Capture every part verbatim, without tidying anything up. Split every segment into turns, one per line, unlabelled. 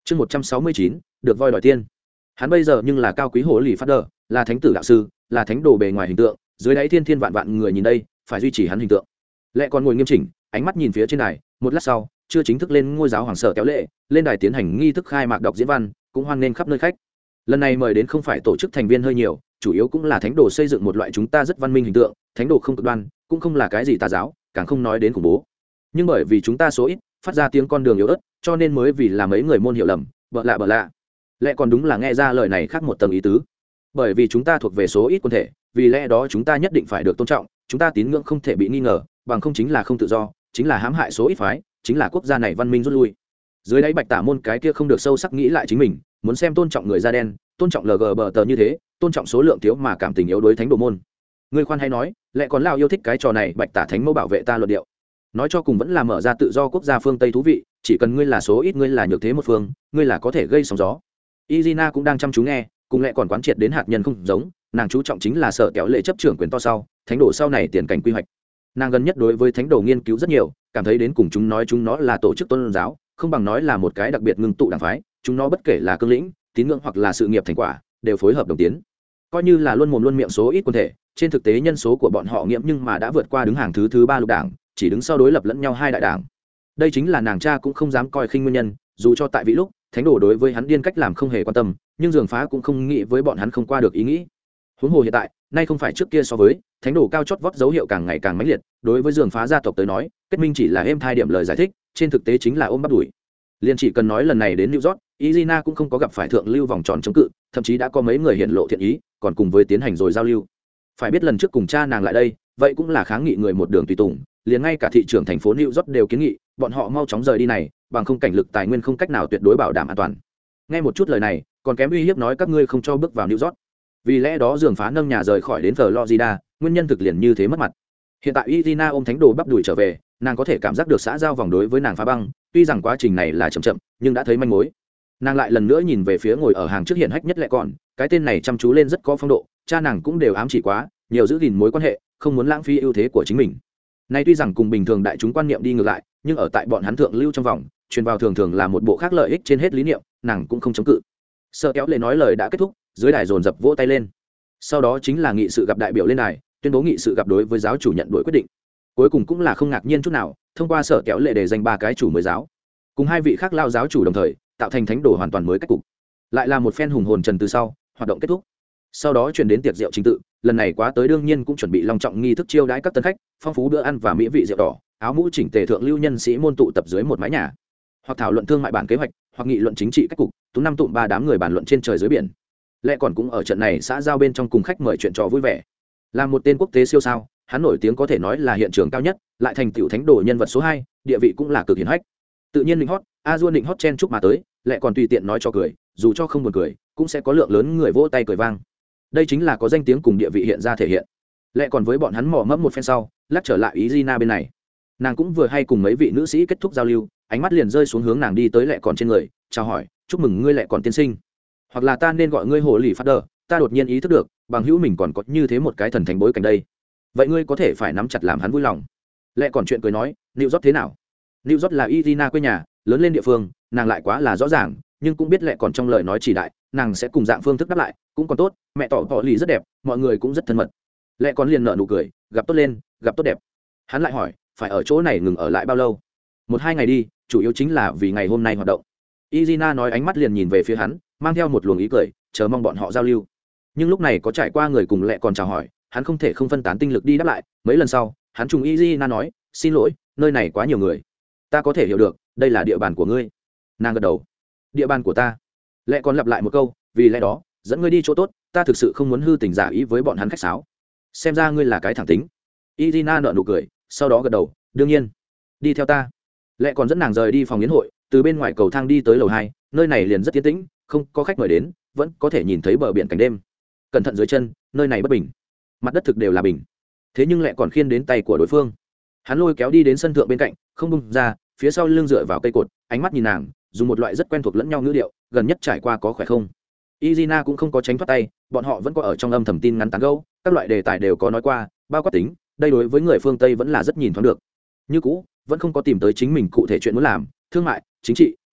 chương một trăm sáu mươi chín được voi đòi tiên. Hắn bây giờ nhưng là cao quý hồ lì phát đờ, là thánh tử đạo sư, là thánh đồ bề ngoài hình tượng, dưới đáy thiên thiên vạn vạn người nhìn đây phải duy trì hắn hình tượng. Lệ còn ngồi nghiêm chỉnh, ánh mắt nhìn phía trên đài. Một lát sau, chưa chính thức lên ngôi giáo hoàng sở kéo lệ, lên đài tiến hành nghi thức khai mạc đọc diễn văn, cũng hoan nghênh khắp nơi khách. Lần này mời đến không phải tổ chức thành viên hơi nhiều, chủ yếu cũng là thánh đồ xây dựng một loại chúng ta rất văn minh hình tượng, thánh đồ không cực đoan, cũng không là cái gì tà giáo, càng không nói đến khủng bố. Nhưng bởi vì chúng ta số ít, phát ra tiếng con đường yếu ớt, cho nên mới vì là mấy người môn hiểu lầm, bợ lạ bợ lạ. Lẽ còn đúng là nghe ra lời này khác một tầng ý tứ. Bởi vì chúng ta thuộc về số ít quân thể, vì lẽ đó chúng ta nhất định phải được tôn trọng, chúng ta tín ngưỡng không thể bị nghi ngờ, bằng không chính là không tự do, chính là hãm hại số ít phái, chính là quốc gia này văn minh rút lui. Dưới đáy bạch tả môn cái kia không được sâu sắc nghĩ lại chính mình, muốn xem tôn trọng người da đen, tôn trọng lờ gờ bờ tờ như thế, tôn trọng số lượng thiếu mà cảm tình yếu đối thánh đồ môn. Ngươi khoan hay nói, lẽ còn lao yêu thích cái trò này, bạch tả thánh mẫu bảo vệ ta luận điệu. Nói cho cùng vẫn là mở ra tự do quốc gia phương Tây thú vị, chỉ cần ngươi là số ít, ngươi là nhược thế một phương, ngươi là có thể gây sóng gió. Izina cũng đang chăm chú nghe, cùng lẽ còn quán triệt đến hạt nhân không giống, nàng chú trọng chính là sở kéo lệ chấp trưởng quyền to sau, thánh đồ sau này tiền cảnh quy hoạch. Nàng gần nhất đối với thánh đồ nghiên cứu rất nhiều, cảm thấy đến cùng chúng nói chúng nó là tổ chức tôn giáo, không bằng nói là một cái đặc biệt ngưng tụ đảng phái, chúng nó bất kể là cương lĩnh, tín ngưỡng hoặc là sự nghiệp thành quả, đều phối hợp đồng tiến. Coi như là luôn mồm luôn miệng số ít quân thể, trên thực tế nhân số của bọn họ nghiễm nhưng mà đã vượt qua đứng hàng thứ thứ ba lục đảng, chỉ đứng sau đối lập lẫn nhau hai đại đảng. Đây chính là nàng cha cũng không dám coi khinh nguyên nhân, dù cho tại vị lúc thánh đồ đối với hắn điên cách làm không hề quan tâm, nhưng dường phá cũng không nghĩ với bọn hắn không qua được ý nghĩ. Huống hồ hiện tại, nay không phải trước kia so với, thánh đồ cao chót vót dấu hiệu càng ngày càng mãnh liệt, đối với dường phá gia tộc tới nói, kết minh chỉ là êm thai điểm lời giải thích, trên thực tế chính là ôm bắp đuổi. Liên chỉ cần nói lần này đến New York, Izina cũng không có gặp phải thượng lưu vòng tròn chống cự, thậm chí đã có mấy người hiện lộ thiện ý, còn cùng với tiến hành rồi giao lưu. Phải biết lần trước cùng cha nàng lại đây, vậy cũng là kháng nghị người một đường tùy tùng, liền ngay cả thị trưởng thành phố New York đều kiến nghị, bọn họ mau chóng rời đi này, bằng không cảnh lực tài nguyên không cách nào tuyệt đối bảo đảm an toàn. Nghe một chút lời này, còn kém uy hiếp nói các ngươi không cho bước vào New York. Vì lẽ đó dường phá nâng nhà rời khỏi đến Florida, nguyên nhân thực liền như thế mất mặt. Hiện tại Izina ôm thánh đồ bắp đuổi trở về, nàng có thể cảm giác được xã giao vòng đối với nàng phá băng, tuy rằng quá trình này là chậm chậm, nhưng đã thấy manh mối. Nàng lại lần nữa nhìn về phía ngồi ở hàng trước hiện hách nhất lẹ còn, cái tên này chăm chú lên rất có phong độ, cha nàng cũng đều ám chỉ quá, nhiều giữ gìn mối quan hệ, không muốn lãng phí ưu thế của chính mình. Nay tuy rằng cùng bình thường đại chúng quan niệm đi ngược lại, nhưng ở tại bọn hắn thượng lưu trong vòng, truyền vào thường thường là một bộ khác lợi ích trên hết lý niệm, nàng cũng không chống cự. Sợ kéo lệ nói lời đã kết thúc, dưới đài dồn dập vỗ tay lên. Sau đó chính là nghị sự gặp đại biểu lên đài, tuyên bố nghị sự gặp đối với giáo chủ nhận đổi quyết định. Cuối cùng cũng là không ngạc nhiên chút nào, thông qua sở kéo lệ để danh ba cái chủ mới giáo, cùng hai vị khác lao giáo chủ đồng thời, tạo thành thánh đồ hoàn toàn mới cách cục. Lại là một phen hùng hồn trần từ sau, hoạt động kết thúc. Sau đó chuyển đến tiệc rượu chính tự, lần này quá tới đương nhiên cũng chuẩn bị long trọng nghi thức chiêu đãi các tân khách, phong phú bữa ăn và mỹ vị rượu đỏ, áo mũ chỉnh tề thượng lưu nhân sĩ môn tụ tập dưới một mái nhà, hoặc thảo luận thương mại bản kế hoạch, hoặc nghị luận chính trị cách cục, tú năm tụm ba đám người bàn luận trên trời dưới biển. Lẽ còn cũng ở trận này xã giao bên trong cùng khách mời chuyện trò vui vẻ. Là một tên quốc tế siêu sao, hắn nổi tiếng có thể nói là hiện trường cao nhất, lại thành tiểu thánh đồ nhân vật số hai, địa vị cũng là cực hiển hách. Tự nhiên định hót, a dua định hót chen chúc mà tới, lẽ còn tùy tiện nói cho cười, dù cho không buồn cười, cũng sẽ có lượng lớn người vỗ tay cười vang. Đây chính là có danh tiếng cùng địa vị hiện ra thể hiện. Lẽ còn với bọn hắn mò mẫm một phen sau, lắc trở lại Izina bên này. Nàng cũng vừa hay cùng mấy vị nữ sĩ kết thúc giao lưu, ánh mắt liền rơi xuống hướng nàng đi tới lẽ còn trên người, chào hỏi, chúc mừng ngươi lẽ còn tiên sinh, hoặc là ta nên gọi ngươi hồ lì phát đờ. Ta đột nhiên ý thức được, bằng hữu mình còn có như thế một cái thần thánh bối cảnh đây. Vậy ngươi có thể phải nắm chặt làm hắn vui lòng. Lẽ còn chuyện cười nói, New York thế nào? New York là Izina quê nhà, lớn lên địa phương, nàng lại quá là rõ ràng, nhưng cũng biết lẽ còn trong lời nói chỉ đại, nàng sẽ cùng dạng phương thức đáp lại, cũng còn tốt, mẹ tỏ tỏ lì rất đẹp, mọi người cũng rất thân mật. Lẽ còn liền nở nụ cười, gặp tốt lên, gặp tốt đẹp. Hắn lại hỏi, phải ở chỗ này ngừng ở lại bao lâu? Một hai ngày đi, chủ yếu chính là vì ngày hôm nay hoạt động. Izina nói, ánh mắt liền nhìn về phía hắn, mang theo một luồng ý cười, chờ mong bọn họ giao lưu. Nhưng lúc này có trải qua người cùng lẽ còn chào hỏi, hắn không thể không phân tán tinh lực đi đáp lại. Mấy lần sau, hắn trùng Izina nói, xin lỗi, nơi này quá nhiều người. Ta có thể hiểu được, đây là địa bàn của ngươi. Nàng gật đầu. Địa bàn của ta. Lẽ còn lặp lại một câu, vì lẽ đó dẫn ngươi đi chỗ tốt, ta thực sự không muốn hư tình giả ý với bọn hắn khách sáo. Xem ra ngươi là cái thẳng tính. Izina nở nụ cười, sau đó gật đầu, đương nhiên. Đi theo ta. Lẽ còn dẫn nàng rời đi phòng yến hội, từ bên ngoài cầu thang đi tới lầu hai, nơi này liền rất yên tĩnh, không có khách mời đến, vẫn có thể nhìn thấy bờ biển cảnh đêm. Cẩn thận dưới chân, nơi này bất bình, mặt đất thực đều là bình, thế nhưng lại còn khiên đến tay của đối phương. Hắn lôi kéo đi đến sân thượng bên cạnh, không bung ra, phía sau lưng dựa vào cây cột, ánh mắt nhìn nàng, dùng một loại rất quen thuộc lẫn nhau ngữ điệu, gần nhất trải qua có khỏe không. Izina cũng không có tránh thoát tay, bọn họ vẫn có ở trong âm thầm tin ngắn tán gẫu, các loại đề tài đều có nói qua, bao quát tính, đây đối với người phương Tây vẫn là rất nhìn thoáng được. Như cũ, vẫn không có tìm tới chính mình cụ thể chuyện muốn làm, thương mại, chính trị,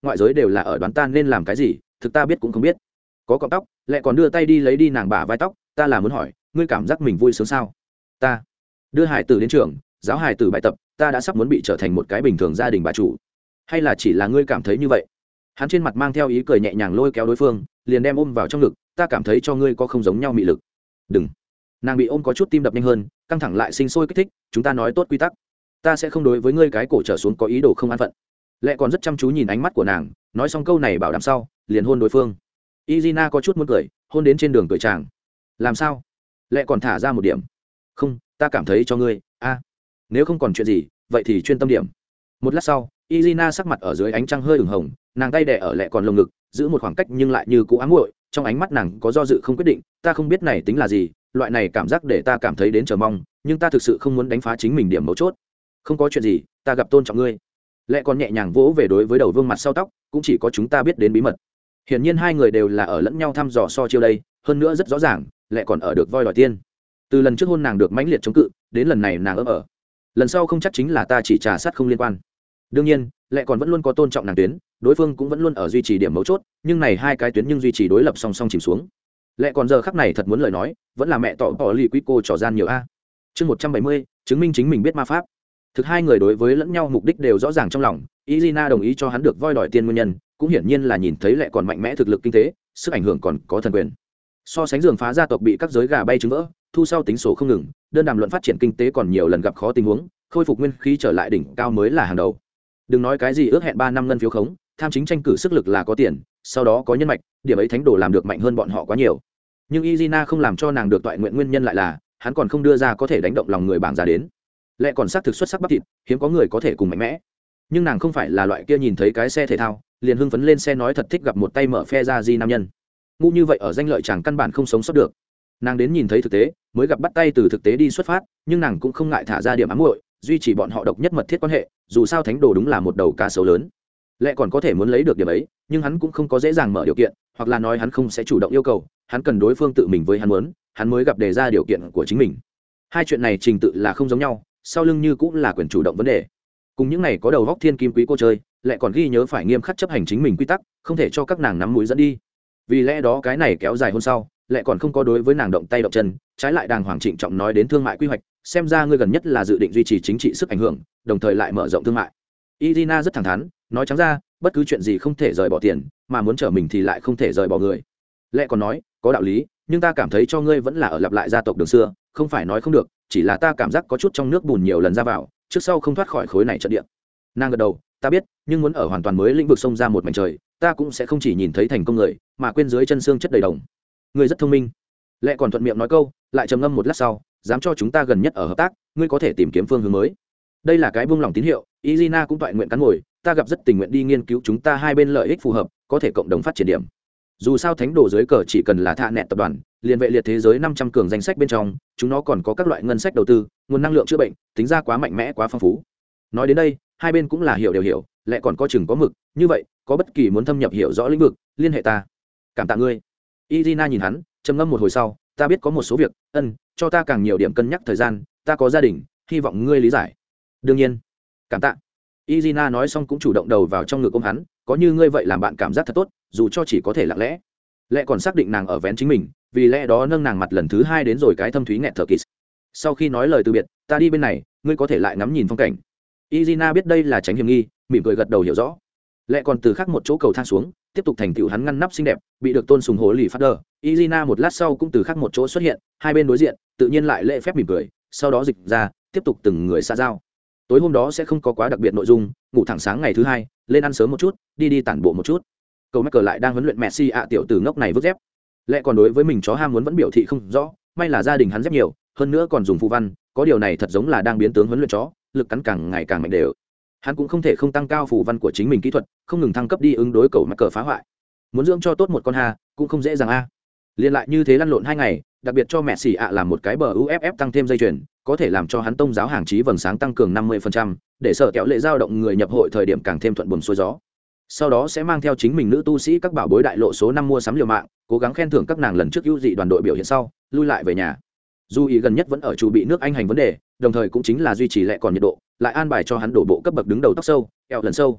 ngoại giới đều là ở đoán ta nên làm cái gì, thực ta biết cũng không biết. Có cọng tóc, lại còn đưa tay đi lấy đi nàng bả vai tóc, ta là muốn hỏi ngươi cảm giác mình vui sướng sao? Ta đưa hải tử đến trường, giáo hải tử bài tập, ta đã sắp muốn bị trở thành một cái bình thường gia đình bà chủ, hay là chỉ là ngươi cảm thấy như vậy? Hắn trên mặt mang theo ý cười nhẹ nhàng lôi kéo đối phương, liền đem ôm vào trong ngực, ta cảm thấy cho ngươi có không giống nhau mị lực. Đừng. Nàng bị ôm có chút tim đập nhanh hơn, căng thẳng lại sinh sôi kích thích, chúng ta nói tốt quy tắc, ta sẽ không đối với ngươi cái cổ trở xuống có ý đồ không an phận. Lệ còn rất chăm chú nhìn ánh mắt của nàng, nói xong câu này bảo đảm sau liền hôn đối phương. Izina có chút muốn cười, hôn đến trên đường cười chàng. Làm sao? Lệ còn thả ra một điểm. Không, ta cảm thấy cho ngươi. A, nếu không còn chuyện gì, vậy thì chuyên tâm điểm. Một lát sau, Izina sắc mặt ở dưới ánh trăng hơi ửng hồng, nàng tay đè ở Lệ còn lồng ngực, giữ một khoảng cách nhưng lại như cũ ám muội, trong ánh mắt nàng có do dự không quyết định. Ta không biết này tính là gì, loại này cảm giác để ta cảm thấy đến chờ mong, nhưng ta thực sự không muốn đánh phá chính mình điểm mấu chốt. Không có chuyện gì, ta gặp tôn trọng ngươi. Lệ còn nhẹ nhàng vỗ về đối với đầu vương mặt sau tóc, cũng chỉ có chúng ta biết đến bí mật. Hiển nhiên hai người đều là ở lẫn nhau thăm dò so chiêu đây, hơn nữa rất rõ ràng, Lệ còn ở được voi đòi tiên. Từ lần trước hôn nàng được mãnh liệt chống cự, đến lần này nàng ấp ở. Lần sau không chắc chính là ta chỉ trà sát không liên quan. Đương nhiên, Lệ còn vẫn luôn có tôn trọng nàng tuyến, đối phương cũng vẫn luôn ở duy trì điểm mấu chốt, nhưng này hai cái tuyến nhưng duy trì đối lập song song chìm xuống. Lệ còn giờ khắc này thật muốn lời nói, vẫn là mẹ tỏ bỏ lì quý cô trò gian nhiều a. Chương một trăm bảy mươi, chứng minh chính mình biết ma pháp. Thực hai người đối với lẫn nhau mục đích đều rõ ràng trong lòng, Izina đồng ý cho hắn được voi đòi tiên nguyên nhân, cũng hiển nhiên là nhìn thấy Lệ còn mạnh mẽ thực lực kinh tế, sức ảnh hưởng còn có thần quyền. So sánh giường phá gia tộc bị các giới gà bay trứng vỡ, thu sau tính sổ không ngừng, đơn đàm luận phát triển kinh tế còn nhiều lần gặp khó tình huống, khôi phục nguyên khí trở lại đỉnh cao mới là hàng đầu. Đừng nói cái gì ước hẹn ba năm ngân phiếu khống, tham chính tranh cử sức lực là có tiền, sau đó có nhân mạch, điểm ấy thánh đồ làm được mạnh hơn bọn họ quá nhiều. Nhưng Izina không làm cho nàng được toại nguyện nguyên nhân lại là, hắn còn không đưa ra có thể đánh động lòng người bảng giá đến. Lệ còn xác thực xuất sắc bắp thịt, hiếm có người có thể cùng mạnh mẽ. Nhưng nàng không phải là loại kia nhìn thấy cái xe thể thao liền hưng phấn lên xe nói thật thích gặp một tay mở phe ra di nam nhân. Ngu như vậy ở danh lợi chàng căn bản không sống sót được. Nàng đến nhìn thấy thực tế mới gặp bắt tay từ thực tế đi xuất phát, nhưng nàng cũng không ngại thả ra điểm ám muội, duy trì bọn họ độc nhất mật thiết quan hệ, dù sao thánh đồ đúng là một đầu cá sấu lớn. Lệ còn có thể muốn lấy được điểm ấy, nhưng hắn cũng không có dễ dàng mở điều kiện, hoặc là nói hắn không sẽ chủ động yêu cầu, hắn cần đối phương tự mình với hắn muốn, hắn mới gặp đề ra điều kiện của chính mình. Hai chuyện này trình tự là không giống nhau, sau lưng như cũng là quyền chủ động vấn đề. Cùng những này có đầu góc thiên kim quý cô chơi, Lệ còn ghi nhớ phải nghiêm khắc chấp hành chính mình quy tắc, không thể cho các nàng nắm mũi dẫn đi. Vì lẽ đó cái này kéo dài hôm sau, Lệ còn không có đối với nàng động tay động chân, trái lại đàng hoàng trịnh trọng nói đến thương mại quy hoạch, xem ra ngươi gần nhất là dự định duy trì chính trị sức ảnh hưởng, đồng thời lại mở rộng thương mại. Irina rất thẳng thắn, nói trắng ra, bất cứ chuyện gì không thể rời bỏ tiền, mà muốn trở mình thì lại không thể rời bỏ người. Lệ còn nói, có đạo lý, nhưng ta cảm thấy cho ngươi vẫn là ở lặp lại gia tộc đường xưa, không phải nói không được, chỉ là ta cảm giác có chút trong nước bùn nhiều lần ra vào, trước sau không thoát khỏi khối này trận địa. Nàng gật đầu, ta biết, nhưng muốn ở hoàn toàn mới lĩnh vực xông ra một mảnh trời, ta cũng sẽ không chỉ nhìn thấy thành công người, mà quên dưới chân xương chất đầy đồng. Ngươi rất thông minh. Lệ còn thuận miệng nói câu, lại trầm ngâm một lát sau, dám cho chúng ta gần nhất ở hợp tác, ngươi có thể tìm kiếm phương hướng mới. Đây là cái buông lòng tín hiệu, Izina cũng toại nguyện cắn ngồi, ta gặp rất tình nguyện đi nghiên cứu chúng ta hai bên lợi ích phù hợp, có thể cộng đồng phát triển điểm. Dù sao thánh đồ dưới cờ chỉ cần là thạ nẹt tập đoàn, liền vệ liệt thế giới năm trăm cường danh sách bên trong, chúng nó còn có các loại ngân sách đầu tư, nguồn năng lượng chữa bệnh, tính ra quá mạnh mẽ quá phong phú. Nói đến đây, hai bên cũng là hiểu đều hiểu, lại còn có chừng có mực, như vậy, có bất kỳ muốn thâm nhập hiểu rõ lĩnh vực, liên hệ ta. Cảm tạ ngươi. Irina nhìn hắn, trầm ngâm một hồi sau, ta biết có một số việc, ân, cho ta càng nhiều điểm cân nhắc thời gian, ta có gia đình, hy vọng ngươi lý giải. Đương nhiên. Cảm tạ. Irina nói xong cũng chủ động đầu vào trong ngực ôm hắn, có như ngươi vậy làm bạn cảm giác thật tốt, dù cho chỉ có thể lặng lẽ. Lẽ còn xác định nàng ở vén chính mình, vì lẽ đó nâng nàng mặt lần thứ hai đến rồi cái thâm thúy nghẹt thở kiss. Sau khi nói lời từ biệt, ta đi bên này, ngươi có thể lại ngắm nhìn phong cảnh. Irina biết đây là tránh hiểm nghi, mỉm cười gật đầu hiểu rõ. Lẽ còn từ khác một chỗ cầu thang xuống, tiếp tục thành tựu hắn ngăn nắp xinh đẹp, bị được tôn sùng hồ lì phát đờ. Irina một lát sau cũng từ khác một chỗ xuất hiện, hai bên đối diện, tự nhiên lại lễ phép mỉm cười, sau đó dịch ra, tiếp tục từng người xã giao. Tối hôm đó sẽ không có quá đặc biệt nội dung, ngủ thẳng sáng ngày thứ hai, lên ăn sớm một chút, đi đi tản bộ một chút. Cầu Michael lại đang huấn luyện Messi ạ tiểu tử ngốc này vứt dép. Lẽ còn đối với mình chó ham muốn vẫn biểu thị không rõ, may là gia đình hắn dép nhiều, hơn nữa còn dùng phù văn, có điều này thật giống là đang biến tướng huấn luyện chó, lực cắn càng ngày càng mạnh đều. Hắn cũng không thể không tăng cao phù văn của chính mình kỹ thuật, không ngừng thăng cấp đi ứng đối cầu Michael phá hoại. Muốn dưỡng cho tốt một con ha, cũng không dễ dàng a. Liên lại như thế lăn lộn hai ngày, đặc biệt cho Messi ạ làm một cái bờ u ép ép tăng thêm dây chuyền, có thể làm cho hắn tông giáo hàng chí vầng sáng tăng cường năm mươi phần trăm, để sở kéo lệ dao động người nhập hội thời điểm càng thêm thuận buồm xuôi gió. Sau đó sẽ mang theo chính mình nữ tu sĩ các bảo bối đại lộ số năm mua sắm liều mạng, cố gắng khen thưởng các nàng lần trước ưu dị đoàn đội biểu hiện sau, lui lại về nhà. Dù ý gần nhất vẫn ở chủ bị nước Anh hành vấn đề, đồng thời cũng chính là duy trì lệ còn nhiệt độ, lại an bài cho hắn đổ bộ cấp bậc đứng đầu tóc sâu, eo lần sâu.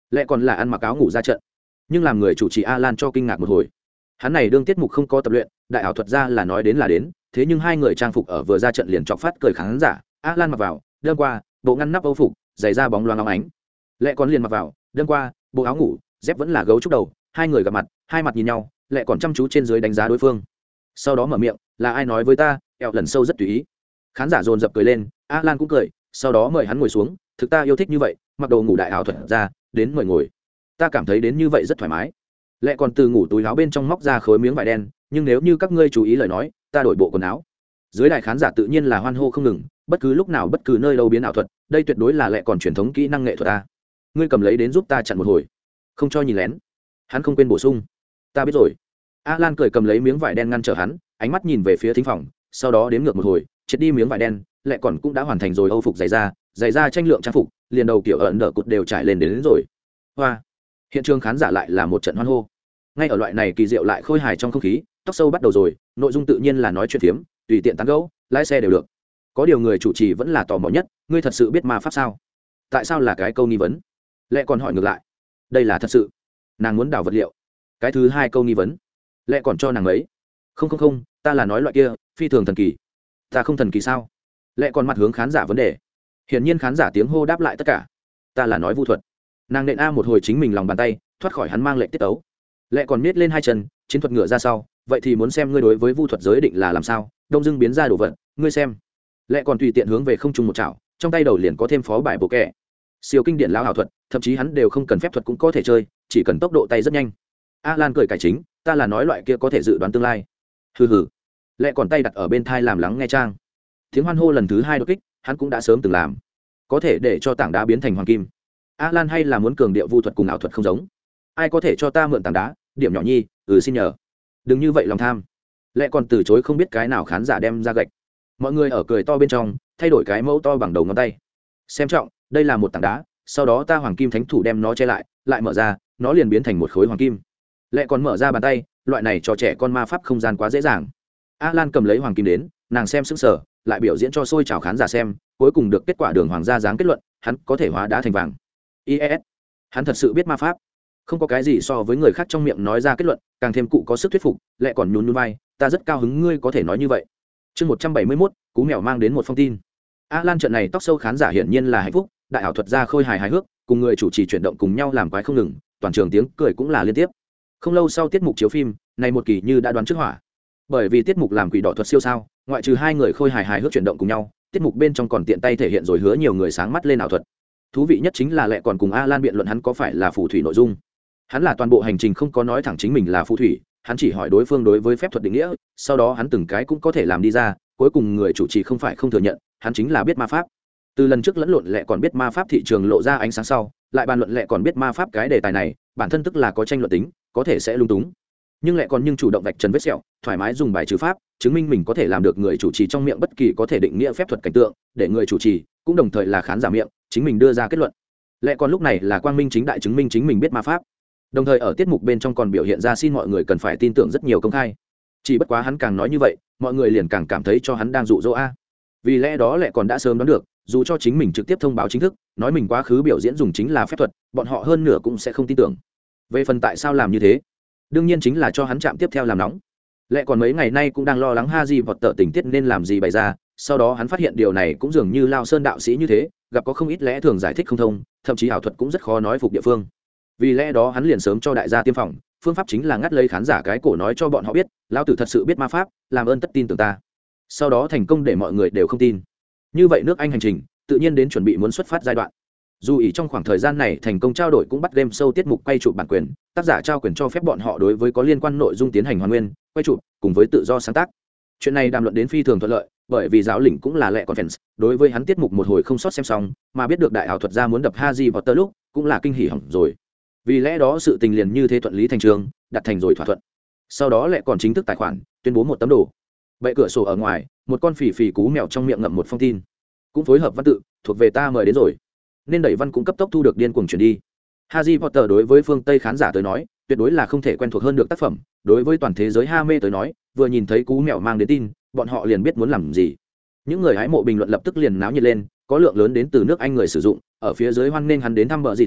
lẽ còn là ăn mặc áo ngủ ra trận, nhưng làm người chủ trì Alan cho kinh ngạc một hồi. Hắn này đương tiết mục không có tập luyện, đại ảo thuật ra là nói đến là đến, thế nhưng hai người trang phục ở vừa ra trận liền chọc phát cười khán giả. Alan mặc vào, đêm qua, bộ ngăn nắp âu phục, giày da bóng loáng óng ánh. Lẽ còn liền mặc vào, đêm qua, bộ áo ngủ, dép vẫn là gấu trúc đầu, hai người gặp mặt, hai mặt nhìn nhau, lẽ còn chăm chú trên dưới đánh giá đối phương. Sau đó mở miệng, là ai nói với ta, eo lần sâu rất tùy ý. Khán giả dồn dập cười lên, Alan cũng cười, sau đó mời hắn ngồi xuống, thực ta yêu thích như vậy, mặc đồ ngủ đại ảo thuật ra, đến mời ngồi. Ta cảm thấy đến như vậy rất thoải mái. Lẽ còn từ ngủ túi áo bên trong móc ra khối miếng vải đen, nhưng nếu như các ngươi chú ý lời nói, ta đổi bộ quần áo. Dưới đài khán giả tự nhiên là hoan hô không ngừng, bất cứ lúc nào bất cứ nơi đâu biến ảo thuật, đây tuyệt đối là lẽ còn truyền thống kỹ năng nghệ thuật ta. Ngươi cầm lấy đến giúp ta chặn một hồi, không cho nhìn lén. Hắn không quên bổ sung, ta biết rồi. Alan cười cầm lấy miếng vải đen ngăn trở hắn, ánh mắt nhìn về phía thính phòng, sau đó đếm ngược một hồi, triệt đi miếng vải đen, lẽ còn cũng đã hoàn thành rồi âu phục giày da, giày da tranh lượng trang phục, liền đầu kiểu ẩn đỡ cột đều trải lên đến, đến rồi. Hoa. Hiện trường khán giả lại là một trận hoan hô. Ngay ở loại này kỳ diệu lại khôi hài trong không khí, tóc sâu bắt đầu rồi, nội dung tự nhiên là nói chuyện phiếm, tùy tiện tán gẫu, lái xe đều được. Có điều người chủ trì vẫn là tò mò nhất, ngươi thật sự biết ma pháp sao? Tại sao là cái câu nghi vấn? Lẽ còn hỏi ngược lại, đây là thật sự. Nàng muốn đào vật liệu. Cái thứ hai câu nghi vấn, lẽ còn cho nàng ấy. Không không không, ta là nói loại kia, phi thường thần kỳ. Ta không thần kỳ sao? Lẽ còn mặt hướng khán giả vấn đề. Hiển nhiên khán giả tiếng hô đáp lại tất cả. Ta là nói vu thuật. Nàng nện a một hồi chính mình lòng bàn tay, thoát khỏi hắn mang lệnh tiết tấu. Lẽ còn miết lên hai chân, chiến thuật ngựa ra sau, vậy thì muốn xem ngươi đối với vu thuật giới định là làm sao, đông dưng biến ra đồ vật, ngươi xem. Lẽ còn tùy tiện hướng về không trung một chảo, trong tay đầu liền có thêm phó bài bộ kẹ. Siêu kinh điển lão ảo thuật, thậm chí hắn đều không cần phép thuật cũng có thể chơi, chỉ cần tốc độ tay rất nhanh. Alan cười cải chính, ta là nói loại kia có thể dự đoán tương lai. Hừ hừ. Lẽ còn tay đặt ở bên thai làm lắng nghe trang. Tiếng hoan hô lần thứ hai đột kích, hắn cũng đã sớm từng làm. Có thể để cho tảng đá biến thành hoàng kim. Alan hay là muốn cường điệu vu thuật cùng ảo thuật không giống. Ai có thể cho ta mượn tảng đá, điểm nhỏ nhi, ừ xin nhờ. Đừng như vậy lòng tham. Lẽ còn từ chối không biết cái nào khán giả đem ra gạch. Mọi người ở cười to bên trong, thay đổi cái mẫu to bằng đầu ngón tay. Xem trọng, đây là một tảng đá, sau đó ta hoàng kim thánh thủ đem nó che lại, lại mở ra, nó liền biến thành một khối hoàng kim. Lẽ còn mở ra bàn tay, loại này cho trẻ con ma pháp không gian quá dễ dàng. Alan cầm lấy hoàng kim đến, nàng xem sững sờ, lại biểu diễn cho xôi chào khán giả xem, cuối cùng được kết quả đường hoàng gia dáng kết luận, hắn có thể hóa đá thành vàng. i e ét, hắn thật sự biết ma pháp. Không có cái gì so với người khác trong miệng nói ra kết luận, càng thêm cụ có sức thuyết phục, lại còn nhún nhún vai, ta rất cao hứng ngươi có thể nói như vậy. Chương một trăm bảy mươi mốt, cú mèo mang đến một phong tin. Alan trận này tóc sâu khán giả hiển nhiên là hạnh phúc, đại ảo thuật gia khôi hài hài hước, cùng người chủ trì chuyển động cùng nhau làm quái không ngừng, toàn trường tiếng cười cũng là liên tiếp. Không lâu sau tiết mục chiếu phim, này một kỳ như đã đoán trước hỏa. Bởi vì tiết mục làm quỷ đỏ thuật siêu sao, ngoại trừ hai người khôi hài hài hước chuyển động cùng nhau, tiết mục bên trong còn tiện tay thể hiện rồi hứa nhiều người sáng mắt lên ảo thuật. Thú vị nhất chính là lẽ còn cùng Alan biện luận hắn có phải là phù thủy nội dung. Hắn là toàn bộ hành trình không có nói thẳng chính mình là phù thủy, hắn chỉ hỏi đối phương đối với phép thuật định nghĩa, sau đó hắn từng cái cũng có thể làm đi ra, cuối cùng người chủ trì không phải không thừa nhận, hắn chính là biết ma pháp. Từ lần trước lẫn lộn lẽ còn biết ma pháp thị trường lộ ra ánh sáng sau, lại bàn luận lẽ còn biết ma pháp cái đề tài này, bản thân tức là có tranh luận tính, có thể sẽ lung túng. Nhưng lại còn nhưng chủ động vạch trần vết sẹo, thoải mái dùng bài trừ pháp, chứng minh mình có thể làm được người chủ trì trong miệng bất kỳ có thể định nghĩa phép thuật cảnh tượng, để người chủ trì cũng đồng thời là khán giả miệng, chính mình đưa ra kết luận. Lẽ còn lúc này là quang minh chính đại chứng minh chính mình biết ma pháp. Đồng thời ở tiết mục bên trong còn biểu hiện ra xin mọi người cần phải tin tưởng rất nhiều công khai. Chỉ bất quá hắn càng nói như vậy, mọi người liền càng cảm thấy cho hắn đang dụ dỗ a. Vì lẽ đó lại còn đã sớm đoán được, dù cho chính mình trực tiếp thông báo chính thức, nói mình quá khứ biểu diễn dùng chính là phép thuật, bọn họ hơn nửa cũng sẽ không tin tưởng. Về phần tại sao làm như thế, đương nhiên chính là cho hắn chạm tiếp theo làm nóng. Lẽ còn mấy ngày nay cũng đang lo lắng Haji vọt tợ tình tiết nên làm gì bày ra, sau đó hắn phát hiện điều này cũng dường như Lao Sơn đạo sĩ như thế, gặp có không ít lẽ thường giải thích không thông, thậm chí ảo thuật cũng rất khó nói phục địa phương. Vì lẽ đó hắn liền sớm cho đại gia tiêm phòng, phương pháp chính là ngắt lấy khán giả cái cổ nói cho bọn họ biết, lão tử thật sự biết ma pháp, làm ơn tất tin tưởng ta. Sau đó thành công để mọi người đều không tin. Như vậy nước Anh hành trình tự nhiên đến chuẩn bị muốn xuất phát giai đoạn. Dù ý trong khoảng thời gian này thành công trao đổi cũng bắt game show tiết mục quay chụp bản quyền, tác giả trao quyền cho phép bọn họ đối với có liên quan nội dung tiến hành hoàn nguyên, quay chụp cùng với tự do sáng tác. Chuyện này đàm luận đến phi thường thuận lợi, bởi vì giáo lĩnh cũng là lệ còn fans, đối với hắn tiết mục một hồi không sót xem xong, mà biết được đại ảo thuật gia muốn đập Haji Potter lúc, cũng là kinh hỉ hỏng rồi. Vì lẽ đó sự tình liền như thế thuận lý thành trường, đặt thành rồi thỏa thuận. Sau đó lại còn chính thức tài khoản, tuyên bố một tấm đồ. Bệ cửa sổ ở ngoài, một con phì phì cú mèo trong miệng ngậm một phong tin, cũng phối hợp văn tự, thuộc về ta mời đến rồi. Nên đẩy văn cũng cấp tốc thu được điên cuồng chuyển đi. Harry Potter đối với phương Tây khán giả tới nói, tuyệt đối là không thể quen thuộc hơn được tác phẩm, đối với toàn thế giới ha mê tới nói, vừa nhìn thấy cú mèo mang đến tin, bọn họ liền biết muốn làm gì. Những người hái mộ bình luận lập tức liền náo nhiệt lên, có lượng lớn đến từ nước Anh người sử dụng, ở phía dưới hoan nghênh hắn đến thăm bờ gì tèn,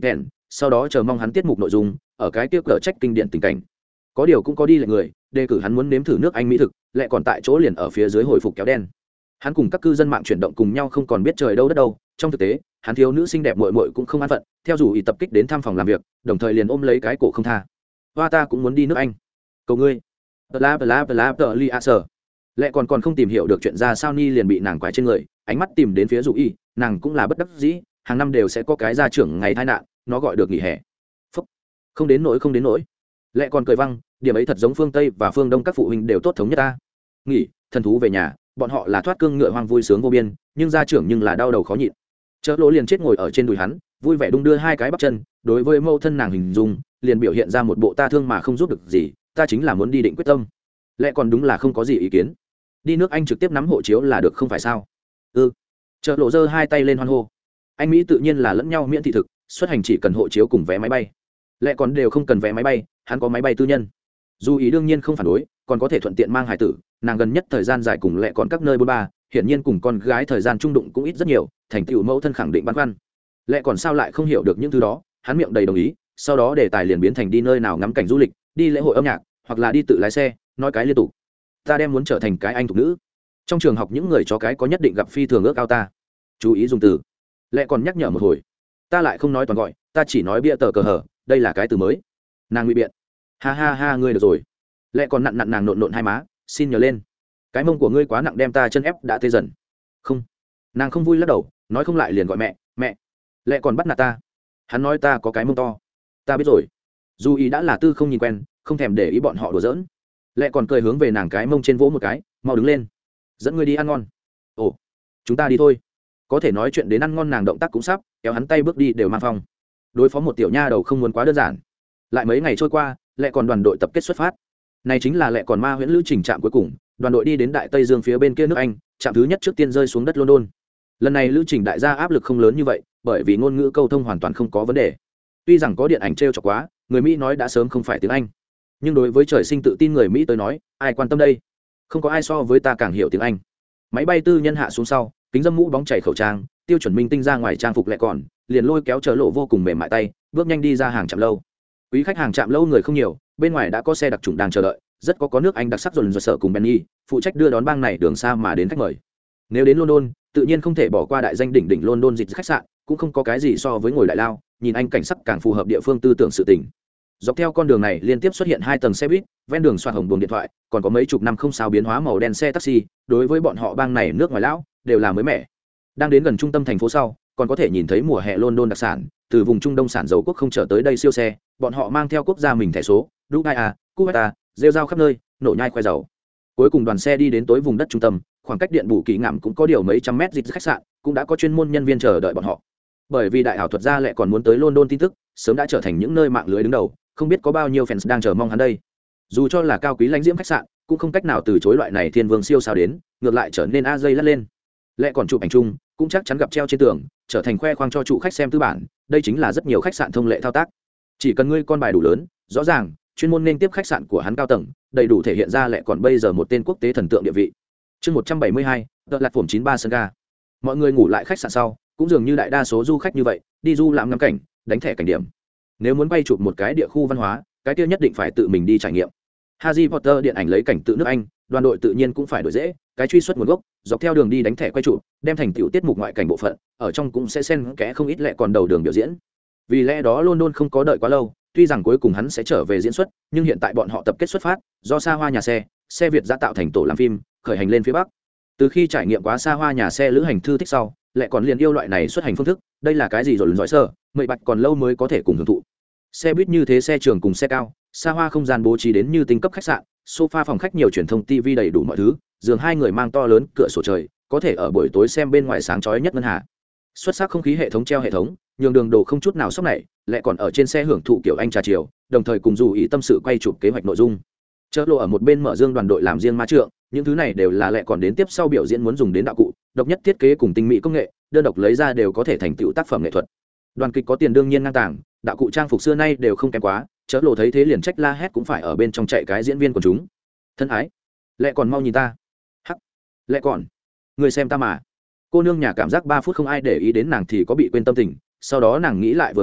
sau đó chờ mong hắn tiết mục nội dung ở cái tiếp cờ trách kinh điển tình cảnh. Có điều cũng có đi lệnh người đề cử hắn muốn nếm thử nước Anh mỹ thực, lại còn tại chỗ liền ở phía dưới hồi phục kéo đen. Hắn cùng các cư dân mạng chuyển động cùng nhau không còn biết trời đâu đất đâu. Trong thực tế hắn thiếu nữ xinh đẹp muội muội cũng không an phận, theo dù ý tập kích đến thăm phòng làm việc, đồng thời liền ôm lấy cái cổ không tha. Hoa ta cũng muốn đi nước Anh, cầu ngươi. Bla bla bla bla li a sở. Lại còn còn không tìm hiểu được chuyện ra sao, Ni liền bị nàng quái trên người, ánh mắt tìm đến phía Dụ Y, nàng cũng là bất đắc dĩ, hàng năm đều sẽ có cái gia trưởng ngày tai nạn, nó gọi được nghỉ hè. Phúc. Không đến nỗi không đến nỗi. Lại còn cười văng, điểm ấy thật giống phương Tây và phương Đông các phụ huynh đều tốt thống nhất ta. Nghỉ, thần thú về nhà, bọn họ là thoát cương ngựa hoang vui sướng vô biên, nhưng gia trưởng nhưng là đau đầu khó nhịn. Chợ lỗ liền chết ngồi ở trên đùi hắn, vui vẻ đung đưa hai cái bắp chân, đối với mâu thân nàng hình dung, liền biểu hiện ra một bộ ta thương mà không giúp được gì, ta chính là muốn đi định quyết tâm. Lẽ còn đúng là không có gì ý kiến, đi nước Anh trực tiếp nắm hộ chiếu là được không phải sao? Ừ. Chợ lộ giơ hai tay lên hoan hô. Anh Mỹ tự nhiên là lẫn nhau miễn thị thực, xuất hành chỉ cần hộ chiếu cùng vé máy bay. Lẽ còn đều không cần vé máy bay, hắn có máy bay tư nhân. Dù ý đương nhiên không phản đối, còn có thể thuận tiện mang hài tử, nàng gần nhất thời gian dài cùng lẽ còn các nơi bôn ba, hiển nhiên cùng con gái thời gian trung đụng cũng ít rất nhiều, thành tựu mẫu thân khẳng định băn khoăn. Lẽ còn sao lại không hiểu được những thứ đó, hắn miệng đầy đồng ý, sau đó đề tài liền biến thành đi nơi nào ngắm cảnh du lịch, đi lễ hội âm nhạc, hoặc là đi tự lái xe, nói cái liên tục. Ta đem muốn trở thành cái anh thục nữ. Trong trường học những người chó cái có nhất định gặp phi thường ước ao ta. Chú ý dùng từ. Lẽ còn nhắc nhở một hồi. Ta lại không nói toàn gọi, ta chỉ nói bia tờ cờ hở, đây là cái từ mới. Nàng ngụy biện. Ha ha ha, ngươi được rồi. Lẽ còn nặn nặn nàng nộn nộn hai má, xin nhờ lên. Cái mông của ngươi quá nặng đem ta chân ép đã tê dần. Không. Nàng không vui lắc đầu, nói không lại liền gọi mẹ, mẹ. Lẽ còn bắt nạt ta. Hắn nói ta có cái mông to. Ta biết rồi. Dù ý đã là tư không nhìn quen, không thèm để ý bọn họ đùa giỡn. Lẽ còn cười hướng về nàng cái mông trên vỗ một cái, mau đứng lên, dẫn ngươi đi ăn ngon. Ồ, chúng ta đi thôi. Có thể nói chuyện đến ăn ngon, nàng động tác cũng sắp kéo hắn tay bước đi đều mang phong. Đối phó một tiểu nha đầu không muốn quá đơn giản. Lại mấy ngày trôi qua, Lẽ còn đoàn đội tập kết xuất phát. Này chính là Lẽ còn ma huyễn lữ trình trạm cuối cùng, đoàn đội đi đến đại tây dương phía bên kia nước Anh, trạm thứ nhất trước tiên rơi xuống đất London. Lần này lữ trình đại gia áp lực không lớn như vậy, bởi vì ngôn ngữ câu thông hoàn toàn không có vấn đề. Tuy rằng có điện ảnh trêu chọc quá, người Mỹ nói đã sớm không phải tiếng Anh, nhưng đối với trời sinh tự tin người Mỹ tới nói, ai quan tâm đây? Không có ai so với ta càng hiểu tiếng Anh. Máy bay tư nhân hạ xuống sau, kính dâm mũ bóng chảy khẩu trang, tiêu chuẩn minh tinh ra ngoài trang phục Lẽ còn liền lôi kéo Chớ lộ vô cùng mềm mại tay, bước nhanh đi ra hàng trạm lâu. Quý khách hàng trạm lâu người không nhiều, bên ngoài đã có xe đặc trùng đang chờ đợi, rất có có nước Anh đặc sắc dồn dồn sợ cùng Benny, phụ trách đưa đón bang này đường xa mà đến khách mời. Nếu đến London, tự nhiên không thể bỏ qua đại danh đỉnh đỉnh London dịch khách sạn, cũng không có cái gì so với ngồi đại lao, nhìn anh cảnh sắc càng phù hợp địa phương tư tưởng sự tình. Dọc theo con đường này liên tiếp xuất hiện hai tầng xe buýt, ven đường xoạt hồng buồng điện thoại, còn có mấy chục năm không sao biến hóa màu đen xe taxi, đối với bọn họ bang này nước ngoài lão đều là mới mẻ. Đang đến gần trung tâm thành phố sau, còn có thể nhìn thấy mùa hè London đặc sản, từ vùng Trung Đông sản dầu quốc không trở tới đây siêu xe, bọn họ mang theo quốc gia mình thẻ số, Dubai à, Kuwait, rêu rao khắp nơi, nổ nhai khoe dầu. Cuối cùng đoàn xe đi đến tối vùng đất trung tâm, khoảng cách điện bù kỳ ngạm cũng có điều mấy trăm mét dịch khách sạn, cũng đã có chuyên môn nhân viên chờ đợi bọn họ. Bởi vì đại ảo thuật gia lại còn muốn tới London tin tức, sớm đã trở thành những nơi mạng lưới đứng đầu, không biết có bao nhiêu fans đang chờ mong hắn đây. Dù cho là cao quý lãnh diễm khách sạn, cũng không cách nào từ chối loại này thiên vương siêu sao đến, ngược lại trở nên a dây lắt lên. Lại còn chụp ảnh chung, cũng chắc chắn gặp treo trên tường, trở thành khoe khoang cho chủ khách xem tư bản, đây chính là rất nhiều khách sạn thông lệ thao tác. Chỉ cần ngươi con bài đủ lớn, rõ ràng, chuyên môn nên tiếp khách sạn của hắn cao tầng, đầy đủ thể hiện ra lại còn bây giờ một tên quốc tế thần tượng địa vị. Chương một trăm bảy mươi hai, tợ lạt phổm chín ba sân ga. Mọi người ngủ lại khách sạn sau, cũng dường như đại đa số du khách như vậy, đi du lãm ngắm cảnh, đánh thẻ cảnh điểm. Nếu muốn bay chụp một cái địa khu văn hóa, cái kia nhất định phải tự mình đi trải nghiệm. Harry Potter điện ảnh lấy cảnh tự nước Anh, đoàn đội tự nhiên cũng phải đổi dễ, cái truy xuất nguồn gốc, dọc theo đường đi đánh thẻ quay chụp, đem thành tiểu tiết mục ngoại cảnh bộ phận, ở trong cũng sẽ xen kẽ không ít lẹ còn đầu đường biểu diễn. Vì lẽ đó London không có đợi quá lâu, tuy rằng cuối cùng hắn sẽ trở về diễn xuất, nhưng hiện tại bọn họ tập kết xuất phát, do xa hoa nhà xe, xe Việt đã tạo thành tổ làm phim, khởi hành lên phía bắc. Từ khi trải nghiệm quá xa hoa nhà xe lữ hành thư thích sau, lại còn liền yêu loại này xuất hành phương thức, đây là cái gì rồi lần giỏi sơ, mười bạch còn lâu mới có thể cùng hưởng thụ. Xe buýt như thế, xe trường cùng xe cao, xa hoa không gian bố trí đến như tinh cấp khách sạn, sofa phòng khách nhiều truyền thông ti vi đầy đủ mọi thứ, giường hai người mang to lớn, cửa sổ trời, có thể ở buổi tối xem bên ngoài sáng chói nhất ngân hà. Xuất sắc không khí hệ thống treo hệ thống, nhường đường đồ không chút nào sốc này, lại còn ở trên xe hưởng thụ kiểu anh trà chiều, đồng thời cùng dù ý tâm sự quay chụp kế hoạch nội dung. Chớ lộ ở một bên mở dương đoàn đội làm riêng ma trượng, những thứ này đều là lại còn đến tiếp sau biểu diễn muốn dùng đến đạo cụ, độc nhất thiết kế cùng tinh mỹ công nghệ, đơn độc lấy ra đều có thể thành tựu tác phẩm nghệ thuật. Đoàn kịch có tiền đương nhiên ngang tàng, đạo cụ trang phục xưa nay đều không kém quá, chớ lộ thấy thế liền trách la hét cũng phải ở bên trong chạy cái diễn viên của chúng. Thân ái, lại còn mau nhìn ta. Hắc, lại còn, người xem ta mà. Cô nương nhà cảm giác ba phút không ai để ý đến nàng thì có bị quên tâm tình, sau đó nàng nghĩ lại vừa nghĩ,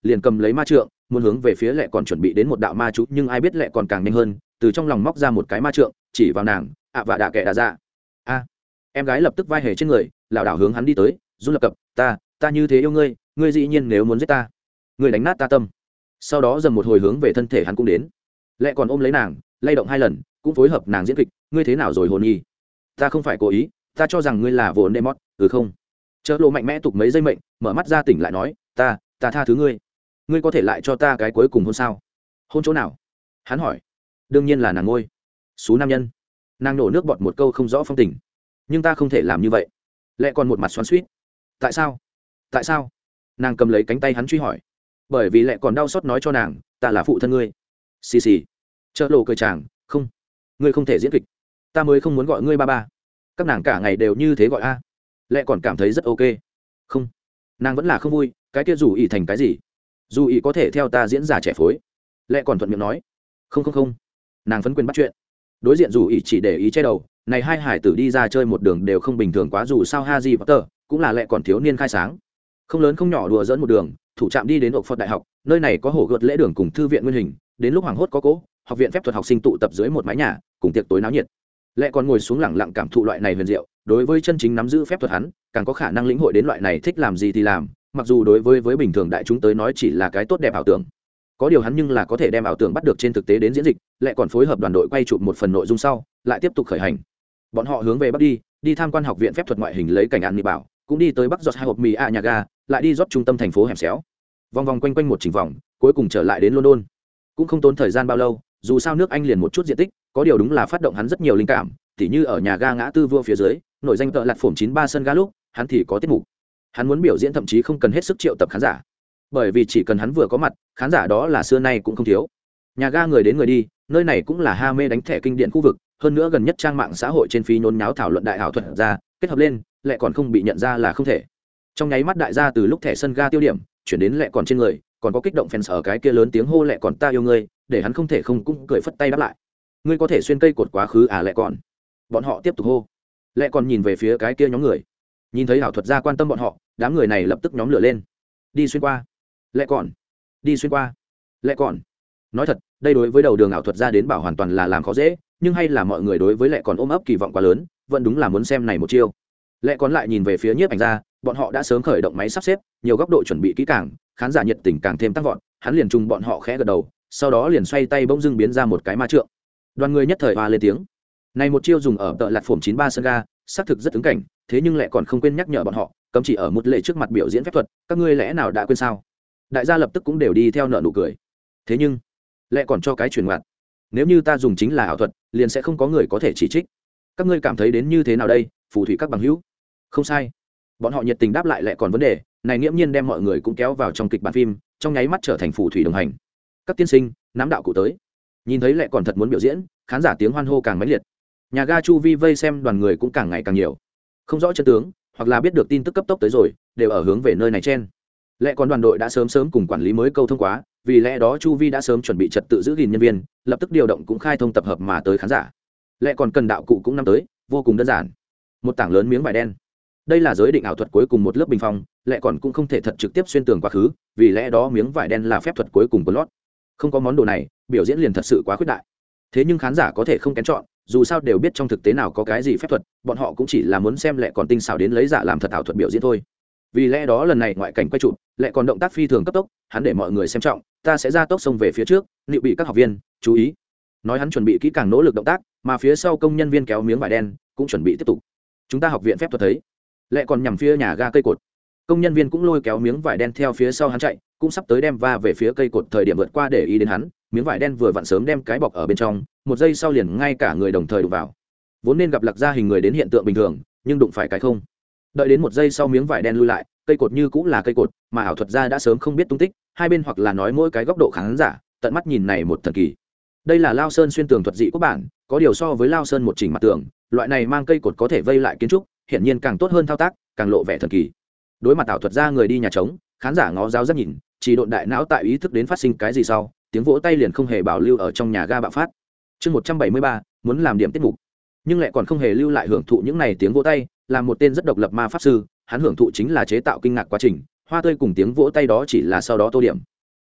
liền cầm lấy ma trượng muốn hướng về phía lẹ còn chuẩn bị đến một đạo ma chú, nhưng ai biết lẹ còn càng nhanh hơn, từ trong lòng móc ra một cái ma trượng chỉ vào nàng. ạ và đạ kệ đà ra. A. Em gái lập tức vai hề trên người lảo đảo hướng hắn đi tới, run lập cập. Ta ta như thế yêu ngươi, ngươi dĩ nhiên nếu muốn giết ta, ngươi đánh nát ta tâm. Sau đó dầm một hồi hướng về thân thể hắn cũng đến, lẹ còn ôm lấy nàng lay động hai lần, cũng phối hợp nàng diễn kịch. Ngươi thế nào rồi hồn nhi? Ta không phải cố ý, ta cho rằng ngươi là vốn đêm mót. Ừ không? Chợ lộ mạnh mẽ tục mấy giây mệnh, mở mắt ra tỉnh lại nói, ta ta tha thứ ngươi. Ngươi có thể lại cho ta cái cuối cùng hôn sao? Hôn chỗ nào? Hắn hỏi. Đương nhiên là nàng ngôi. Xú nam nhân. Nàng nổ nước bọt một câu không rõ phong tình. Nhưng ta không thể làm như vậy. Lẽ còn một mặt xoắn xuýt. Tại sao? Tại sao? Nàng cầm lấy cánh tay hắn truy hỏi. Bởi vì lẽ còn đau xót nói cho nàng, ta là phụ thân ngươi. Xì xì. Chợ lộ cười chàng, không, ngươi không thể diễn kịch. Ta mới không muốn gọi ngươi ba ba. Các nàng cả ngày đều như thế gọi a. Lẽ còn cảm thấy rất ok. Không, nàng vẫn là không vui. Cái kia dù ý thành cái gì? Dù ý có thể theo ta diễn giả trẻ phối. Lẽ còn thuận miệng nói, không không không. Nàng phấn quyền bắt chuyện. Đối diện dù ý chỉ để ý che đầu. Này hai hải tử đi ra chơi một đường đều không bình thường quá, dù sao Harry Potter cũng là lẽ còn thiếu niên khai sáng, không lớn không nhỏ đùa dẫn một đường thủ trạm đi đến Oxford đại học. Nơi này có hổ gợt lễ đường cùng thư viện nguyên hình, đến lúc hoàng hốt có cỗ học viện phép thuật học sinh tụ tập dưới một mái nhà cùng tiệc tối náo nhiệt. Lẽ còn ngồi xuống lẳng lặng cảm thụ loại này huyền diệu. Đối với chân chính nắm giữ phép thuật hắn càng có khả năng lĩnh hội đến loại này thích làm gì thì làm, mặc dù đối với với bình thường đại chúng tới nói chỉ là cái tốt đẹp ảo tưởng, có điều hắn nhưng là có thể đem ảo tưởng bắt được trên thực tế đến diễn dịch. Lẽ còn phối hợp đoàn đội quay chụp một phần nội dung sau lại tiếp tục khởi hành. Bọn họ hướng về bắc đi đi tham quan học viện phép thuật ngoại hình lấy cảnh an nị bảo, cũng đi tới bắc giọt hai hộp mì a nhà ga, lại đi rót trung tâm thành phố hẻm xéo, vòng vòng quanh quanh một chỉnh vòng, cuối cùng trở lại đến London. Cũng không tốn thời gian bao lâu, dù sao nước Anh liền một chút diện tích, có điều đúng là phát động hắn rất nhiều linh cảm, tỉ như ở nhà ga ngã tư vua phía dưới nội danh tợ lạt phổm chín ba sân ga lúc hắn thì có tiết mục, hắn muốn biểu diễn thậm chí không cần hết sức triệu tập khán giả, bởi vì chỉ cần hắn vừa có mặt, khán giả đó là xưa nay cũng không thiếu. Nhà ga người đến người đi, nơi này cũng là ha mê đánh thẻ kinh điển khu vực, hơn nữa gần nhất trang mạng xã hội trên phí nhốn nháo thảo luận đại ảo thuật ra kết hợp lên, lại còn không bị nhận ra là không thể. Trong nháy mắt đại gia từ lúc thẻ sân ga tiêu điểm chuyển đến lại còn trên người, còn có kích động fans ở cái kia lớn tiếng hô lại còn ta yêu ngươi, để hắn không thể không cũng cười phất tay đáp lại. Ngươi có thể xuyên cây cột quá khứ à lại còn. Bọn họ tiếp tục hô. Lại còn nhìn về phía cái kia nhóm người, nhìn thấy ảo thuật gia quan tâm bọn họ, đám người này lập tức nhóm lửa lên. Đi xuyên qua. Lại còn. Đi xuyên qua. Lại còn. Nói thật, đây đối với đầu đường ảo thuật gia đến bảo hoàn toàn là làm khó dễ, nhưng hay là mọi người đối với lại còn ôm ấp kỳ vọng quá lớn, vẫn đúng là muốn xem này một chiêu. Lại còn lại nhìn về phía nhiếp ảnh gia, bọn họ đã sớm khởi động máy sắp xếp, nhiều góc độ chuẩn bị kỹ càng, khán giả nhiệt tình càng thêm tăng vọt, hắn liền trùng bọn họ khẽ gật đầu, sau đó liền xoay tay bỗng dưng biến ra một cái ma trượng. Đoàn người nhất thời hoa lên tiếng. Này một chiêu dùng ở tợ lạt phổm chín ba sân ga, xác thực rất ứng cảnh, thế nhưng lại còn không quên nhắc nhở bọn họ, cấm chỉ ở một lệ trước mặt biểu diễn phép thuật, các ngươi lẽ nào đã quên sao? Đại gia lập tức cũng đều đi theo nợ nụ cười. Thế nhưng, lại còn cho cái truyền ngoặt. Nếu như ta dùng chính là ảo thuật, liền sẽ không có người có thể chỉ trích. Các ngươi cảm thấy đến như thế nào đây, phù thủy các bằng hữu? Không sai. Bọn họ nhiệt tình đáp lại lại còn vấn đề, này nghiễm nhiên đem mọi người cũng kéo vào trong kịch bản phim, trong nháy mắt trở thành phù thủy đồng hành. Các tiên sinh, nắm đạo cụ tới. Nhìn thấy lại còn thật muốn biểu diễn, khán giả tiếng hoan hô càng mãnh liệt. Nhà ga chu vi vây xem đoàn người cũng càng ngày càng nhiều. Không rõ chân tướng, hoặc là biết được tin tức cấp tốc tới rồi, đều ở hướng về nơi này chen. Lẽ còn đoàn đội đã sớm sớm cùng quản lý mới câu thông quá, vì lẽ đó chu vi đã sớm chuẩn bị trật tự giữ gìn nhân viên, lập tức điều động cũng khai thông tập hợp mà tới khán giả. Lẽ còn cần đạo cụ cũng năm tới, vô cùng đơn giản. Một tảng lớn miếng vải đen. Đây là giới định ảo thuật cuối cùng một lớp bình phong, lẽ còn cũng không thể thật trực tiếp xuyên tường quá khứ, vì lẽ đó miếng vải đen là phép thuật cuối cùng của lót. Không có món đồ này, biểu diễn liền thật sự quá khuyết đại. Thế nhưng khán giả có thể không kén chọn, dù sao đều biết trong thực tế nào có cái gì phép thuật, bọn họ cũng chỉ là muốn xem lẽ còn tinh xảo đến lấy giả làm thật ảo thuật biểu diễn thôi. Vì lẽ đó lần này ngoại cảnh quay chụp, lẽ còn động tác phi thường cấp tốc, hắn để mọi người xem trọng, ta sẽ ra tốc xông về phía trước, liệu bị các học viên chú ý. Nói hắn chuẩn bị kỹ càng nỗ lực động tác, mà phía sau công nhân viên kéo miếng vải đen cũng chuẩn bị tiếp tục. Chúng ta học viện phép thuật thấy, lẽ còn nhằm phía nhà ga cây cột, công nhân viên cũng lôi kéo miếng vải đen theo phía sau hắn chạy, cũng sắp tới đem va về phía cây cột, thời điểm vượt qua để ý đến hắn, miếng vải đen vừa vặn sớm đem cái bọc ở bên trong, một giây sau liền ngay cả người đồng thời đụng vào. Vốn nên gặp lạc ra hình người đến hiện tượng bình thường, nhưng đụng phải cái không. Đợi đến một giây sau miếng vải đen lui lại, cây cột như cũng là cây cột, mà ảo thuật gia đã sớm không biết tung tích, hai bên hoặc là nói mỗi cái góc độ khán giả, tận mắt nhìn này một thần kỳ. Đây là Lao Sơn xuyên tường thuật dị quốc bản, có điều so với Lao Sơn một chỉnh mặt tường, loại này mang cây cột có thể vây lại kiến trúc, hiển nhiên càng tốt hơn thao tác, càng lộ vẻ thần kỳ. Đối mặt ảo thuật gia người đi nhà trống, khán giả ngó giáo rất nhìn, chỉ độn đại não tại ý thức đến phát sinh cái gì sau, tiếng vỗ tay liền không hề bảo lưu ở trong nhà ga bạo phát. Chương một trăm bảy mươi ba, muốn làm điểm tiết mục, nhưng lại còn không hề lưu lại hưởng thụ những này tiếng vỗ tay, là một tên rất độc lập ma pháp sư, hắn hưởng thụ chính là chế tạo kinh ngạc quá trình, hoa tươi cùng tiếng vỗ tay đó chỉ là sau đó tô điểm.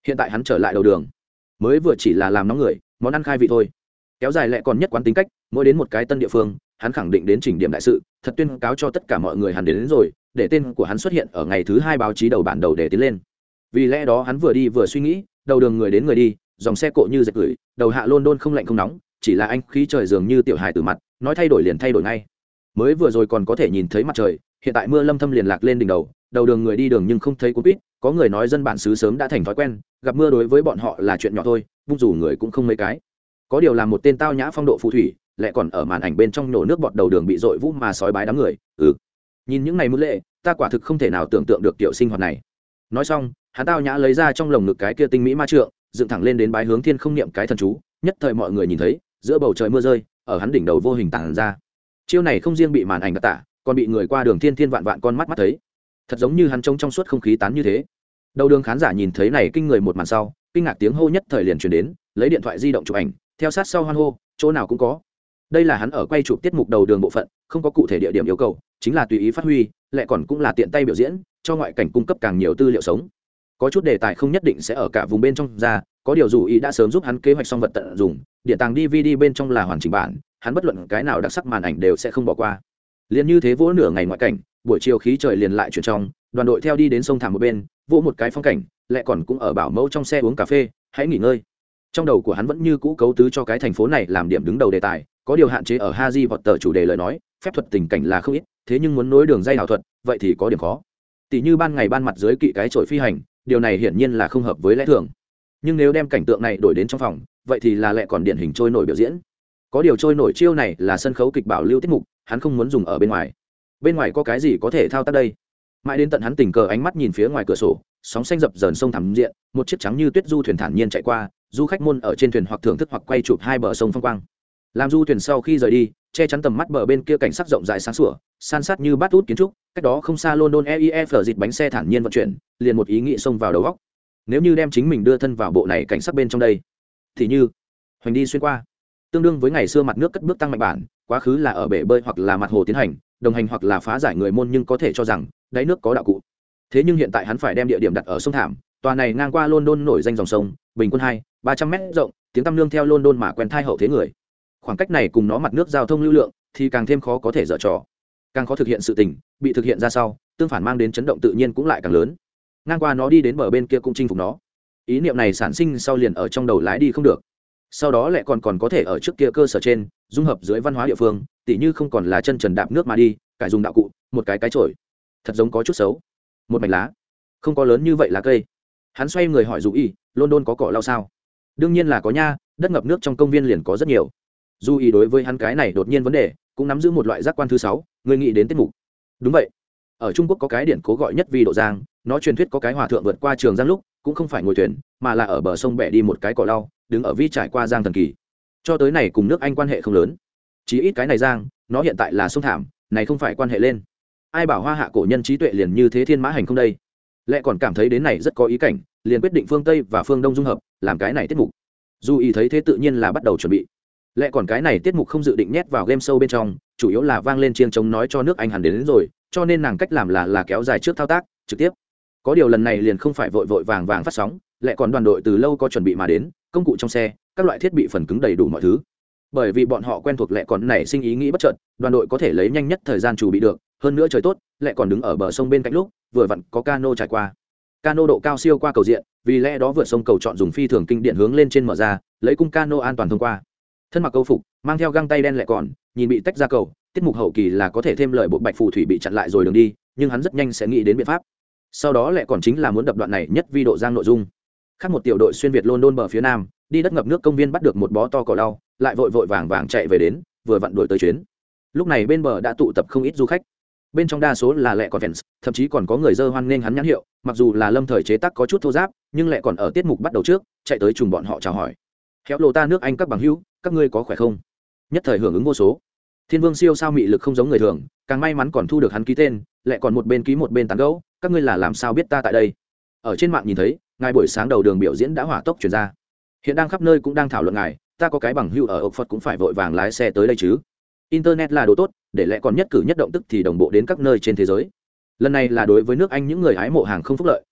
hiện tại hắn trở lại đầu đường mới vừa chỉ là làm nóng người món ăn khai vị thôi. Kéo dài lẹ còn nhất quán tính cách, mỗi đến một cái tân địa phương hắn khẳng định đến chỉnh điểm đại sự, thật tuyên cáo cho tất cả mọi người hắn đến, đến rồi, để tên của hắn xuất hiện ở ngày thứ hai báo chí đầu bản đầu để tiến lên. Vì lẽ đó hắn vừa đi vừa suy nghĩ, đầu đường người đến người đi, dòng xe cộ như dệt gửi, đầu hạ London không lạnh không nóng, chỉ là anh khí trời dường như tiểu hài từ mặt, nói thay đổi liền thay đổi ngay. Mới vừa rồi còn có thể nhìn thấy mặt trời, hiện tại mưa lâm thâm liền lạc lên đỉnh đầu, đầu đường người đi đường nhưng không thấy cuốn quýt. Có người nói dân bản xứ sớm đã thành thói quen, gặp mưa đối với bọn họ là chuyện nhỏ thôi, vung dù người cũng không mấy cái. Có điều làm một tên tao nhã phong độ phù thủy, lại còn ở màn ảnh bên trong nổ nước bọt đầu đường bị dội vũ mà sói bái đám người. Ừ, nhìn những ngày mưa lệ, ta quả thực không thể nào tưởng tượng được tiểu sinh hoạt này. Nói xong, hắn tao nhã lấy ra trong lồng ngực cái kia tinh mỹ ma trượng, dựng thẳng lên đến bái hướng thiên không niệm cái thần chú, nhất thời mọi người nhìn thấy, giữa bầu trời mưa rơi, ở hắn đỉnh đầu vô hình tản ra. Chiêu này không riêng bị màn ảnh đặc tả, còn bị người qua đường thiên thiên vạn vạn con mắt mắt thấy. Thật giống như hắn trông trong suốt không khí tán như thế. Đầu đường khán giả nhìn thấy này kinh người một màn sau, kinh ngạc tiếng hô nhất thời liền truyền đến, lấy điện thoại di động chụp ảnh, theo sát sau hoan hô, chỗ nào cũng có. Đây là hắn ở quay chụp tiết mục đầu đường bộ phận, không có cụ thể địa điểm yêu cầu, chính là tùy ý phát huy, lại còn cũng là tiện tay biểu diễn, cho ngoại cảnh cung cấp càng nhiều tư liệu sống. Có chút đề tài không nhất định sẽ ở cả vùng bên trong ra, có điều dù ý đã sớm giúp hắn kế hoạch xong vật tận dụng, điện tàng đê vê đê bên trong là hoàn chỉnh bản, hắn bất luận cái nào đặc sắc màn ảnh đều sẽ không bỏ qua. Liên như thế vỗ nửa ngày ngoại cảnh, buổi chiều khí trời liền lại chuyển trong, đoàn đội theo đi đến sông thảm một bên, vỗ một cái phong cảnh, lại còn cũng ở bảo mẫu trong xe uống cà phê, hãy nghỉ ngơi. Trong đầu của hắn vẫn như cũ cấu tứ cho cái thành phố này làm điểm đứng đầu đề tài, có điều hạn chế ở Harry Potter chủ đề lời nói, phép thuật tình cảnh là không ít, thế nhưng muốn nối đường dây ảo thuật, vậy thì có điểm khó. Tỷ như ban ngày ban mặt dưới kỵ cái chổi phi hành, điều này hiển nhiên là không hợp với lẽ thường. Nhưng nếu đem cảnh tượng này đổi đến trong phòng, vậy thì là lại còn điển hình trôi nổi biểu diễn. Có điều trôi nổi chiêu này là sân khấu kịch bảo lưu tiết mục, hắn không muốn dùng ở bên ngoài. Bên ngoài có cái gì có thể thao tác đây? Mãi đến tận hắn tình cờ ánh mắt nhìn phía ngoài cửa sổ, sóng xanh dập dờn sông thẳm diện, một chiếc trắng như tuyết du thuyền thản nhiên chạy qua, du khách môn ở trên thuyền hoặc thưởng thức hoặc quay chụp hai bờ sông phong quang. Làm du thuyền sau khi rời đi, che chắn tầm mắt bờ bên kia cảnh sắc rộng rãi sáng sủa, san sát như bát út kiến trúc, cách đó không xa London e i ép dịt bánh xe thản nhiên vận chuyển, liền một ý nghĩ xông vào đầu óc. Nếu như đem chính mình đưa thân vào bộ này cảnh sắc bên trong đây, thì như hoành đi xuyên qua, tương đương với ngày xưa mặt nước cất bước tăng mạnh bản, quá khứ là ở bể bơi hoặc là mặt hồ tiến hành, đồng hành hoặc là phá giải người môn, nhưng có thể cho rằng đáy nước có đạo cụ. Thế nhưng hiện tại hắn phải đem địa điểm đặt ở sông thảm, tòa này ngang qua London nổi danh dòng sông, bình quân hai ba trăm mét rộng, tiếng tăm nương theo London mà quen thai hậu thế người. Khoảng cách này cùng nó mặt nước giao thông lưu lượng thì càng thêm khó có thể dở trò, càng khó thực hiện sự tình, bị thực hiện ra sau, tương phản mang đến chấn động tự nhiên cũng lại càng lớn. Ngang qua nó đi đến bờ bên kia cũng chinh phục nó. Ý niệm này sản sinh sau liền ở trong đầu lái đi không được. Sau đó lại còn còn có thể ở trước kia cơ sở trên, dung hợp dưới văn hóa địa phương, tỉ như không còn là chân trần đạp nước mà đi, cải dùng đạo cụ, một cái cái chổi. Thật giống có chút xấu. Một mảnh lá, không có lớn như vậy lá cây. Hắn xoay người hỏi Dụ Y, London có cỏ lau sao? Đương nhiên là có nha, đất ngập nước trong công viên liền có rất nhiều. Dù ý đối với hắn cái này đột nhiên vấn đề cũng nắm giữ một loại giác quan thứ sáu, người nghĩ đến tiết mục. Đúng vậy, ở Trung Quốc có cái điển cố gọi nhất Vi Độ Giang, nó truyền thuyết có cái hòa thượng vượt qua Trường Giang lúc cũng không phải ngồi thuyền, mà là ở bờ sông bẻ đi một cái cỏ lau, đứng ở vi trải qua Giang thần kỳ. Cho tới này cùng nước Anh quan hệ không lớn, chí ít cái này Giang, nó hiện tại là sông thảm, này không phải quan hệ lên. Ai bảo hoa hạ cổ nhân trí tuệ liền như thế thiên mã hành không đây? Lẽ còn cảm thấy đến này rất có ý cảnh, liền quyết định phương Tây và phương Đông dung hợp, làm cái này tiết mục. Dù ý thấy thế tự nhiên là bắt đầu chuẩn bị. Lẽ còn cái này tiết mục không dự định nhét vào game show bên trong, chủ yếu là vang lên chiêng trống nói cho nước Anh hẳn đến, đến rồi, cho nên nàng cách làm là là kéo dài trước thao tác, trực tiếp. Có điều lần này liền không phải vội vội vàng vàng phát sóng, lẽ còn đoàn đội từ lâu có chuẩn bị mà đến, công cụ trong xe, các loại thiết bị phần cứng đầy đủ mọi thứ. Bởi vì bọn họ quen thuộc lẽ còn nảy sinh ý nghĩ bất chợt, đoàn đội có thể lấy nhanh nhất thời gian chuẩn bị được, hơn nữa trời tốt, lẽ còn đứng ở bờ sông bên cạnh lúc, vừa vặn có cano trải qua. Cano độ cao siêu qua cầu diện, vì lẽ đó vượt sông cầu chọn dùng phi thường kinh điện hướng lên trên mở ra, lấy cung cano an toàn thông qua. Thân mặc câu phục, mang theo găng tay đen lẹ còn, nhìn bị tách ra cầu, tiết mục hậu kỳ là có thể thêm lời bộ bạch phù thủy bị chặn lại rồi đường đi, nhưng hắn rất nhanh sẽ nghĩ đến biện pháp. Sau đó lẹ còn chính là muốn đập đoạn này nhất Vi Độ Giang nội dung. Khác một tiểu đội xuyên việt London bờ phía nam, đi đất ngập nước công viên bắt được một bó to cỏ lau, lại vội vội vàng vàng chạy về đến, vừa vặn đuổi tới chuyến. Lúc này bên bờ đã tụ tập không ít du khách. Bên trong đa số là lẹ còn fans, thậm chí còn có người dơ hoan nghênh hắn nhãn hiệu, mặc dù là lâm thời chế tác có chút thô ráp, nhưng lẹ còn ở tiết mục bắt đầu trước, chạy tới trùng bọn họ chào hỏi. Khéo lộ ta nước Anh các bằng hữu, các ngươi có khỏe không? Nhất thời hưởng ứng vô số. Thiên Vương siêu sao mị lực không giống người thường, càng may mắn còn thu được hắn ký tên, lại còn một bên ký một bên tán gẫu, các ngươi là làm sao biết ta tại đây? Ở trên mạng nhìn thấy, ngài buổi sáng đầu đường biểu diễn đã hỏa tốc truyền ra. Hiện đang khắp nơi cũng đang thảo luận ngài, ta có cái bằng hữu ở Ốc Phật cũng phải vội vàng lái xe tới đây chứ. Internet là đồ tốt, để lẽ còn nhất cử nhất động tức thì đồng bộ đến các nơi trên thế giới. Lần này là đối với nước Anh những người hái mộ hàng không phúc lợi,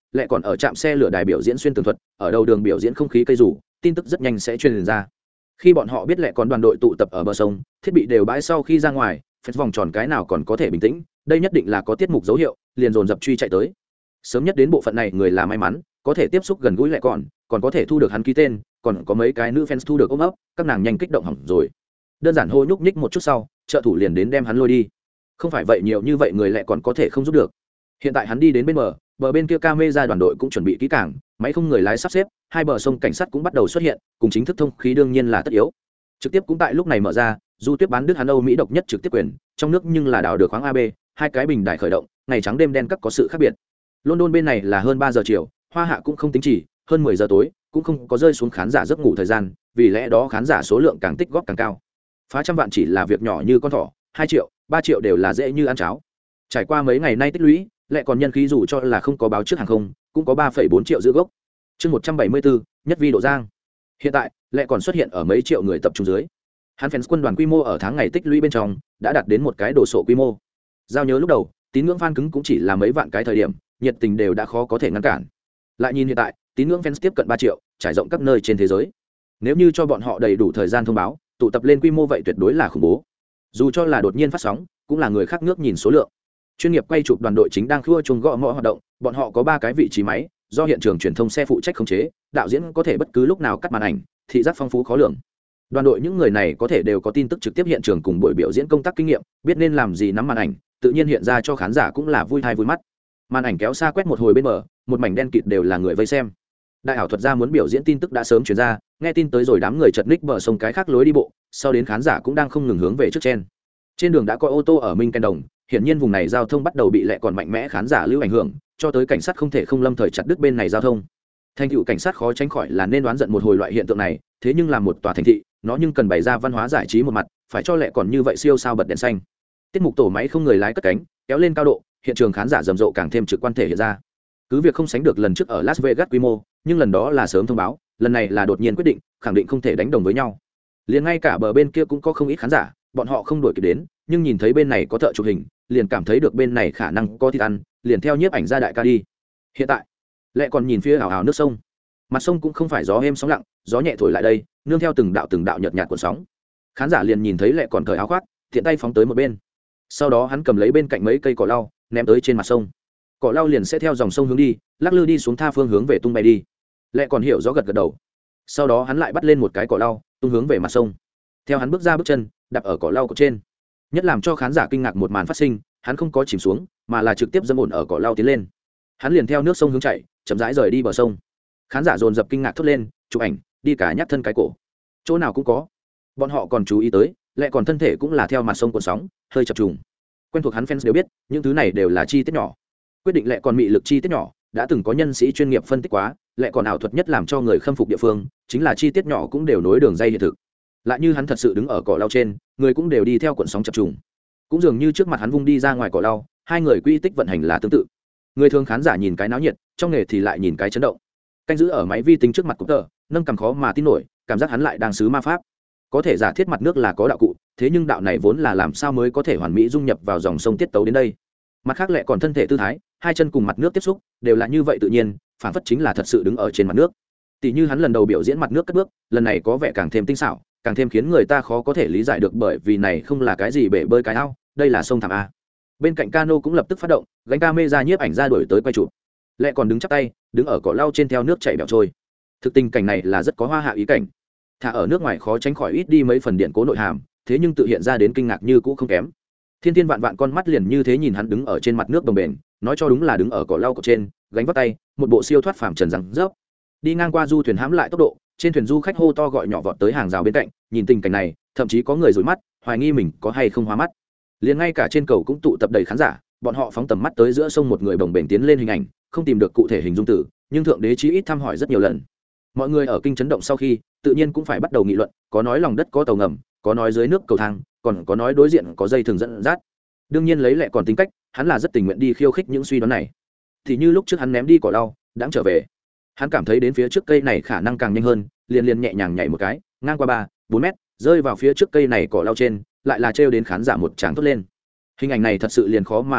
lại còn ở trạm xe lửa đài biểu diễn xuyên tường thuật, ở đầu đường biểu diễn không khí cây rủ, tin tức rất nhanh sẽ truyền ra. Khi bọn họ biết lại còn đoàn đội tụ tập ở bờ sông, thiết bị đều bãi sau khi ra ngoài, phép vòng tròn cái nào còn có thể bình tĩnh, đây nhất định là có tiết mục dấu hiệu, liền dồn dập truy chạy tới. Sớm nhất đến bộ phận này người là may mắn, có thể tiếp xúc gần gũi lại còn, còn có thể thu được hắn ký tên, còn có mấy cái nữ fans thu được ôm ấp, các nàng nhanh kích động hỏng rồi. Đơn giản hô nhúc nhích một chút sau, trợ thủ liền đến đem hắn lôi đi. Không phải vậy nhiều như vậy người lại còn có thể không giúp được. Hiện tại hắn đi đến bên bờ, bờ bên kia camera đoàn đội cũng chuẩn bị kỹ càng, máy không người lái sắp xếp, hai bờ sông cảnh sát cũng bắt đầu xuất hiện, cùng chính thức thông khí đương nhiên là tất yếu. Trực tiếp cũng tại lúc này mở ra, du tuyết bán đứt hắn Âu Mỹ độc nhất trực tiếp quyền, trong nước nhưng là đảo được khoáng a bê, hai cái bình đài khởi động, ngày trắng đêm đen các có sự khác biệt. London bên này là hơn ba giờ chiều, hoa hạ cũng không tính chỉ, hơn mười giờ tối, cũng không có rơi xuống khán giả giấc ngủ thời gian, vì lẽ đó khán giả số lượng càng tích góp càng cao. Phá trăm vạn chỉ là việc nhỏ như con thỏ, hai triệu, ba triệu đều là dễ như ăn cháo. Trải qua mấy ngày nay tích lũy, lại còn nhân khí dù cho là không có báo trước hàng không, cũng có ba phẩy bốn triệu giữ gốc. Chương một trăm bảy mươi bốn, nhất vi độ giang. Hiện tại, lại còn xuất hiện ở mấy triệu người tập trung dưới. Hắn fans quân đoàn quy mô ở tháng ngày tích lũy bên trong đã đạt đến một cái đồ sộ quy mô. Giao nhớ lúc đầu, tín ngưỡng fan cứng cũng chỉ là mấy vạn cái thời điểm, nhiệt tình đều đã khó có thể ngăn cản. Lại nhìn hiện tại, tín ngưỡng fans tiếp cận ba triệu, trải rộng các nơi trên thế giới. Nếu như cho bọn họ đầy đủ thời gian thông báo, tụ tập lên quy mô vậy tuyệt đối là khủng bố. Dù cho là đột nhiên phát sóng, cũng là người khác nước nhìn số lượng. Chuyên nghiệp quay chụp đoàn đội chính đang khua chuông gõ mõ hoạt động, bọn họ có ba cái vị trí máy, do hiện trường truyền thông xe phụ trách khống chế, đạo diễn có thể bất cứ lúc nào cắt màn ảnh, thị giác phong phú khó lường. Đoàn đội những người này có thể đều có tin tức trực tiếp hiện trường cùng buổi biểu diễn công tác kinh nghiệm, biết nên làm gì nắm màn ảnh, tự nhiên hiện ra cho khán giả cũng là vui tai vui mắt. Màn ảnh kéo xa quét một hồi bên bờ, một mảnh đen kịt đều là người vây xem. Đại ảo thuật gia muốn biểu diễn tin tức đã sớm truyền ra, nghe tin tới rồi đám người chật ních bờ sông cái khác lối đi bộ, sau đến khán giả cũng đang không ngừng hướng về trước trên. Trên đường đã có ô tô ở Minh Canh Đồng, hiển nhiên vùng này giao thông bắt đầu bị lẹ còn mạnh mẽ khán giả lưu ảnh hưởng, cho tới cảnh sát không thể không lâm thời chặt đứt bên này giao thông. Thành tựu cảnh sát khó tránh khỏi là nên đoán giận một hồi loại hiện tượng này, thế nhưng làm một tòa thành thị, nó nhưng cần bày ra văn hóa giải trí một mặt, phải cho lẹ còn như vậy siêu sao bật đèn xanh. Tiết mục tổ máy không người lái cất cánh, kéo lên cao độ, hiện trường khán giả rầm rộ càng thêm trực quan thể hiện ra. Cứ việc không sánh được lần trước ở Las Vegas quy mô, nhưng lần đó là sớm thông báo, lần này là đột nhiên quyết định, khẳng định không thể đánh đồng với nhau. Liền ngay cả bờ bên kia cũng có không ít khán giả, bọn họ không đuổi kịp đến, nhưng nhìn thấy bên này có thợ chụp hình, liền cảm thấy được bên này khả năng có thịt ăn, liền theo nhiếp ảnh ra đại ca đi. Hiện tại, lại còn nhìn phía ảo ảo nước sông. Mặt sông cũng không phải gió êm sóng lặng, gió nhẹ thổi lại đây, nương theo từng đạo từng đạo nhợt nhạt cuộn sóng. Khán giả liền nhìn thấy lại còn cởi áo khoác, thiện tay phóng tới một bên. Sau đó hắn cầm lấy bên cạnh mấy cây cỏ lau, ném tới trên mặt sông. Cỏ lau liền sẽ theo dòng sông hướng đi, lắc lư đi xuống tha phương hướng về tung bay đi. Lại còn hiểu rõ gật gật đầu. Sau đó hắn lại bắt lên một cái cỏ lau, tung hướng về mặt sông. Theo hắn bước ra bước chân, đạp ở cỏ lau của trên. Nhất làm cho khán giả kinh ngạc một màn phát sinh, hắn không có chìm xuống, mà là trực tiếp dẫm ổn ở cỏ lau tiến lên. Hắn liền theo nước sông hướng chạy, chậm rãi rời đi bờ sông. Khán giả dồn dập kinh ngạc thốt lên, chụp ảnh, đi cả nhắc thân cái cổ. Chỗ nào cũng có. Bọn họ còn chú ý tới, lại còn thân thể cũng là theo mặt sông cuộn sóng, hơi chập trùng. Quen thuộc hắn fans đều biết, những thứ này đều là chi tiết nhỏ. Quyết định lại còn mị lực chi tiết nhỏ, đã từng có nhân sĩ chuyên nghiệp phân tích quá, lại còn ảo thuật nhất làm cho người khâm phục địa phương, chính là chi tiết nhỏ cũng đều nối đường dây hiện thực. Lại như hắn thật sự đứng ở cỏ lau trên, người cũng đều đi theo cuộn sóng chập trùng. Cũng dường như trước mặt hắn vung đi ra ngoài cỏ lau, hai người quy tích vận hành là tương tự. Người thường khán giả nhìn cái náo nhiệt, trong nghề thì lại nhìn cái chấn động. Canh giữ ở máy vi tính trước mặt cũng tờ, nâng cầm khó mà tin nổi, cảm giác hắn lại đang sứ ma pháp. Có thể giả thiết mặt nước là có đạo cụ, thế nhưng đạo này vốn là làm sao mới có thể hoàn mỹ dung nhập vào dòng sông tiết tấu đến đây. Mặt khác lại còn thân thể tư thái, hai chân cùng mặt nước tiếp xúc, đều là như vậy tự nhiên, phản phất chính là thật sự đứng ở trên mặt nước. Tỷ như hắn lần đầu biểu diễn mặt nước cất bước, lần này có vẻ càng thêm tinh xảo, càng thêm khiến người ta khó có thể lý giải được, bởi vì này không là cái gì bể bơi cái ao, đây là sông thảm a. Bên cạnh cano cũng lập tức phát động, gánh camera nhiếp ảnh ra đuổi tới quay chụp. Lại còn đứng chắp tay, đứng ở cỏ lau trên theo nước chảy bẹo trôi. Thực tình cảnh này là rất có hoa hạ ý cảnh. Thả ở nước ngoài khó tránh khỏi ít đi mấy phần điện cố nội hàm, thế nhưng tự hiện ra đến kinh ngạc như cũ không kém. Thiên thiên vạn vạn con mắt liền như thế nhìn hắn đứng ở trên mặt nước đồng bền, nói cho đúng là đứng ở cỏ lau cỏ trên, gánh vác tay, một bộ siêu thoát phàm trần rằng rớp. Đi ngang qua du thuyền hãm lại tốc độ, trên thuyền du khách hô to gọi nhỏ vọt tới hàng rào bên cạnh, nhìn tình cảnh này, thậm chí có người rủi mắt, hoài nghi mình có hay không hóa mắt. Liền ngay cả trên cầu cũng tụ tập đầy khán giả, bọn họ phóng tầm mắt tới giữa sông một người bồng bềnh tiến lên hình ảnh, không tìm được cụ thể hình dung từ, nhưng thượng đế chí ít thăm hỏi rất nhiều lần. Mọi người ở kinh chấn động sau khi, tự nhiên cũng phải bắt đầu nghị luận, có nói lòng đất có tàu ngầm, có nói dưới nước cầu thang, còn có nói đối diện có dây thường dẫn dắt. Đương nhiên lấy lệ còn tính cách, hắn là rất tình nguyện đi khiêu khích những suy đoán này. Thì như lúc trước hắn ném đi cỏ lau, đãng trở về, hắn cảm thấy đến phía trước cây này khả năng càng nhanh hơn, liền liền nhẹ nhàng nhảy một cái, ngang qua ba, bốn mét, rơi vào phía trước cây này cỏ lau trên, lại là trêu đến khán giả một tràng thốt lên. Hình ảnh này thật sự liền khó mà giải thích,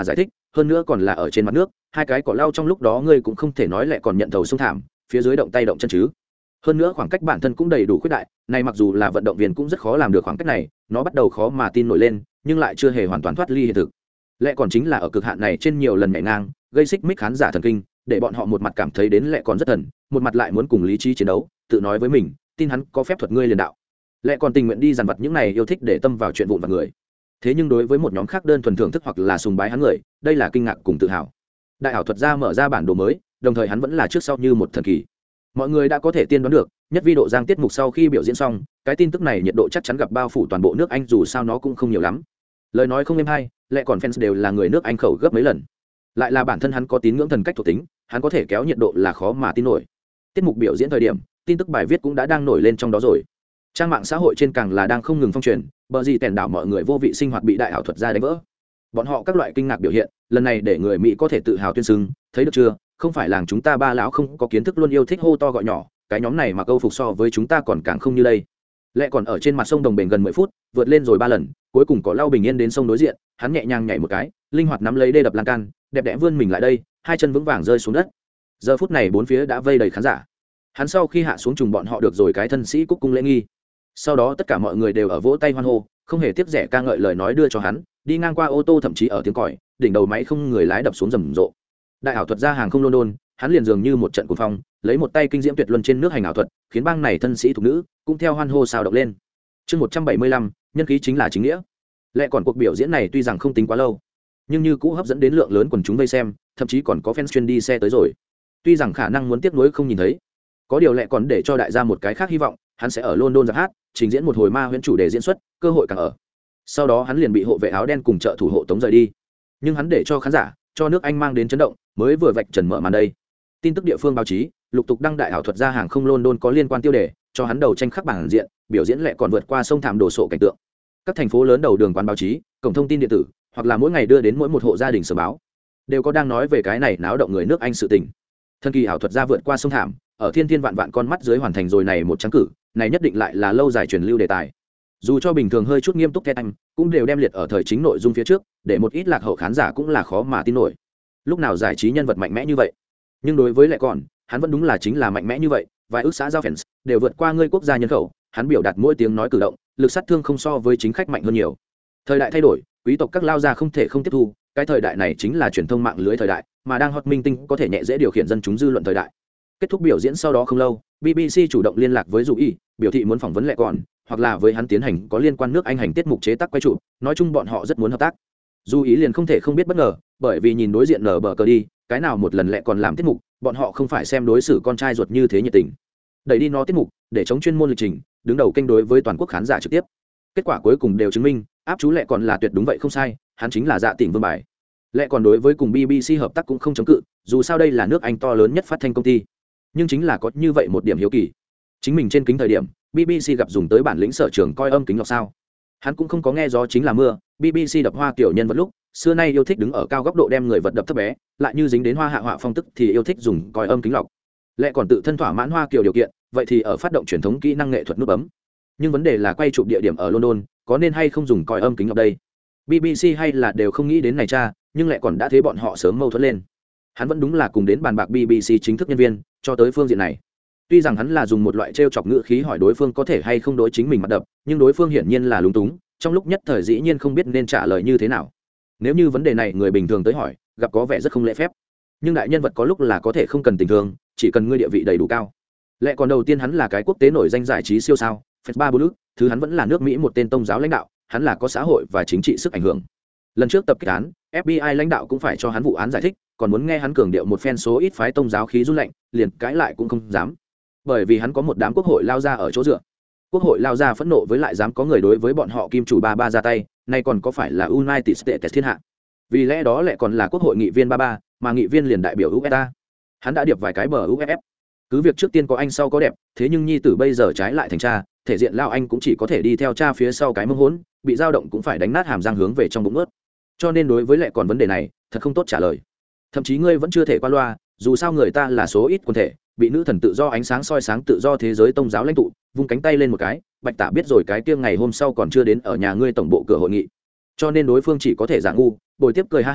hơn nữa còn là ở trên mặt nước, hai cái cỏ lau trong lúc đó ngươi cũng không thể nói lại còn nhận thầu sông thảm phía dưới động tay động chân chứ. Hơn nữa khoảng cách bản thân cũng đầy đủ khuyết đại, này mặc dù là vận động viên cũng rất khó làm được khoảng cách này, nó bắt đầu khó mà tin nổi lên, nhưng lại chưa hề hoàn toàn thoát ly hiện thực. Lẽ còn chính là ở cực hạn này trên nhiều lần nhảy ngang, gây xích mích khán giả thần kinh, để bọn họ một mặt cảm thấy đến lẽ còn rất thần, một mặt lại muốn cùng lý trí chiến đấu, tự nói với mình, tin hắn có phép thuật ngươi liền đạo. Lẽ còn tình nguyện đi dằn vặt những này yêu thích để tâm vào chuyện vụn vặt người. Thế nhưng đối với một nhóm khác đơn thuần thưởng thức hoặc là sùng bái hắn người, đây là kinh ngạc cùng tự hào. Đại ảo thuật gia mở ra bản đồ mới, đồng thời hắn vẫn là trước sau như một thần kỳ. Mọi người đã có thể tiên đoán được, nhất vi độ giang tiết mục sau khi biểu diễn xong, cái tin tức này nhiệt độ chắc chắn gặp bao phủ toàn bộ nước Anh, dù sao nó cũng không nhiều lắm. Lời nói không êm hay, lại còn fans đều là người nước Anh khẩu gấp mấy lần. Lại là bản thân hắn có tín ngưỡng thần cách thuộc tính, hắn có thể kéo nhiệt độ là khó mà tin nổi. Tiết mục biểu diễn thời điểm, tin tức bài viết cũng đã đang nổi lên trong đó rồi. Trang mạng xã hội trên càng là đang không ngừng phong truyền, bờ gì tèn đảo mọi người vô vị sinh hoạt bị đại ảo thuật gia đánh vỡ. Bọn họ các loại kinh ngạc biểu hiện, lần này để người Mỹ có thể tự hào tuyên xưng, thấy được chưa, không phải làng chúng ta ba lão không có kiến thức luôn yêu thích hô to gọi nhỏ, cái nhóm này mà câu phục so với chúng ta còn càng không như đây. Lẽ còn ở trên mặt sông Đồng Bền gần mười phút, vượt lên rồi ba lần, cuối cùng có lau bình yên đến sông đối diện, hắn nhẹ nhàng nhảy một cái, linh hoạt nắm lấy đê đập lan can, đẹp đẽ vươn mình lại đây, hai chân vững vàng rơi xuống đất. Giờ phút này bốn phía đã vây đầy khán giả. Hắn sau khi hạ xuống trùng bọn họ được rồi cái thân sĩ cúc cung lễ nghi. Sau đó tất cả mọi người đều ở vỗ tay hoan hô, không hề tiếc rẻ ca ngợi lời nói đưa cho hắn, đi ngang qua ô tô thậm chí ở tiếng còi, đỉnh đầu máy không người lái đập xuống rầm rộ. Đại ảo thuật gia hàng không London, hắn liền dường như một trận cuồng phong, lấy một tay kinh diễm tuyệt luân trên nước hành ảo thuật, khiến bang này thân sĩ thuộc nữ cũng theo hoan hô sao động lên. Chương một trăm bảy mươi lăm, nhân khí chính là chính nghĩa. Lẽ còn cuộc biểu diễn này tuy rằng không tính quá lâu, nhưng như cũ hấp dẫn đến lượng lớn quần chúng vây xem, thậm chí còn có fans chuyên đi xe tới rồi. Tuy rằng khả năng muốn tiếp nối không nhìn thấy, có điều lẽ còn để cho đại gia một cái khác hy vọng, hắn sẽ ở London giáp hát, trình diễn một hồi ma huyễn chủ đề diễn xuất, cơ hội càng ở. Sau đó hắn liền bị hộ vệ áo đen cùng trợ thủ hộ tống rời đi. Nhưng hắn để cho khán giả, cho nước Anh mang đến chấn động, mới vừa vạch trần mở màn đây. Tin tức địa phương báo chí lục tục đăng đại ảo thuật gia hàng không London có liên quan tiêu đề, cho hắn đầu tranh khắc bảng diện, biểu diễn lệ còn vượt qua sông thảm đồ sộ cảnh tượng. Các thành phố lớn đầu đường quán báo chí, cổng thông tin điện tử, hoặc là mỗi ngày đưa đến mỗi một hộ gia đình sờ báo, đều có đang nói về cái này náo động người nước Anh sự tình. Thần kỳ ảo thuật gia vượt qua sông thảm, ở thiên thiên vạn vạn con mắt dưới hoàn thành rồi này một trắng cử, này nhất định lại là lâu dài truyền lưu đề tài. Dù cho bình thường hơi chút nghiêm túc theo anh, cũng đều đem liệt ở thời chính nội dung phía trước, để một ít lạc hậu khán giả cũng là khó mà tin nổi. Lúc nào giải trí nhân vật mạnh mẽ như vậy? Nhưng đối với lại còn, hắn vẫn đúng là chính là mạnh mẽ như vậy, vài ước xã giao fans đều vượt qua ngươi quốc gia nhân khẩu, hắn biểu đạt mỗi tiếng nói cử động, lực sát thương không so với chính khách mạnh hơn nhiều. Thời đại thay đổi, quý tộc các lao gia không thể không tiếp thu, cái thời đại này chính là truyền thông mạng lưới thời đại, mà đang hot minh tinh có thể nhẹ dễ điều khiển dân chúng dư luận thời đại. Kết thúc biểu diễn sau đó không lâu, bê bê xê chủ động liên lạc với Dù Y, biểu thị muốn phỏng vấn lại còn, hoặc là với hắn tiến hành có liên quan nước Anh hành tiết mục chế tác quay chụp, nói chung bọn họ rất muốn hợp tác. Dù Ý liền không thể không biết bất ngờ, bởi vì nhìn đối diện nở bờ cờ đi, cái nào một lần lại còn làm tiết mục, bọn họ không phải xem đối xử con trai ruột như thế nhiệt tình. Đẩy đi nó tiết mục, để chống chuyên môn lịch trình, đứng đầu kênh đối với toàn quốc khán giả trực tiếp. Kết quả cuối cùng đều chứng minh, áp chú lệ còn là tuyệt đúng vậy không sai, hắn chính là dạ tỉnh vương bài. Lệ còn đối với cùng bê bê xê hợp tác cũng không chống cự, dù sao đây là nước Anh to lớn nhất phát thanh công ty. Nhưng chính là có như vậy một điểm hiếu kỳ, chính mình trên kính thời điểm, bê bê xê gặp dùng tới bản lĩnh sở trường coi âm kính lọc sao. Hắn cũng không có nghe gió chính là mưa, bê bê xê đập hoa kiểu nhân vật lúc, xưa nay yêu thích đứng ở cao góc độ đem người vật đập thấp bé, lại như dính đến hoa hạ họa phong tức thì yêu thích dùng coi âm kính lọc. Lệ còn tự thân thỏa mãn hoa kiểu điều kiện, vậy thì ở phát động truyền thống kỹ năng nghệ thuật nút bấm. Nhưng vấn đề là quay chụp địa điểm ở London, có nên hay không dùng coi âm kính lọc đây? bê bê xê hay là đều không nghĩ đến này cha, nhưng Lệ còn đã thấy bọn họ sớm mâu thuẫn lên. Hắn vẫn đúng là cùng đến bàn bạc bê bê xê chính thức nhân viên, cho tới phương diện này. Tuy rằng hắn là dùng một loại trêu chọc ngữ khí hỏi đối phương có thể hay không đối chính mình mặt đập, nhưng đối phương hiển nhiên là lúng túng, trong lúc nhất thời dĩ nhiên không biết nên trả lời như thế nào. Nếu như vấn đề này người bình thường tới hỏi, gặp có vẻ rất không lễ phép. Nhưng đại nhân vật có lúc là có thể không cần tình thương, chỉ cần ngươi địa vị đầy đủ cao. Lẽ còn đầu tiên hắn là cái quốc tế nổi danh giải trí siêu sao, Fed ba bốn nước, thứ hắn vẫn là nước Mỹ một tên tôn giáo lãnh đạo, hắn là có xã hội và chính trị sức ảnh hưởng. Lần trước tập kích án, ép bê i lãnh đạo cũng phải cho hắn vụ án giải thích, còn muốn nghe hắn cường điệu một phen số ít phái tôn giáo khí run lạnh, liền cãi lại cũng không dám. Bởi vì hắn có một đám quốc hội lao ra ở chỗ dựa. Quốc hội lao ra phẫn nộ với lại dám có người đối với bọn họ kim chủ ba ba ra tay, nay còn có phải là United States thiên hạ. Vì lẽ đó lại còn là quốc hội nghị viên ba ba, mà nghị viên liền đại biểu u ét a. Hắn đã điệp vài cái bờ u ép ép. Cứ việc trước tiên có anh sau có đẹp, thế nhưng nhi tử bây giờ trái lại thành cha, thể diện lao anh cũng chỉ có thể đi theo cha phía sau cái mông hốn, bị dao động cũng phải đánh nát hàm răng hướng về trong bụng ướt. Cho nên đối với lại còn vấn đề này, thật không tốt trả lời. Thậm chí ngươi vẫn chưa thể qua loa, dù sao người ta là số ít quần thể, bị nữ thần tự do ánh sáng soi sáng tự do thế giới tôn giáo lãnh tụ, vung cánh tay lên một cái, Bạch Tả biết rồi cái kia ngày hôm sau còn chưa đến ở nhà ngươi tổng bộ cửa hội nghị. Cho nên đối phương chỉ có thể giả ngu, bồi tiếp cười ha hả,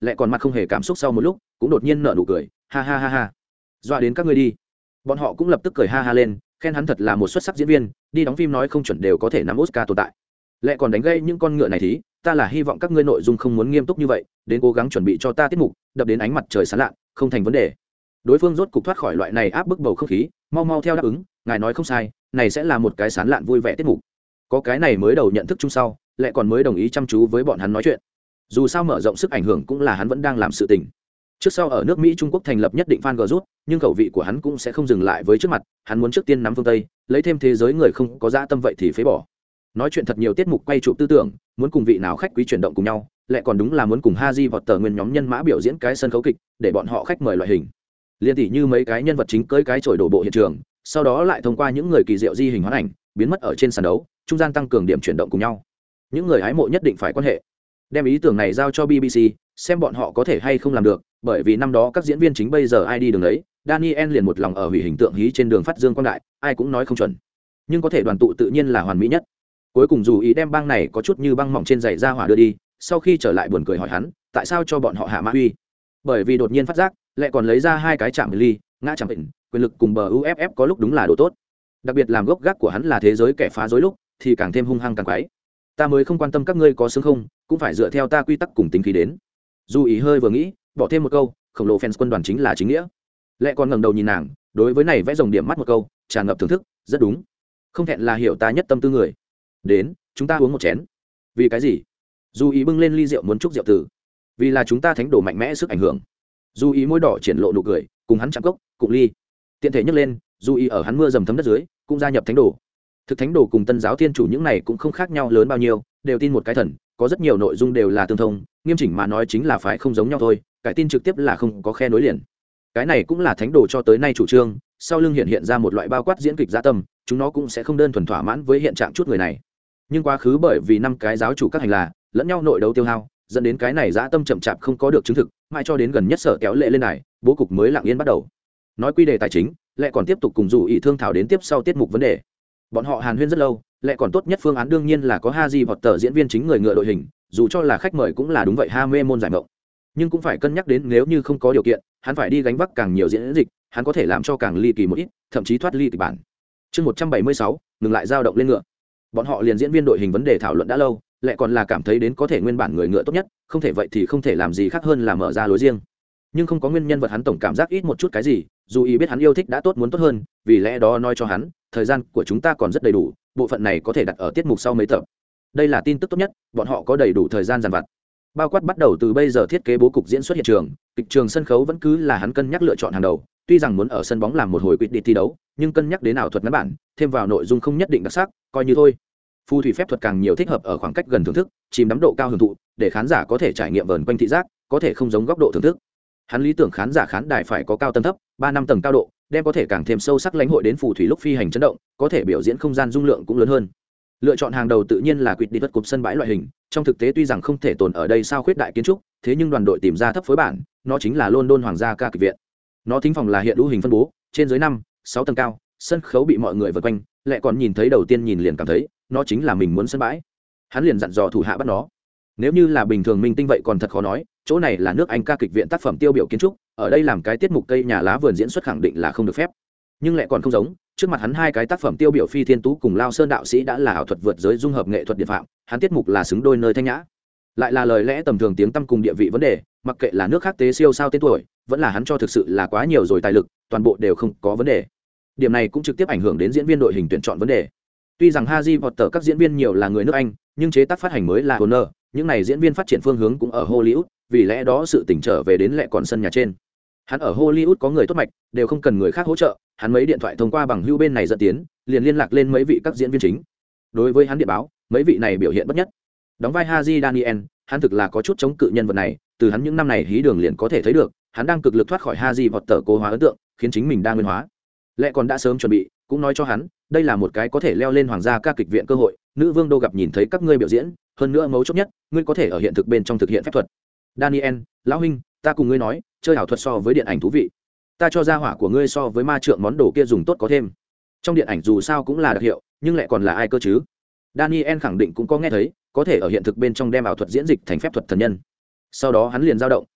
lại còn mặt không hề cảm xúc sau một lúc cũng đột nhiên nở nụ cười ha ha ha ha dọa đến các ngươi đi. Bọn họ cũng lập tức cười ha ha lên, khen hắn thật là một xuất sắc diễn viên, đi đóng phim nói không chuẩn đều có thể nắm Oscar tồn tại. Lại còn đánh gây những con ngựa này thì ta là hy vọng các ngươi nội dung không muốn nghiêm túc như vậy, đến cố gắng chuẩn bị cho ta tiết mục đập đến ánh mặt trời sáng lạ, không thành vấn đề. Đối phương rốt cục thoát khỏi loại này áp bức bầu không khí, mau mau theo đáp ứng, ngài nói không sai, này sẽ là một cái sáng lạn vui vẻ tiết mục. Có cái này mới đầu nhận thức chung sau, lại còn mới đồng ý chăm chú với bọn hắn nói chuyện. Dù sao mở rộng sức ảnh hưởng cũng là hắn vẫn đang làm sự tình. Trước sau ở nước Mỹ Trung Quốc thành lập nhất định fan group, nhưng khẩu vị của hắn cũng sẽ không dừng lại với trước mặt, hắn muốn trước tiên nắm phương Tây, lấy thêm thế giới người không có dã tâm vậy thì phế bỏ. Nói chuyện thật nhiều tiết mục quay chụp tư tưởng, muốn cùng vị nào khách quý chuyển động cùng nhau, lại còn đúng là muốn cùng Haji vọt tờ nguyên nhóm nhân mã biểu diễn cái sân khấu kịch, để bọn họ khách mời loại hình. Liên tỷ như mấy cái nhân vật chính cưỡi cái chổi đổ bộ hiện trường, sau đó lại thông qua những người kỳ diệu di hình hóa ảnh, biến mất ở trên sàn đấu, trung gian tăng cường điểm chuyển động cùng nhau. Những người hái mộ nhất định phải quan hệ. Đem ý tưởng này giao cho bê bê xê, xem bọn họ có thể hay không làm được, bởi vì năm đó các diễn viên chính bây giờ ai đi đường đấy, Daniel liền một lòng ở hủy hình tượng hí trên đường phát dương quang đại, ai cũng nói không chuẩn. Nhưng có thể đoàn tụ tự nhiên là hoàn mỹ nhất. Cuối cùng dù ý đem băng này có chút như băng mỏng trên giày ra hỏa đưa đi, sau khi trở lại buồn cười hỏi hắn, tại sao cho bọn họ hạ mã uy? Bởi vì đột nhiên phát giác, lại còn lấy ra hai cái chạm ly, ngã chạm bệnh, quyền lực cùng bờ u ép ép có lúc đúng là đồ tốt. Đặc biệt làm gốc gác của hắn là thế giới kẻ phá rối lúc, thì càng thêm hung hăng càng quái. Ta mới không quan tâm các ngươi có sướng không, cũng phải dựa theo ta quy tắc cùng tính khí đến. Dù ý hơi vừa nghĩ, bỏ thêm một câu, khổng lồ fans quân đoàn chính là chính nghĩa. Lẽ còn ngẩng đầu nhìn nàng, đối với này vẽ rồng điểm mắt một câu, tràn ngập thưởng thức, rất đúng. Không thẹn là hiểu ta nhất tâm tư người. Đến, chúng ta uống một chén. Vì cái gì? Dù ý bưng lên ly rượu muốn chúc rượu tử. Vì là chúng ta thánh đồ mạnh mẽ sức ảnh hưởng. Dù ý môi đỏ triển lộ nụ cười, cùng hắn chạm cốc, cụng ly. Tiện thể nhấc lên, dù ý ở hắn mưa dầm thấm đất dưới, cũng gia nhập thánh đồ. Thực thánh đồ cùng tân giáo thiên chủ những này cũng không khác nhau lớn bao nhiêu, đều tin một cái thần, có rất nhiều nội dung đều là tương thông, nghiêm chỉnh mà nói chính là phải không giống nhau thôi, cái tin trực tiếp là không có khe nối liền. Cái này cũng là thánh đồ cho tới nay chủ trương, sau lưng hiện hiện ra một loại bao quát diễn kịch dã tâm, chúng nó cũng sẽ không đơn thuần thỏa mãn với hiện trạng chút người này. Nhưng quá khứ bởi vì năm cái giáo chủ các hành là lẫn nhau nội đấu tiêu hao, dẫn đến cái này dã tâm chậm chạp không có được chứng thực, mãi cho đến gần nhất sở kéo lệ lên này, bố cục mới lặng yên bắt đầu. Nói quy đề tài chính, lại còn tiếp tục cùng dù ý thương thảo đến tiếp sau tiết mục vấn đề. Bọn họ hàn huyên rất lâu, lại còn tốt nhất phương án đương nhiên là có Haji vọt tờ diễn viên chính người ngựa đội hình, dù cho là khách mời cũng là đúng vậy ha mê môn giải mộng. Nhưng cũng phải cân nhắc đến nếu như không có điều kiện, hắn phải đi gánh vác càng nhiều diễn dịch, hắn có thể làm cho càng ly kỳ một ít, thậm chí thoát ly kịch bản. Chương một trăm bảy mươi sáu, ngừng lại dao động lên ngựa. Bọn họ liền diễn viên đội hình vấn đề thảo luận đã lâu, lại còn là cảm thấy đến có thể nguyên bản người ngựa tốt nhất, không thể vậy thì không thể làm gì khác hơn là mở ra lối riêng. Nhưng không có nguyên nhân vật hắn tổng cảm giác ít một chút cái gì, dù ý biết hắn yêu thích đã tốt muốn tốt hơn, vì lẽ đó nói cho hắn, thời gian của chúng ta còn rất đầy đủ, bộ phận này có thể đặt ở tiết mục sau mấy tập. Đây là tin tức tốt nhất, bọn họ có đầy đủ thời gian dàn vặt. Bao quát bắt đầu từ bây giờ thiết kế bố cục diễn xuất hiện trường, kịch trường sân khấu vẫn cứ là hắn cân nhắc lựa chọn hàng đầu, tuy rằng muốn ở sân bóng làm một hồi quyết định thi đấu, nhưng cân nhắc đến ảo thuật ngắn bản, thêm vào nội dung không nhất định đặc sắc, coi như thôi. Phù thủy phép thuật càng nhiều thích hợp ở khoảng cách gần thưởng thức, chìm đắm độ cao hưởng thụ, để khán giả có thể trải nghiệm vờn quanh thị giác, có thể không giống góc độ thưởng thức. Hắn lý tưởng khán giả khán đài phải có cao tầng thấp, ba năm tầng cao độ, đem có thể càng thêm sâu sắc lãnh hội đến phù thủy lúc phi hành chấn động, có thể biểu diễn không gian dung lượng cũng lớn hơn. Lựa chọn hàng đầu tự nhiên là quyết định vật cục sân bãi loại hình, trong thực tế tuy rằng không thể tồn ở đây sao khuyết đại kiến trúc, thế nhưng đoàn đội tìm ra thấp phối bản, nó chính là London Hoàng gia ca kịch viện. Nó thính phòng là hiện hữu hình phân bố, trên dưới năm, sáu tầng cao, sân khấu bị mọi người vây quanh, lại còn nhìn thấy đầu tiên nhìn liền cảm thấy, nó chính là mình muốn sân bãi. Hắn liền dặn dò thủ hạ bắt nó. Nếu như là bình thường minh tinh vậy còn thật khó nói, chỗ này là nước Anh ca kịch viện tác phẩm tiêu biểu kiến trúc, ở đây làm cái tiết mục cây nhà lá vườn diễn xuất khẳng định là không được phép. Nhưng lại còn không giống, trước mặt hắn hai cái tác phẩm tiêu biểu Phi Thiên Tú cùng Lao Sơn đạo sĩ đã là ảo thuật vượt giới dung hợp nghệ thuật điện phạm, hắn tiết mục là xứng đôi nơi thanh nhã. Lại là lời lẽ tầm thường tiếng tăm cùng địa vị vấn đề, mặc kệ là nước khác tế siêu sao tên tuổi, vẫn là hắn cho thực sự là quá nhiều rồi tài lực, toàn bộ đều không có vấn đề. Điểm này cũng trực tiếp ảnh hưởng đến diễn viên đội hình tuyển chọn vấn đề. Tuy rằng Harry Potter các diễn viên nhiều là người nước Anh, nhưng chế tác phát hành mới là Warner, những này diễn viên phát triển phương hướng cũng ở Hollywood, vì lẽ đó sự tỉnh trở về đến lại còn sân nhà trên. Hắn ở Hollywood có người tốt mạch, đều không cần người khác hỗ trợ, hắn mấy điện thoại thông qua bằng hữu bên này dẫn tiến, liền liên lạc lên mấy vị các diễn viên chính. Đối với hắn điện báo, mấy vị này biểu hiện bất nhất. Đóng vai Haji Daniel, hắn thực là có chút chống cự nhân vật này, từ hắn những năm này hí đường liền có thể thấy được, hắn đang cực lực thoát khỏi Haji Potter cố hóa ấn tượng, khiến chính mình đa nguyên hóa. Lẽ còn đã sớm chuẩn bị, cũng nói cho hắn, đây là một cái có thể leo lên hoàng gia ca kịch viện cơ hội, nữ vương đô gặp nhìn thấy các ngươi biểu diễn, hơn nữa mấu chốt nhất, ngươi có thể ở hiện thực bên trong thực hiện phép thuật. Daniel, lão huynh, ta cùng ngươi nói, chơi ảo thuật so với điện ảnh thú vị. Ta cho ra hỏa của ngươi so với ma trượng món đồ kia dùng tốt có thêm. Trong điện ảnh dù sao cũng là đặc hiệu, nhưng lại còn là ai cơ chứ? Daniel khẳng định cũng có nghe thấy, có thể ở hiện thực bên trong đem ảo thuật diễn dịch thành phép thuật thần nhân. Sau đó hắn liền dao động,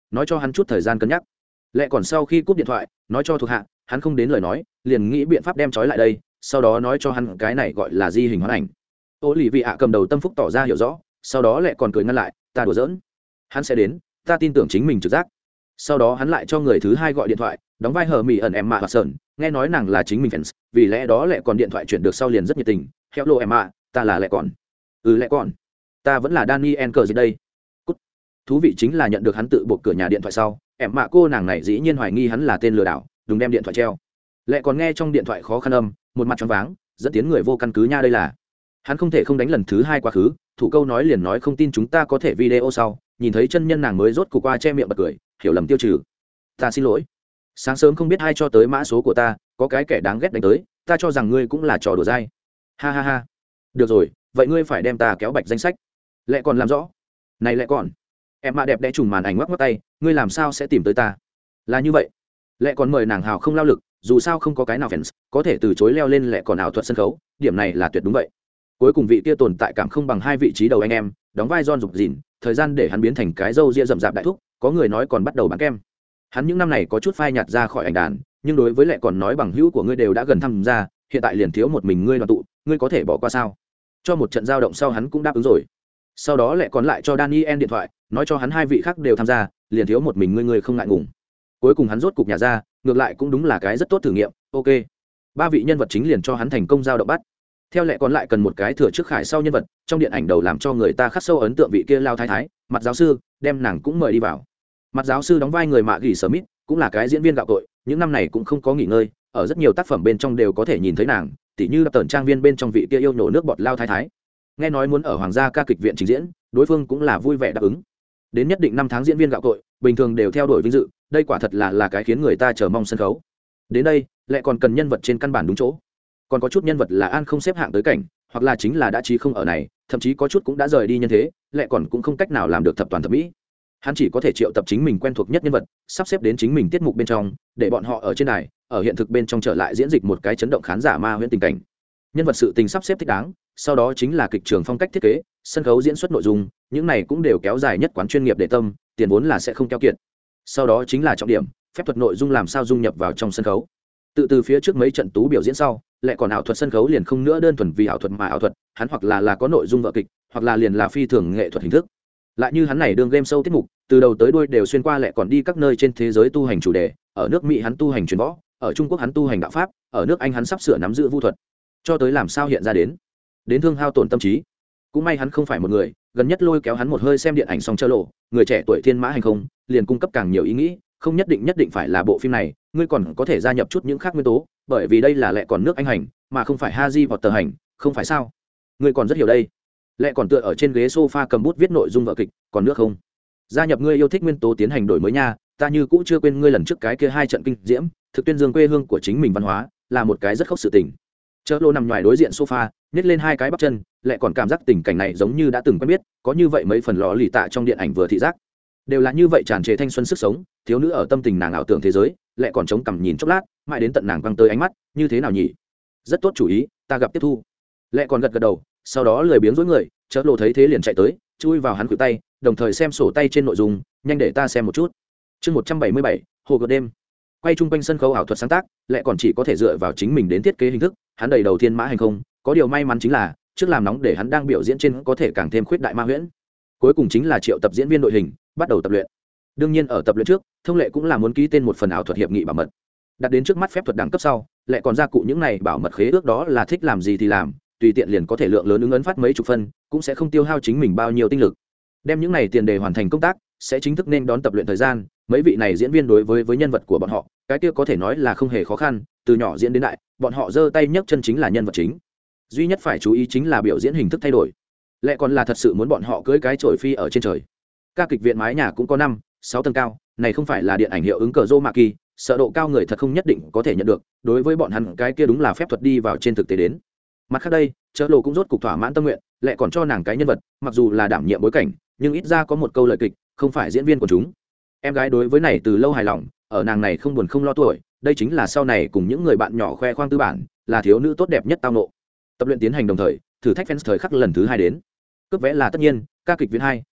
nói cho hắn chút thời gian cân nhắc. Lẽ còn sau khi cúp điện thoại nói cho thuộc hạ hắn không đến lời nói, liền nghĩ biện pháp đem trói lại đây, sau đó nói cho hắn cái này gọi là di hình hoán ảnh. Ô lì vị ạ cầm đầu tâm phúc tỏ ra hiểu rõ, sau đó lại còn cười ngăn lại, ta đùa giỡn, hắn sẽ đến, ta tin tưởng chính mình trực giác. Sau đó hắn lại cho người thứ hai gọi điện thoại, đóng vai hờ mỹ ẩn em mạ và sơn, nghe nói nàng là chính mình fans, vì lẽ đó lại còn điện thoại chuyển được sau liền rất nhiệt tình, hello em mạ, ta là lại còn, ừ lại còn, ta vẫn là Daniel cờ gì đây. Cút. Thú vị chính là nhận được hắn tự buộc cửa nhà điện thoại sau, em mạ cô nàng này dĩ nhiên hoài nghi hắn là tên lừa đảo, đừng đem điện thoại treo. Lại còn nghe trong điện thoại khó khăn âm, một mặt choáng váng, dẫn tiến người vô căn cứ nha đây là. Hắn không thể không đánh lần thứ hai quá khứ, thủ câu nói liền nói không tin chúng ta có thể video sau, nhìn thấy chân nhân nàng mới rốt cục qua che miệng bật cười, hiểu lầm tiêu trừ. Ta xin lỗi. Sáng sớm không biết ai cho tới mã số của ta, có cái kẻ đáng ghét đánh tới, ta cho rằng ngươi cũng là trò đùa dai. Ha ha ha. Được rồi, vậy ngươi phải đem ta kéo bạch danh sách. Lại còn làm rõ. Này lại còn. Em mạ đẹp đẽ trùng màn ảnh ngoắc ngoắc tay, ngươi làm sao sẽ tìm tới ta? Là như vậy. Lại còn mời nàng hào không lao lực, dù sao không có cái nào fans có thể từ chối leo lên lại còn ảo thuật sân khấu, điểm này là tuyệt đúng vậy. Cuối cùng vị kia tồn tại cảm không bằng hai vị trí đầu anh em, đóng vai John Dục Dìn, thời gian để hắn biến thành cái râu ria rậm rạp đại thúc, có người nói còn bắt đầu bán kem. Hắn những năm này có chút phai nhạt ra khỏi ảnh đàn, nhưng đối với lại còn nói bằng hữu của ngươi đều đã gần tham gia, hiện tại liền thiếu một mình ngươi đoàn tụ, ngươi có thể bỏ qua sao? Cho một trận giao động sau hắn cũng đáp ứng rồi. Sau đó lại còn lại cho Daniel điện thoại, nói cho hắn hai vị khác đều tham gia, liền thiếu một mình ngươi ngươi không ngại ngùng. Cuối cùng hắn rốt cục nhà ra, ngược lại cũng đúng là cái rất tốt thử nghiệm. Ok, ba vị nhân vật chính liền cho hắn thành công giao động bắt. Theo lẽ còn lại cần một cái thừa trước khải sau nhân vật, trong điện ảnh đầu làm cho người ta khắc sâu ấn tượng vị kia lao thái thái, mặt giáo sư, đem nàng cũng mời đi vào. Mặt giáo sư đóng vai người mạ gỉ Smith, cũng là cái diễn viên gạo cội, những năm này cũng không có nghỉ ngơi, ở rất nhiều tác phẩm bên trong đều có thể nhìn thấy nàng, tỉ như tần trang viên bên trong vị kia yêu nổ nước bọt lao thái thái. Nghe nói muốn ở hoàng gia ca kịch viện trình diễn, đối phương cũng là vui vẻ đáp ứng. Đến nhất định năm tháng diễn viên gạo cội, bình thường đều theo đuổi vinh dự, đây quả thật là là cái khiến người ta chờ mong sân khấu. Đến đây, lại còn cần nhân vật trên căn bản đúng chỗ. Còn có chút nhân vật là an không xếp hạng tới cảnh, hoặc là chính là đã trí không ở này, thậm chí có chút cũng đã rời đi nhân thế, lại còn cũng không cách nào làm được thập toàn thập mỹ. Hắn chỉ có thể triệu tập chính mình quen thuộc nhất nhân vật, sắp xếp đến chính mình tiết mục bên trong, để bọn họ ở trên này, ở hiện thực bên trong trở lại diễn dịch một cái chấn động khán giả ma huyễn tình cảnh. Nhân vật sự tình sắp xếp thích đáng, sau đó chính là kịch trường phong cách thiết kế, sân khấu diễn xuất nội dung, những này cũng đều kéo dài nhất quán chuyên nghiệp để tâm, tiền vốn là sẽ không keo kiệt. Sau đó chính là trọng điểm, phép thuật nội dung làm sao dung nhập vào trong sân khấu. Tự từ phía trước mấy trận tú biểu diễn sau, lại còn ảo thuật sân khấu liền không nữa đơn thuần vì ảo thuật mà ảo thuật, hắn hoặc là là có nội dung vở kịch, hoặc là liền là phi thường nghệ thuật hình thức. Lại như hắn này đương game show tiết mục, từ đầu tới đuôi đều xuyên qua lại còn đi các nơi trên thế giới tu hành chủ đề, ở nước Mỹ hắn tu hành truyền võ, ở Trung Quốc hắn tu hành đạo pháp, ở nước Anh hắn sắp sửa nắm giữ vu thuật, cho tới làm sao hiện ra đến, đến thương hao tổn tâm trí. Cũng may hắn không phải một người, gần nhất lôi kéo hắn một hơi xem điện ảnh xong chơ lộ, người trẻ tuổi thiên mã hành không, liền cung cấp càng nhiều ý nghĩ, không nhất định nhất định phải là bộ phim này, ngươi còn có thể gia nhập chút những khác nguyên tố, bởi vì đây là lẽ còn nước Anh hành, mà không phải Haji vọt tờ hành, không phải sao? Ngươi còn rất hiểu đây. Lẽ còn tựa ở trên ghế sofa cầm bút viết nội dung vở kịch, còn nước không? Gia nhập ngươi yêu thích nguyên tố tiến hành đổi mới nha, ta như cũ chưa quên ngươi lần trước cái kia hai trận kinh diễm, thực tuyên dương quê hương của chính mình văn hóa, là một cái rất khốc sự tình. Chớ lô nằm ngoài đối diện sofa, nhét lên hai cái bắp chân, lại còn cảm giác tình cảnh này giống như đã từng quen biết, có như vậy mấy phần lọ lì tạ trong điện ảnh vừa thị giác, đều là như vậy tràn trề thanh xuân sức sống, thiếu nữ ở tâm tình nàng ảo tưởng thế giới, lại còn chống cằm nhìn chốc lát, mãi đến tận nàng quăng tới ánh mắt, như thế nào nhỉ? Rất tốt chủ ý, ta gặp tiếp thu. Lại còn gật gật đầu, sau đó lười biếng dối người, chớ lô thấy thế liền chạy tới, chui vào hắn khuỷu tay, đồng thời xem sổ tay trên nội dung, nhanh để ta xem một chút. Chương một trăm bảy mươi bảy, hồ gợt đêm. Quay chung quanh sân khấu ảo thuật sáng tác, lại còn chỉ có thể dựa vào chính mình đến thiết kế hình thức, hắn đầy đầu thiên mã hành không, có điều may mắn chính là, trước làm nóng để hắn đang biểu diễn trên có thể càng thêm khuyết đại ma huyễn. Cuối cùng chính là triệu tập diễn viên đội hình, bắt đầu tập luyện. Đương nhiên ở tập luyện trước, thông lệ cũng là muốn ký tên một phần ảo thuật hiệp nghị bảo mật. Đặt đến trước mắt phép thuật đẳng cấp sau, lại còn gia cụ những này bảo mật khế ước đó là thích làm gì thì làm, tùy tiện liền có thể lượng lớn ứng ấn phát mấy chục phân, cũng sẽ không tiêu hao chính mình bao nhiêu tinh lực. Đem những này tiền đề hoàn thành công tác, sẽ chính thức nên đón tập luyện thời gian. Mấy vị này diễn viên đối với với nhân vật của bọn họ, cái kia có thể nói là không hề khó khăn, từ nhỏ diễn đến đại, bọn họ giơ tay nhấc chân chính là nhân vật chính. Duy nhất phải chú ý chính là biểu diễn hình thức thay đổi. Lại còn là thật sự muốn bọn họ cưỡi cái chổi phi ở trên trời. Ca kịch viện mái nhà cũng có năm, sáu tầng cao, này không phải là điện ảnh hiệu ứng cờ rô mạ kỳ, sợ độ cao người thật không nhất định có thể nhận được, đối với bọn hắn cái kia đúng là phép thuật đi vào trên thực tế đến. Mặt khác đây, chớ lộ cũng rốt cục thỏa mãn tâm nguyện, lại còn cho nàng cái nhân vật, mặc dù là đảm nhiệm bối cảnh, nhưng ít ra có một câu lời kịch, không phải diễn viên của chúng. Em gái đối với này từ lâu hài lòng, ở nàng này không buồn không lo tuổi, đây chính là sau này cùng những người bạn nhỏ khoe khoang tư bản, là thiếu nữ tốt đẹp nhất tao nộ. Tập luyện tiến hành đồng thời, thử thách fans thời khắc lần thứ hai đến. Cướp vé là tất nhiên, ca kịch viện hai,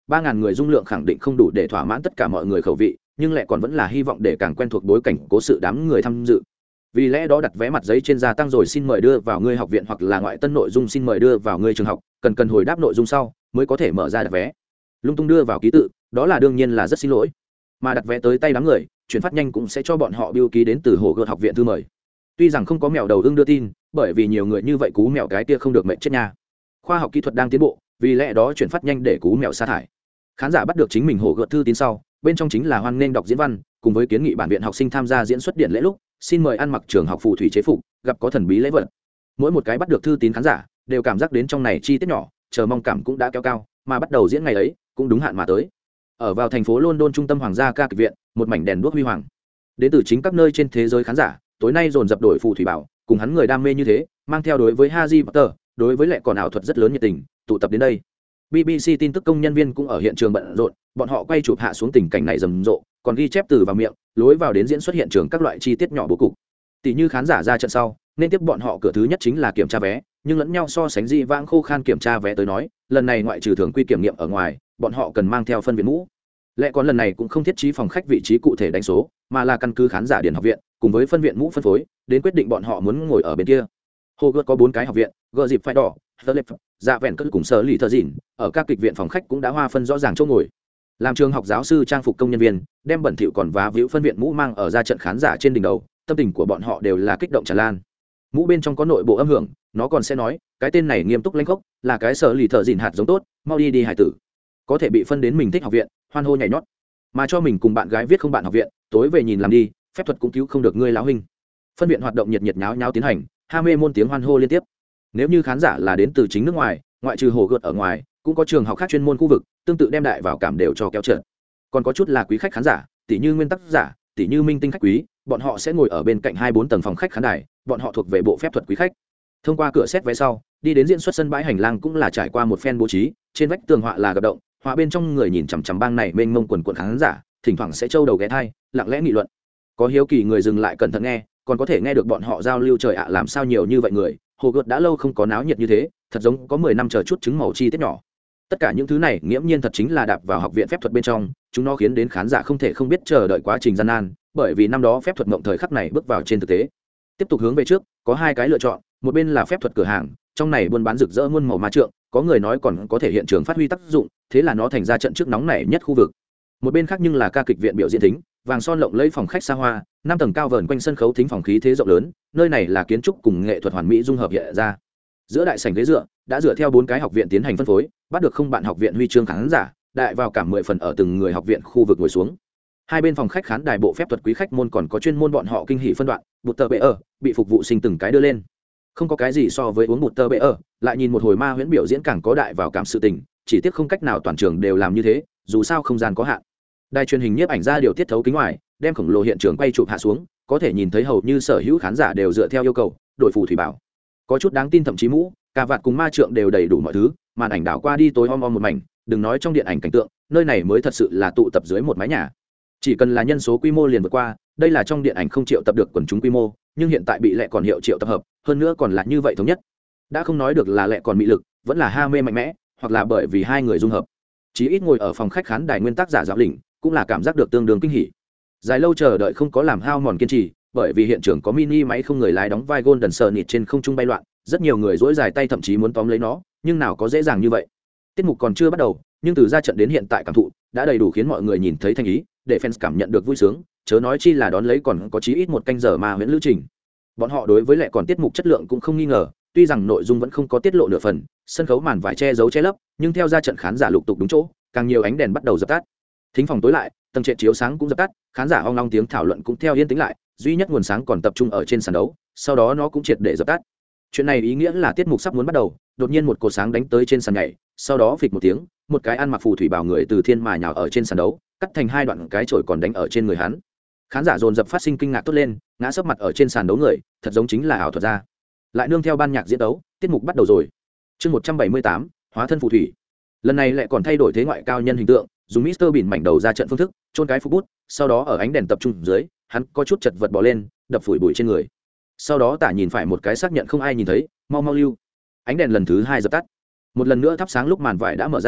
ba ngàn người dung lượng khẳng định không đủ để thỏa mãn tất cả mọi người khẩu vị, nhưng lại còn vẫn là hy vọng để càng quen thuộc bối cảnh cố sự đám người tham dự. Vì lẽ đó đặt vé mặt giấy trên gia tăng rồi xin mời đưa vào ngươi học viện hoặc là ngoại tân nội dung xin mời đưa vào ngươi trường học, cần cần hồi đáp nội dung sau mới có thể mở ra đặt vé. Lung tung đưa vào ký tự, đó là đương nhiên là rất xin lỗi. Mà đặt vé tới tay đám người, chuyển phát nhanh cũng sẽ cho bọn họ biêu ký đến từ hồ gợt học viện thư mời. Tuy rằng không có mèo đầu ưng đưa tin, bởi vì nhiều người như vậy cú mèo cái kia không được mệnh chết nha. Khoa học kỹ thuật đang tiến bộ, vì lẽ đó chuyển phát nhanh để cú mèo sa thải. Khán giả bắt được chính mình hồ gợt thư tín sau, bên trong chính là hoan nghênh đọc diễn văn, cùng với kiến nghị bản viện học sinh tham gia diễn xuất điện lễ lúc, xin mời ăn mặc trường học phù thủy chế phục, gặp có thần bí lễ vật. Mỗi một cái bắt được thư tín khán giả đều cảm giác đến trong này chi tiết nhỏ, chờ mong cảm cũng đã kéo cao, mà bắt đầu diễn ngày ấy cũng đúng hạn mà tới. Ở vào thành phố London trung tâm hoàng gia ca kịch viện, một mảnh đèn đuốc huy hoàng. Đến từ chính các nơi trên thế giới khán giả, tối nay dồn dập đổi phù thủy bảo, cùng hắn người đam mê như thế, mang theo đối với Harry Potter, đối với lệ còn ảo thuật rất lớn nhiệt tình, tụ tập đến đây. bê bê xê tin tức công nhân viên cũng ở hiện trường bận rộn, bọn họ quay chụp hạ xuống tình cảnh này rầm rộ, còn ghi chép từ vào miệng, lối vào đến diễn xuất hiện trường các loại chi tiết nhỏ bố cục. Tỷ như khán giả ra trận sau, nên tiếp bọn họ cửa thứ nhất chính là kiểm tra vé, nhưng lẫn nhau so sánh dị vãng khô khan kiểm tra vé tới nói, lần này ngoại trừ thường quy kiểm nghiệm ở ngoài, bọn họ cần mang theo phân viện mũ. Lẽ còn lần này cũng không thiết trí phòng khách vị trí cụ thể đánh số, mà là căn cứ khán giả điển học viện cùng với phân viện mũ phân phối, đến quyết định bọn họ muốn ngồi ở bên kia. Hồ gợt có bốn cái học viện, gờ dịp phải đỏ, Philip, dạ vẹn cất cùng sở lì thợ dịn, ở các kịch viện phòng khách cũng đã hoa phân rõ ràng chỗ ngồi. Làm trường học giáo sư trang phục công nhân viên, đem bẩn thỉu còn vá víu phân viện mũ mang ở ra trận khán giả trên đỉnh đầu, tâm tình của bọn họ đều là kích động tràn lan. Mũ bên trong có nội bộ âm hưởng, nó còn sẽ nói, cái tên này nghiêm túc lãnh khốc, là cái sở lì thợ dịn hạt giống tốt, mau đi đi hải tử. Có thể bị phân đến mình thích học viện, hoan hô nhảy nhót. Mà cho mình cùng bạn gái viết không bạn học viện, tối về nhìn làm đi, phép thuật cũng cứu không được ngươi lão huynh. Phân viện hoạt động nhiệt nhiệt nháo nháo tiến hành, ham mê môn tiếng hoan hô liên tiếp. Nếu như khán giả là đến từ chính nước ngoài, ngoại trừ hồ gợt ở ngoài, cũng có trường học khác chuyên môn khu vực, tương tự đem đại vào cảm đều cho kéo trượt. Còn có chút là quý khách khán giả, tỷ như nguyên tắc giả, tỷ như minh tinh khách quý, bọn họ sẽ ngồi ở bên cạnh hai bốn tầng phòng khách khán đài, bọn họ thuộc về bộ phép thuật quý khách. Thông qua cửa xét vé sau, đi đến diễn xuất sân bãi hành lang cũng là trải qua một phen bố trí, trên vách tường họa là gặp động, họa bên trong người nhìn chằm chằm bang này mênh mông quần quần khán giả, thỉnh thoảng sẽ trâu đầu ghé thai, lặng lẽ nghị luận. Có hiếu kỳ người dừng lại cẩn thận nghe, còn có thể nghe được bọn họ giao lưu trời ạ làm sao nhiều như vậy người, hồ gợt đã lâu không có náo nhiệt như thế, thật giống có mười năm chờ chút trứng màu chi tiết nhỏ. Tất cả những thứ này nghiễm nhiên thật chính là đạp vào học viện phép thuật bên trong, chúng nó khiến đến khán giả không thể không biết chờ đợi quá trình gian nan, bởi vì năm đó phép thuật mộng thời khắc này bước vào trên thực tế. Tiếp tục hướng về trước, có hai cái lựa chọn, một bên là phép thuật cửa hàng, trong này buôn bán rực rỡ muôn màu ma trượng, có người nói còn có thể hiện trường phát huy tác dụng, thế là nó thành ra trận trước nóng nảy nhất khu vực. Một bên khác nhưng là ca kịch viện biểu diễn thính, vàng son lộng lẫy phòng khách xa hoa, năm tầng cao vờn quanh sân khấu thính phòng khí thế rộng lớn, nơi này là kiến trúc cùng nghệ thuật hoàn mỹ dung hợp hiện ra. Giữa đại sảnh ghế dựa đã dựa theo bốn cái học viện tiến hành phân phối, bắt được không bạn học viện huy chương khán giả, đại vào cả mười phần ở từng người học viện khu vực ngồi xuống. Hai bên phòng khách khán đài bộ phép thuật quý khách môn còn có chuyên môn bọn họ kinh hỉ phân đoạn, bụt tờ bệ ở, bị phục vụ sinh từng cái đưa lên. Không có cái gì so với uống bụt tờ bệ ở, lại nhìn một hồi ma huyễn biểu diễn càng có đại vào cảm sự tình, chỉ tiếc không cách nào toàn trường đều làm như thế, dù sao không gian có hạn. Đài truyền hình nhiếp ảnh ra điều tiết thấu kính ngoài, đem khổng lồ hiện trường quay chụp hạ xuống, có thể nhìn thấy hầu như sở hữu khán giả đều dựa theo yêu cầu, đội phù thủy bảo. Có chút đáng tin thậm chí mũ, cà vạt cùng ma trượng đều đầy đủ mọi thứ, màn ảnh đảo qua đi tối om om một mảnh, đừng nói trong điện ảnh cảnh tượng, nơi này mới thật sự là tụ tập dưới một mái nhà. Chỉ cần là nhân số quy mô liền vượt qua, đây là trong điện ảnh không triệu tập được quần chúng quy mô, nhưng hiện tại bị lệ còn hiệu triệu tập hợp, hơn nữa còn là như vậy thống nhất. Đã không nói được là lệ còn mị lực, vẫn là ham mê mạnh mẽ, hoặc là bởi vì hai người dung hợp. Chí ít ngồi ở phòng khách khán đài nguyên tác giả giáo lĩnh, cũng là cảm giác được tương đương kinh hỉ. Dài lâu chờ đợi không có làm hao mòn kiên trì, bởi vì hiện trường có mini máy không người lái đóng vai Golden Sunnit trên không trung bay loạn, rất nhiều người duỗi dài tay thậm chí muốn tóm lấy nó, nhưng nào có dễ dàng như vậy. Tiết mục còn chưa bắt đầu, nhưng từ ra trận đến hiện tại cảm thụ đã đầy đủ khiến mọi người nhìn thấy thành ý, để fans cảm nhận được vui sướng, chớ nói chi là đón lấy còn có chí ít một canh giờ ma huyễn lữ trình. Bọn họ đối với lại còn tiết mục chất lượng cũng không nghi ngờ, tuy rằng nội dung vẫn không có tiết lộ nửa phần, sân khấu màn vải che giấu che lấp, nhưng theo ra trận khán giả lục tục đúng chỗ, càng nhiều ánh đèn bắt đầu dập tắt. Thính phòng tối lại, tầng trệt chiếu sáng cũng dập tắt, khán giả ong ong tiếng thảo luận cũng theo yên tĩnh lại, duy nhất nguồn sáng còn tập trung ở trên sàn đấu, sau đó nó cũng triệt để dập tắt. Chuyện này ý nghĩa là tiết mục sắp muốn bắt đầu, đột nhiên một cột sáng đánh tới trên sàn nhảy, sau đó phịch một tiếng, một cái ăn mặc phù thủy bào người từ thiên mà nhào ở trên sàn đấu, cắt thành hai đoạn cái chổi còn đánh ở trên người hắn. Khán giả dồn dập phát sinh kinh ngạc tốt lên, ngã sấp mặt ở trên sàn đấu người, thật giống chính là ảo thuật ra. Lại nương theo ban nhạc diễn đấu, tiết mục bắt đầu rồi. Chương một trăm bảy mươi tám, hóa thân phù thủy. Lần này lại còn thay đổi thế ngoại cao nhân hình tượng, dùng mít tơ Bean mảnh đầu ra trận phương thức, chôn cái phục bút, sau đó ở ánh đèn tập trung dưới, hắn có chút chật vật bò lên, đập phủi bụi trên người. Sau đó tả nhìn phải một cái xác nhận không ai nhìn thấy, mau mau lưu. Ánh đèn lần thứ hai dập tắt. Một lần nữa thắp sáng lúc màn vải đã mở ra,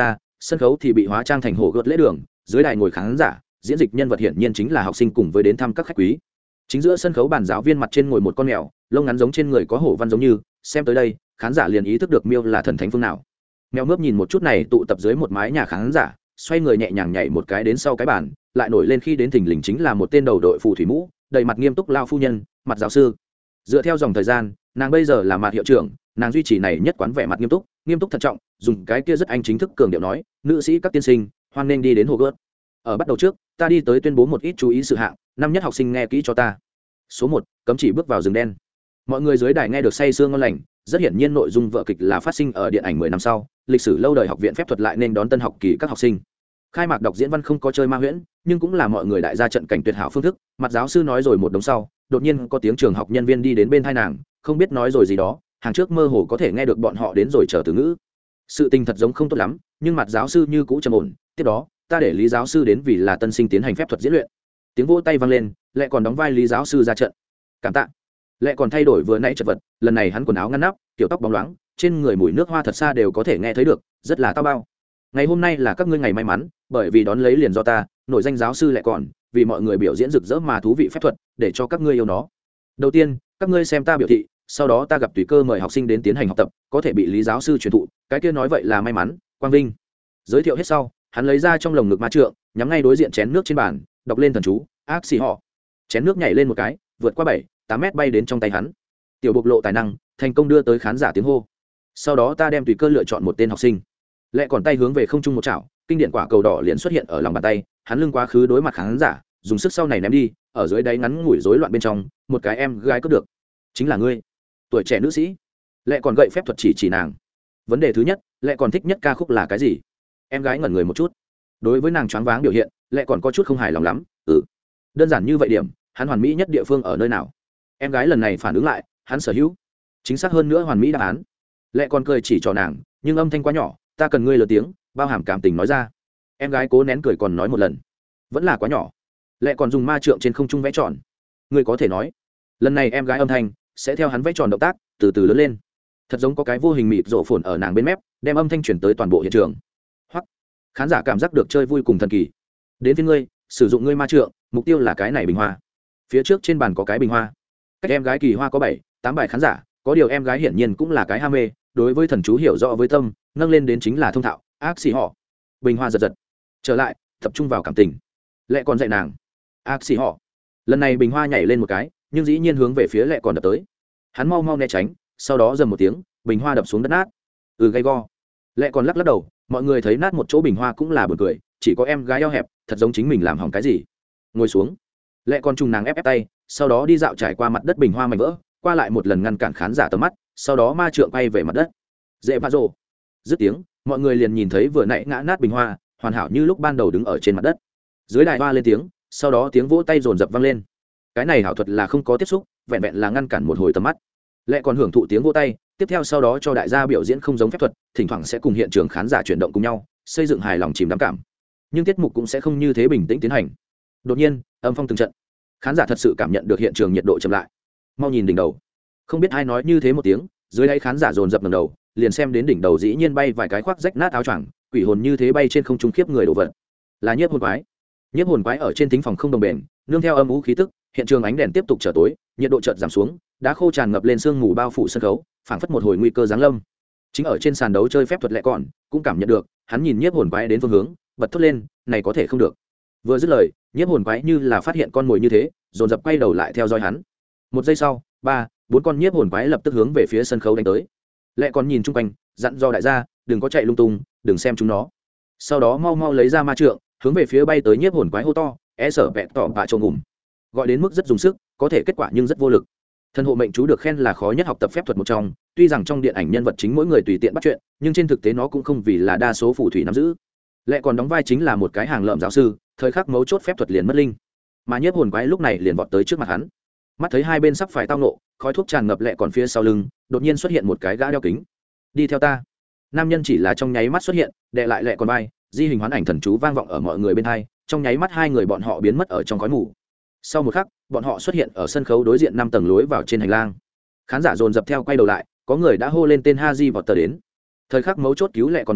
sân khấu thì bị hóa trang thành hồ gợt lễ đường, dưới đài ngồi khán giả, diễn dịch nhân vật hiển nhiên chính là học sinh cùng với đến thăm các khách quý. Chính giữa sân khấu bàn giáo viên mặt trên ngồi một con mèo, lông ngắn giống trên người có hổ văn giống như, xem tới đây, khán giả liền ý thức được miêu là thần thánh phương nào. Mèo mướp nhìn một chút này tụ tập dưới một mái nhà khán giả, xoay người nhẹ nhàng nhảy một cái đến sau cái bàn, lại nổi lên khi đến thình lình chính là một tên đầu đội phù thủy mũ, đầy mặt nghiêm túc lao phu nhân, mặt giáo sư. Dựa theo dòng thời gian, nàng bây giờ là mặt hiệu trưởng, nàng duy trì này nhất quán vẻ mặt nghiêm túc, nghiêm túc thận trọng, dùng cái kia rất anh chính thức cường điệu nói, nữ sĩ các tiên sinh, hoan nên đi đến hồ gươm. Ở bắt đầu trước, ta đi tới tuyên bố một ít chú ý sự hạng, năm nhất học sinh nghe kỹ cho ta. Số một, cấm chỉ bước vào rừng đen. Mọi người dưới đài nghe được say sưa ngon lành, rất hiển nhiên nội dung vở kịch là phát sinh ở điện ảnh mười năm sau, lịch sử lâu đời học viện phép thuật lại nên đón tân học kỳ các học sinh. Khai mạc đọc diễn văn không có chơi ma huyễn, nhưng cũng là mọi người đại gia trận cảnh tuyệt hảo phương thức. Mặt giáo sư nói rồi một đống sau, đột nhiên có tiếng trường học nhân viên đi đến bên tai nàng, không biết nói rồi gì đó, hàng trước mơ hồ có thể nghe được bọn họ đến rồi chờ từ ngữ. Sự tình thật giống không tốt lắm, nhưng mặt giáo sư như cũ trầm ổn. Tiếp đó, ta để lý giáo sư đến vì là tân sinh tiến hành phép thuật diễn luyện. Tiếng vỗ tay vang lên, lại còn đóng vai lý giáo sư ra trận. Cảm tạ. Lại còn thay đổi vừa nãy chật vật, lần này hắn quần áo ngăn nắp, kiểu tóc bóng loáng, trên người mùi nước hoa thật xa đều có thể nghe thấy được, rất là tao bao. Ngày hôm nay là các ngươi ngày may mắn, bởi vì đón lấy liền do ta, nổi danh giáo sư lại còn, vì mọi người biểu diễn rực rỡ mà thú vị phép thuật, để cho các ngươi yêu nó. Đầu tiên, các ngươi xem ta biểu thị, sau đó ta gặp tùy cơ mời học sinh đến tiến hành học tập, có thể bị lý giáo sư truyền thụ, cái kia nói vậy là may mắn, quang vinh. Giới thiệu hết sau, hắn lấy ra trong lồng ngực ma trượng, nhắm ngay đối diện chén nước trên bàn, đọc lên thần chú, ác xì họ. Chén nước nhảy lên một cái, vượt qua bảy, tám mét bay đến trong tay hắn. Tiểu bộc lộ tài năng, thành công đưa tới khán giả tiếng hô. Sau đó ta đem tùy cơ lựa chọn một tên học sinh, lại còn tay hướng về không trung một chảo, kinh điển quả cầu đỏ liền xuất hiện ở lòng bàn tay, hắn lưng quá khứ đối mặt khán giả, dùng sức sau này ném đi, ở dưới đáy ngắn ngủi rối loạn bên trong, một cái em gái cướp được. Chính là ngươi, tuổi trẻ nữ sĩ. Lại còn gậy phép thuật chỉ chỉ nàng. Vấn đề thứ nhất, lại còn thích nhất ca khúc là cái gì? Em gái ngẩn người một chút. Đối với nàng choáng váng biểu hiện, lại còn có chút không hài lòng lắm. Ừ, đơn giản như vậy điểm, hắn hoàn mỹ nhất địa phương ở nơi nào? Em gái lần này phản ứng lại, hắn sở hữu, chính xác hơn nữa hoàn mỹ đáp án. Lại còn cười chỉ cho nàng, nhưng âm thanh quá nhỏ, ta cần ngươi lớn tiếng, bao hàm cảm tình nói ra. Em gái cố nén cười còn nói một lần, vẫn là quá nhỏ. Lại còn dùng ma trượng trên không trung vẽ tròn. Ngươi có thể nói, lần này em gái âm thanh sẽ theo hắn vẽ tròn động tác từ từ lớn lên, thật giống có cái vô hình mịt rộ phồn ở nàng bên mép, đem âm thanh chuyển tới toàn bộ hiện trường. Hoặc khán giả cảm giác được chơi vui cùng thần kỳ. Đến với ngươi, sử dụng ngươi ma trượng, mục tiêu là cái này bình hoa. Phía trước trên bàn có cái bình hoa, cách em gái kỳ hoa có bảy, tám bài khán giả, có điều em gái hiển nhiên cũng là cái ham mê, đối với thần chú hiểu rõ với tâm, nâng lên đến chính là thông thạo, ác xì họ. Bình hoa giật giật, trở lại, tập trung vào cảm tình. Lệ còn dạy nàng, ác xì họ. Lần này bình hoa nhảy lên một cái, nhưng dĩ nhiên hướng về phía Lệ còn đập tới. Hắn mau mau né tránh, sau đó dầm một tiếng, bình hoa đập xuống đất nát. Ừ, gay go. Lệ còn lắc lắc đầu, mọi người thấy nát một chỗ bình hoa cũng là buồn cười, chỉ có em gái eo hẹp, thật giống chính mình làm hỏng cái gì. Ngồi xuống. Lệ còn trùng nàng ép ép tay, sau đó đi dạo trải qua mặt đất bình hoa mảnh vỡ, qua lại một lần ngăn cản khán giả tầm mắt, sau đó ma trượng bay về mặt đất. Dễ pha rồ. Dứt tiếng, mọi người liền nhìn thấy vừa nãy ngã nát bình hoa, hoàn hảo như lúc ban đầu đứng ở trên mặt đất. Dưới đài hoa lên tiếng, sau đó tiếng vỗ tay rồn rập vang lên. Cái này hảo thuật là không có tiếp xúc, vẹn vẹn là ngăn cản một hồi tầm mắt. Lệ còn hưởng thụ tiếng vỗ tay, tiếp theo sau đó cho đại gia biểu diễn không giống phép thuật, thỉnh thoảng sẽ cùng hiện trường khán giả chuyển động cùng nhau, xây dựng hài lòng chìm đắm cảm. Nhưng tiết mục cũng sẽ không như thế bình tĩnh tiến hành. Đột nhiên, âm phong từng trận. Khán giả thật sự cảm nhận được hiện trường nhiệt độ chậm lại. Mau nhìn đỉnh đầu. Không biết ai nói như thế một tiếng, dưới đáy khán giả dồn dập ngẩng đầu, liền xem đến đỉnh đầu dĩ nhiên bay vài cái khoác rách nát áo choàng, quỷ hồn như thế bay trên không trung khiếp người đổ vật. Là nhiếp hồn quái. Nhiếp hồn quái ở trên thính phòng không đồng bền, nương theo âm u khí tức, hiện trường ánh đèn tiếp tục trở tối, nhiệt độ chợt giảm xuống, đá khô tràn ngập lên sương mù bao phủ sân khấu, phảng phất một hồi nguy cơ giáng lâm. Chính ở trên sàn đấu chơi phép thuật Lệ còn cũng cảm nhận được, hắn nhìn nhiếp hồn quái đến phương hướng, bật thốt lên, này có thể không được. Vừa dứt lời, nhiếp hồn quái như là phát hiện con mồi như thế, dồn dập quay đầu lại theo dõi hắn. Một giây sau, ba, bốn con nhiếp hồn quái lập tức hướng về phía sân khấu đánh tới. Lệ còn nhìn chung quanh, dặn dò đại gia, đừng có chạy lung tung, đừng xem chúng nó. Sau đó mau mau lấy ra ma trượng, hướng về phía bay tới nhiếp hồn quái hô to, é sở vẹt tỏ bạ trộm ngủm. Gọi đến mức rất dùng sức, có thể kết quả nhưng rất vô lực. Thân hộ mệnh chú được khen là khó nhất học tập phép thuật một trong, tuy rằng trong điện ảnh nhân vật chính mỗi người tùy tiện bắt chuyện, nhưng trên thực tế nó cũng không vì là đa số phù thủy nắm giữ. Lệ còn đóng vai chính là một cái hàng lợm giáo sư, thời khắc mấu chốt phép thuật liền mất linh. Mà nhiếp hồn quái lúc này liền vọt tới trước mặt hắn. Mắt thấy hai bên sắp phải tao nộ, khói thuốc tràn ngập Lệ còn phía sau lưng, đột nhiên xuất hiện một cái gã đeo kính. Đi theo ta. Nam nhân chỉ là trong nháy mắt xuất hiện, đè lại Lệ còn vai, di hình hoán ảnh thần chú vang vọng ở mọi người bên hai, trong nháy mắt hai người bọn họ biến mất ở trong khói mù. Sau một khắc, bọn họ xuất hiện ở sân khấu đối diện năm tầng lối vào trên hành lang. Khán giả dồn dập theo quay đầu lại, có người đã hô lên tên Haji vọt tới đến. Thời khắc mấu chốt cứu Lệ còn người,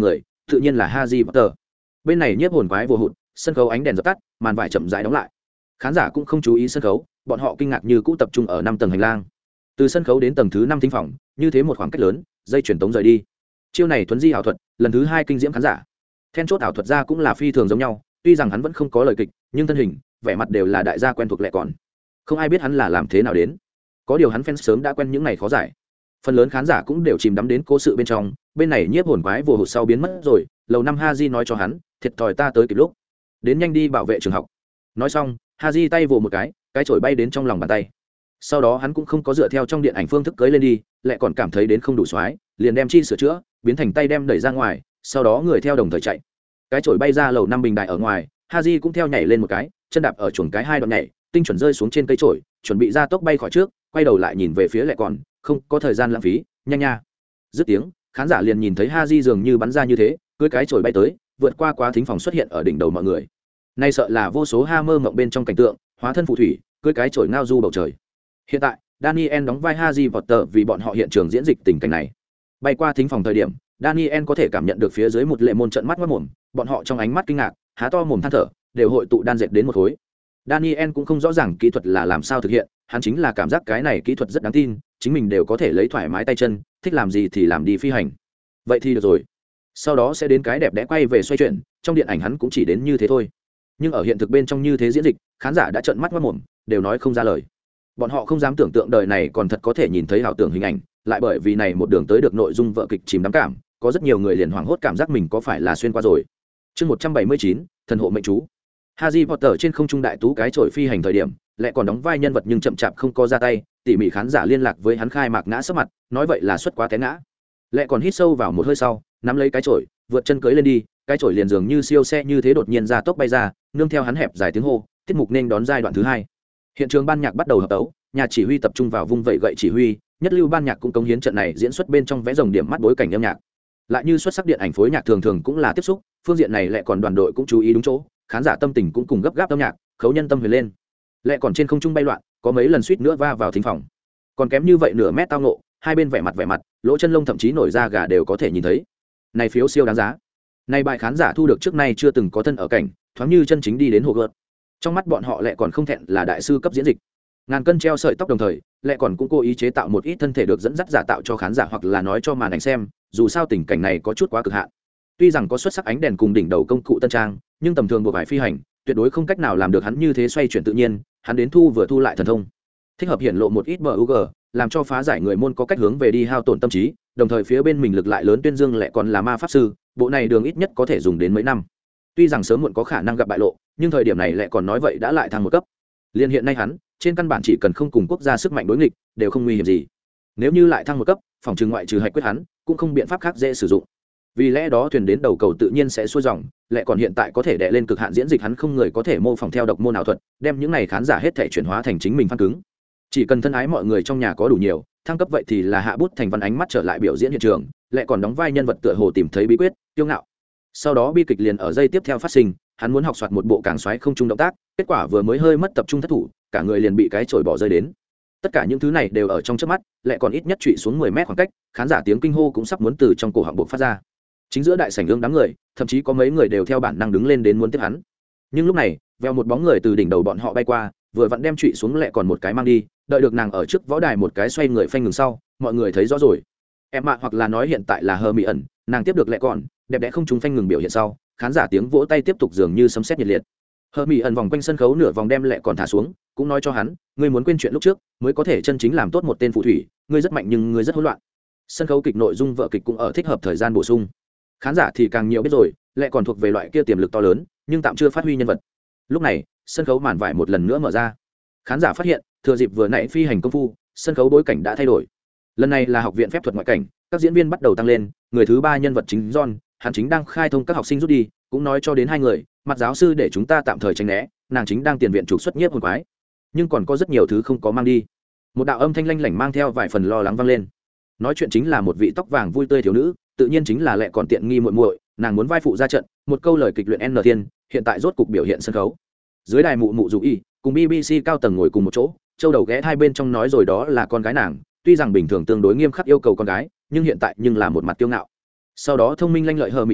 tự nhiên là Harry Potter. Bên này nhiếp hồn quái vô hụt, sân khấu ánh đèn dập tắt, màn vải chậm rãi đóng lại. Khán giả cũng không chú ý sân khấu, bọn họ kinh ngạc như cũ tập trung ở năm tầng hành lang. Từ sân khấu đến tầng thứ năm thính phòng, như thế một khoảng cách lớn, dây truyền tống rời đi. Chiêu này thuấn di ảo thuật, lần thứ hai kinh diễm khán giả. Then chốt ảo thuật ra cũng là phi thường giống nhau, tuy rằng hắn vẫn không có lời kịch, nhưng thân hình, vẻ mặt đều là đại gia quen thuộc lẹ còn. Không ai biết hắn là làm thế nào đến. Có điều hắn fans sớm đã quen những này khó giải. Phần lớn khán giả cũng đều chìm đắm đến cố sự bên trong, bên này nhiếp hồn quái vô hụt sau biến mất rồi, lầu năm Haji nói cho hắn, thiệt thòi ta tới kịp lúc. Đến nhanh đi bảo vệ trường học. Nói xong, Haji tay vồ một cái, cái chổi bay đến trong lòng bàn tay. Sau đó hắn cũng không có dựa theo trong điện ảnh phương thức cưới lên đi, lại còn cảm thấy đến không đủ xoái, liền đem chi sửa chữa, biến thành tay đem đẩy ra ngoài, sau đó người theo đồng thời chạy. Cái chổi bay ra lầu năm bình đại ở ngoài, Haji cũng theo nhảy lên một cái, chân đạp ở chuồng cái hai đoạn nhảy, tinh chuẩn rơi xuống trên cây chổi, chuẩn bị ra tốc bay khỏi trước, quay đầu lại nhìn về phía lại còn, không có thời gian lãng phí, nhanh nha. Dứt tiếng, khán giả liền nhìn thấy Haji dường như bắn ra như thế, cưỡi cái chổi bay tới, vượt qua quá thính phòng xuất hiện ở đỉnh đầu mọi người. Nay sợ là vô số ha mơ mộng bên trong cảnh tượng, hóa thân phù thủy, cưỡi cái chổi ngao du bầu trời. Hiện tại, Daniel đóng vai Harry Potter vì bọn họ hiện trường diễn dịch tình cảnh này. Bay qua thính phòng thời điểm, Daniel có thể cảm nhận được phía dưới một lệ môn trận mắt mắt mồm, bọn họ trong ánh mắt kinh ngạc, há to mồm than thở, đều hội tụ đan dệt đến một khối. Daniel cũng không rõ ràng kỹ thuật là làm sao thực hiện, hắn chính là cảm giác cái này kỹ thuật rất đáng tin, chính mình đều có thể lấy thoải mái tay chân, thích làm gì thì làm đi phi hành. Vậy thì được rồi. Sau đó sẽ đến cái đẹp đẽ quay về xoay chuyển, trong điện ảnh hắn cũng chỉ đến như thế thôi. Nhưng ở hiện thực bên trong như thế diễn dịch, khán giả đã trợn mắt mắt mồm, đều nói không ra lời. Bọn họ không dám tưởng tượng đời này còn thật có thể nhìn thấy ảo tưởng hình ảnh, lại bởi vì này một đường tới được nội dung vợ kịch chìm đắm cảm, có rất nhiều người liền hoảng hốt cảm giác mình có phải là xuyên qua rồi. Chương một trăm bảy mươi chín, thần hộ mệnh chú. Harry Potter trên không trung đại tú cái chổi phi hành thời điểm, lại còn đóng vai nhân vật nhưng chậm chạp không có ra tay, tỉ mỉ khán giả liên lạc với hắn khai mạc ngã sấp mặt, nói vậy là xuất quá té ngã. Lại còn hít sâu vào một hơi sau, nắm lấy cái chổi, vượt chân cưỡi lên đi, cái chổi liền dường như siêu xe như thế đột nhiên ra tốc bay ra, nương theo hắn hẹp dài tiếng hô, tiết mục nên đón giai đoạn thứ hai. Hiện trường ban nhạc bắt đầu hợp tấu, nhà chỉ huy tập trung vào vung vẩy gậy chỉ huy, nhất lưu ban nhạc cũng cống hiến trận này diễn xuất bên trong vẽ rồng điểm mắt bối cảnh âm nhạc. Lại như xuất sắc điện ảnh phối nhạc thường thường cũng là tiếp xúc, phương diện này lại còn đoàn đội cũng chú ý đúng chỗ, khán giả tâm tình cũng cùng gấp gáp âm nhạc, khấu nhân tâm huyền lên. Lại còn trên không trung bay loạn, có mấy lần suýt nữa va vào thính phòng. Còn kém như vậy nửa mét tao ngộ, hai bên vẻ mặt vẻ mặt, lỗ chân lông thậm chí nổi da gà đều có thể nhìn thấy. Này phiếu siêu đáng giá. Này bài khán giả thu được trước nay chưa từng có thân ở cảnh, thoáng như chân chính đi đến hồ gợt. Trong mắt bọn họ lại còn không thẹn là đại sư cấp diễn dịch. Ngàn cân treo sợi tóc đồng thời, lại còn cũng cố ý chế tạo một ít thân thể được dẫn dắt giả tạo cho khán giả hoặc là nói cho màn ảnh xem, dù sao tình cảnh này có chút quá cực hạn. Tuy rằng có xuất sắc ánh đèn cùng đỉnh đầu công cụ tân trang, nhưng tầm thường buộc vải phi hành, tuyệt đối không cách nào làm được hắn như thế xoay chuyển tự nhiên, hắn đến thu vừa thu lại thần thông. Thích hợp hiện lộ một ít bug, làm cho phá giải người môn có cách hướng về đi hao tổn tâm trí, đồng thời phía bên mình lực lại lớn tuyên dương lại còn là ma pháp sư, bộ này đường ít nhất có thể dùng đến mấy năm. Tuy rằng sớm muộn có khả năng gặp bại lộ, nhưng thời điểm này lại còn nói vậy đã lại thăng một cấp. Liên hiện nay hắn, trên căn bản chỉ cần không cùng quốc gia sức mạnh đối nghịch, đều không nguy hiểm gì. Nếu như lại thăng một cấp, phòng trừ ngoại trừ hạch quyết hắn, cũng không biện pháp khác dễ sử dụng. Vì lẽ đó thuyền đến đầu cầu tự nhiên sẽ xuôi dòng, lại còn hiện tại có thể đè lên cực hạn diễn dịch hắn không người có thể mô phỏng theo độc môn ảo thuật, đem những này khán giả hết thể chuyển hóa thành chính mình phan cứng. Chỉ cần thân ái mọi người trong nhà có đủ nhiều, thăng cấp vậy thì là hạ bút thành văn ánh mắt trở lại biểu diễn hiện trường, lại còn đóng vai nhân vật tựa hồ tìm thấy bí quyết, tiêu ngạo. Sau đó bi kịch liền ở giây tiếp theo phát sinh, hắn muốn học soạt một bộ càng xoáy không trung động tác, kết quả vừa mới hơi mất tập trung thất thủ, cả người liền bị cái chổi bỏ rơi đến. Tất cả những thứ này đều ở trong chớp mắt, lại còn ít nhất trụy xuống mười mét khoảng cách, khán giả tiếng kinh hô cũng sắp muốn từ trong cổ họng buộc phát ra. Chính giữa đại sảnh ương đám người, thậm chí có mấy người đều theo bản năng đứng lên đến muốn tiếp hắn. Nhưng lúc này, veo một bóng người từ đỉnh đầu bọn họ bay qua, vừa vặn đem trụy xuống lại còn một cái mang đi, đợi được nàng ở trước võ đài một cái xoay người phanh ngừng sau, mọi người thấy rõ rồi. Em mạ hoặc là nói hiện tại là Hờ Mỹ ẩn, nàng tiếp được lại còn, đẹp đẽ không trúng phanh ngừng biểu hiện sau, khán giả tiếng vỗ tay tiếp tục dường như sấm sét nhiệt liệt. Hờ Mỹ ẩn vòng quanh sân khấu nửa vòng đem lại còn thả xuống, cũng nói cho hắn, ngươi muốn quên chuyện lúc trước, mới có thể chân chính làm tốt một tên phù thủy, ngươi rất mạnh nhưng ngươi rất hỗn loạn. Sân khấu kịch nội dung vở kịch cũng ở thích hợp thời gian bổ sung. Khán giả thì càng nhiều biết rồi, lại còn thuộc về loại kia tiềm lực to lớn, nhưng tạm chưa phát huy nhân vật. Lúc này, sân khấu màn vải một lần nữa mở ra. Khán giả phát hiện, thừa dịp vừa nãy phi hành công phu, sân khấu bối cảnh đã thay đổi. Lần này là học viện phép thuật ngoại cảnh, các diễn viên bắt đầu tăng lên, người thứ ba nhân vật chính John, hắn chính đang khai thông các học sinh rút đi, cũng nói cho đến hai người, mặt giáo sư để chúng ta tạm thời tránh né, nàng chính đang tiền viện trục xuất nhiếp hồn quái. Nhưng còn có rất nhiều thứ không có mang đi. Một đạo âm thanh lanh lảnh mang theo vài phần lo lắng vang lên. Nói chuyện chính là một vị tóc vàng vui tươi thiếu nữ, tự nhiên chính là lệ còn tiện nghi muội muội, nàng muốn vai phụ ra trận, một câu lời kịch luyện N Thiên, hiện tại rốt cục biểu hiện sân khấu. Dưới đài mụ mụ dù y, cùng B B C cao tầng ngồi cùng một chỗ, châu đầu ghé hai bên trong nói rồi đó là con gái nàng, tuy rằng bình thường tương đối nghiêm khắc yêu cầu con gái, nhưng hiện tại nhưng là một mặt kiêu ngạo. Sau đó thông minh lanh lợi Hờ Mỹ ẩn,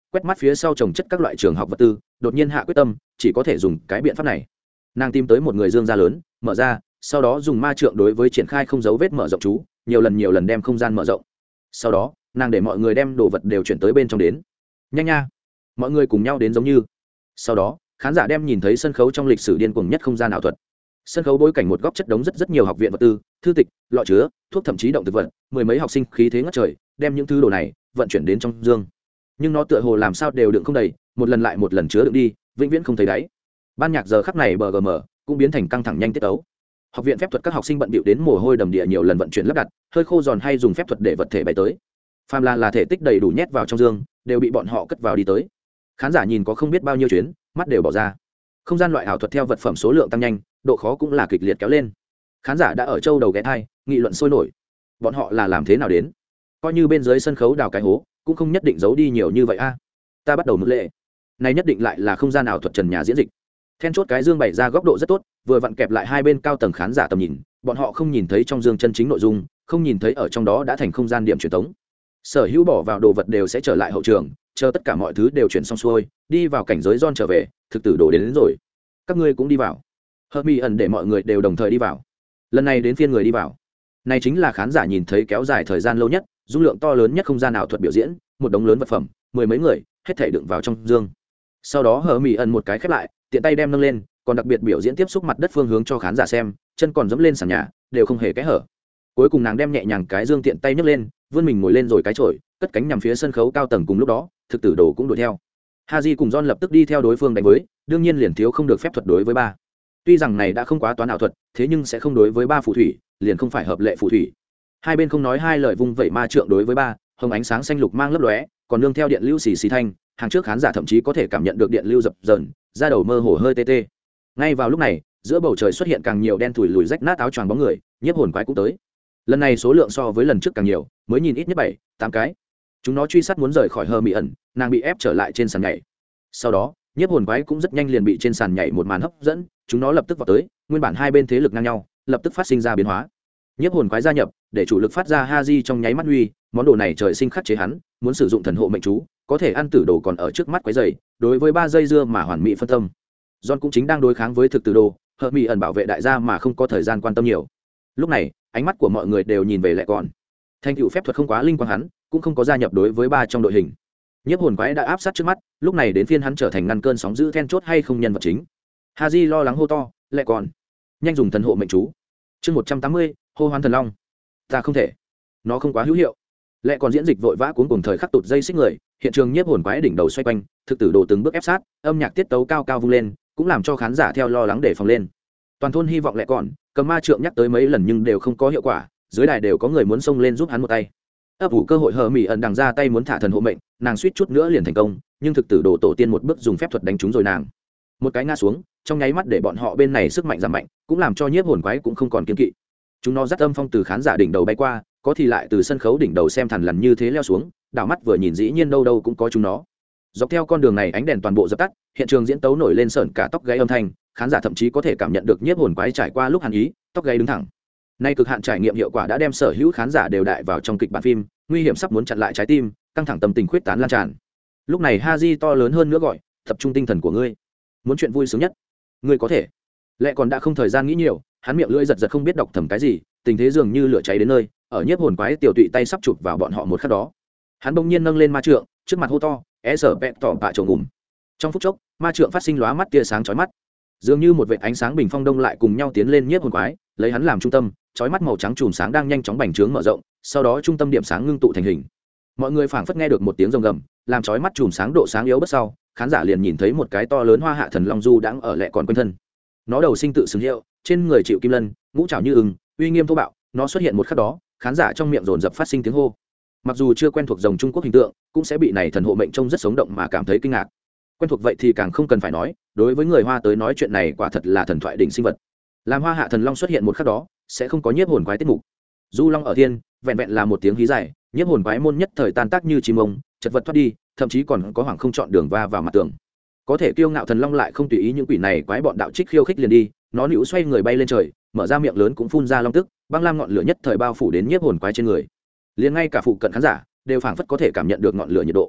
quét mắt phía sau trồng chất các loại trường học vật tư, đột nhiên hạ quyết tâm chỉ có thể dùng cái biện pháp này. Nàng tìm tới một người dương gia lớn, mở ra, sau đó dùng ma trượng đối với triển khai không dấu vết mở rộng chú, nhiều lần nhiều lần đem không gian mở rộng. Sau đó nàng để mọi người đem đồ vật đều chuyển tới bên trong đến. Nhanh nha, mọi người cùng nhau đến giống như. Sau đó khán giả đem nhìn thấy sân khấu trong lịch sử điên cuồng nhất không gian ảo thuật. Sân khấu bối cảnh một góc chất đống rất rất nhiều học viện vật tư, thư tịch, lọ chứa thuốc, thậm chí động thực vật, mười mấy học sinh khí thế ngất trời đem những thứ đồ này vận chuyển đến trong dương, nhưng nó tựa hồ làm sao đều đựng không đầy, một lần lại một lần chứa đựng đi, vĩnh viễn không thấy đáy. Ban nhạc giờ khắc này bờ gm cũng biến thành căng thẳng nhanh tiết tấu. Học viện phép thuật các học sinh bận bịu đến mồ hôi đầm địa, nhiều lần vận chuyển lắp đặt, hơi khô giòn hay dùng phép thuật để vật thể bay tới. Phàm là là thể tích đầy đủ nhét vào trong dương, đều bị bọn họ cất vào đi tới. Khán giả nhìn có không biết bao nhiêu chuyến, mắt đều bỏ ra. Không gian loại ảo thuật theo vật phẩm số lượng tăng nhanh, độ khó cũng là kịch liệt kéo lên. Khán giả đã ở châu đầu ghé thai, nghị luận sôi nổi. Bọn họ là làm thế nào đến? Coi như bên dưới sân khấu đào cái hố, cũng không nhất định giấu đi nhiều như vậy a. Ta bắt đầu mực lệ. Này nhất định lại là không gian ảo thuật trần nhà diễn dịch. Then chốt cái dương bày ra góc độ rất tốt, vừa vặn kẹp lại hai bên cao tầng khán giả tầm nhìn, bọn họ không nhìn thấy trong dương chân chính nội dung, không nhìn thấy ở trong đó đã thành không gian điểm truyền tống. Sở hữu bỏ vào đồ vật đều sẽ trở lại hậu trường, chờ tất cả mọi thứ đều chuyển xong xuôi, đi vào cảnh giới John trở về, thực tử đổ đến, đến rồi. Các ngươi cũng đi vào. Hermione để mọi người đều đồng thời đi vào. Lần này đến phiên người đi vào. Này chính là khán giả nhìn thấy kéo dài thời gian lâu nhất, dung lượng to lớn nhất không gian ảo thuật biểu diễn, một đống lớn vật phẩm, mười mấy người, hết thảy đựng vào trong dương. Sau đó Hermione một cái khép lại, tiện tay đem nâng lên, còn đặc biệt biểu diễn tiếp xúc mặt đất phương hướng cho khán giả xem, chân còn dẫm lên sàn nhà, đều không hề kẽ hở. Cuối cùng nàng đem nhẹ nhàng cái dương tiện tay nhấc lên, vươn mình ngồi lên rồi cái chổi, cất cánh nhằm phía sân khấu cao tầng. Cùng lúc đó, thực tử đồ cũng đuổi theo. Haji cùng John lập tức đi theo đối phương đánh với, đương nhiên liền thiếu không được phép thuật đối với ba. Tuy rằng này đã không quá toán ảo thuật, thế nhưng sẽ không đối với ba phù thủy, liền không phải hợp lệ phù thủy. Hai bên không nói hai lời vung vẩy ma trượng đối với ba, hồng ánh sáng xanh lục mang lấp lóe, còn nương theo điện lưu xì xì thanh, hàng trước khán giả thậm chí có thể cảm nhận được điện lưu dập dờn, da đầu mơ hồ hơi tê tê. Ngay vào lúc này, giữa bầu trời xuất hiện càng nhiều đen thủi lùi rách nát áo choàng bóng người, nhiếp hồn quái cũng tới. Lần này số lượng so với lần trước càng nhiều, mới nhìn ít nhất bảy, tám cái. Chúng nó truy sát muốn rời khỏi Hermione, nàng bị ép trở lại trên sàn nhảy. Sau đó, nhiếp hồn quái cũng rất nhanh liền bị trên sàn nhảy một màn hấp dẫn, chúng nó lập tức vào tới, nguyên bản hai bên thế lực ngang nhau, lập tức phát sinh ra biến hóa. Nhiếp hồn quái gia nhập, để chủ lực phát ra Haji trong nháy mắt huy, món đồ này trời sinh khắc chế hắn, muốn sử dụng thần hộ mệnh chú, có thể ăn tử đồ còn ở trước mắt quấy rầy, đối với ba giây dưa mà hoàn mỹ phân tâm. John cũng chính đang đối kháng với thực tử đồ, Hermione bảo vệ đại gia mà không có thời gian quan tâm nhiều. Lúc này, ánh mắt của mọi người đều nhìn về lại còn. Thành tựu phép thuật không quá linh quang hắn, cũng không có gia nhập đối với ba trong đội hình. Nhiếp hồn quái đã áp sát trước mắt, lúc này đến phiên hắn trở thành ngăn cơn sóng dữ then chốt hay không nhân vật chính. Haji lo lắng hô to, "Lệ còn, nhanh dùng thần hộ mệnh chú." Chương một trăm tám mươi, hô hoán thần long. Ta không thể, nó không quá hữu hiệu. Lệ còn diễn dịch vội vã cuốn cùng thời khắc tụt dây xích người, hiện trường nhiếp hồn quái đỉnh đầu xoay quanh, thực tử đồ từng bước ép sát, âm nhạc tiết tấu cao cao vung lên, cũng làm cho khán giả theo lo lắng để phòng lên. Toàn thôn hy vọng Lệ còn, cầm ma trượng nhắc tới mấy lần nhưng đều không có hiệu quả, dưới đài đều có người muốn xông lên giúp hắn một tay. Ấp ủ cơ hội hờ mỹ ẩn đằng ra tay muốn thả thần hộ mệnh, nàng suýt chút nữa liền thành công, nhưng thực tử đồ tổ tiên một bước dùng phép thuật đánh trúng rồi nàng. Một cái ngã xuống, trong nháy mắt để bọn họ bên này sức mạnh giảm mạnh, cũng làm cho nhiếp hồn quái cũng không còn kiên kỵ. Chúng nó dắt âm phong từ khán giả đỉnh đầu bay qua, có thì lại từ sân khấu đỉnh đầu xem thằn lằn như thế leo xuống, đảo mắt vừa nhìn dĩ nhiên đâu đâu cũng có chúng nó. Dọc theo con đường này ánh đèn toàn bộ dập tắt, hiện trường diễn tấu nổi lên sởn cả tóc gáy âm thanh, khán giả thậm chí có thể cảm nhận được nhiếp hồn quái trải qua lúc hàn ý, tóc gáy đứng thẳng. Nay cực hạn trải nghiệm hiệu quả đã đem sở hữu khán giả đều đại vào trong kịch bản phim, nguy hiểm sắp muốn chặn lại trái tim, căng thẳng tâm tình khuyết tán lan tràn. Lúc này Haji to lớn hơn nữa gọi, tập trung tinh thần của ngươi, muốn chuyện vui sướng nhất, ngươi có thể. Lệ còn đã không thời gian nghĩ nhiều, hắn miệng lưỡi giật giật không biết đọc thầm cái gì, tình thế dường như lửa cháy đến nơi, ở nhiếp hồn quái tiểu tụy tay sắp chụp vào bọn họ một khắc đó, hắn bỗng nhiên nâng lên ma trượng, trước mặt hô to, "É sở bẹt tỏ bạ trộm ngủm." Trong phút chốc, ma trượng phát sinh lóa mắt tia sáng chói mắt, dường như một vệt ánh sáng bình phong đông lại cùng nhau tiến lên nhiếp hồn quái, lấy hắn làm trung tâm, chói mắt màu trắng chùm sáng đang nhanh chóng bành trướng mở rộng, sau đó trung tâm điểm sáng ngưng tụ thành hình. Mọi người phảng phất nghe được một tiếng rồng gầm, làm chói mắt chùm sáng độ sáng yếu bất sau, khán giả liền nhìn thấy một cái to lớn hoa hạ thần long du đang ở lẹ còn quanh thân. Nó đầu sinh tự xứng hiệu, trên người chịu kim lân, ngũ trảo như ưng, uy nghiêm thô bạo, nó xuất hiện một khắc đó, khán giả trong miệng dồn dập phát sinh tiếng hô. Mặc dù chưa quen thuộc rồng Trung Quốc hình tượng, cũng sẽ bị này thần hộ mệnh trông rất sống động mà cảm thấy kinh ngạc. Quen thuộc vậy thì càng không cần phải nói, đối với người Hoa tới nói chuyện này quả thật là thần thoại đỉnh sinh vật. Làm hoa hạ thần long xuất hiện một khắc đó, sẽ không có nhiếp hồn quái tiết mục. Du long ở thiên, vẹn vẹn là một tiếng hí dài, nhiếp hồn quái môn nhất thời tan tác như chim ông, chật vật thoát đi, thậm chí còn có hoàng không chọn đường va vào mặt tường. Có thể kiêu ngạo thần long lại không tùy ý những quỷ này quái bọn đạo trích khiêu khích liền đi, nó nữu xoay người bay lên trời, mở ra miệng lớn cũng phun ra long tức, băng lam ngọn lửa nhất thời bao phủ đến nhiếp hồn quái trên người. Liền ngay cả phụ cận khán giả đều phảng phất có thể cảm nhận được ngọn lửa nhiệt độ.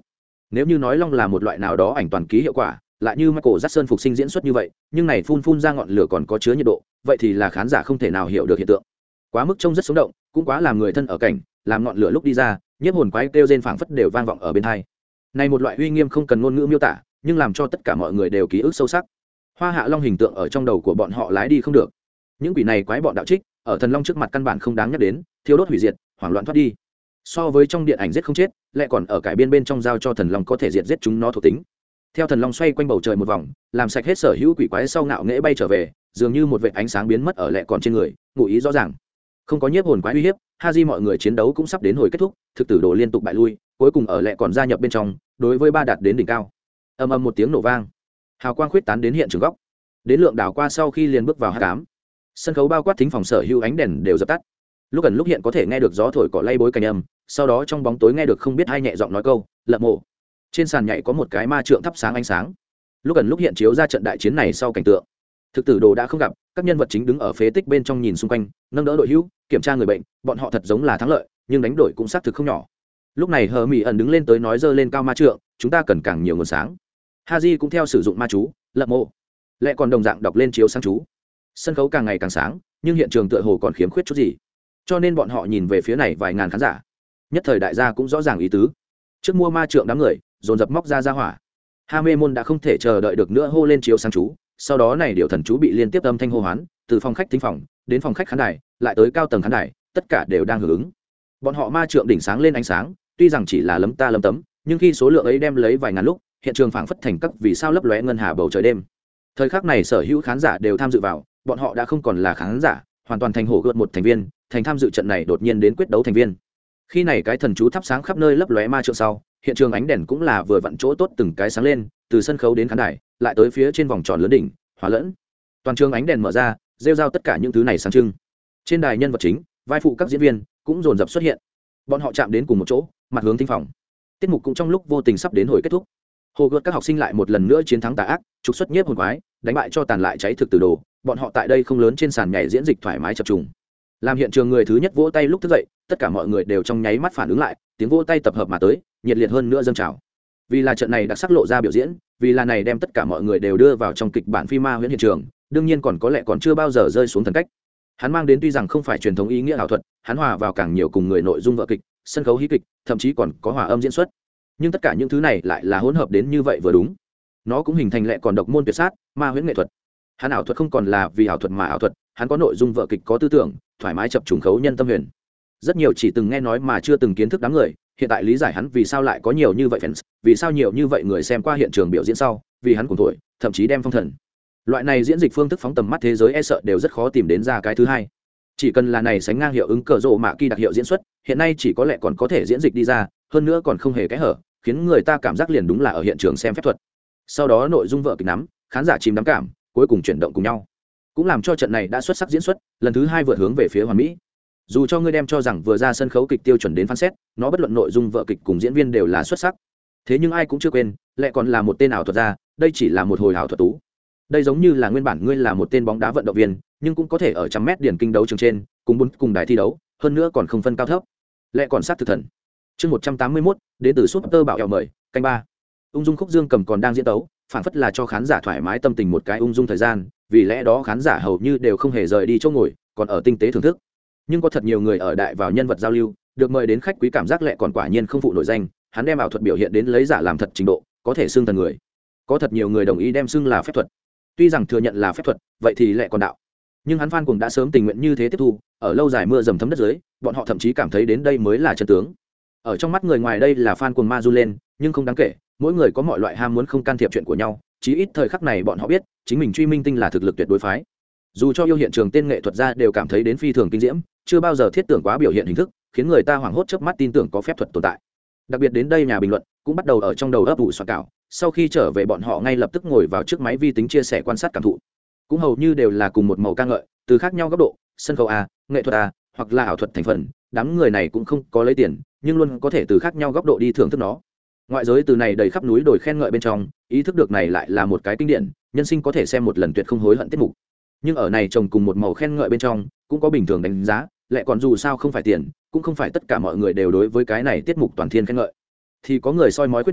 Nếu như nói long là một loại nào đó ảnh toàn ký hiệu quả, lại như Michael Jackson phục sinh diễn xuất như vậy, nhưng này phun phun ra ngọn lửa còn có chứa nhiệt độ, vậy thì là khán giả không thể nào hiểu được hiện tượng. Quá mức trông rất sống động, cũng quá làm người thân ở cảnh, làm ngọn lửa lúc đi ra, nhiếp hồn quái kêu rên phảng phất đều vang vọng ở bên tai. Này một loại uy nghiêm không cần ngôn ngữ miêu tả, nhưng làm cho tất cả mọi người đều ký ức sâu sắc. Hoa Hạ Long hình tượng ở trong đầu của bọn họ lái đi không được. Những quỷ này quái bọn đạo trích, ở thần long trước mặt căn bản không đáng nhắc đến, thiêu đốt hủy diệt, hoảng loạn thoát đi. So với trong điện ảnh giết không chết, lại còn ở cải biên bên trong giao cho thần long có thể diệt giết chúng nó thuộc tính. Theo thần long xoay quanh bầu trời một vòng, làm sạch hết sở hữu quỷ quái sau ngạo nghễ bay trở về, dường như một vệt ánh sáng biến mất ở lẹ còn trên người, ngụ ý rõ ràng. Không có nhiếp hồn quái uy hiếp, Haji mọi người chiến đấu cũng sắp đến hồi kết thúc, thực tử đồ liên tục bại lui, cuối cùng ở lẹ còn gia nhập bên trong, đối với ba đạt đến đỉnh cao. Ầm ầm một tiếng nổ vang, hào quang khuyết tán đến hiện trường góc. Đến lượng đảo qua sau khi liền bước vào hắc ám, sân khấu bao quát thính phòng sở hữu ánh đèn đều dập tắt. Lúc gần lúc hiện có thể nghe được gió thổi cỏ lay bối cảnh âm, sau đó trong bóng tối nghe được không biết hai nhẹ giọng nói câu lợm mộ. Trên sàn nhảy có một cái ma trượng thắp sáng ánh sáng. Lúc gần lúc hiện chiếu ra trận đại chiến này sau cảnh tượng. Thực tử đồ đã không gặp, các nhân vật chính đứng ở phế tích bên trong nhìn xung quanh, nâng đỡ đội hữu, kiểm tra người bệnh, bọn họ thật giống là thắng lợi, nhưng đánh đổi cũng xác thực không nhỏ. Lúc này Hờ Mỹ ẩn đứng lên tới nói dơ lên cao ma trượng, chúng ta cần càng nhiều nguồn sáng. Haji cũng theo sử dụng ma chú, lợm mộ. Lại còn đồng dạng đọc lên chiếu sáng chú. Sân khấu càng ngày càng sáng, nhưng hiện trường tựa hồ còn khiếm khuyết chút gì. Cho nên bọn họ nhìn về phía này vài ngàn khán giả. Nhất thời đại gia cũng rõ ràng ý tứ. Trước mua ma trượng đám người, dồn dập móc ra ra hỏa. Ha mê môn đã không thể chờ đợi được nữa hô lên chiếu sáng chú, sau đó này điều thần chú bị liên tiếp âm thanh hô hoán, từ phòng khách thính phòng đến phòng khách khán đài, lại tới cao tầng khán đài, tất cả đều đang hưởng ứng. Bọn họ ma trượng đỉnh sáng lên ánh sáng, tuy rằng chỉ là lấm ta lấm tấm, nhưng khi số lượng ấy đem lấy vài ngàn lúc, hiện trường phảng phất thành các vì sao lấp lóe ngân hà bầu trời đêm. Thời khắc này sở hữu khán giả đều tham dự vào, bọn họ đã không còn là khán giả, hoàn toàn thành hổ gợt một thành viên, thành tham dự trận này đột nhiên đến quyết đấu thành viên. Khi này cái thần chú thắp sáng khắp nơi lấp lóe ma trượng sau, hiện trường ánh đèn cũng là vừa vặn chỗ tốt từng cái sáng lên, từ sân khấu đến khán đài, lại tới phía trên vòng tròn lớn đỉnh, hóa lẫn. Toàn trường ánh đèn mở ra, rêu rao tất cả những thứ này sáng trưng. Trên đài nhân vật chính, vai phụ các diễn viên cũng dồn dập xuất hiện. Bọn họ chạm đến cùng một chỗ, mặt hướng thính phòng. Tiết mục cũng trong lúc vô tình sắp đến hồi kết thúc. Hồ gợt các học sinh lại một lần nữa chiến thắng tà ác, trục xuất nhiếp hồn quái, đánh bại cho tàn lại cháy thực tử đồ. Bọn họ tại đây không lớn trên sàn nhảy diễn dịch thoải mái chập trùng. Làm hiện trường người thứ nhất vỗ tay lúc thức dậy, tất cả mọi người đều trong nháy mắt phản ứng lại, tiếng vỗ tay tập hợp mà tới, nhiệt liệt hơn nữa dâng trào. Vì là trận này đặc sắc lộ ra biểu diễn, vì là này đem tất cả mọi người đều đưa vào trong kịch bản phim ma huyễn hiện trường, đương nhiên còn có lẽ còn chưa bao giờ rơi xuống thần cách. Hắn mang đến tuy rằng không phải truyền thống ý nghĩa ảo thuật, hắn hòa vào càng nhiều cùng người nội dung vở kịch, sân khấu hí kịch, thậm chí còn có hòa âm diễn xuất. Nhưng tất cả những thứ này lại là hỗn hợp đến như vậy vừa đúng. Nó cũng hình thành lẽ còn độc môn tuyệt sát, ma huyễn nghệ thuật. Hắn ảo thuật không còn là vì ảo thuật mà ảo thuật, hắn có nội dung vở kịch có tư tưởng, thoải mái chập trùng khấu nhân tâm huyền. Rất nhiều chỉ từng nghe nói mà chưa từng kiến thức đám người, hiện tại lý giải hắn vì sao lại có nhiều như vậy fans, vì sao nhiều như vậy người xem qua hiện trường biểu diễn sau, vì hắn cùng tuổi, thậm chí đem phong thần. Loại này diễn dịch phương thức phóng tầm mắt thế giới e sợ đều rất khó tìm đến ra cái thứ hai. Chỉ cần là này sánh ngang hiệu ứng cờ rộ mạ kỳ đặc hiệu diễn xuất, hiện nay chỉ có lẽ còn có thể diễn dịch đi ra, hơn nữa còn không hề kẽ hở, khiến người ta cảm giác liền đúng là ở hiện trường xem phép thuật. Sau đó nội dung vở kịch nắm, khán giả chìm đắm cảm, cuối cùng chuyển động cùng nhau, cũng làm cho trận này đã xuất sắc diễn xuất, lần thứ hai vượt hướng về phía hoàn mỹ. Dù cho ngươi đem cho rằng vừa ra sân khấu kịch tiêu chuẩn đến phán xét, nó bất luận nội dung vở kịch cùng diễn viên đều là xuất sắc. Thế nhưng ai cũng chưa quên, lại còn là một tên ảo thuật gia, đây chỉ là một hồi ảo thuật tú. Đây giống như là nguyên bản ngươi là một tên bóng đá vận động viên, nhưng cũng có thể ở trăm mét điển kinh đấu trường trên, cùng bốn cùng đài thi đấu, hơn nữa còn không phân cao thấp. Lại còn sát thực thần. Chương một trăm tám mươi mốt, đến từ Super Bảo Eo mời, canh ba. Ung dung khúc dương cầm còn đang diễn tấu, phản phất là cho khán giả thoải mái tâm tình một cái ung dung thời gian, vì lẽ đó khán giả hầu như đều không hề rời đi chỗ ngồi, còn ở tinh tế thưởng thức. Nhưng có thật nhiều người ở đại vào nhân vật giao lưu, được mời đến khách quý cảm giác lẹ còn quả nhiên không phụ nổi danh, hắn đem ảo thuật biểu hiện đến lấy giả làm thật trình độ, có thể xưng thần người. Có thật nhiều người đồng ý đem xưng là phép thuật. Tuy rằng thừa nhận là phép thuật, vậy thì lẹ còn đạo. Nhưng hắn fan cùng đã sớm tình nguyện như thế tiếp thu, ở lâu dài mưa dầm thấm đất dưới, bọn họ thậm chí cảm thấy đến đây mới là chân tướng. Ở trong mắt người ngoài đây là fan cuồng ma du lên, nhưng không đáng kể, mỗi người có mọi loại ham muốn không can thiệp chuyện của nhau, chí ít thời khắc này bọn họ biết, chính mình truy minh tinh là thực lực tuyệt đối phái. Dù cho yêu hiện trường tên nghệ thuật gia đều cảm thấy đến phi thường kinh diễm, chưa bao giờ thiết tưởng quá biểu hiện hình thức, khiến người ta hoảng hốt chớp mắt tin tưởng có phép thuật tồn tại. Đặc biệt đến đây nhà bình luận cũng bắt đầu ở trong đầu ấp ủ soạn cảo, sau khi trở về bọn họ ngay lập tức ngồi vào trước máy vi tính chia sẻ quan sát cảm thụ, cũng hầu như đều là cùng một màu ca ngợi, từ khác nhau góc độ, sân khấu a, nghệ thuật a, hoặc là ảo thuật thành phần, đám người này cũng không có lấy tiền, nhưng luôn có thể từ khác nhau góc độ đi thưởng thức nó. Ngoại giới từ này đầy khắp núi đồi khen ngợi bên trong, ý thức được này lại là một cái kinh điển, nhân sinh có thể xem một lần tuyệt không hối hận tiết mục. Nhưng ở này trồng cùng một màu khen ngợi bên trong, cũng có bình thường đánh giá, lại còn dù sao không phải tiền, cũng không phải tất cả mọi người đều đối với cái này tiết mục toàn thiên khen ngợi. Thì có người soi mói khuyết điểm,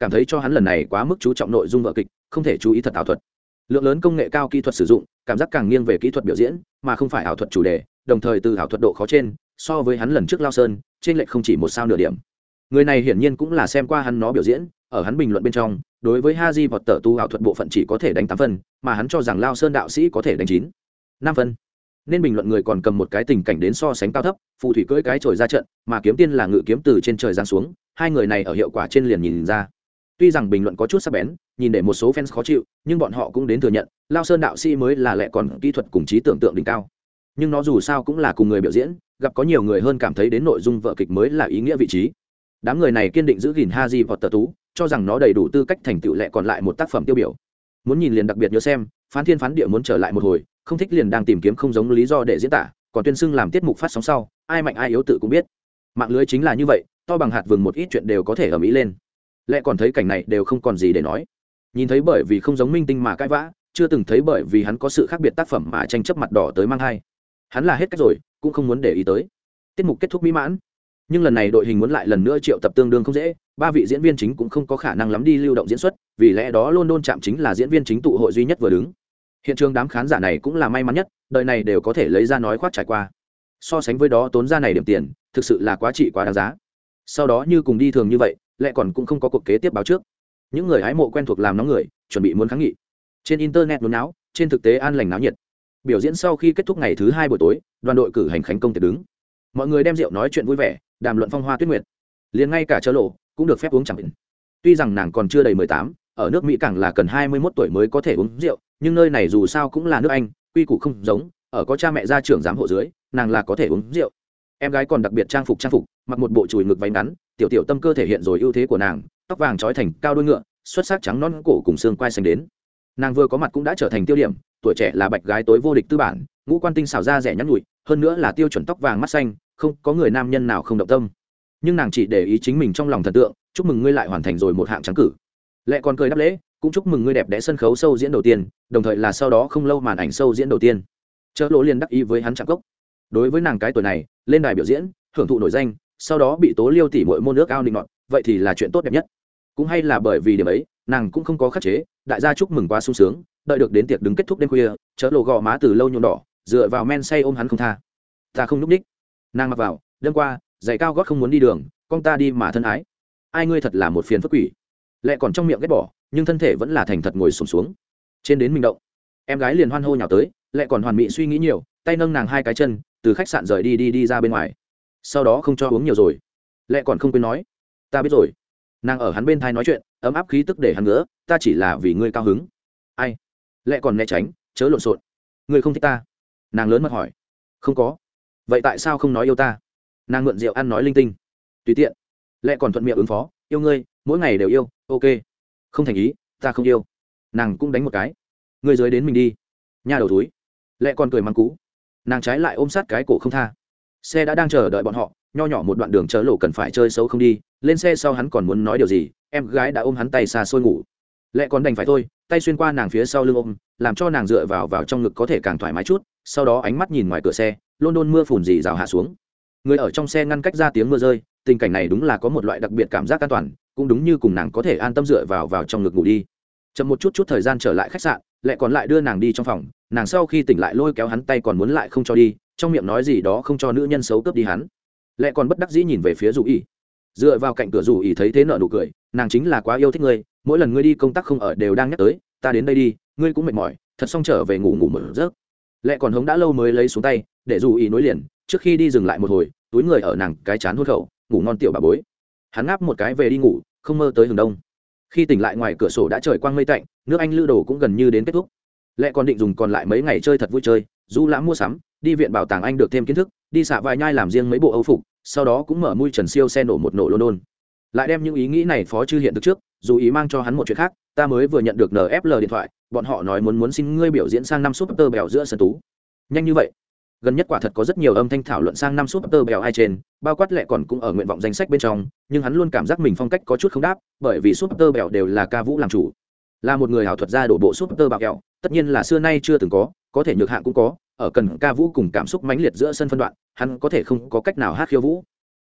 cảm thấy cho hắn lần này quá mức chú trọng nội dung vở kịch, không thể chú ý thật ảo thuật. Lượng lớn công nghệ cao kỹ thuật sử dụng, cảm giác càng nghiêng về kỹ thuật biểu diễn mà không phải ảo thuật chủ đề, đồng thời từ ảo thuật độ khó trên so với hắn lần trước Lao Sơn trên lệch không chỉ một sao nửa điểm. Người này hiển nhiên cũng là xem qua hắn nó biểu diễn, ở hắn bình luận bên trong đối với Haji vọt tờ tu ảo thuật bộ phận chỉ có thể đánh tám phân, mà hắn cho rằng Lao Sơn đạo sĩ có thể đánh chín năm phân. Nên bình luận người còn cầm một cái tình cảnh đến so sánh cao thấp, phù thủy cưỡi cái chổi ra trận mà kiếm tiên là ngự kiếm từ trên trời giáng xuống, hai người này ở hiệu quả trên liền nhìn ra. Tuy rằng bình luận có chút sắc bén, nhìn để một số fans khó chịu, nhưng bọn họ cũng đến thừa nhận Lao Sơn đạo sĩ mới là lẽ còn kỹ thuật cùng trí tưởng tượng đỉnh cao. Nhưng nó dù sao cũng là cùng người biểu diễn, gặp có nhiều người hơn cảm thấy đến nội dung vở kịch mới là ý nghĩa vị trí. Đám người này kiên định giữ gìn Haji Potter tú, cho rằng nó đầy đủ tư cách thành tựu lẽ còn lại một tác phẩm tiêu biểu. Muốn nhìn liền đặc biệt nhớ xem, phán thiên phán địa muốn trở lại một hồi, không thích liền đang tìm kiếm không giống lý do để diễn tả, còn tuyên xưng làm tiết mục phát sóng sau, ai mạnh ai yếu tự cũng biết. Mạng lưới chính là như vậy, to bằng hạt vừng một ít chuyện đều có thể ở mỹ lên. Lẽ còn thấy cảnh này đều không còn gì để nói. Nhìn thấy bởi vì không giống minh tinh mà cãi vã, chưa từng thấy bởi vì hắn có sự khác biệt tác phẩm mà tranh chấp mặt đỏ tới mang hai. Hắn là hết cách rồi, cũng không muốn để ý tới. Tiết mục kết thúc mỹ mãn, nhưng lần này đội hình muốn lại lần nữa triệu tập tương đương không dễ, ba vị diễn viên chính cũng không có khả năng lắm đi lưu động diễn xuất, vì lẽ đó London chạm chính là diễn viên chính tụ hội duy nhất vừa đứng. Hiện trường đám khán giả này cũng là may mắn nhất, đời này đều có thể lấy ra nói khoác trải qua. So sánh với đó tốn ra này điểm tiền, thực sự là quá trị quá đáng giá. Sau đó như cùng đi thường như vậy, lại còn cũng không có cuộc kế tiếp báo trước. Những người hái mộ quen thuộc làm nóng người, chuẩn bị muốn kháng nghị. Trên internet nôn náo, trên thực tế an lành náo nhiệt. Biểu diễn sau khi kết thúc ngày thứ hai buổi tối, đoàn đội cử hành khánh công tiệc đứng. Mọi người đem rượu nói chuyện vui vẻ, đàm luận phong hoa tuyết nguyệt. Liền ngay cả Chớ Lộ cũng được phép uống chẳng định. Tuy rằng nàng còn chưa đầy mười tám, ở nước Mỹ càng là cần hai mươi mốt tuổi mới có thể uống rượu, nhưng nơi này dù sao cũng là nước Anh, quy củ không giống, ở có cha mẹ gia trưởng giám hộ dưới, nàng là có thể uống rượu. Em gái còn đặc biệt trang phục trang phục, mặc một bộ chùi ngực váy ngắn, tiểu tiểu tâm cơ thể hiện rồi ưu thế của nàng, tóc vàng trói thành cao đuôi ngựa, xuất sắc trắng non cổ cùng xương quai xanh đến. Nàng vừa có mặt cũng đã trở thành tiêu điểm, tuổi trẻ là bạch gái tối vô địch tư bản, ngũ quan tinh xảo da rẻ nhắn nhụi, hơn nữa là tiêu chuẩn tóc vàng mắt xanh, không có người nam nhân nào không động tâm. Nhưng nàng chỉ để ý chính mình trong lòng thần tượng, chúc mừng ngươi lại hoàn thành rồi một hạng trắng cử. Lệ còn cười đáp lễ, cũng chúc mừng ngươi đẹp đẽ sân khấu sâu diễn đầu tiên, đồng thời là sau đó không lâu màn ảnh sâu diễn đầu tiên. Chớ Lộ liền đắc ý với hắn chạm cốc. Đối với nàng cái tuổi này, lên đài biểu diễn, hưởng thụ nổi danh, sau đó bị tố liêu tỉ muội môn nước ao định ngọn, vậy thì là chuyện tốt đẹp nhất. Cũng hay là bởi vì điểm ấy, nàng cũng không có khắc chế, đại gia chúc mừng quá sung sướng, đợi được đến tiệc đứng kết thúc đêm khuya, Chớ Lộ gò má từ lâu nhuộm đỏ, dựa vào men say ôm hắn không tha. Ta không núp đích. Nàng mặc vào, đêm qua, giày cao gót không muốn đi đường, con ta đi mà thân ái. Ai ngươi thật là một phiền phức quỷ. Lệ còn trong miệng ghét bỏ, nhưng thân thể vẫn là thành thật ngồi xổm xuống, xuống. Trên đến mình động, em gái liền hoan hô nhào tới, Lệ còn hoàn mỹ suy nghĩ nhiều, tay nâng nàng hai cái chân, từ khách sạn rời đi đi đi ra bên ngoài. Sau đó không cho uống nhiều rồi. Lệ còn không quên nói, ta biết rồi. Nàng ở hắn bên thai nói chuyện, ấm áp khí tức để hắn ngứa, ta chỉ là vì ngươi cao hứng. Ai? Lệ còn né tránh, chớ lộn xộn. Ngươi không thích ta? Nàng lớn mật hỏi. Không có. Vậy tại sao không nói yêu ta? Nàng mượn rượu ăn nói linh tinh. Tùy tiện. Lệ còn thuận miệng ứng phó, yêu ngươi, mỗi ngày đều yêu, ok. Không thành ý, ta không yêu. Nàng cũng đánh một cái. Ngươi dưới đến mình đi. Nha đầu túi. Lệ còn cười mắng cú. Nàng trái lại ôm sát cái cổ không tha. Xe đã đang chờ đợi bọn họ, nho nhỏ một đoạn đường Chớ Lộ cần phải chơi xấu không đi, lên xe sau hắn còn muốn nói điều gì, em gái đã ôm hắn tay xa xôi ngủ. Lệ còn đành phải thôi, tay xuyên qua nàng phía sau lưng ôm, làm cho nàng dựa vào vào trong ngực có thể càng thoải mái chút, sau đó ánh mắt nhìn ngoài cửa xe, London mưa phùn rì rào hạ xuống. Người ở trong xe ngăn cách ra tiếng mưa rơi, tình cảnh này đúng là có một loại đặc biệt cảm giác an toàn, cũng đúng như cùng nàng có thể an tâm dựa vào vào trong ngực ngủ đi. Chậm một chút chút thời gian trở lại khách sạn, Lệ còn lại đưa nàng đi trong phòng, nàng sau khi tỉnh lại lôi kéo hắn tay còn muốn lại không cho đi, trong miệng nói gì đó không cho nữ nhân xấu cướp đi hắn. Lệ còn bất đắc dĩ nhìn về phía Dù Ý, dựa vào cạnh cửa Dù Ý thấy thế nợ nụ cười, nàng chính là quá yêu thích ngươi, mỗi lần ngươi đi công tác không ở đều đang nhắc tới, ta đến đây đi, ngươi cũng mệt mỏi, thật xong trở về ngủ ngủ một giấc. Lệ còn hống đã lâu mới lấy xuống tay, để Dù Ý nối liền, trước khi đi dừng lại một hồi, túi người ở nàng cái chán hôn khẩu, ngủ ngon tiểu bà bối. Hắn ngáp một cái về đi ngủ, không mơ tới hừng đông. Khi tỉnh lại ngoài cửa sổ đã trời quang mây tạnh, nước Anh lữ đồ cũng gần như đến kết thúc. Lệ còn định dùng còn lại mấy ngày chơi thật vui chơi, du lãm mua sắm, đi viện bảo tàng Anh được thêm kiến thức, đi xạ vài nhai làm riêng mấy bộ Âu phục, sau đó cũng mở mui Trần Siêu xe nổ một nổ London. Lại đem những ý nghĩ này phó chư hiện thực trước, Dù Ý mang cho hắn một chuyện khác, ta mới vừa nhận được en ép lờ điện thoại, bọn họ nói muốn muốn xin ngươi biểu diễn sang năm Super Bèo giữa sân tú. Nhanh như vậy? Gần nhất quả thật có rất nhiều âm thanh thảo luận sang năm Super Bèo ai trên, bao quát Lệ còn cũng ở nguyện vọng danh sách bên trong, nhưng hắn luôn cảm giác mình phong cách có chút không đáp, bởi vì Super Bèo đều là ca vũ làm chủ. Là một người ảo thuật gia đổ bộ Super Bèo, tất nhiên là xưa nay chưa từng có, có thể nhược hạng cũng có, ở cần ca vũ cùng cảm xúc mãnh liệt giữa sân phân đoạn, hắn có thể không có cách nào hát khiêu vũ.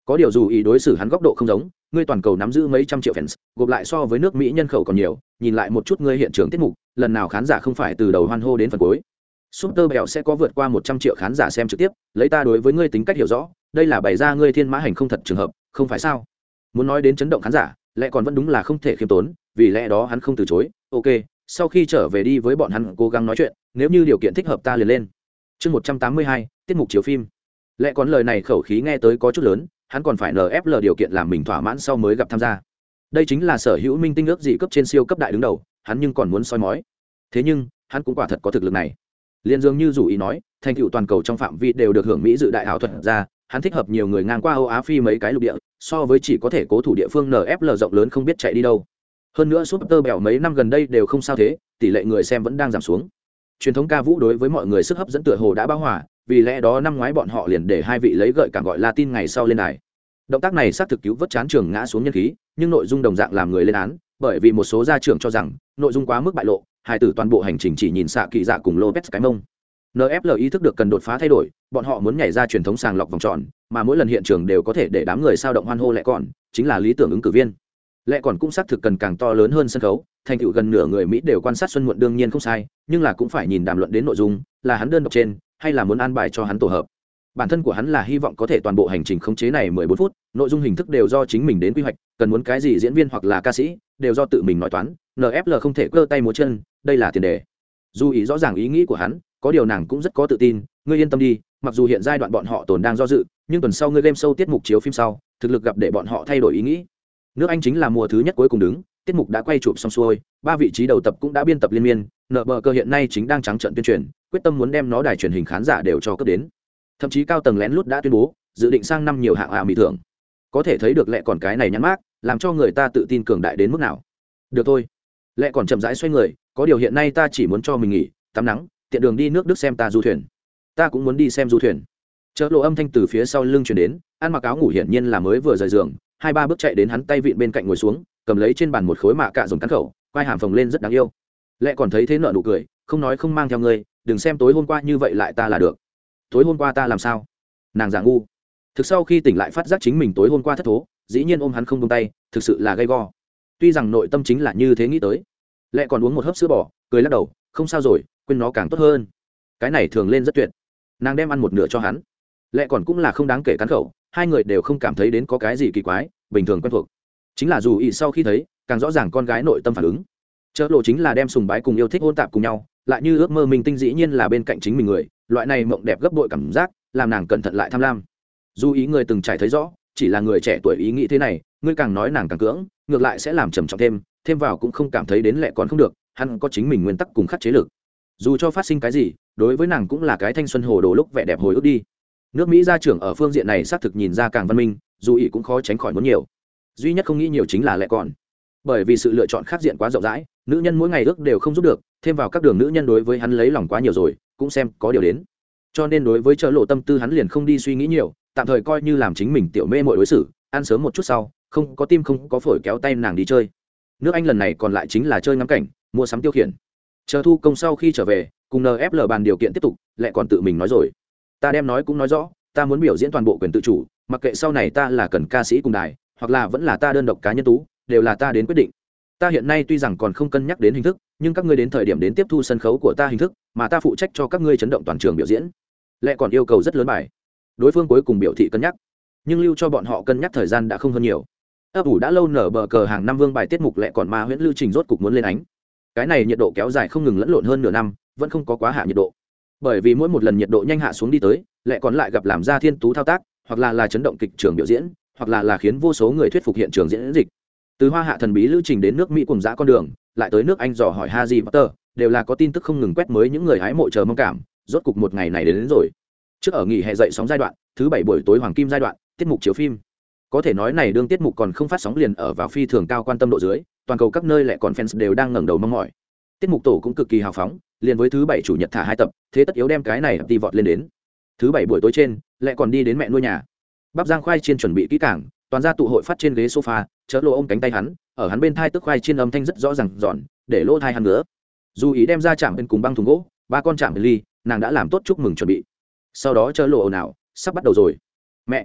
có điều dù ý đối xử hắn góc độ không giống, ngươi toàn cầu nắm giữ mấy trăm triệu fans, gộp lại so với nước Mỹ nhân khẩu còn nhiều, nhìn lại một chút ngươi hiện trường tiết mục, lần nào khán giả không phải từ đầu hoan hô đến phần cuối. Super Bèo sẽ có vượt qua một trăm triệu khán giả xem trực tiếp, lấy ta đối với ngươi tính cách hiểu rõ, đây là bày ra ngươi thiên mã hành không thật trường hợp, không phải sao? Muốn nói đến chấn động khán giả, lẽ còn vẫn đúng là không thể khiêm tốn, vì lẽ đó hắn không từ chối. Ok, sau khi trở về đi với bọn hắn cố gắng nói chuyện, nếu như điều kiện thích hợp ta liền lên. Chương một trăm tám mươi hai, tiết mục chiếu phim. Lẽ còn lời này khẩu khí nghe tới có chút lớn, hắn còn phải en ép lờ điều kiện làm mình thỏa mãn sau mới gặp tham gia. Đây chính là sở hữu minh tinh ước gì cấp trên siêu cấp đại đứng đầu, hắn nhưng còn muốn soi mói. Thế nhưng, hắn cũng quả thật có thực lực này. Liên dương như dù ý nói, thành tựu toàn cầu trong phạm vi đều được hưởng Mỹ dự đại ảo thuật ra, hắn thích hợp nhiều người ngang qua Âu Á Phi mấy cái lục địa, so với chỉ có thể cố thủ địa phương en ép lờ rộng lớn không biết chạy đi đâu. Hơn nữa Super Bèo mấy năm gần đây đều không sao thế, tỷ lệ người xem vẫn đang giảm xuống. Truyền thống ca vũ đối với mọi người sức hấp dẫn tựa hồ đã bão hòa, vì lẽ đó năm ngoái bọn họ liền để hai vị lấy gợi cảm gọi Latin ngày sau lên đài. Động tác này xác thực cứu vớt chán trường ngã xuống nhân khí, nhưng nội dung đồng dạng làm người lên án, bởi vì một số gia trưởng cho rằng nội dung quá mức bại lộ, hài tử toàn bộ hành trình chỉ nhìn xạ kỳ dạ cùng Lopez cái mông. en ép lờ ý thức được cần đột phá thay đổi, bọn họ muốn nhảy ra truyền thống sàng lọc vòng tròn, mà mỗi lần hiện trường đều có thể để đám người sao động hoan hô lẽ còn, chính là lý tưởng ứng cử viên. Lẽ còn cũng xác thực cần càng to lớn hơn sân khấu, thành tựu gần nửa người Mỹ đều quan sát Xuân Muộn đương nhiên không sai, nhưng là cũng phải nhìn đàm luận đến nội dung, là hắn đơn độc trên, hay là muốn an bài cho hắn tổ hợp. Bản thân của hắn là hy vọng có thể toàn bộ hành trình khống chế này mười bốn phút, nội dung hình thức đều do chính mình đến quy hoạch, cần muốn cái gì diễn viên hoặc là ca sĩ, đều do tự mình nói toán, en ép lờ không thể cơ tay múa chân, đây là tiền đề. Dù ý rõ ràng ý nghĩ của hắn, có điều nàng cũng rất có tự tin, ngươi yên tâm đi, mặc dù hiện giai đoạn bọn họ tồn đang do dự, nhưng tuần sau ngươi game show tiết mục chiếu phim sau, thực lực gặp để bọn họ thay đổi ý nghĩ. Nước Anh chính là mùa thứ nhất cuối cùng đứng, tiết mục đã quay chụp xong xuôi, ba vị trí đầu tập cũng đã biên tập liên miên, nợ bờ cơ hiện nay chính đang trắng trận tuyên truyền, quyết tâm muốn đem nó đài truyền hình khán giả đều cho cấp đến. Thậm chí cao tầng lén lút đã tuyên bố, dự định sang năm nhiều hạng ạ mỹ thưởng. Có thể thấy được lẽ còn cái này nhắn mác, làm cho người ta tự tin cường đại đến mức nào. Được thôi. Lẽ còn chậm rãi xoay người, có điều hiện nay ta chỉ muốn cho mình nghỉ, tắm nắng, tiện đường đi nước Đức xem ta du thuyền. Ta cũng muốn đi xem du thuyền. Chợt lộ âm thanh từ phía sau lưng truyền đến, ăn mặc áo ngủ hiển nhiên là mới vừa rời giường, hai ba bước chạy đến hắn tay vịn bên cạnh ngồi xuống, cầm lấy trên bàn một khối mạ cạ dùng cắn khẩu, quai hàm phồng lên rất đáng yêu. Lẽ còn thấy thế nợ nụ cười, không nói không mang theo ngươi, đừng xem tối hôm qua như vậy lại ta là được. Tối hôm qua ta làm sao? Nàng giả ngu. Thực sau khi tỉnh lại phát giác chính mình tối hôm qua thất thố, dĩ nhiên ôm hắn không buông tay, thực sự là gay go. Tuy rằng nội tâm chính là như thế nghĩ tới. Lẽ còn uống một hớp sữa bò, cười lắc đầu, không sao rồi, quên nó càng tốt hơn. Cái này thường lên rất tuyệt. Nàng đem ăn một nửa cho hắn. Lẽ còn cũng là không đáng kể cắn khẩu, hai người đều không cảm thấy đến có cái gì kỳ quái, bình thường quen thuộc. Chính là dù ý sau khi thấy, càng rõ ràng con gái nội tâm phản ứng. Chớ lộ chính là đem sùng bái cùng yêu thích hôn tạp cùng nhau, lại như ước mơ mình tinh dĩ nhiên là bên cạnh chính mình người, loại này mộng đẹp gấp bội cảm giác, làm nàng cẩn thận lại tham lam. Dù ý người từng trải thấy rõ, chỉ là người trẻ tuổi ý nghĩ thế này, ngươi càng nói nàng càng cưỡng, ngược lại sẽ làm trầm trọng thêm, thêm vào cũng không cảm thấy đến lẹ còn không được, hắn có chính mình nguyên tắc cùng khắc chế lực. Dù cho phát sinh cái gì, đối với nàng cũng là cái thanh xuân hồ đồ lúc vẻ đẹp hồi ức đi. Nước Mỹ gia trưởng ở phương diện này xác thực nhìn ra càng văn minh, dù ý cũng khó tránh khỏi muốn nhiều. Duy nhất không nghĩ nhiều chính là lẹ còn, bởi vì sự lựa chọn khác diện quá rộng rãi, nữ nhân mỗi ngày ước đều không giúp được, thêm vào các đường nữ nhân đối với hắn lấy lòng quá nhiều rồi, cũng xem có điều đến. Cho nên đối với chớ lộ tâm tư hắn liền không đi suy nghĩ nhiều, tạm thời coi như làm chính mình tiểu mê mội đối xử, ăn sớm một chút sau, không có tim không có phổi kéo tay nàng đi chơi. Nước Anh lần này còn lại chính là chơi ngắm cảnh, mua sắm tiêu khiển. Chờ thu công sau khi trở về, cùng en ép lờ bàn điều kiện tiếp tục, lại còn tự mình nói rồi. Ta đem nói cũng nói rõ, ta muốn biểu diễn toàn bộ quyền tự chủ, mặc kệ sau này ta là cần ca sĩ cùng đài, hoặc là vẫn là ta đơn độc cá nhân tú, đều là ta đến quyết định. Ta hiện nay tuy rằng còn không cân nhắc đến hình thức, nhưng các ngươi đến thời điểm đến tiếp thu sân khấu của ta hình thức, mà ta phụ trách cho các ngươi chấn động toàn trường biểu diễn. Lẽ còn yêu cầu rất lớn bài. Đối phương cuối cùng biểu thị cân nhắc, nhưng lưu cho bọn họ cân nhắc thời gian đã không hơn nhiều. Ấp ủ đã lâu nở bờ cờ hàng năm vương bài tiết mục lẽ còn ma huyễn lưu trình rốt cục muốn lên ánh. Cái này nhiệt độ kéo dài không ngừng lẫn lộn hơn nửa năm, vẫn không có quá hạ nhiệt độ. Bởi vì mỗi một lần nhiệt độ nhanh hạ xuống đi tới, lẽ còn lại gặp làm ra thiên tú thao tác, hoặc là là chấn động kịch trường biểu diễn, hoặc là là khiến vô số người thuyết phục hiện trường diễn dịch. Từ hoa hạ thần bí lữ trình đến nước Mỹ cùng dã con đường, lại tới nước Anh dò hỏi Harry Potter, đều là có tin tức không ngừng quét mới những người hái mộ chờ mong cảm, rốt cục một ngày này đến, đến rồi. Trước ở nghỉ hè dậy sóng giai đoạn, thứ bảy buổi tối hoàng kim giai đoạn, tiết mục chiếu phim. Có thể nói này đương tiết mục còn không phát sóng liền ở vào phi thường cao quan tâm độ dưới, toàn cầu các nơi lại còn fans đều đang ngẩng đầu mong mỏi. Tiết mục tổ cũng cực kỳ hào phóng, liền với thứ bảy chủ nhật thả hai tập, thế tất yếu đem cái này đi vọt lên đến. Thứ bảy buổi tối trên, lại còn đi đến mẹ nuôi nhà. Bắp rang khoai chiên chuẩn bị kỹ càng, toàn gia tụ hội phát trên ghế sofa, chớ lộ ôm cánh tay hắn, ở hắn bên thai tức khoai chiên âm thanh rất rõ ràng dọn, để lỗ thai hắn nữa. Dù ý đem ra chạm bên cùng băng thùng gỗ, ba con chạm bên ly, nàng đã làm tốt chúc mừng chuẩn bị. Sau đó chớ lộ ồn ào, sắp bắt đầu rồi. Mẹ,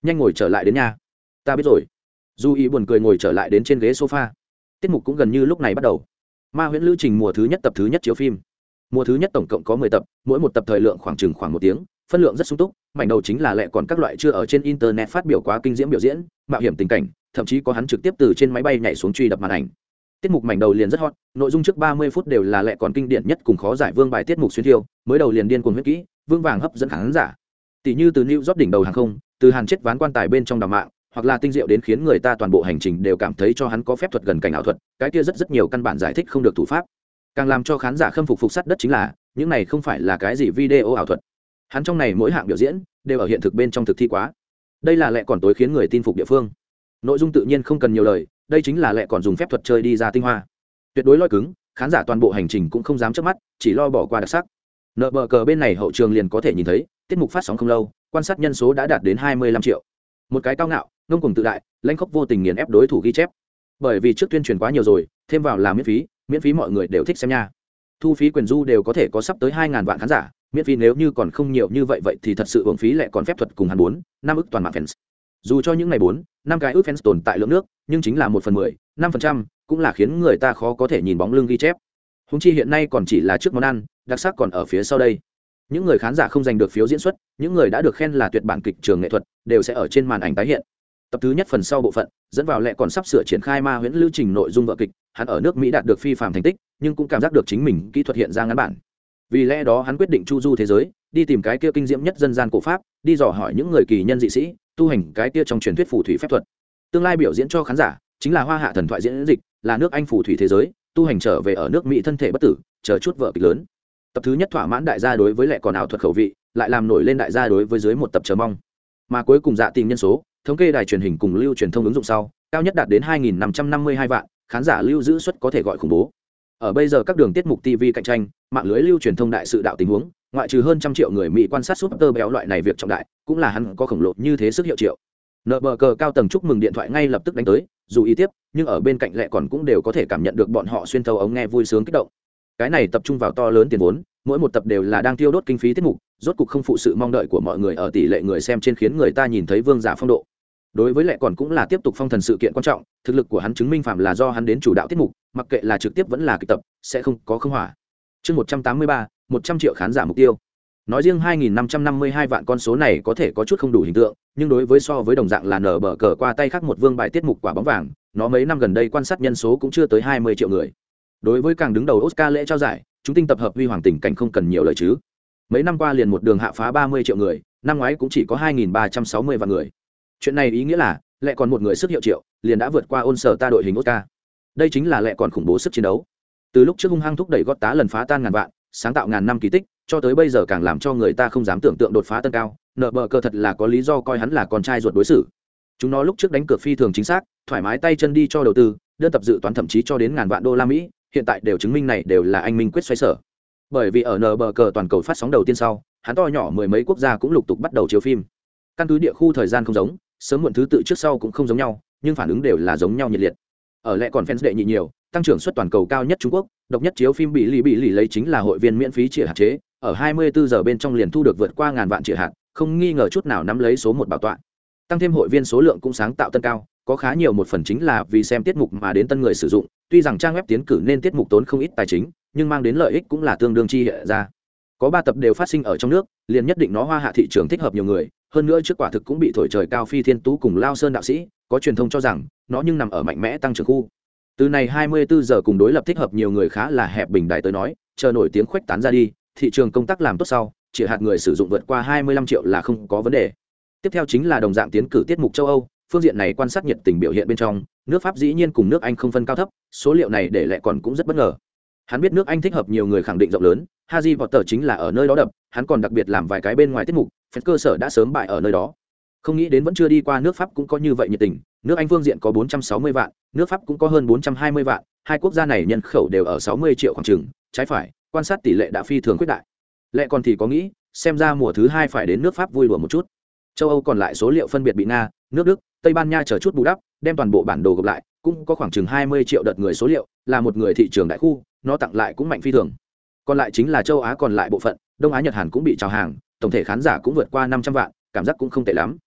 nhanh ngồi trở lại đến nhà. Ta biết rồi. Du ý buồn cười ngồi trở lại đến trên ghế sofa. Tiết mục cũng gần như lúc này bắt đầu. Ma huyễn lữ trình mùa thứ nhất tập thứ nhất chiếu phim. Mùa thứ nhất tổng cộng có mười tập, mỗi một tập thời lượng khoảng chừng khoảng một tiếng, phân lượng rất sung túc. Mảnh đầu chính là lẹ còn các loại chưa ở trên internet phát biểu quá kinh diễm biểu diễn, mạo hiểm tình cảnh, thậm chí có hắn trực tiếp từ trên máy bay nhảy xuống truy đập màn ảnh. Tiết mục mảnh đầu liền rất hot, nội dung trước ba mươi phút đều là lẹ còn kinh điển nhất cùng khó giải vương bài tiết mục xuyên thiêu, mới đầu liền điên cuồng huyết kỹ, vương vàng hấp dẫn khán giả. Tỷ như từ New York đỉnh đầu hàng không, từ hàn chết ván quan tài bên trong đào mạng, hoặc là tinh diệu đến khiến người ta toàn bộ hành trình đều cảm thấy cho hắn có phép thuật gần cảnh ảo thuật, cái kia rất rất nhiều căn bản giải thích không được thủ pháp. Càng làm cho khán giả khâm phục phục sắt đất chính là, những này không phải là cái gì video ảo thuật. Hắn trong này mỗi hạng biểu diễn đều ở hiện thực bên trong thực thi quá. Đây là lẹ còn tối khiến người tin phục địa phương. Nội dung tự nhiên không cần nhiều lời, đây chính là lẹ còn dùng phép thuật chơi đi ra tinh hoa. Tuyệt đối lôi cứng, khán giả toàn bộ hành trình cũng không dám chớp mắt, chỉ lo bỏ qua đặc sắc. Nợ bờ cờ bên này hậu trường liền có thể nhìn thấy, tiết mục phát sóng không lâu, quan sát nhân số đã đạt đến hai mươi lăm triệu. Một cái cao ngạo, ngông cuồng tự đại, lãnh khốc vô tình nghiền ép đối thủ ghi chép. Bởi vì trước tuyên truyền quá nhiều rồi, thêm vào là miễn phí, miễn phí mọi người đều thích xem nha. Thu phí quyền du đều có thể có sắp tới hai ngàn vạn khán giả, miễn phí nếu như còn không nhiều như vậy vậy thì thật sự uổng phí lại còn phép thuật cùng hắn bốn, năm ức toàn mạng fans. Dù cho những ngày bốn, năm cái ức fans tồn tại lượng nước, nhưng chính là một phần mười, năm phần trăm, cũng là khiến người ta khó có thể nhìn bóng lưng ghi chép. Húng chi hiện nay còn chỉ là trước món ăn, đặc sắc còn ở phía sau đây. Những người khán giả không giành được phiếu diễn xuất, những người đã được khen là tuyệt bản kịch trường nghệ thuật, đều sẽ ở trên màn ảnh tái hiện. Tập thứ nhất phần sau bộ phận, dẫn vào lẹ còn sắp sửa triển khai ma huyễn lưu trình nội dung vở kịch, hắn ở nước Mỹ đạt được phi phàm thành tích, nhưng cũng cảm giác được chính mình kỹ thuật hiện ra ngắn bản. Vì lẽ đó hắn quyết định chu du thế giới, đi tìm cái kia kinh diễm nhất dân gian cổ pháp, đi dò hỏi những người kỳ nhân dị sĩ, tu hành cái kia trong truyền thuyết phù thủy phép thuật. Tương lai biểu diễn cho khán giả chính là hoa hạ thần thoại diễn dịch, là nước Anh phù thủy thế giới, tu hành trở về ở nước Mỹ thân thể bất tử, chờ chút vở kịch lớn. Tập thứ nhất thỏa mãn đại gia đối với lẹ còn ảo thuật khẩu vị, lại làm nổi lên đại gia đối với dưới một tập chờ mong. Mà cuối cùng dạ tìm nhân số, thống kê đài truyền hình cùng lưu truyền thông ứng dụng sau, cao nhất đạt đến hai nghìn năm trăm năm mươi hai vạn, khán giả lưu giữ suất có thể gọi khủng bố. Ở bây giờ các đường tiết mục ti vi cạnh tranh, mạng lưới lưu truyền thông đại sự đạo tình huống, ngoại trừ hơn trăm triệu người Mỹ quan sát super béo loại này việc trọng đại, cũng là hắn có khổng lồ như thế sức hiệu triệu. Nợ bờ cờ cao tầng chúc mừng điện thoại ngay lập tức đánh tới, dù ý tiếp, nhưng ở bên cạnh lẹ còn cũng đều có thể cảm nhận được bọn họ xuyên thấu ống nghe vui sướng kích động. Cái này tập trung vào to lớn tiền vốn, mỗi một tập đều là đang tiêu đốt kinh phí tiết mục, rốt cục không phụ sự mong đợi của mọi người ở tỷ lệ người xem trên khiến người ta nhìn thấy vương giả phong độ. Đối với lẹ còn cũng là tiếp tục phong thần sự kiện quan trọng, thực lực của hắn chứng minh phạm là do hắn đến chủ đạo tiết mục, mặc kệ là trực tiếp vẫn là kịch tập, sẽ không có không hỏa. Chương một trăm tám mươi ba, một trăm triệu khán giả mục tiêu. Nói riêng hai nghìn năm trăm năm mươi hai vạn con số này có thể có chút không đủ hình tượng, nhưng đối với so với đồng dạng là nở bờ cờ qua tay khác một vương bài tiết mục quả bóng vàng, nó mấy năm gần đây quan sát nhân số cũng chưa tới hai mươi triệu người. Đối với càng đứng đầu Oscar lễ trao giải, chúng tinh tập hợp huy hoàng tình cảnh không cần nhiều lời chứ. Mấy năm qua liền một đường hạ phá ba mươi triệu người, năm ngoái cũng chỉ có hai nghìn ba trăm sáu mươi vạn người. Chuyện này ý nghĩa là, lại còn một người sức hiệu triệu, liền đã vượt qua ôn sở ta đội hình Oscar. Đây chính là lại còn khủng bố sức chiến đấu. Từ lúc trước hung hăng thúc đẩy gót tá lần phá tan ngàn vạn, sáng tạo ngàn năm kỳ tích, cho tới bây giờ càng làm cho người ta không dám tưởng tượng đột phá tân cao, nợ bờ cờ thật là có lý do coi hắn là con trai ruột đối xử. Chúng nó lúc trước đánh cược phi thường chính xác, thoải mái tay chân đi cho đầu tư, đơn tập dự toán thậm chí cho đến ngàn vạn đô la Mỹ, hiện tại đều chứng minh này đều là anh minh quyết xoay sở. Bởi vì ở nờ bờ cờ toàn cầu phát sóng đầu tiên sau, hắn to nhỏ mười mấy quốc gia cũng lục tục bắt đầu chiếu phim. Căn cứ địa khu thời gian không giống, sớm muộn thứ tự trước sau cũng không giống nhau, nhưng phản ứng đều là giống nhau nhiệt liệt. Ở lẽ còn fans đệ nhị nhiều, tăng trưởng suất toàn cầu cao nhất Trung Quốc, độc nhất chiếu phim bị lì bị lì lấy chính là hội viên miễn phí trịa hạt chế, ở hai mươi bốn giờ bên trong liền thu được vượt qua ngàn vạn trịa hạt, không nghi ngờ chút nào nắm lấy số một bảo tọa. Tăng thêm hội viên số lượng cũng sáng tạo tân cao, có khá nhiều một phần chính là vì xem tiết mục mà đến tân người sử dụng, tuy rằng trang web tiến cử nên tiết mục tốn không ít tài chính, nhưng mang đến lợi ích cũng là tương đương chi hiện ra. Có ba tập đều phát sinh ở trong nước, liền nhất định nó hoa hạ thị trường thích hợp nhiều người, hơn nữa trước quả thực cũng bị thổi trời cao phi thiên tú cùng Lao Sơn đạo sĩ, có truyền thông cho rằng nó nhưng nằm ở mạnh mẽ tăng trưởng khu. Từ này hai mươi bốn giờ cùng đối lập thích hợp nhiều người khá là hẹp bình đại tới nói, chờ nổi tiếng khuếch tán ra đi, thị trường công tác làm tốt sau, chỉ hạt người sử dụng vượt qua hai mươi lăm triệu là không có vấn đề. Tiếp theo chính là đồng dạng tiến cử tiết mục châu Âu, phương diện này quan sát nhiệt tình biểu hiện bên trong, nước Pháp dĩ nhiên cùng nước Anh không phân cao thấp, số liệu này để lại còn cũng rất bất ngờ. Hắn biết nước Anh thích hợp nhiều người khẳng định rộng lớn, Harry Potter chính là ở nơi đó đập, hắn còn đặc biệt làm vài cái bên ngoài tiết mục, phần cơ sở đã sớm bại ở nơi đó. Không nghĩ đến vẫn chưa đi qua nước Pháp cũng có như vậy nhiệt tình, nước Anh phương diện có bốn trăm sáu mươi vạn, nước Pháp cũng có hơn bốn trăm hai mươi vạn, hai quốc gia này nhân khẩu đều ở sáu mươi triệu khoảng chừng, trái phải, quan sát tỷ lệ đã phi thường quyết đại. Lệ còn thì có nghĩ, xem ra mùa thứ hai phải đến nước Pháp vui đùa một chút. Châu Âu còn lại số liệu phân biệt bị Nga, nước Đức, Tây Ban Nha chờ chút bù đắp, đem toàn bộ bản đồ gộp lại, cũng có khoảng chừng hai mươi triệu đợt người số liệu, là một người thị trường đại khu, nó tặng lại cũng mạnh phi thường. Còn lại chính là châu Á còn lại bộ phận, Đông Á Nhật Hàn cũng bị chào hàng, tổng thể khán giả cũng vượt qua năm trăm vạn, cảm giác cũng không tệ lắm.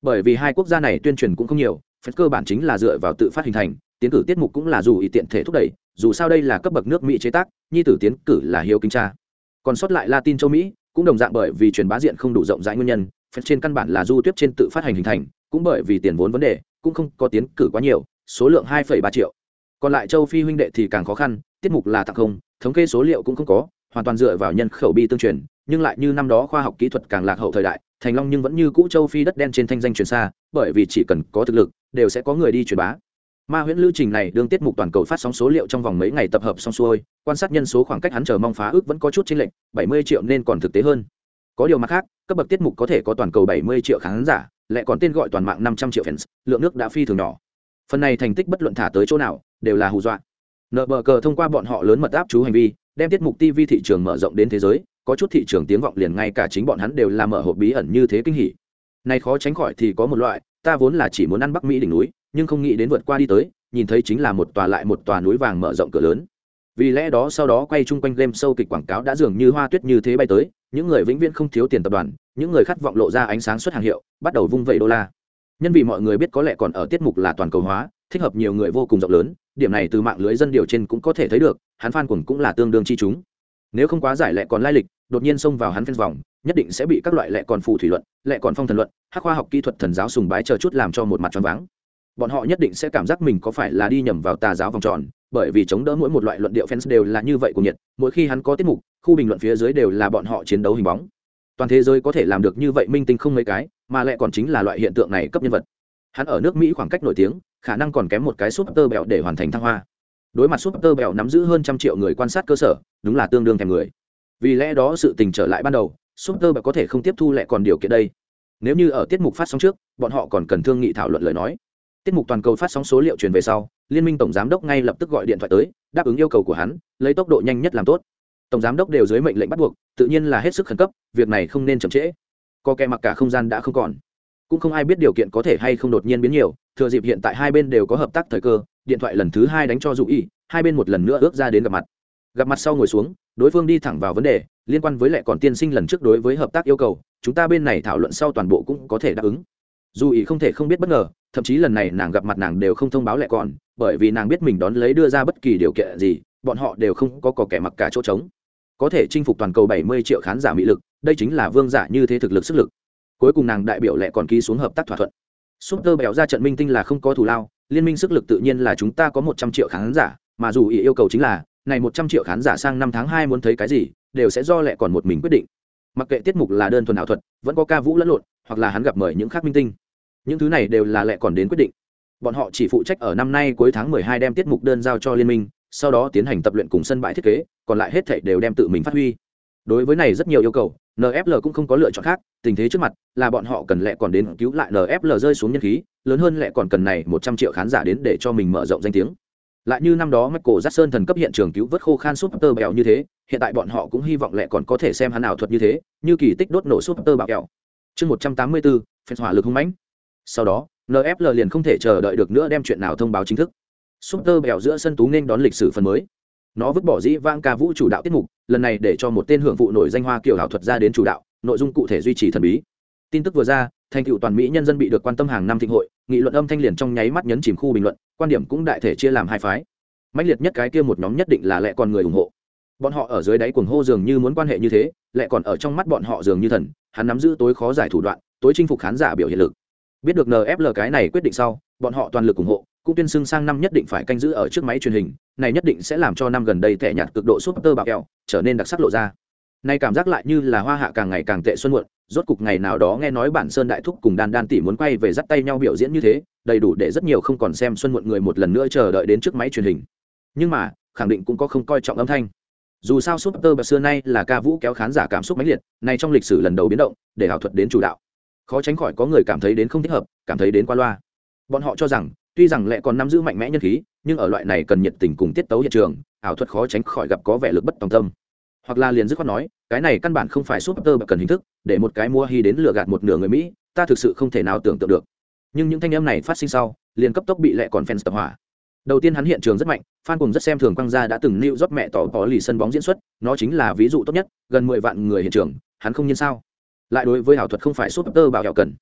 bởi vì hai quốc gia này tuyên truyền cũng không nhiều, fans cơ bản chính là dựa vào tự phát hình thành, tiến cử tiết mục cũng là dù ý tiện thể thúc đẩy, dù sao đây là cấp bậc nước Mỹ chế tác, nhi tử tiến cử là hiếu kính cha. Còn sót lại Latin châu Mỹ cũng đồng dạng bởi vì truyền bá diện không đủ rộng rãi nguyên nhân, fans trên căn bản là du tuyết trên tự phát hành hình thành, cũng bởi vì tiền vốn vấn đề, cũng không có tiến cử quá nhiều, số lượng hai phẩy ba triệu. Còn lại châu Phi huynh đệ thì càng khó khăn, tiết mục là tặng không, thống kê số liệu cũng không có, hoàn toàn dựa vào nhân khẩu bi tương truyền, nhưng lại như năm đó khoa học kỹ thuật càng lạc hậu thời đại, Thành Long nhưng vẫn như cũ châu Phi đất đen trên thanh danh truyền xa, bởi vì chỉ cần có thực lực, đều sẽ có người đi truyền bá. Ma huyễn lưu trình này đương tiết mục toàn cầu phát sóng số liệu trong vòng mấy ngày tập hợp xong xuôi, quan sát nhân số khoảng cách hắn chờ mong phá ước vẫn có chút chênh lệch, bảy mươi triệu nên còn thực tế hơn. Có điều mặt khác, cấp bậc tiết mục có thể có toàn cầu bảy mươi triệu khán giả, lại còn tên gọi toàn mạng năm trăm triệu fans, lượng nước đã phi thường nhỏ. Phần này thành tích bất luận thả tới chỗ nào, đều là hù dọa. Nợ bờ cờ thông qua bọn họ lớn mật áp chú hành vi, đem tiết mục ti vi thị trường mở rộng đến thế giới, có chút thị trường tiếng vọng liền ngay cả chính bọn hắn đều là mở hộp bí ẩn như thế kinh hỉ. Này khó tránh khỏi thì có một loại, ta vốn là chỉ muốn ăn Bắc Mỹ đỉnh núi, nhưng không nghĩ đến vượt qua đi tới, nhìn thấy chính là một tòa lại một tòa núi vàng mở rộng cửa lớn. Vì lẽ đó sau đó quay chung quanh game show kịch quảng cáo đã dường như hoa tuyết như thế bay tới, những người vĩnh viễn không thiếu tiền tập đoàn, những người khát vọng lộ ra ánh sáng xuất hàng hiệu, bắt đầu vung vẩy đô la. Nhân vì mọi người biết có lẽ còn ở tiết mục là toàn cầu hóa, thích hợp nhiều người vô cùng rộng lớn, điểm này từ mạng lưới dân điều trên cũng có thể thấy được, hắn fan cuồng cũng là tương đương chi chúng. Nếu không quá giải lệ còn lai lịch, đột nhiên xông vào hắn fans vòng, nhất định sẽ bị các loại lệ còn phù thủy luận, lệ còn phong thần luận, hắc khoa học kỹ thuật thần giáo sùng bái chờ chút làm cho một mặt choáng váng. Bọn họ nhất định sẽ cảm giác mình có phải là đi nhầm vào tà giáo vòng tròn, bởi vì chống đỡ mỗi một loại luận điệu fans đều là như vậy của nhiệt, mỗi khi hắn có tiết mục, khu bình luận phía dưới đều là bọn họ chiến đấu hình bóng. Toàn thế giới có thể làm được như vậy minh tinh không mấy cái, mà lại còn chính là loại hiện tượng này cấp nhân vật. Hắn ở nước Mỹ khoảng cách nổi tiếng, khả năng còn kém một cái super bèo để hoàn thành thăng hoa. Đối mặt super bèo nắm giữ hơn trăm triệu người quan sát cơ sở, đúng là tương đương thèm người. Vì lẽ đó sự tình trở lại ban đầu, super bèo có thể không tiếp thu lại còn điều kiện đây. Nếu như ở tiết mục phát sóng trước, bọn họ còn cần thương nghị thảo luận lời nói. Tiết mục toàn cầu phát sóng số liệu truyền về sau, liên minh tổng giám đốc ngay lập tức gọi điện thoại tới, đáp ứng yêu cầu của hắn, lấy tốc độ nhanh nhất làm tốt. Tổng giám đốc đều dưới mệnh lệnh bắt buộc, tự nhiên là hết sức khẩn cấp, việc này không nên chậm trễ. Có kẻ mặc cả không gian đã không còn, cũng không ai biết điều kiện có thể hay không đột nhiên biến nhiều, thừa dịp hiện tại hai bên đều có hợp tác thời cơ, điện thoại lần thứ hai đánh cho Dụ Y, hai bên một lần nữa ước ra đến gặp mặt. Gặp mặt sau ngồi xuống, đối phương đi thẳng vào vấn đề, liên quan với lệ còn tiên sinh lần trước đối với hợp tác yêu cầu, chúng ta bên này thảo luận sau toàn bộ cũng có thể đáp ứng. Dù ý không thể không biết bất ngờ, thậm chí lần này nàng gặp mặt nàng đều không thông báo lại còn, bởi vì nàng biết mình đón lấy đưa ra bất kỳ điều kiện gì, bọn họ đều không có có kẻ mặc cả chỗ trống. Có thể chinh phục toàn cầu bảy mươi triệu khán giả mỹ lực, đây chính là vương giả như thế thực lực sức lực. Cuối cùng nàng đại biểu lại còn ký xuống hợp tác thỏa thuận. Super béo ra trận minh tinh là không có thù lao, liên minh sức lực tự nhiên là chúng ta có một trăm triệu khán giả, mà dù ý yêu cầu chính là, này một trăm triệu khán giả sang năm tháng hai muốn thấy cái gì, đều sẽ do lại còn một mình quyết định. Mặc kệ tiết mục là đơn thuần ảo thuật, vẫn có ca vũ lẫn lộn, hoặc là hắn gặp mời những khác minh tinh. Những thứ này đều là lệ còn đến quyết định. Bọn họ chỉ phụ trách ở năm nay cuối tháng mười hai đem tiết mục đơn giao cho liên minh, sau đó tiến hành tập luyện cùng sân bãi thiết kế, còn lại hết thảy đều đem tự mình phát huy. Đối với này rất nhiều yêu cầu, en ép lờ cũng không có lựa chọn khác, tình thế trước mặt là bọn họ cần lệ còn đến cứu lại en ép lờ rơi xuống nhân khí, lớn hơn lệ còn cần này một trăm triệu khán giả đến để cho mình mở rộng danh tiếng. Lại như năm đó Michael Jackson thần cấp hiện trường cứu vớt khô khan Super bèo như thế, hiện tại bọn họ cũng hy vọng lệ còn có thể xem hắn ảo thuật như thế, như kỳ tích đốt nổ Super bèo. Chương một trăm tám mươi tư, phèn hỏa lực hung mãnh. Sau đó, en ép lờ liền không thể chờ đợi được nữa đem chuyện nào thông báo chính thức. Super bèo giữa sân tú nên đón lịch sử phần mới. Nó vứt bỏ dĩ vãng ca vũ chủ đạo tiết mục, lần này để cho một tên hưởng vụ nổi danh hoa kiểu ảo thuật ra đến chủ đạo, nội dung cụ thể duy trì thần bí. Tin tức vừa ra, thành tựu toàn mỹ nhân dân bị được quan tâm hàng năm thịnh hội, nghị luận âm thanh liền trong nháy mắt nhấn chìm khu bình luận, quan điểm cũng đại thể chia làm hai phái. Mãnh liệt nhất cái kia một nhóm nhất định là lệ còn người ủng hộ. Bọn họ ở dưới đáy cuồng hô dường như muốn quan hệ như thế, lệ còn ở trong mắt bọn họ dường như thần, hắn nắm giữ tối khó giải thủ đoạn, tối chinh phục khán giả biểu hiện lực. Biết được en ép lờ cái này quyết định sau, bọn họ toàn lực ủng hộ, cũng tuyên xưng sang năm nhất định phải canh giữ ở trước máy truyền hình, này nhất định sẽ làm cho năm gần đây tệ nhạt cực độ Super bạo kẹo trở nên đặc sắc lộ ra. Nay cảm giác lại như là hoa hạ càng ngày càng tệ xuân muộn, rốt cục ngày nào đó nghe nói bản sơn đại thúc cùng đan đan tỷ muốn quay về dắt tay nhau biểu diễn như thế, đầy đủ để rất nhiều không còn xem xuân muộn người một lần nữa chờ đợi đến trước máy truyền hình. Nhưng mà, khẳng định cũng có không coi trọng âm thanh. Dù sao Super bạo xưa nay là ca vũ kéo khán giả cảm xúc mãnh liệt, này trong lịch sử lần đầu biến động, để ảo thuật đến chủ đạo. Khó tránh khỏi có người cảm thấy đến không thích hợp, cảm thấy đến qua loa. Bọn họ cho rằng, tuy rằng lệ còn nắm giữ mạnh mẽ nhân khí, nhưng ở loại này cần nhiệt tình cùng tiết tấu hiện trường, ảo thuật khó tránh khỏi gặp có vẻ lực bất tòng tâm. Hoặc là liền dứt khoát nói, cái này căn bản không phải Super bạo cần hình thức, để một cái mua hy đến lừa gạt một nửa người Mỹ, ta thực sự không thể nào tưởng tượng được. Nhưng những thanh âm này phát sinh sau, liền cấp tốc bị lệ còn fans tập hỏa. Đầu tiên hắn hiện trường rất mạnh, fan cùng rất xem thường quăng ra đã từng New York mẹ tỏ có lì sân bóng diễn xuất, nó chính là ví dụ tốt nhất, gần mười vạn người hiện trường, hắn không nhiên sao? Lại đối với ảo thuật không phải Super bạo kẹo cần.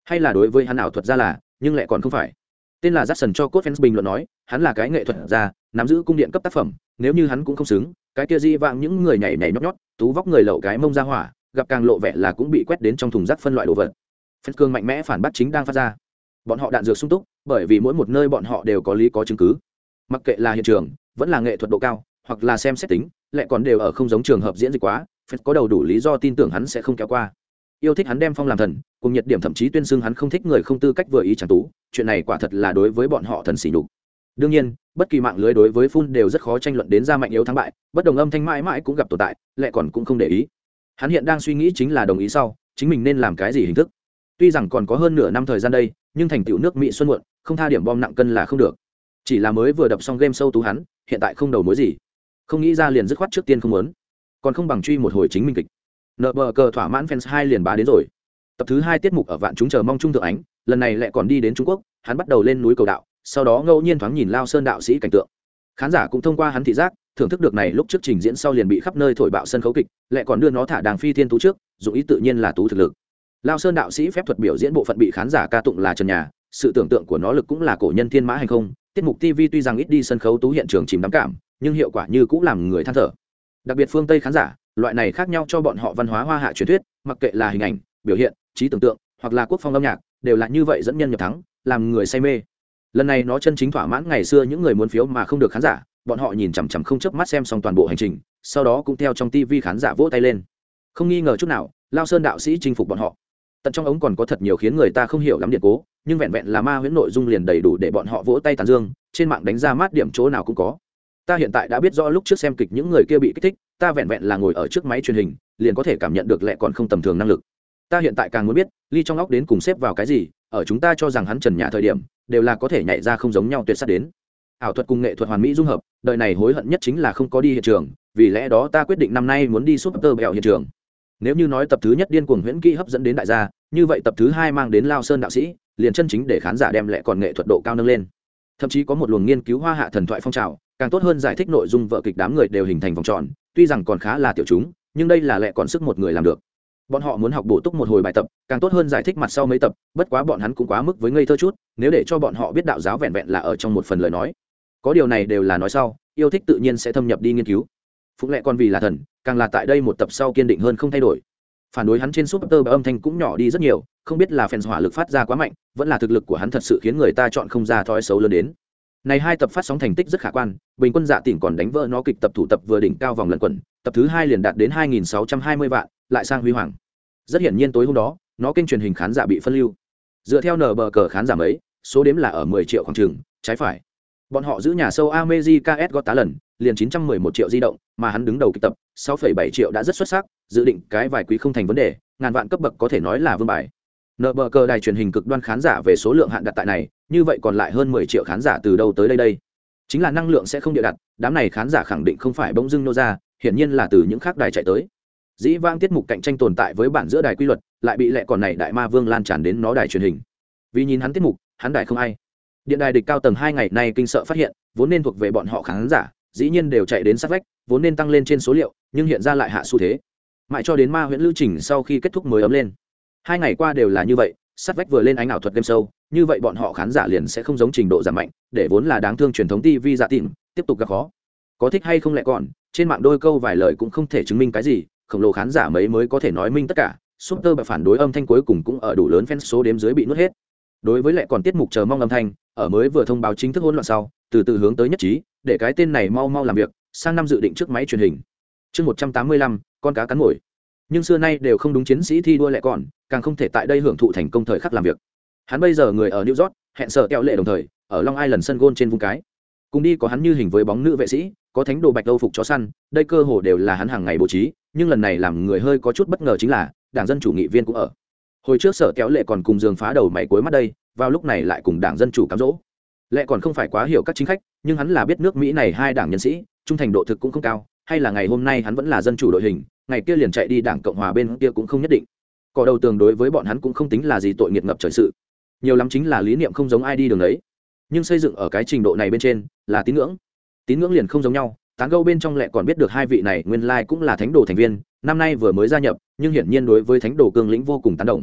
hay là đối với hắn ảo thuật ra là, nhưng lại còn không phải. Tên là Jackson cho Cốt Fans bình luận nói, hắn là cái nghệ thuật gia, nắm giữ cung điện cấp tác phẩm, nếu như hắn cũng không xứng, cái kia di vãng những người nhảy nhảy nhót nhót, tú vóc người lậu cái mông ra hỏa, gặp càng lộ vẻ là cũng bị quét đến trong thùng rác phân loại đồ vật. Fans cường mạnh mẽ phản bác chính đang phát ra. Bọn họ đạn dược sung túc, bởi vì mỗi một nơi bọn họ đều có lý có chứng cứ. Mặc kệ là hiện trường, vẫn là nghệ thuật độ cao, hoặc là xem xét tính, lại còn đều ở không giống trường hợp diễn dịch quá, Fans có đầu đủ lý do tin tưởng hắn sẽ không kéo qua. Yêu thích hắn đem phong làm thần, cùng nhiệt điểm thậm chí tuyên xưng hắn không thích người không tư cách vừa ý chẳng tú, chuyện này quả thật là đối với bọn họ thần sỉ nhục. Đương nhiên, bất kỳ mạng lưới đối với Fun đều rất khó tranh luận đến ra mạnh yếu thắng bại, bất đồng âm thanh mãi mãi cũng gặp tồn tại, lại còn cũng không để ý. Hắn hiện đang suy nghĩ chính là đồng ý sau, chính mình nên làm cái gì hình thức. Tuy rằng còn có hơn nửa năm thời gian đây, nhưng thành tựu nước Mỹ xuân muộn, không tha điểm bom nặng cân là không được. Chỉ là mới vừa đập xong game sâu tú hắn, hiện tại không đầu mối gì, không nghĩ ra liền dứt khoát trước tiên không muốn, còn không bằng truy một hồi chính mình kịch. Nợ bờ cờ thỏa mãn fans hai liền bá đến rồi. Tập thứ hai tiết mục ở vạn chúng chờ mong trung thượng ánh, lần này lại còn đi đến Trung Quốc, hắn bắt đầu lên núi cầu đạo, sau đó ngẫu nhiên thoáng nhìn Lao Sơn đạo sĩ cảnh tượng. Khán giả cũng thông qua hắn thị giác, thưởng thức được này lúc trước trình diễn sau liền bị khắp nơi thổi bạo sân khấu kịch, lại còn đưa nó thả đàng phi thiên tú trước, dụng ý tự nhiên là tú thực lực. Lao Sơn đạo sĩ phép thuật biểu diễn bộ phận bị khán giả ca tụng là trần nhà, sự tưởng tượng của nó lực cũng là cổ nhân thiên mã hành không. Tiết mục ti vi tuy rằng ít đi sân khấu tú hiện trường chìm đắm cảm, nhưng hiệu quả như cũng làm người than thở. Đặc biệt phương Tây khán giả, loại này khác nhau cho bọn họ văn hóa hoa hạ truyền thuyết, mặc kệ là hình ảnh, biểu hiện, trí tưởng tượng, hoặc là quốc phong âm nhạc, đều là như vậy dẫn nhân nhập thắng, làm người say mê. Lần này nó chân chính thỏa mãn ngày xưa những người muốn phiếu mà không được khán giả, bọn họ nhìn chằm chằm không chớp mắt xem xong toàn bộ hành trình, sau đó cũng theo trong tivi khán giả vỗ tay lên. Không nghi ngờ chút nào, Lao Sơn đạo sĩ chinh phục bọn họ. Tận trong ống còn có thật nhiều khiến người ta không hiểu lắm điện cố, nhưng vẹn vẹn là ma huyễn nội dung liền đầy đủ để bọn họ vỗ tay tán dương, trên mạng đánh ra mát điểm chỗ nào cũng có. Ta hiện tại đã biết rõ lúc trước xem kịch những người kia bị kích thích, ta vẹn vẹn là ngồi ở trước máy truyền hình, liền có thể cảm nhận được lẽ còn không tầm thường năng lực. Ta hiện tại càng muốn biết, Ly trong óc đến cùng xếp vào cái gì, ở chúng ta cho rằng hắn trần nhà thời điểm, đều là có thể nhảy ra không giống nhau tuyệt sắc đến. Ảo thuật cùng nghệ thuật hoàn mỹ dung hợp, đời này hối hận nhất chính là không có đi hiện trường, vì lẽ đó ta quyết định năm nay muốn đi Super Bèo hiện trường. Nếu như nói tập thứ nhất điên cuồng huyễn kỹ hấp dẫn đến đại gia, như vậy tập thứ hai mang đến Lao Sơn đạo sĩ, liền chân chính để khán giả đem lẽ còn nghệ thuật độ cao nâng lên. Thậm chí có một luồng nghiên cứu hoa hạ thần thoại phong trào, càng tốt hơn giải thích nội dung vở kịch, đám người đều hình thành vòng tròn, tuy rằng còn khá là tiểu chúng, nhưng đây là lẽ còn sức một người làm được. Bọn họ muốn học bổ túc một hồi bài tập, càng tốt hơn giải thích mặt sau mấy tập, bất quá bọn hắn cũng quá mức với ngây thơ chút, nếu để cho bọn họ biết đạo giáo vẹn vẹn là ở trong một phần lời nói. Có điều này đều là nói sau, yêu thích tự nhiên sẽ thâm nhập đi nghiên cứu. Phụng lệ còn vì là thần, càng là tại đây một tập sau kiên định hơn không thay đổi. Phản đối hắn trên Super âm thanh cũng nhỏ đi rất nhiều, không biết là fans hỏa lực phát ra quá mạnh, vẫn là thực lực của hắn thật sự khiến người ta chọn không ra thói xấu lớn đến. Này hai tập phát sóng thành tích rất khả quan, bình quân dạ tỉnh còn đánh vỡ nó kịch tập thủ tập vừa đỉnh cao vòng lần quẩn, tập thứ hai liền đạt đến hai nghìn sáu trăm hai mươi vạn, lại sang huy hoàng. Rất hiển nhiên tối hôm đó, nó kênh truyền hình khán giả bị phân lưu. Dựa theo nở bờ cờ khán giả mấy, số đếm là ở mười triệu khoảng chừng, trái phải. Bọn họ giữ nhà sâu America S Got Talent, liền chín trăm mười một triệu di động, mà hắn đứng đầu kịch tập, sáu phẩy bảy triệu đã rất xuất sắc, dự định cái vài quý không thành vấn đề, ngàn vạn cấp bậc có thể nói là vương bài. Nở bờ cờ đài truyền hình cực đoan khán giả về số lượng hạn đặt tại này, như vậy còn lại hơn mười triệu khán giả từ đâu tới đây đây? Chính là năng lượng sẽ không địa đặt, đám này khán giả khẳng định không phải bỗng dưng nô ra, hiển nhiên là từ những khác đài chạy tới. Dĩ vãng tiết mục cạnh tranh tồn tại với bản giữa đài quy luật, lại bị lệ còn này đại ma vương lan tràn đến nó đài truyền hình. Vì nhìn hắn tiết mục, hắn đài không ai. Điện đài địch cao tầng hai ngày nay kinh sợ phát hiện, vốn nên thuộc về bọn họ khán giả, dĩ nhiên đều chạy đến sát vách, vốn nên tăng lên trên số liệu, nhưng hiện ra lại hạ xu thế. Mãi cho đến ma huyễn lữ trình sau khi kết thúc mới ấm lên. Hai ngày qua đều là như vậy, sát vách vừa lên ánh ảo thuật game show, như vậy bọn họ khán giả liền sẽ không giống trình độ giảm mạnh, để vốn là đáng thương truyền thống ti vi dạ tìm, tiếp tục gặp khó. Có thích hay không lẽ còn, trên mạng đôi câu vài lời cũng không thể chứng minh cái gì, khổng lồ khán giả mấy mới có thể nói minh tất cả. Super bạc phản đối âm thanh cuối cùng cũng ở đủ lớn fan số đếm dưới bị nuốt hết. Đối với lại còn tiết mục chờ mong âm thanh, ở mới vừa thông báo chính thức hỗn loạn sau, từ từ hướng tới nhất trí, để cái tên này mau mau làm việc, sang năm dự định trước máy truyền hình. Chương một trăm tám mươi lăm, con cá cắn mồi. Nhưng xưa nay đều không đúng chiến sĩ thi đua lại còn, càng không thể tại đây hưởng thụ thành công thời khắc làm việc. Hắn bây giờ người ở New York, hẹn sở kẹo lệ đồng thời, ở Long Island sân golf trên vùng cái. Cùng đi có hắn như hình với bóng nữ vệ sĩ, có thánh đồ bạch âu phục chó săn, đây cơ hồ đều là hắn hàng ngày bố trí, nhưng lần này làm người hơi có chút bất ngờ chính là, đảng dân chủ nghị viên cũng ở. Hồi trước sở kéo lệ còn cùng giường phá đầu mày cuối mắt đây, vào lúc này lại cùng đảng dân chủ cám dỗ. Lệ còn không phải quá hiểu các chính khách, nhưng hắn là biết nước Mỹ này hai đảng nhân sĩ, trung thành độ thực cũng không cao, hay là ngày hôm nay hắn vẫn là dân chủ đội hình, ngày kia liền chạy đi đảng cộng hòa bên kia cũng không nhất định. Cỏ đầu tường đối với bọn hắn cũng không tính là gì tội nghiệt ngập trời sự, nhiều lắm chính là lý niệm không giống ai đi đường đấy. Nhưng xây dựng ở cái trình độ này bên trên là tín ngưỡng, tín ngưỡng liền không giống nhau. Tán gẫu bên trong Lệ còn biết được hai vị này nguyên lai cũng là thánh đồ thành viên, năm nay vừa mới gia nhập, nhưng hiển nhiên đối với thánh đồ cương lĩnh vô cùng tán đồng.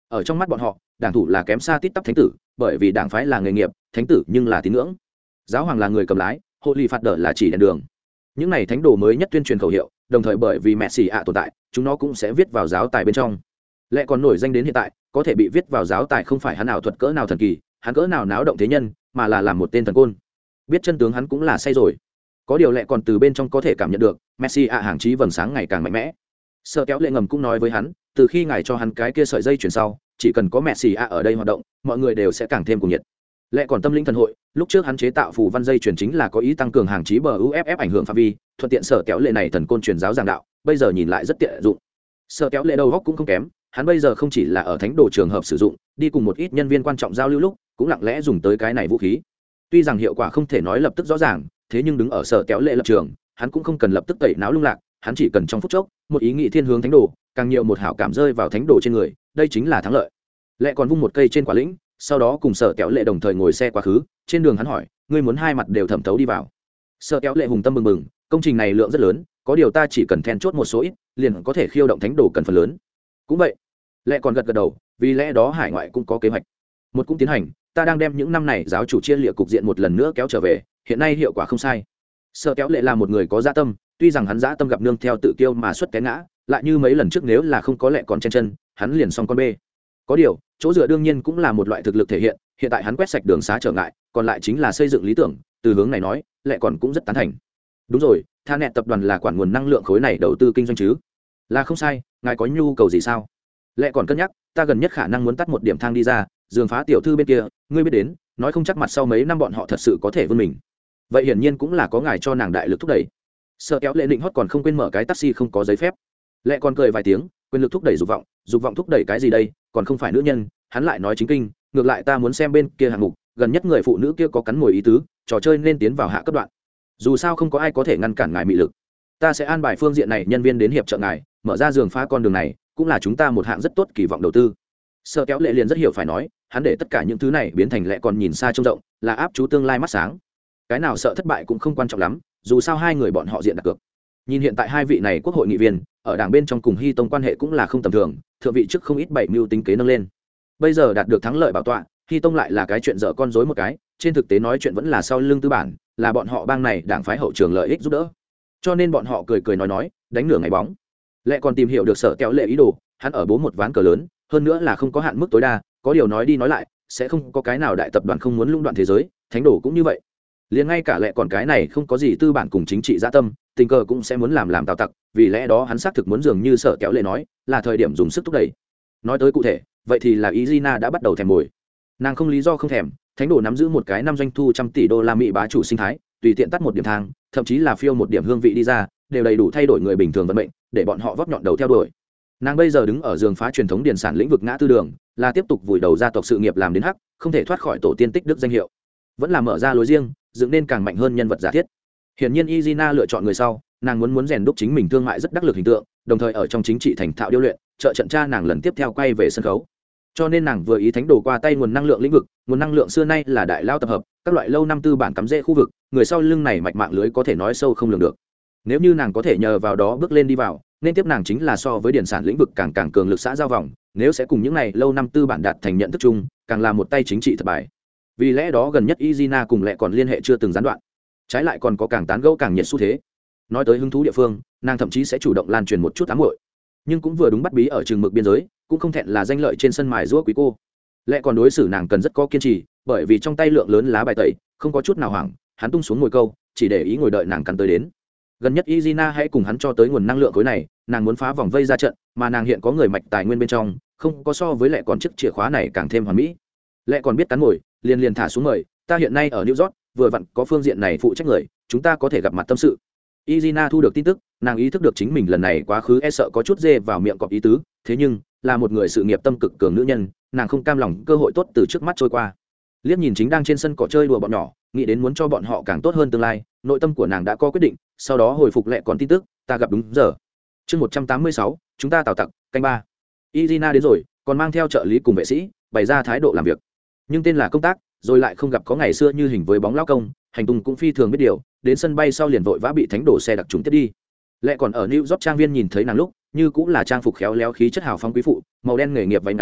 ở trong mắt bọn họ đảng thủ là kém xa tít tắp thánh tử, bởi vì đảng phái là nghề nghiệp, thánh tử nhưng là tín ngưỡng. Giáo hoàng là người cầm lái, hộ lì phạt đờ là chỉ đèn đường. Những này thánh đồ mới nhất tuyên truyền khẩu hiệu, đồng thời bởi vì mẹ xì ạ tồn tại, chúng nó cũng sẽ viết vào giáo tài bên trong. Lẽ còn nổi danh đến hiện tại, có thể bị viết vào giáo tài không phải hắn ảo thuật cỡ nào thần kỳ, hắn cỡ nào náo động thế nhân, mà là làm một tên thần côn. Biết chân tướng hắn cũng là say rồi. Có điều lẽ còn từ bên trong có thể cảm nhận được Messi ạ hàng chí vầng sáng ngày càng mạnh mẽ. Sợ kéo lệ ngầm cũng nói với hắn, từ khi ngài cho hắn cái kia sợi dây chuyển sau, chỉ cần có Messi ạ ở đây hoạt động, mọi người đều sẽ càng thêm cuồng nhiệt. Lẽ còn tâm linh thần hội, lúc trước hắn chế tạo phù văn dây chuyển chính là có ý tăng cường hàng chí bờ u ép ép ảnh hưởng phạm vi, thuận tiện sở kéo lệ này thần côn truyền giáo giảng đạo, bây giờ nhìn lại rất tiện dụng. Sợ kéo lệ đầu góc cũng không kém, hắn bây giờ không chỉ là ở thánh đồ trường hợp sử dụng, đi cùng một ít nhân viên quan trọng giao lưu lúc, cũng lặng lẽ dùng tới cái này vũ khí. Tuy rằng hiệu quả không thể nói lập tức rõ ràng, thế nhưng đứng ở sở kéo lệ lập trường, hắn cũng không cần lập tức tẩy não lung lạc, hắn chỉ cần trong phút chốc, một ý nghĩ thiên hướng thánh đồ, càng nhiều một hảo cảm rơi vào thánh đồ trên người, đây chính là thắng lợi. Lệ còn vung một cây trên quả lĩnh, sau đó cùng sở kéo lệ đồng thời ngồi xe quá khứ, trên đường hắn hỏi, ngươi muốn hai mặt đều thẩm thấu đi vào. Sở kéo lệ hùng tâm mừng mừng, công trình này lượng rất lớn, có điều ta chỉ cần then chốt một số ít, liền có thể khiêu động thánh đồ cần phần lớn. Cũng vậy. Lệ còn gật gật đầu, vì lẽ đó hải ngoại cũng có kế hoạch. Một cũng tiến hành, ta đang đem những năm này giáo chủ chia lịa cục diện một lần nữa kéo trở về, hiện nay hiệu quả không sai. Sở kéo lệ là một người có dã tâm, tuy rằng hắn dã tâm gặp nương theo tự kiêu mà xuất té ngã, lại như mấy lần trước nếu là không có lệ còn chen chân, hắn liền xong con bê. Có điều, chỗ dựa đương nhiên cũng là một loại thực lực thể hiện, hiện tại hắn quét sạch đường xá trở ngại, còn lại chính là xây dựng lý tưởng, từ hướng này nói, lệ còn cũng rất tán thành. Đúng rồi, Tha Nẹt tập đoàn là quản nguồn năng lượng khối này đầu tư kinh doanh chứ? Là không sai, ngài có nhu cầu gì sao? Lệ còn cân nhắc, ta gần nhất khả năng muốn tắt một điểm thang đi ra, giường phá tiểu thư bên kia, ngươi biết đến, nói không chắc mặt sau mấy năm bọn họ thật sự có thể vươn mình. Vậy hiển nhiên cũng là có ngài cho nàng đại lực thúc đẩy. Sợ kéo lệ định hót còn không quên mở cái taxi không có giấy phép. Lệ còn cười vài tiếng, quyền lực thúc đẩy dục vọng, dục vọng thúc đẩy cái gì đây, còn không phải nữ nhân, hắn lại nói chính kinh, ngược lại ta muốn xem bên kia hạng mục, gần nhất người phụ nữ kia có cắn mồi ý tứ, trò chơi nên tiến vào hạ cấp đoạn. Dù sao không có ai có thể ngăn cản ngài mị lực. Ta sẽ an bài phương diện này nhân viên đến hiệp trợ ngài, mở ra giường phá con đường này, cũng là chúng ta một hạng rất tốt kỳ vọng đầu tư. Sợ kéo lệ liền rất hiểu phải nói, hắn để tất cả những thứ này biến thành lệ còn nhìn xa trông rộng, là áp chú tương lai mắt sáng. Cái nào sợ thất bại cũng không quan trọng lắm, dù sao hai người bọn họ diện đặt cược. Nhìn hiện tại hai vị này quốc hội nghị viên, ở đảng bên trong cùng Hy Tông quan hệ cũng là không tầm thường, thượng vị trước không ít bảy mưu tính kế nâng lên. Bây giờ đạt được thắng lợi bảo tọa, Hy Tông lại là cái chuyện dở con rối một cái, trên thực tế nói chuyện vẫn là sau lưng tư bản, là bọn họ bang này đảng phái hậu trường lợi ích giúp đỡ. Cho nên bọn họ cười cười nói nói, đánh nửa ngày bóng. Lệ còn tìm hiểu được Sở kéo lệ ý đồ, hắn ở bố một ván cờ lớn, hơn nữa là không có hạn mức tối đa, có điều nói đi nói lại, sẽ không có cái nào đại tập đoàn không muốn lũng đoạn thế giới, thánh đồ cũng như vậy. Liền ngay cả lệ còn cái này không có gì tư bản cùng chính trị gia tâm, tình cờ cũng sẽ muốn làm làm tào tặc, vì lẽ đó hắn xác thực muốn dường như Sở kéo lệ nói, là thời điểm dùng sức thúc đẩy. Nói tới cụ thể, vậy thì là Izina đã bắt đầu thèm mồi. Nàng không lý do không thèm, thánh đồ nắm giữ một cái năm doanh thu trăm tỷ đô la Mỹ bá chủ sinh thái, tùy tiện tắt một điểm thang, thậm chí là phiêu một điểm hương vị đi ra, đều đầy đủ thay đổi người bình thường vận mệnh, để bọn họ vấp nhọn đầu theo đuổi. Nàng bây giờ đứng ở giường phá truyền thống điền sản lĩnh vực ngã tư đường, là tiếp tục vùi đầu gia tộc sự nghiệp làm đến hắc, không thể thoát khỏi tổ tiên tích đức danh hiệu, vẫn là mở ra lối riêng, dựng nên càng mạnh hơn nhân vật giả thiết. Hiển nhiên Izina lựa chọn người sau, nàng muốn muốn rèn đúc chính mình thương mại rất đắc lực hình tượng, đồng thời ở trong chính trị thành thạo điêu luyện, trợ trận cha nàng lần tiếp theo quay về sân khấu. Cho nên nàng vừa ý thánh đồ qua tay nguồn năng lượng lĩnh vực, nguồn năng lượng xưa nay là đại lao tập hợp, các loại lâu năm tư bản cắm rễ khu vực, người sau lưng này mạch mạng lưới có thể nói sâu không lường được. Nếu như nàng có thể nhờ vào đó bước lên đi vào, nên tiếp nàng chính là so với điển sản lĩnh vực càng càng cường lực xã giao vòng, nếu sẽ cùng những này lâu năm tư bản đạt thành nhận thức chung, càng là một tay chính trị thất bại. Vì lẽ đó gần nhất Izina cùng lệ còn liên hệ chưa từng gián đoạn, trái lại còn có càng tán gẫu càng nhiệt xu thế. Nói tới hứng thú địa phương, nàng thậm chí sẽ chủ động lan truyền một chút ám muội, nhưng cũng vừa đúng bắt bí ở trường mực biên giới, cũng không thẹn là danh lợi trên sân mài giũa quý cô. Lệ còn đối xử nàng cần rất có kiên trì, bởi vì trong tay lượng lớn lá bài tẩy, không có chút nào hoảng, hắn tung xuống ngồi câu, chỉ để ý ngồi đợi nàng cắn tới đến. Gần nhất Izina hãy cùng hắn cho tới nguồn năng lượng khối này, nàng muốn phá vòng vây ra trận, mà nàng hiện có người mạch tài nguyên bên trong, không có so với lệ còn chiếc chìa khóa này càng thêm hoàn mỹ. Lệ còn biết cắn mồi, liền liền thả xuống mời, ta hiện nay ở New York, vừa vặn có phương diện này phụ trách người, chúng ta có thể gặp mặt tâm sự. Izina thu được tin tức, nàng ý thức được chính mình lần này quá khứ e sợ có chút dê vào miệng cọp ý tứ, thế nhưng là một người sự nghiệp tâm cực cường nữ nhân, nàng không cam lòng cơ hội tốt từ trước mắt trôi qua. Liếc nhìn chính đang trên sân cỏ chơi đùa bọn nhỏ, nghĩ đến muốn cho bọn họ càng tốt hơn tương lai, nội tâm của nàng đã có quyết định, sau đó hồi phục lệ còn tin tức, ta gặp đúng giờ. Chương một trăm tám mươi sáu, chúng ta tào tặc, canh ba. Izina đến rồi, còn mang theo trợ lý cùng vệ sĩ, bày ra thái độ làm việc. Nhưng tên là công tác, rồi lại không gặp có ngày xưa như hình với bóng lão công, hành tung cũng phi thường biết điều, đến sân bay sau liền vội vã bị thánh đổ xe đặc trùng tiếp đi. Lệ còn ở New York trang viên nhìn thấy nàng lúc, như cũng là trang phục khéo léo khí chất hào phóng quý phụ, màu đen nghề nghiệp váy ngắn,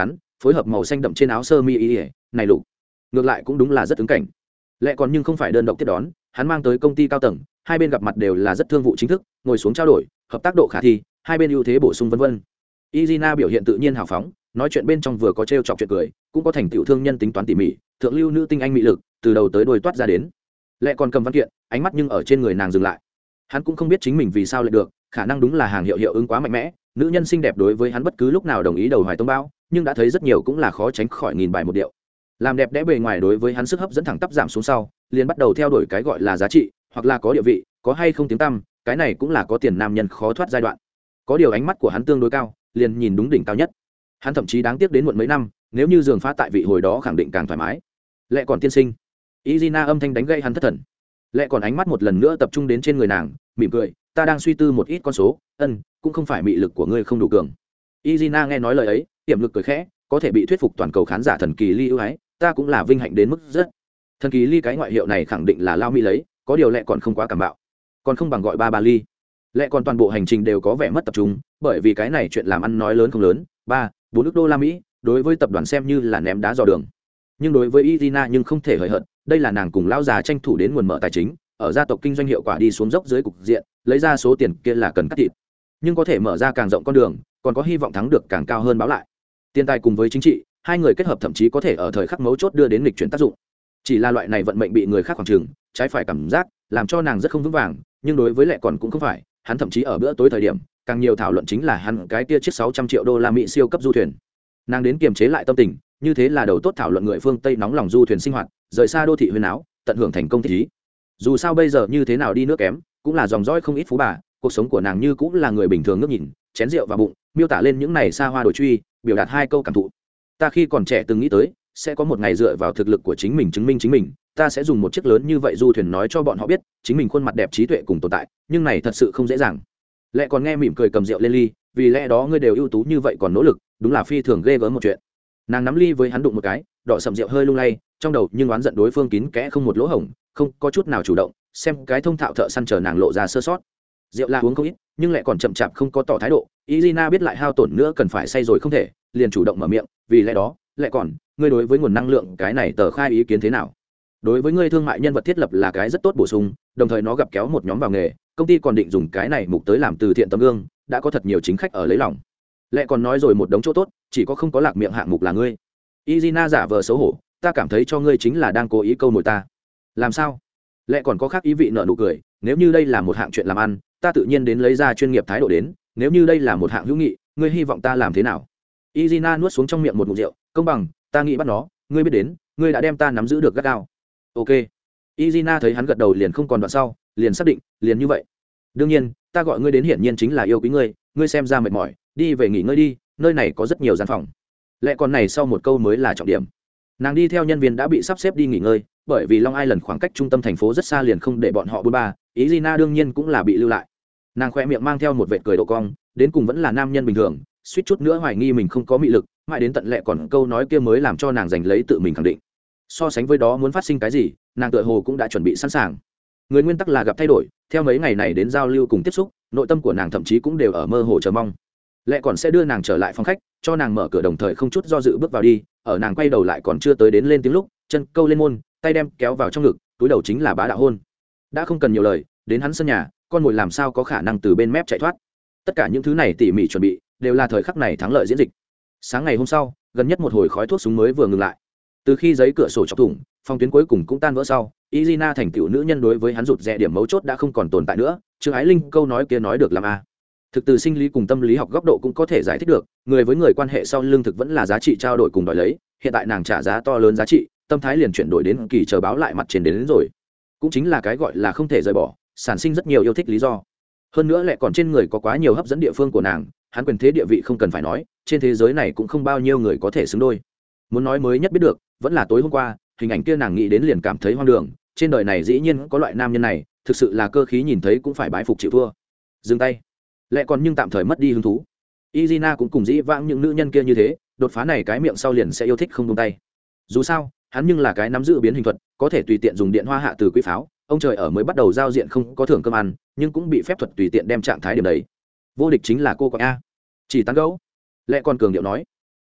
phối hợp màu xanh đậm trên áo sơ mi ý ỉa này lục ngược lại cũng đúng là rất ứng cảnh. Lẽ còn nhưng không phải đơn độc tiếp đón, hắn mang tới công ty cao tầng, hai bên gặp mặt đều là rất thương vụ chính thức, ngồi xuống trao đổi hợp tác độ khả thi, hai bên ưu thế bổ sung vân vân. Izina biểu hiện tự nhiên hào phóng, nói chuyện bên trong vừa có trêu chọc chuyện cười, cũng có thành tựu thương nhân tính toán tỉ mỉ, thượng lưu nữ tinh anh mỹ lực, từ đầu tới đuôi toát ra đến. Lẽ còn cầm văn kiện, ánh mắt nhưng ở trên người nàng dừng lại. Hắn cũng không biết chính mình vì sao lại được, khả năng đúng là hàng hiệu hiệu ứng quá mạnh mẽ, nữ nhân xinh đẹp đối với hắn bất cứ lúc nào đồng ý đầu hoài tông bao, nhưng đã thấy rất nhiều cũng là khó tránh khỏi nghìn bài một điệu. Làm đẹp đẽ bề ngoài đối với hắn sức hấp dẫn thẳng tắp giảm xuống sau, liền bắt đầu theo đuổi cái gọi là giá trị, hoặc là có địa vị, có hay không tiếng tăm, cái này cũng là có tiền nam nhân khó thoát giai đoạn. Có điều ánh mắt của hắn tương đối cao, liền nhìn đúng đỉnh cao nhất. Hắn thậm chí đáng tiếc đến muộn mấy năm, nếu như giường phá tại vị hồi đó khẳng định càng thoải mái. Lẽ còn tiên sinh. Izina âm thanh đánh gây hắn thất thần. Lẽ còn ánh mắt một lần nữa tập trung đến trên người nàng, mỉm cười, ta đang suy tư một ít con số, ân, cũng không phải mị lực của ngươi không đủ cường. Izina nghe nói lời ấy, tiềm lực cười khẽ, có thể bị thuyết phục toàn cầu khán giả thần kỳ ly ưu ái, ta cũng là vinh hạnh đến mức rất. Thần kỳ ly cái ngoại hiệu này khẳng định là lao mỹ lấy, có điều Lẽ còn không quá cảm bạo, còn không bằng gọi ba ba ly. Lẽ còn toàn bộ hành trình đều có vẻ mất tập trung, bởi vì cái này chuyện làm ăn nói lớn không lớn, ba, bốn ức đô la Mỹ, đối với tập đoàn xem như là ném đá dò đường. Nhưng đối với Izina nhưng không thể hời hợt, đây là nàng cùng lão già tranh thủ đến nguồn mở tài chính, ở gia tộc kinh doanh hiệu quả đi xuống dốc dưới cục diện, lấy ra số tiền kia là cần cắt thịt. Nhưng có thể mở ra càng rộng con đường, còn có hy vọng thắng được càng cao hơn báo lại. Tiền tài cùng với chính trị, hai người kết hợp thậm chí có thể ở thời khắc mấu chốt đưa đến nghịch chuyển tác dụng. Chỉ là loại này vận mệnh bị người khác khoảng trường, trái phải cảm giác, làm cho nàng rất không vững vàng, nhưng đối với Lệ còn cũng không phải, hắn thậm chí ở bữa tối thời điểm, càng nhiều thảo luận chính là hắn cái kia chiếc sáu trăm triệu đô la Mỹ siêu cấp du thuyền. Nàng đến kiềm chế lại tâm tình, như thế là đầu tốt thảo luận người phương Tây nóng lòng du thuyền sinh hoạt, rời xa đô thị huyền áo, tận hưởng thành công thích ý. Dù sao bây giờ như thế nào đi nước kém, cũng là dòng dõi không ít phú bà, cuộc sống của nàng như cũng là người bình thường ngước nhìn, chén rượu và bụng, miêu tả lên những này xa hoa đổi truy, biểu đạt hai câu cảm thụ. Ta khi còn trẻ từng nghĩ tới, sẽ có một ngày dựa vào thực lực của chính mình chứng minh chính mình, ta sẽ dùng một chiếc lớn như vậy du thuyền nói cho bọn họ biết, chính mình khuôn mặt đẹp trí tuệ cùng tồn tại, nhưng này thật sự không dễ dàng. Lẽ còn nghe mỉm cười cầm rượu lên ly, vì lẽ đó ngươi đều ưu tú như vậy còn nỗ lực, đúng là phi thường ghê gớm một chuyện. Nàng nắm ly với hắn đụng một cái, đỏ sậm rượu hơi lung lay, trong đầu nhưng oán giận đối phương kín kẽ không một lỗ hổng, không có chút nào chủ động, xem cái thông thạo thợ săn chờ nàng lộ ra sơ sót. Rượu là uống không ít, nhưng lại còn chậm chạp không có tỏ thái độ. Izina biết lại hao tổn nữa cần phải say rồi không thể, liền chủ động mở miệng, vì lẽ đó, lại còn, ngươi đối với nguồn năng lượng cái này tờ khai ý kiến thế nào? Đối với ngươi thương mại nhân vật thiết lập là cái rất tốt bổ sung, đồng thời nó gặp kéo một nhóm vào nghề, công ty còn định dùng cái này mục tới làm từ thiện tấm gương, đã có thật nhiều chính khách ở lấy lòng. Lại còn nói rồi một đống chỗ tốt, chỉ có không có lạc miệng hạng mục là ngươi. Izina giả vờ xấu hổ, ta cảm thấy cho ngươi chính là đang cố ý câu mồi ta. Làm sao? Lại còn có khác ý vị nợ nụ cười, nếu như đây là một hạng chuyện làm ăn, ta tự nhiên đến lấy ra chuyên nghiệp thái độ đến, nếu như đây là một hạng hữu nghị, ngươi hy vọng ta làm thế nào? Izina nuốt xuống trong miệng một ngụm rượu, công bằng, ta nghĩ bắt nó, ngươi biết đến, ngươi đã đem ta nắm giữ được gắt gao. Ok. Izina thấy hắn gật đầu liền không còn đoạn sau, liền xác định, liền như vậy. Đương nhiên, ta gọi ngươi đến hiển nhiên chính là yêu quý ngươi, ngươi xem ra mệt mỏi, đi về nghỉ ngơi đi, nơi này có rất nhiều gian phòng. Lẽ còn này sau một câu mới là trọng điểm. Nàng đi theo nhân viên đã bị sắp xếp đi nghỉ ngơi, bởi vì Long Island khoảng cách trung tâm thành phố rất xa liền không để bọn họ bôn ba, Izina đương nhiên cũng là bị lưu lại. Nàng khoe miệng mang theo một vệt cười độ cong, đến cùng vẫn là nam nhân bình thường, suýt chút nữa hoài nghi mình không có mị lực, mãi đến tận lẹ còn câu nói kia mới làm cho nàng giành lấy tự mình khẳng định. So sánh với đó muốn phát sinh cái gì, nàng tựa hồ cũng đã chuẩn bị sẵn sàng. Người nguyên tắc là gặp thay đổi, theo mấy ngày này đến giao lưu cùng tiếp xúc, nội tâm của nàng thậm chí cũng đều ở mơ hồ chờ mong. Lẹ còn sẽ đưa nàng trở lại phòng khách, cho nàng mở cửa đồng thời không chút do dự bước vào đi, ở nàng quay đầu lại còn chưa tới đến lên tiếng lúc, chân câu lên môn, tay đem kéo vào trong ngực, túi đầu chính là bá đạo hôn. Đã không cần nhiều lời, đến hắn sân nhà, con mồi làm sao có khả năng từ bên mép chạy thoát. Tất cả những thứ này tỉ mỉ chuẩn bị, đều là thời khắc này thắng lợi diễn dịch. Sáng ngày hôm sau, gần nhất một hồi khói thuốc súng mới vừa ngừng lại. Từ khi giấy cửa sổ chọc thủng, phong tuyến cuối cùng cũng tan vỡ sau, Izina thành tiểu nữ nhân đối với hắn rụt rè điểm mấu chốt đã không còn tồn tại nữa. Trương Ái Linh câu nói kia nói được làm a. Thực từ sinh lý cùng tâm lý học góc độ cũng có thể giải thích được, người với người quan hệ sau lưng thực vẫn là giá trị trao đổi cùng đòi lấy, hiện tại nàng trả giá to lớn giá trị, tâm thái liền chuyển đổi đến kỳ chờ báo lại mặt trên đến, đến rồi. Cũng chính là cái gọi là không thể rời bỏ, sản sinh rất nhiều yêu thích lý do. Hơn nữa lại còn trên người có quá nhiều hấp dẫn địa phương của nàng, hắn quyền thế địa vị không cần phải nói, trên thế giới này cũng không bao nhiêu người có thể xứng đôi. Muốn nói mới nhất biết được, vẫn là tối hôm qua, hình ảnh kia nàng nghĩ đến liền cảm thấy hoang đường, trên đời này dĩ nhiên có loại nam nhân này, thực sự là cơ khí nhìn thấy cũng phải bái phục chịu thua. Dừng tay. Lẽ còn nhưng tạm thời mất đi hứng thú. Izina cũng cùng dĩ vãng những nữ nhân kia như thế, đột phá này cái miệng sau liền sẽ yêu thích không buông tay. Dù sao, hắn nhưng là cái nắm giữ biến hình thuật, có thể tùy tiện dùng điện hoa hạ từ quý pháo, ông trời ở mới bắt đầu giao diện không có thưởng cơm ăn, nhưng cũng bị phép thuật tùy tiện đem trạng thái điểm đấy. Vô địch chính là cô có a. Chỉ tán gẫu. Lẽ còn cường điệu nói.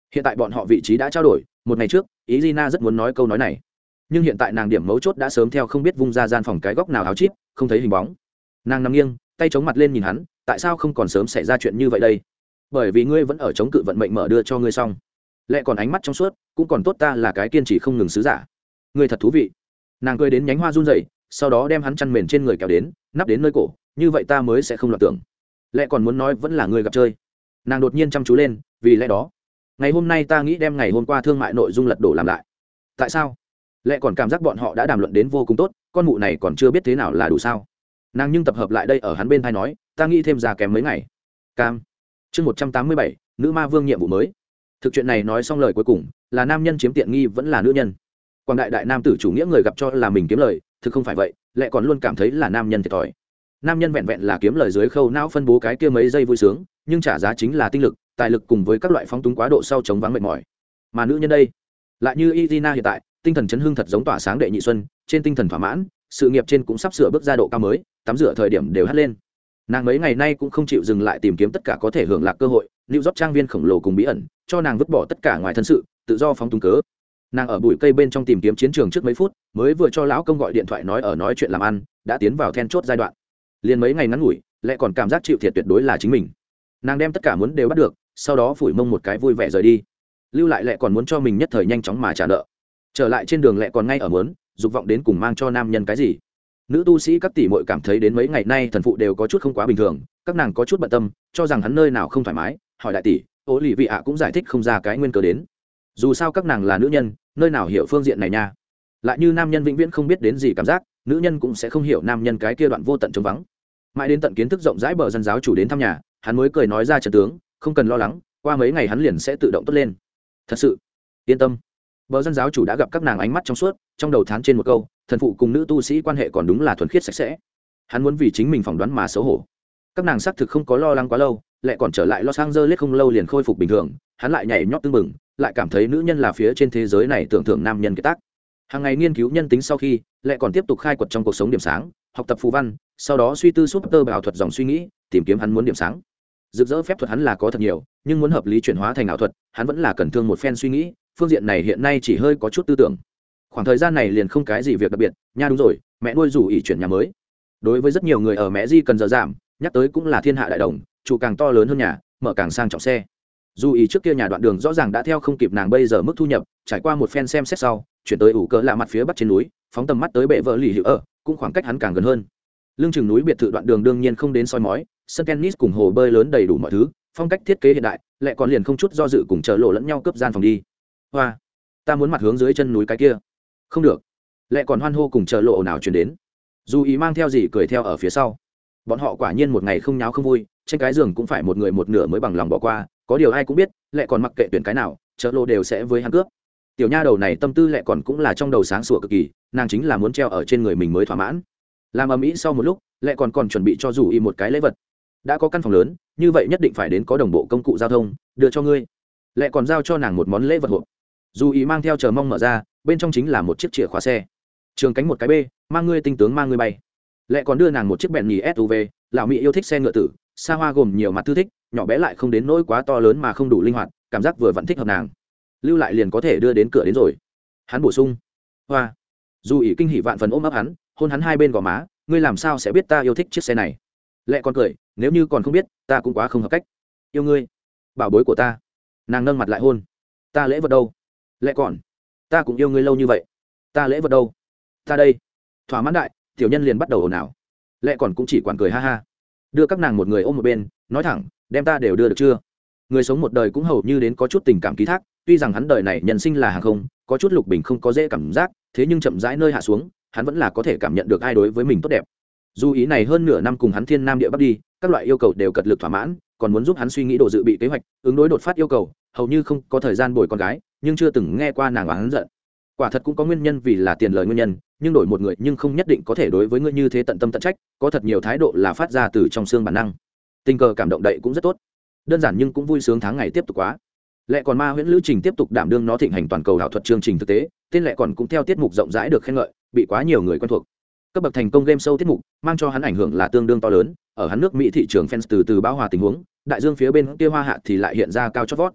Hiện tại bọn họ vị trí đã trao đổi, một ngày trước Irina rất muốn nói câu nói này, nhưng hiện tại nàng điểm mấu chốt đã sớm theo không biết vung ra gian phòng cái góc nào áo chip, không thấy hình bóng. Nàng nằm nghiêng, tay chống mặt lên nhìn hắn, tại sao không còn sớm xảy ra chuyện như vậy đây? Bởi vì ngươi vẫn ở chống cự vận mệnh mở đưa cho ngươi xong. Lẽ còn ánh mắt trong suốt, cũng còn tốt ta là cái kiên trì không ngừng sứ giả. Ngươi thật thú vị. Nàng cười đến nhánh hoa run rẩy, sau đó đem hắn chăn mền trên người kéo đến, nắp đến nơi cổ, như vậy ta mới sẽ không loạn tưởng. Lẽ còn muốn nói vẫn là ngươi gặp chơi. Nàng đột nhiên chăm chú lên, vì lẽ đó, ngày hôm nay ta nghĩ đem ngày hôm qua thương mại nội dung lật đổ làm lại. Tại sao? Lẽ còn cảm giác bọn họ đã đàm luận đến vô cùng tốt, con mụ này còn chưa biết thế nào là đủ sao? Nàng nhưng tập hợp lại đây ở hắn bên tai nói, ta nghĩ thêm ra kém mấy ngày. Cam. Chương một trăm tám mươi bảy, nữ ma vương nhiệm vụ mới. Thực chuyện này nói xong lời cuối cùng, là nam nhân chiếm tiện nghi vẫn là nữ nhân. Quảng đại đại nam tử chủ nghĩa người gặp cho là mình kiếm lời, thực không phải vậy, lẽ còn luôn cảm thấy là nam nhân thiệt thòi. Nam nhân vẹn vẹn là kiếm lời dưới khâu não phân bố cái kia mấy giây vui sướng, nhưng trả giá chính là tinh lực, tài lực cùng với các loại phóng túng quá độ sau chống vắng mệt mỏi. Mà nữ nhân đây, lại như Irina hiện tại, tinh thần chấn hưng thật giống tỏa sáng đệ nhị xuân, trên tinh thần thỏa mãn, sự nghiệp trên cũng sắp sửa bước ra độ cao mới, tắm rửa thời điểm đều hắt lên. Nàng mấy ngày nay cũng không chịu dừng lại tìm kiếm tất cả có thể hưởng lạc cơ hội, lưu rót trang viên khổng lồ cùng bí ẩn, cho nàng vứt bỏ tất cả ngoài thân sự, tự do phóng túng cớ. Nàng ở bụi cây bên trong tìm kiếm chiến trường trước mấy phút, mới vừa cho lão công gọi điện thoại nói ở nói chuyện làm ăn, đã tiến vào then chốt giai đoạn. Liền mấy ngày ngắn ngủi, lại còn cảm giác chịu thiệt tuyệt đối là chính mình. Nàng đem tất cả muốn đều bắt được, sau đó phủi mông một cái vui vẻ rời đi. Lưu lại lại còn muốn cho mình nhất thời nhanh chóng mà trả nợ. Trở lại trên đường lại còn ngay ở muốn, dục vọng đến cùng mang cho nam nhân cái gì. Nữ tu sĩ các tỷ muội cảm thấy đến mấy ngày nay thần phụ đều có chút không quá bình thường, các nàng có chút bận tâm, cho rằng hắn nơi nào không thoải mái, hỏi đại tỷ, Ô Lì Vị ạ cũng giải thích không ra cái nguyên cớ đến. Dù sao các nàng là nữ nhân, nơi nào hiểu phương diện này nha. Lại như nam nhân vĩnh viễn không biết đến gì cảm giác, nữ nhân cũng sẽ không hiểu nam nhân cái kia đoạn vô tận trống vắng. Mãi đến tận kiến thức rộng rãi bờ dân giáo chủ đến thăm nhà, hắn mới cười nói ra trận tướng, không cần lo lắng, qua mấy ngày hắn liền sẽ tự động tốt lên. Thật sự, yên tâm. Bờ dân giáo chủ đã gặp các nàng ánh mắt trong suốt, trong đầu thán trên một câu, thần phụ cùng nữ tu sĩ quan hệ còn đúng là thuần khiết sạch sẽ. Hắn muốn vì chính mình phỏng đoán mà xấu hổ. Các nàng xác thực không có lo lắng quá lâu, lại còn trở lại Los Angeles không lâu liền khôi phục bình thường, hắn lại nhảy nhót tưng bừng, lại cảm thấy nữ nhân là phía trên thế giới này tưởng thưởng nam nhân kiệt tác. Hàng ngày nghiên cứu nhân tính sau khi, lại còn tiếp tục khai quật trong cuộc sống điểm sáng, học tập phù văn, sau đó suy tư suốt tơ bảo thuật dòng suy nghĩ, tìm kiếm hắn muốn điểm sáng. Rực rỡ phép thuật hắn là có thật nhiều, nhưng muốn hợp lý chuyển hóa thành ảo thuật, hắn vẫn là cần thương một phen suy nghĩ, phương diện này hiện nay chỉ hơi có chút tư tưởng. Khoảng thời gian này liền không cái gì việc đặc biệt, nha đúng rồi, mẹ nuôi rủ ỉ chuyển nhà mới. Đối với rất nhiều người ở mẹ di cần giờ giảm, nhắc tới cũng là thiên hạ đại đồng, chủ càng to lớn hơn nhà, mở càng sang trọng xe. Dù ý trước kia nhà đoạn đường rõ ràng đã theo không kịp nàng bây giờ mức thu nhập, trải qua một phen xem xét sau, chuyển tới ủ cỡ lạ mặt phía bắc trên núi, phóng tầm mắt tới bệ vợ lì hiệu ở, cũng khoảng cách hắn càng gần hơn. Lương chừng núi biệt thự đoạn đường đương nhiên không đến soi mói, sân tennis cùng hồ bơi lớn đầy đủ mọi thứ, phong cách thiết kế hiện đại, lại còn liền không chút do dự cùng chờ lộ lẫn nhau cướp gian phòng đi. Hoa, ta muốn mặt hướng dưới chân núi cái kia. Không được. Lại còn hoan hô cùng chờ lộ nào chuyển đến. Dù ý mang theo gì cười theo ở phía sau. Bọn họ quả nhiên một ngày không nháo không vui, trên cái giường cũng phải một người một nửa mới bằng lòng bỏ qua, có điều ai cũng biết, lại còn mặc kệ tuyển cái nào, chờ lộ đều sẽ với hắn cướp. Tiểu nha đầu này tâm tư lại còn cũng là trong đầu sáng sủa cực kỳ, nàng chính là muốn treo ở trên người mình mới thỏa mãn. Làm ầm ĩ sau một lúc, lại còn còn chuẩn bị cho dù y một cái lễ vật. Đã có căn phòng lớn, như vậy nhất định phải đến có đồng bộ công cụ giao thông, đưa cho ngươi. Lại còn giao cho nàng một món lễ vật hộp. Dù ý mang theo chờ mong mở ra, bên trong chính là một chiếc chìa khóa xe. Trường cánh một cái b, mang ngươi tinh tướng mang ngươi bay. Lại còn đưa nàng một chiếc bẹn nhì ét u vê, lão mỹ yêu thích xe ngựa tử, xa hoa gồm nhiều mặt thư thích, nhỏ bé lại không đến nỗi quá to lớn mà không đủ linh hoạt, cảm giác vừa vẫn thích hợp nàng. Lưu lại liền có thể đưa đến cửa đến rồi. Hắn bổ sung. Hoa. Dù ý kinh hỉ vạn phần ôm ấp hắn, hôn hắn hai bên gò má, ngươi làm sao sẽ biết ta yêu thích chiếc xe này? Lệ còn cười, nếu như còn không biết, ta cũng quá không hợp cách. Yêu ngươi, bảo bối của ta. Nàng nâng mặt lại hôn. Ta lễ vật đâu? Lệ còn, ta cũng yêu ngươi lâu như vậy. Ta lễ vật đâu? Ta đây. Thỏa mãn đại, tiểu nhân liền bắt đầu ồn ào. Lệ còn cũng chỉ quản cười ha ha. Đưa các nàng một người ôm một bên, nói thẳng, đem ta đều đưa được chưa? Người sống một đời cũng hầu như đến có chút tình cảm ký thác, tuy rằng hắn đời này nhân sinh là hàng không, có chút lục bình không có dễ cảm giác, thế nhưng chậm rãi nơi hạ xuống, hắn vẫn là có thể cảm nhận được ai đối với mình tốt đẹp. Dù ý này hơn nửa năm cùng hắn thiên nam địa bắc đi, các loại yêu cầu đều cật lực thỏa mãn, còn muốn giúp hắn suy nghĩ độ dự bị kế hoạch, ứng đối đột phát yêu cầu, hầu như không có thời gian bồi con gái, nhưng chưa từng nghe qua nàng oán giận. Quả thật cũng có nguyên nhân vì là tiền lời nguyên nhân, nhưng đổi một người nhưng không nhất định có thể đối với ngươi như thế tận tâm tận trách, có thật nhiều thái độ là phát ra từ trong xương bản năng. Tình cờ cảm động đậy cũng rất tốt, đơn giản nhưng cũng vui sướng tháng ngày tiếp tục quá. Lệ còn ma huyễn lữ trình tiếp tục đảm đương nó thịnh hành toàn cầu ảo thuật chương trình thực tế, tên lệ còn cũng theo tiết mục rộng rãi được khen ngợi, bị quá nhiều người quen thuộc. Cấp bậc thành công game show tiết mục mang cho hắn ảnh hưởng là tương đương to lớn, ở hắn nước Mỹ thị trường fans từ từ bão hòa tình huống, đại dương phía bên kia hoa hạ thì lại hiện ra cao chót vót.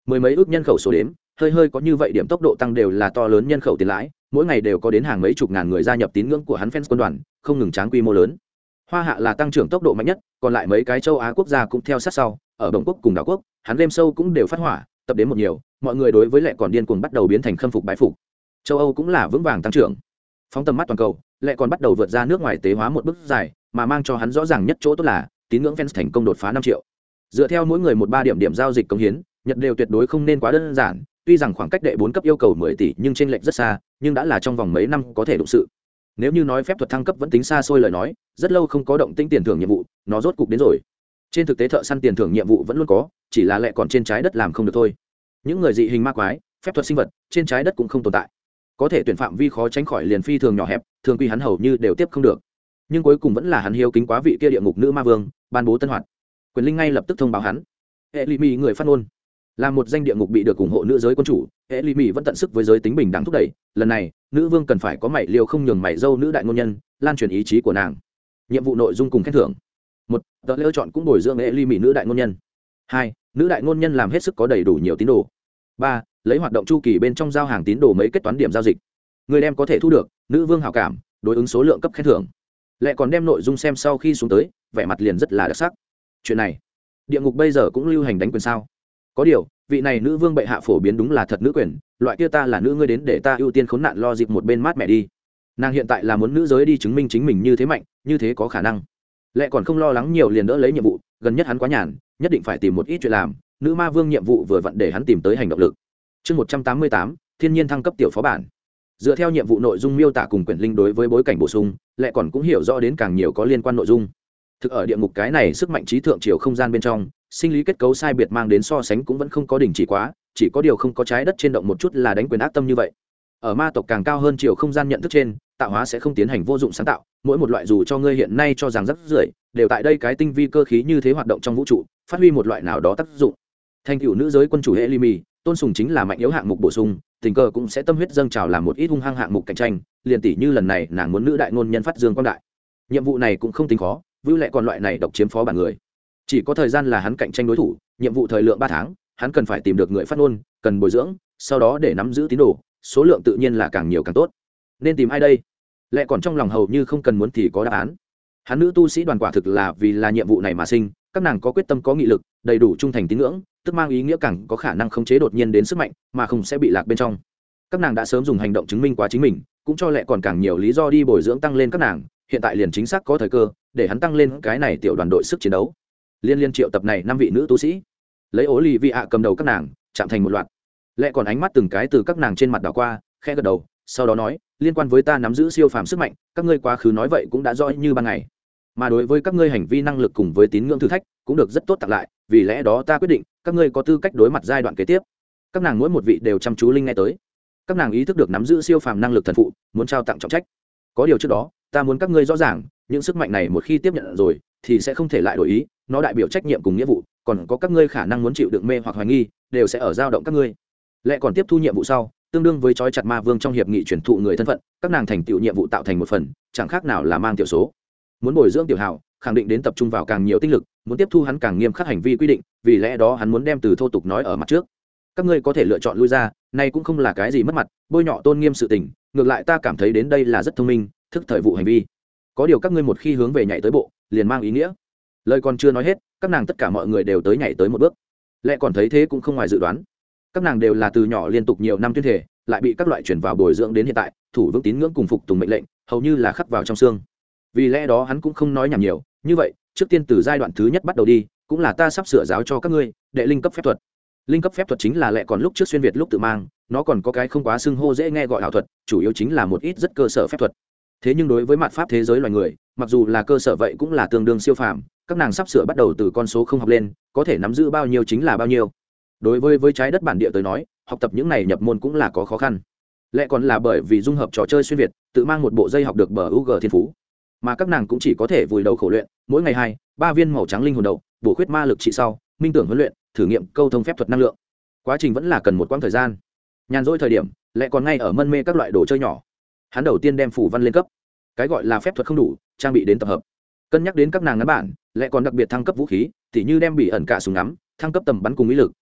mười mấy ước nhân khẩu số đếm, hơi hơi có như vậy điểm tốc độ tăng đều là to lớn nhân khẩu tiền lãi, mỗi ngày đều có đến hàng mấy chục ngàn người gia nhập tín ngưỡng của hắn fans quân đoàn, không ngừng tráng quy mô lớn. Hoa Hạ là tăng trưởng tốc độ mạnh nhất, còn lại mấy cái châu Á quốc gia cũng theo sát sau, ở Đồng Quốc cùng Đảo Quốc, hắn game show cũng đều phát hỏa, tập đến một nhiều, mọi người đối với lệ còn điên cuồng bắt đầu biến thành khâm phục bái phục. Châu Âu cũng là vững vàng tăng trưởng. Phóng tầm mắt toàn cầu, lệ còn bắt đầu vượt ra nước ngoài tế hóa một bước dài, mà mang cho hắn rõ ràng nhất chỗ tốt là tín ngưỡng fans thành công đột phá năm triệu. Dựa theo mỗi người một ba điểm điểm giao dịch công hiến, Nhật đều tuyệt đối không nên quá đơn giản, tuy rằng khoảng cách đệ bốn cấp yêu cầu mười tỷ nhưng chênh lệch rất xa, nhưng đã là trong vòng mấy năm có thể đụng sự. Nếu như nói phép thuật thăng cấp vẫn tính xa xôi lời nói, rất lâu không có động tĩnh tiền thưởng nhiệm vụ, nó rốt cục đến rồi. Trên thực tế thợ săn tiền thưởng nhiệm vụ vẫn luôn có, chỉ là lệ còn trên trái đất làm không được thôi. Những người dị hình ma quái, phép thuật sinh vật, trên trái đất cũng không tồn tại. Có thể tuyển phạm vi khó tránh khỏi liền phi thường nhỏ hẹp, thường quy hắn hầu như đều tiếp không được. Nhưng cuối cùng vẫn là hắn hiếu kính quá vị kia địa ngục nữ ma vương, ban bố tân hoạt. Quyền linh ngay lập tức thông báo hắn. Elimi người phát ngôn, là một danh địa ngục bị được ủng hộ nữ giới quân chủ, Elimi vẫn tận sức với giới tính bình đẳng thúc đẩy, lần này, nữ vương cần phải có mảy liều không nhường mảy dâu nữ đại ngôn nhân, lan truyền ý chí của nàng. Nhiệm vụ nội dung cùng khen thưởng. Một, tờ lễ chọn cũng bồi dưỡng Elimi nữ đại ngôn nhân. Hai, nữ đại ngôn nhân làm hết sức có đầy đủ nhiều tín đồ. Ba, lấy hoạt động chu kỳ bên trong giao hàng tín đồ mấy kết toán điểm giao dịch. Người đem có thể thu được nữ vương hảo cảm, đối ứng số lượng cấp khen thưởng. Lệ còn đem nội dung xem sau khi xuống tới, vẻ mặt liền rất là đặc sắc. Chuyện này, địa ngục bây giờ cũng lưu hành đánh quyền sao? Có điều, vị này nữ vương bệ hạ phổ biến đúng là thật nữ quyền, loại kia ta là nữ ngươi đến để ta ưu tiên khốn nạn lo dịp một bên mát mẹ đi. Nàng hiện tại là muốn nữ giới đi chứng minh chính mình như thế mạnh, như thế có khả năng. Lệ còn không lo lắng nhiều liền đỡ lấy nhiệm vụ, gần nhất hắn quá nhàn, nhất định phải tìm một ít chuyện làm, nữ ma vương nhiệm vụ vừa vặn để hắn tìm tới hành động lực. Chương một trăm tám mươi tám, thiên nhiên thăng cấp tiểu phó bản. Dựa theo nhiệm vụ nội dung miêu tả cùng quyển linh đối với bối cảnh bổ sung, Lệ còn cũng hiểu rõ đến càng nhiều có liên quan nội dung. Thực ở địa ngục cái này sức mạnh trí thượng triều không gian bên trong, sinh lý kết cấu sai biệt mang đến so sánh cũng vẫn không có đỉnh chỉ quá, chỉ có điều không có trái đất trên động một chút là đánh quyền ác tâm như vậy. Ở ma tộc càng cao hơn chiều không gian nhận thức trên, tạo hóa sẽ không tiến hành vô dụng sáng tạo, mỗi một loại dù cho ngươi hiện nay cho rằng rất rưởi, đều tại đây cái tinh vi cơ khí như thế hoạt động trong vũ trụ, phát huy một loại nào đó tác dụng. Thành tựu nữ giới quân chủ Elimi, tôn sùng chính là mạnh yếu hạng mục bổ sung, tình cờ cũng sẽ tâm huyết dâng trào làm một ít hung hăng hạng mục cạnh tranh, liền tỷ như lần này nàng muốn nữ đại ngôn nhân phát dương quang đại. Nhiệm vụ này cũng không tính khó, vưu lệ còn loại này độc chiếm phó bản người. Chỉ có thời gian là hắn cạnh tranh đối thủ, nhiệm vụ thời lượng ba tháng, hắn cần phải tìm được người phát ngôn, cần bồi dưỡng, sau đó để nắm giữ tín đồ, số lượng tự nhiên là càng nhiều càng tốt. Nên tìm ai đây? Lệ còn trong lòng hầu như không cần muốn thì có đáp án. Hắn nữ tu sĩ đoàn quả thực là vì là nhiệm vụ này mà sinh, các nàng có quyết tâm có nghị lực, đầy đủ trung thành tín ngưỡng, tức mang ý nghĩa càng có khả năng khống chế đột nhiên đến sức mạnh, mà không sẽ bị lạc bên trong. Các nàng đã sớm dùng hành động chứng minh quá chính mình, cũng cho Lệ còn càng nhiều lý do đi bồi dưỡng tăng lên các nàng, hiện tại liền chính xác có thời cơ để hắn tăng lên cái này tiểu đoàn đội sức chiến đấu. Liên liên triệu tập này năm vị nữ tu sĩ, lấy ố lì vị ạ cầm đầu các nàng, chạm thành một loạt. Lệ còn ánh mắt từng cái từ các nàng trên mặt đảo qua, khẽ gật đầu, sau đó nói, liên quan với ta nắm giữ siêu phàm sức mạnh, các ngươi quá khứ nói vậy cũng đã rõ như ban ngày, mà đối với các ngươi hành vi năng lực cùng với tín ngưỡng thử thách cũng được rất tốt tặng lại, vì lẽ đó ta quyết định các ngươi có tư cách đối mặt giai đoạn kế tiếp. Các nàng mỗi một vị đều chăm chú linh nghe tới, các nàng ý thức được nắm giữ siêu phàm năng lực thần phụ, muốn trao tặng trọng trách. Có điều trước đó ta muốn các ngươi rõ ràng, những sức mạnh này một khi tiếp nhận rồi thì sẽ không thể lại đổi ý, nó đại biểu trách nhiệm cùng nghĩa vụ, còn có các ngươi khả năng muốn chịu đựng mê hoặc hoài nghi đều sẽ ở dao động các ngươi. Lẽ còn tiếp thu nhiệm vụ sau, tương đương với trói chặt ma vương trong hiệp nghị truyền thụ người thân phận, các nàng thành tựu nhiệm vụ tạo thành một phần, chẳng khác nào là mang tiểu số. Muốn bồi dưỡng tiểu hào, khẳng định đến tập trung vào càng nhiều tinh lực, muốn tiếp thu hắn càng nghiêm khắc hành vi quy định, vì lẽ đó hắn muốn đem từ thô tục nói ở mặt trước. Các ngươi có thể lựa chọn lui ra, này cũng không là cái gì mất mặt, bôi nhọ tôn nghiêm sự tình, ngược lại ta cảm thấy đến đây là rất thông minh, thức thời vụ hành vi. Có điều các ngươi một khi hướng về nhảy tới bộ, liền mang ý nghĩa. Lời còn chưa nói hết, các nàng tất cả mọi người đều tới nhảy tới một bước. Lẽ còn thấy thế cũng không ngoài dự đoán. Các nàng đều là từ nhỏ liên tục nhiều năm tuyên thể, lại bị các loại chuyển vào bồi dưỡng đến hiện tại, thủ vững tín ngưỡng cùng phục tùng mệnh lệnh, hầu như là khắc vào trong xương. Vì lẽ đó hắn cũng không nói nhảm nhiều, như vậy, trước tiên từ giai đoạn thứ nhất bắt đầu đi, cũng là ta sắp sửa giáo cho các ngươi, đệ linh cấp phép thuật. Linh cấp phép thuật chính là lẽ còn lúc trước xuyên việt lúc tự mang, nó còn có cái không quá xưng hô dễ nghe gọi ảo thuật, chủ yếu chính là một ít rất cơ sở phép thuật. Thế nhưng đối với mạt pháp thế giới loài người, mặc dù là cơ sở vậy cũng là tương đương siêu phàm, các nàng sắp sửa bắt đầu từ con số không học lên, có thể nắm giữ bao nhiêu chính là bao nhiêu. Đối với với trái đất bản địa tới nói, học tập những này nhập môn cũng là có khó khăn. Lẽ còn là bởi vì dung hợp trò chơi xuyên việt, tự mang một bộ dây học được bờ u g thiên phú, mà các nàng cũng chỉ có thể vùi đầu khổ luyện, mỗi ngày hai ba viên màu trắng linh hồn đầu, bổ khuyết ma lực trị sau, minh tưởng huấn luyện, thử nghiệm câu thông phép thuật năng lượng. Quá trình vẫn là cần một quãng thời gian. Nhàn rỗi thời điểm, Lẽ còn ngay ở mân mê các loại đồ chơi nhỏ. Hắn đầu tiên đem phủ văn lên cấp. Cái gọi là phép thuật không đủ, trang bị đến tập hợp. Cân nhắc đến các nàng ngắn bản, Lẽ còn đặc biệt thăng cấp vũ khí, tỉ như đem bị ẩn cả súng ngắm, thăng cấp tầm bắn cùng ý lực,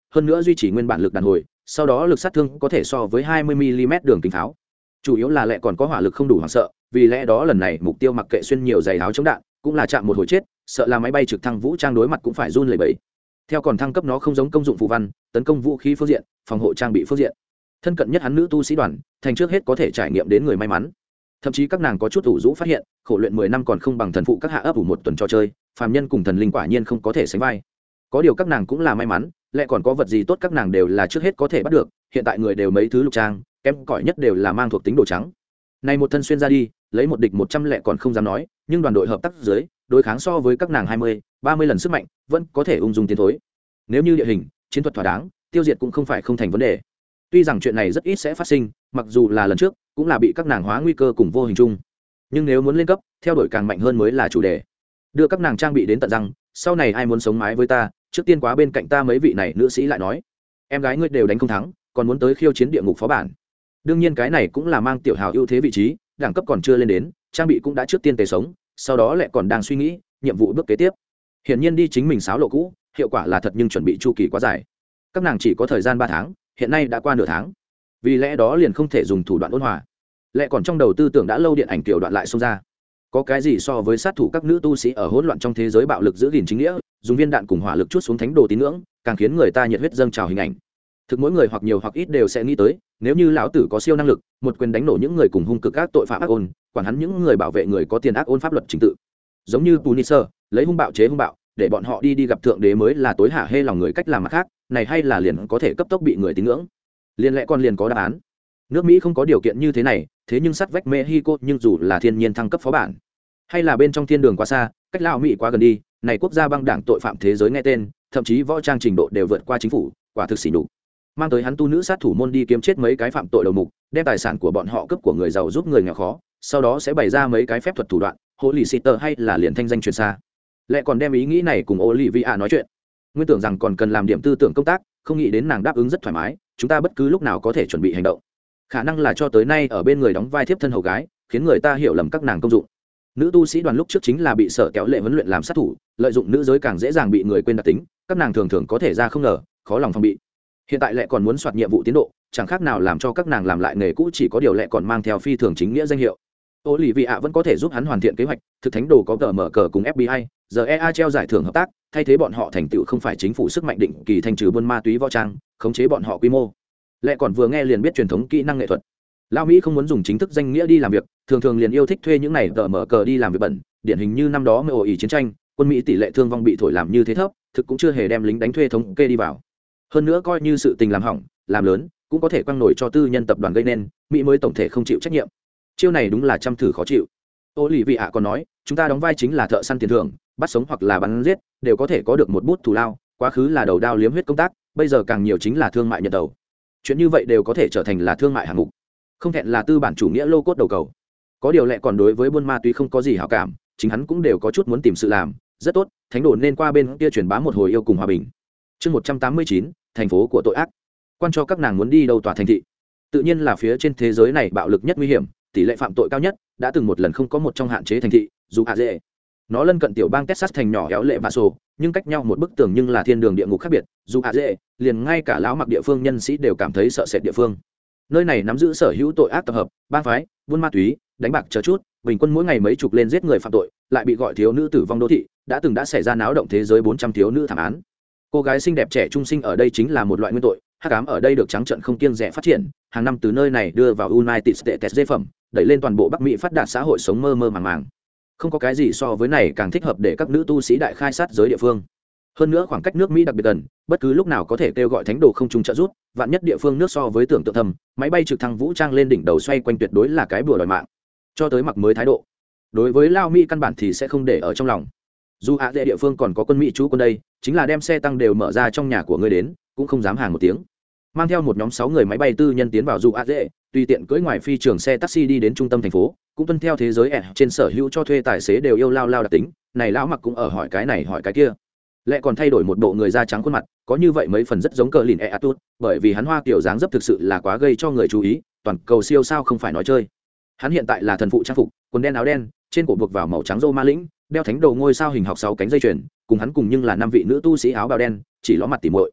hơn nữa duy trì nguyên bản lực đàn hồi, sau đó lực sát thương có thể so với hai mươi mi-li-mét đường kính pháo. Chủ yếu là lẹ còn có hỏa lực không đủ hoảng sợ, vì lẽ đó lần này mục tiêu mặc kệ xuyên nhiều giày áo chống đạn, cũng là chạm một hồi chết, sợ là máy bay trực thăng vũ trang đối mặt cũng phải run lẩy bẩy. Theo còn thăng cấp nó không giống công dụng phù văn, tấn công vũ khí phương diện, phòng hộ trang bị phương diện. Thân cận nhất hắn nữ tu sĩ đoàn, thành trước hết có thể trải nghiệm đến người may mắn. Thậm chí các nàng có chút ủ rũ phát hiện, khổ luyện mười năm còn không bằng thần phụ các hạ ấp ủ một tuần trò chơi, phàm nhân cùng thần linh quả nhiên không có thể sánh vai. Có điều các nàng cũng là may mắn, lẽ còn có vật gì tốt các nàng đều là trước hết có thể bắt được, hiện tại người đều mấy thứ lục trang, kém cỏi nhất đều là mang thuộc tính đồ trắng. Này một thân xuyên ra đi, lấy một địch một trăm lẻ còn không dám nói, nhưng đoàn đội hợp tác dưới, đối kháng so với các nàng hai mươi, ba mươi lần sức mạnh, vẫn có thể ung dung tiến thối. Nếu như địa hình, chiến thuật thỏa đáng, tiêu diệt cũng không phải không thành vấn đề. Tuy rằng chuyện này rất ít sẽ phát sinh, mặc dù là lần trước, cũng là bị các nàng hóa nguy cơ cùng vô hình chung. Nhưng nếu muốn lên cấp, theo đuổi càng mạnh hơn mới là chủ đề. Đưa các nàng trang bị đến tận răng, sau này ai muốn sống mái với ta, trước tiên quá bên cạnh ta mấy vị này nữ sĩ lại nói, em gái ngươi đều đánh không thắng, còn muốn tới khiêu chiến địa ngục phó bản. Đương nhiên cái này cũng là mang tiểu hào ưu thế vị trí, đẳng cấp còn chưa lên đến, trang bị cũng đã trước tiên tề sống, sau đó lại còn đang suy nghĩ nhiệm vụ bước kế tiếp. Hiển nhiên đi chính mình sáo lộ cũ, hiệu quả là thật nhưng chuẩn bị chu kỳ quá dài. Các nàng chỉ có thời gian ba tháng, hiện nay đã qua nửa tháng, vì lẽ đó liền không thể dùng thủ đoạn ôn hòa. Lại còn trong đầu tư tưởng đã lâu điện ảnh tiểu đoạn lại xông ra. Có cái gì so với sát thủ các nữ tu sĩ ở hỗn loạn trong thế giới bạo lực giữ gìn chính nghĩa, dùng viên đạn cùng hỏa lực chút xuống thánh đồ tín ngưỡng, càng khiến người ta nhiệt huyết dâng trào hình ảnh. Thực mỗi người hoặc nhiều hoặc ít đều sẽ nghĩ tới, nếu như lão tử có siêu năng lực, một quyền đánh nổ những người cùng hung cực các tội phạm ác ôn, quản hắn những người bảo vệ người có tiền ác ôn pháp luật chính tự. Giống như Punisher, lấy hung bạo chế hung bạo, để bọn họ đi đi gặp thượng đế mới là tối hạ hê lòng người cách làm khác, này hay là liền có thể cấp tốc bị người tín ngưỡng. Liên lẽ còn liền có đáp án. Nước Mỹ không có điều kiện như thế này, thế nhưng sát vách Mexico nhưng dù là thiên nhiên thăng cấp phó bản, hay là bên trong thiên đường quá xa, cách lao Mỹ quá gần đi, này quốc gia băng đảng tội phạm thế giới nghe tên, thậm chí võ trang trình độ đều vượt qua chính phủ, quả thực xỉ nhục. Mang tới hắn tu nữ sát thủ môn đi kiếm chết mấy cái phạm tội đầu mục, đem tài sản của bọn họ cướp của người giàu giúp người nghèo khó, sau đó sẽ bày ra mấy cái phép thuật thủ đoạn, Holy Sitter hay là liền thanh danh truyền xa. Lại còn đem ý nghĩ này cùng Olivia nói chuyện. Nguyên tưởng rằng còn cần làm điểm tư tưởng công tác, không nghĩ đến nàng đáp ứng rất thoải mái, chúng ta bất cứ lúc nào có thể chuẩn bị hành động. Khả năng là cho tới nay ở bên người đóng vai thiếp thân hầu gái, khiến người ta hiểu lầm các nàng công dụng. Nữ tu sĩ đoàn lúc trước chính là bị sở kéo lệ huấn luyện làm sát thủ, lợi dụng nữ giới càng dễ dàng bị người quên đặc tính, các nàng thường thường có thể ra không ngờ, khó lòng phòng bị. Hiện tại lại còn muốn soạt nhiệm vụ tiến độ, chẳng khác nào làm cho các nàng làm lại nghề cũ, chỉ có điều lệ còn mang theo phi thường chính nghĩa danh hiệu. Olivia vẫn có thể giúp hắn hoàn thiện kế hoạch, thực thánh đồ có tờ mở cờ cùng ép bê i, giờ e a treo giải thưởng hợp tác, thay thế bọn họ thành tựu không phải chính phủ sức mạnh định kỳ thanh trừ buôn ma túy võ trang, khống chế bọn họ quy mô. Lệ còn vừa nghe liền biết truyền thống kỹ năng nghệ thuật. Lao Mỹ không muốn dùng chính thức danh nghĩa đi làm việc, thường thường liền yêu thích thuê những này tờ mở cờ đi làm việc bẩn, điển hình như năm đó mê ổ ý chiến tranh, quân Mỹ tỷ lệ thương vong bị thổi làm như thế thấp, thực cũng chưa hề đem lính đánh thuê thống kê đi vào. Hơn nữa coi như sự tình làm hỏng, làm lớn, cũng có thể quăng nổi cho tư nhân tập đoàn gây nên, Mỹ mới tổng thể không chịu trách nhiệm. Chiêu này đúng là trăm thử khó chịu. Olivia còn nói, chúng ta đóng vai chính là thợ săn tiền thưởng, bắt sống hoặc là bắn giết, đều có thể có được một bút thù lao, quá khứ là đầu đao liếm huyết công tác, bây giờ càng nhiều chính là thương mại nhận đầu. Chuyện như vậy đều có thể trở thành là thương mại hạng mục. Không thẹn là tư bản chủ nghĩa lô cốt đầu cầu. Có điều lệ còn đối với buôn ma túy không có gì hảo cảm, chính hắn cũng đều có chút muốn tìm sự làm, rất tốt, thánh đồ nên qua bên kia truyền bá một hồi yêu cùng hòa bình. Chương một trăm tám mươi chín, thành phố của tội ác. Quan cho các nàng muốn đi đâu tòa thành thị. Tự nhiên là phía trên thế giới này bạo lực nhất nguy hiểm, tỷ lệ phạm tội cao nhất, đã từng một lần không có một trong hạn chế thành thị, dù ạ dễ. Nó lân cận tiểu bang Texas thành nhỏ éo lệ và sổ, nhưng cách nhau một bức tường nhưng là thiên đường địa ngục khác biệt, dù ạ dễ, liền ngay cả lão mặc địa phương nhân sĩ đều cảm thấy sợ sệt địa phương. Nơi này nắm giữ sở hữu tội ác tập hợp, bang phái, buôn ma túy, đánh bạc chờ chút, bình quân mỗi ngày mấy chục lên giết người phạm tội, lại bị gọi thiếu nữ tử vong đô thị, đã từng đã xảy ra náo động thế giới bốn trăm thiếu nữ thảm án. Cô gái xinh đẹp trẻ trung sinh ở đây chính là một loại nguyên tội, hắc ám ở đây được trắng trợn không kiêng dè phát triển, hàng năm từ nơi này đưa vào United States dê phẩm, đẩy lên toàn bộ Bắc Mỹ phát đạt xã hội sống mơ mơ màng màng. Không có cái gì so với này càng thích hợp để các nữ tu sĩ đại khai sát giới địa phương. Hơn nữa khoảng cách nước Mỹ đặc biệt gần, bất cứ lúc nào có thể kêu gọi thánh đồ không trung trợ giúp, vạn nhất địa phương nước so với tưởng tượng thầm, máy bay trực thăng vũ trang lên đỉnh đầu xoay quanh tuyệt đối là cái bùa đòi mạng. Cho tới mặc mới thái độ, đối với Lao Mỹ căn bản thì sẽ không để ở trong lòng. Dù ạ dễ địa phương còn có quân Mỹ trú quân đây, chính là đem xe tăng đều mở ra trong nhà của ngươi đến, cũng không dám hàng một tiếng. Mang theo một nhóm sáu người máy bay tư nhân tiến vào dù ạ dễ, tùy tiện cưỡi ngoài phi trường xe taxi đi đến trung tâm thành phố, cũng tuân theo thế giới ẻn trên sở hữu cho thuê tài xế đều yêu lao lao đặc tính, này lão mặc cũng ở hỏi cái này hỏi cái kia. Lẽ còn thay đổi một bộ người da trắng khuôn mặt, có như vậy mấy phần rất giống cờ lìn e atut, bởi vì hắn hoa kiểu dáng dấp thực sự là quá gây cho người chú ý, toàn cầu siêu sao không phải nói chơi. Hắn hiện tại là thần phụ trang phục, quần đen áo đen, trên cổ buộc vào màu trắng rô ma lĩnh, đeo thánh đầu ngôi sao hình học sáu cánh dây chuyền, cùng hắn cùng nhưng là năm vị nữ tu sĩ áo bào đen, chỉ ló mặt tỉ muội.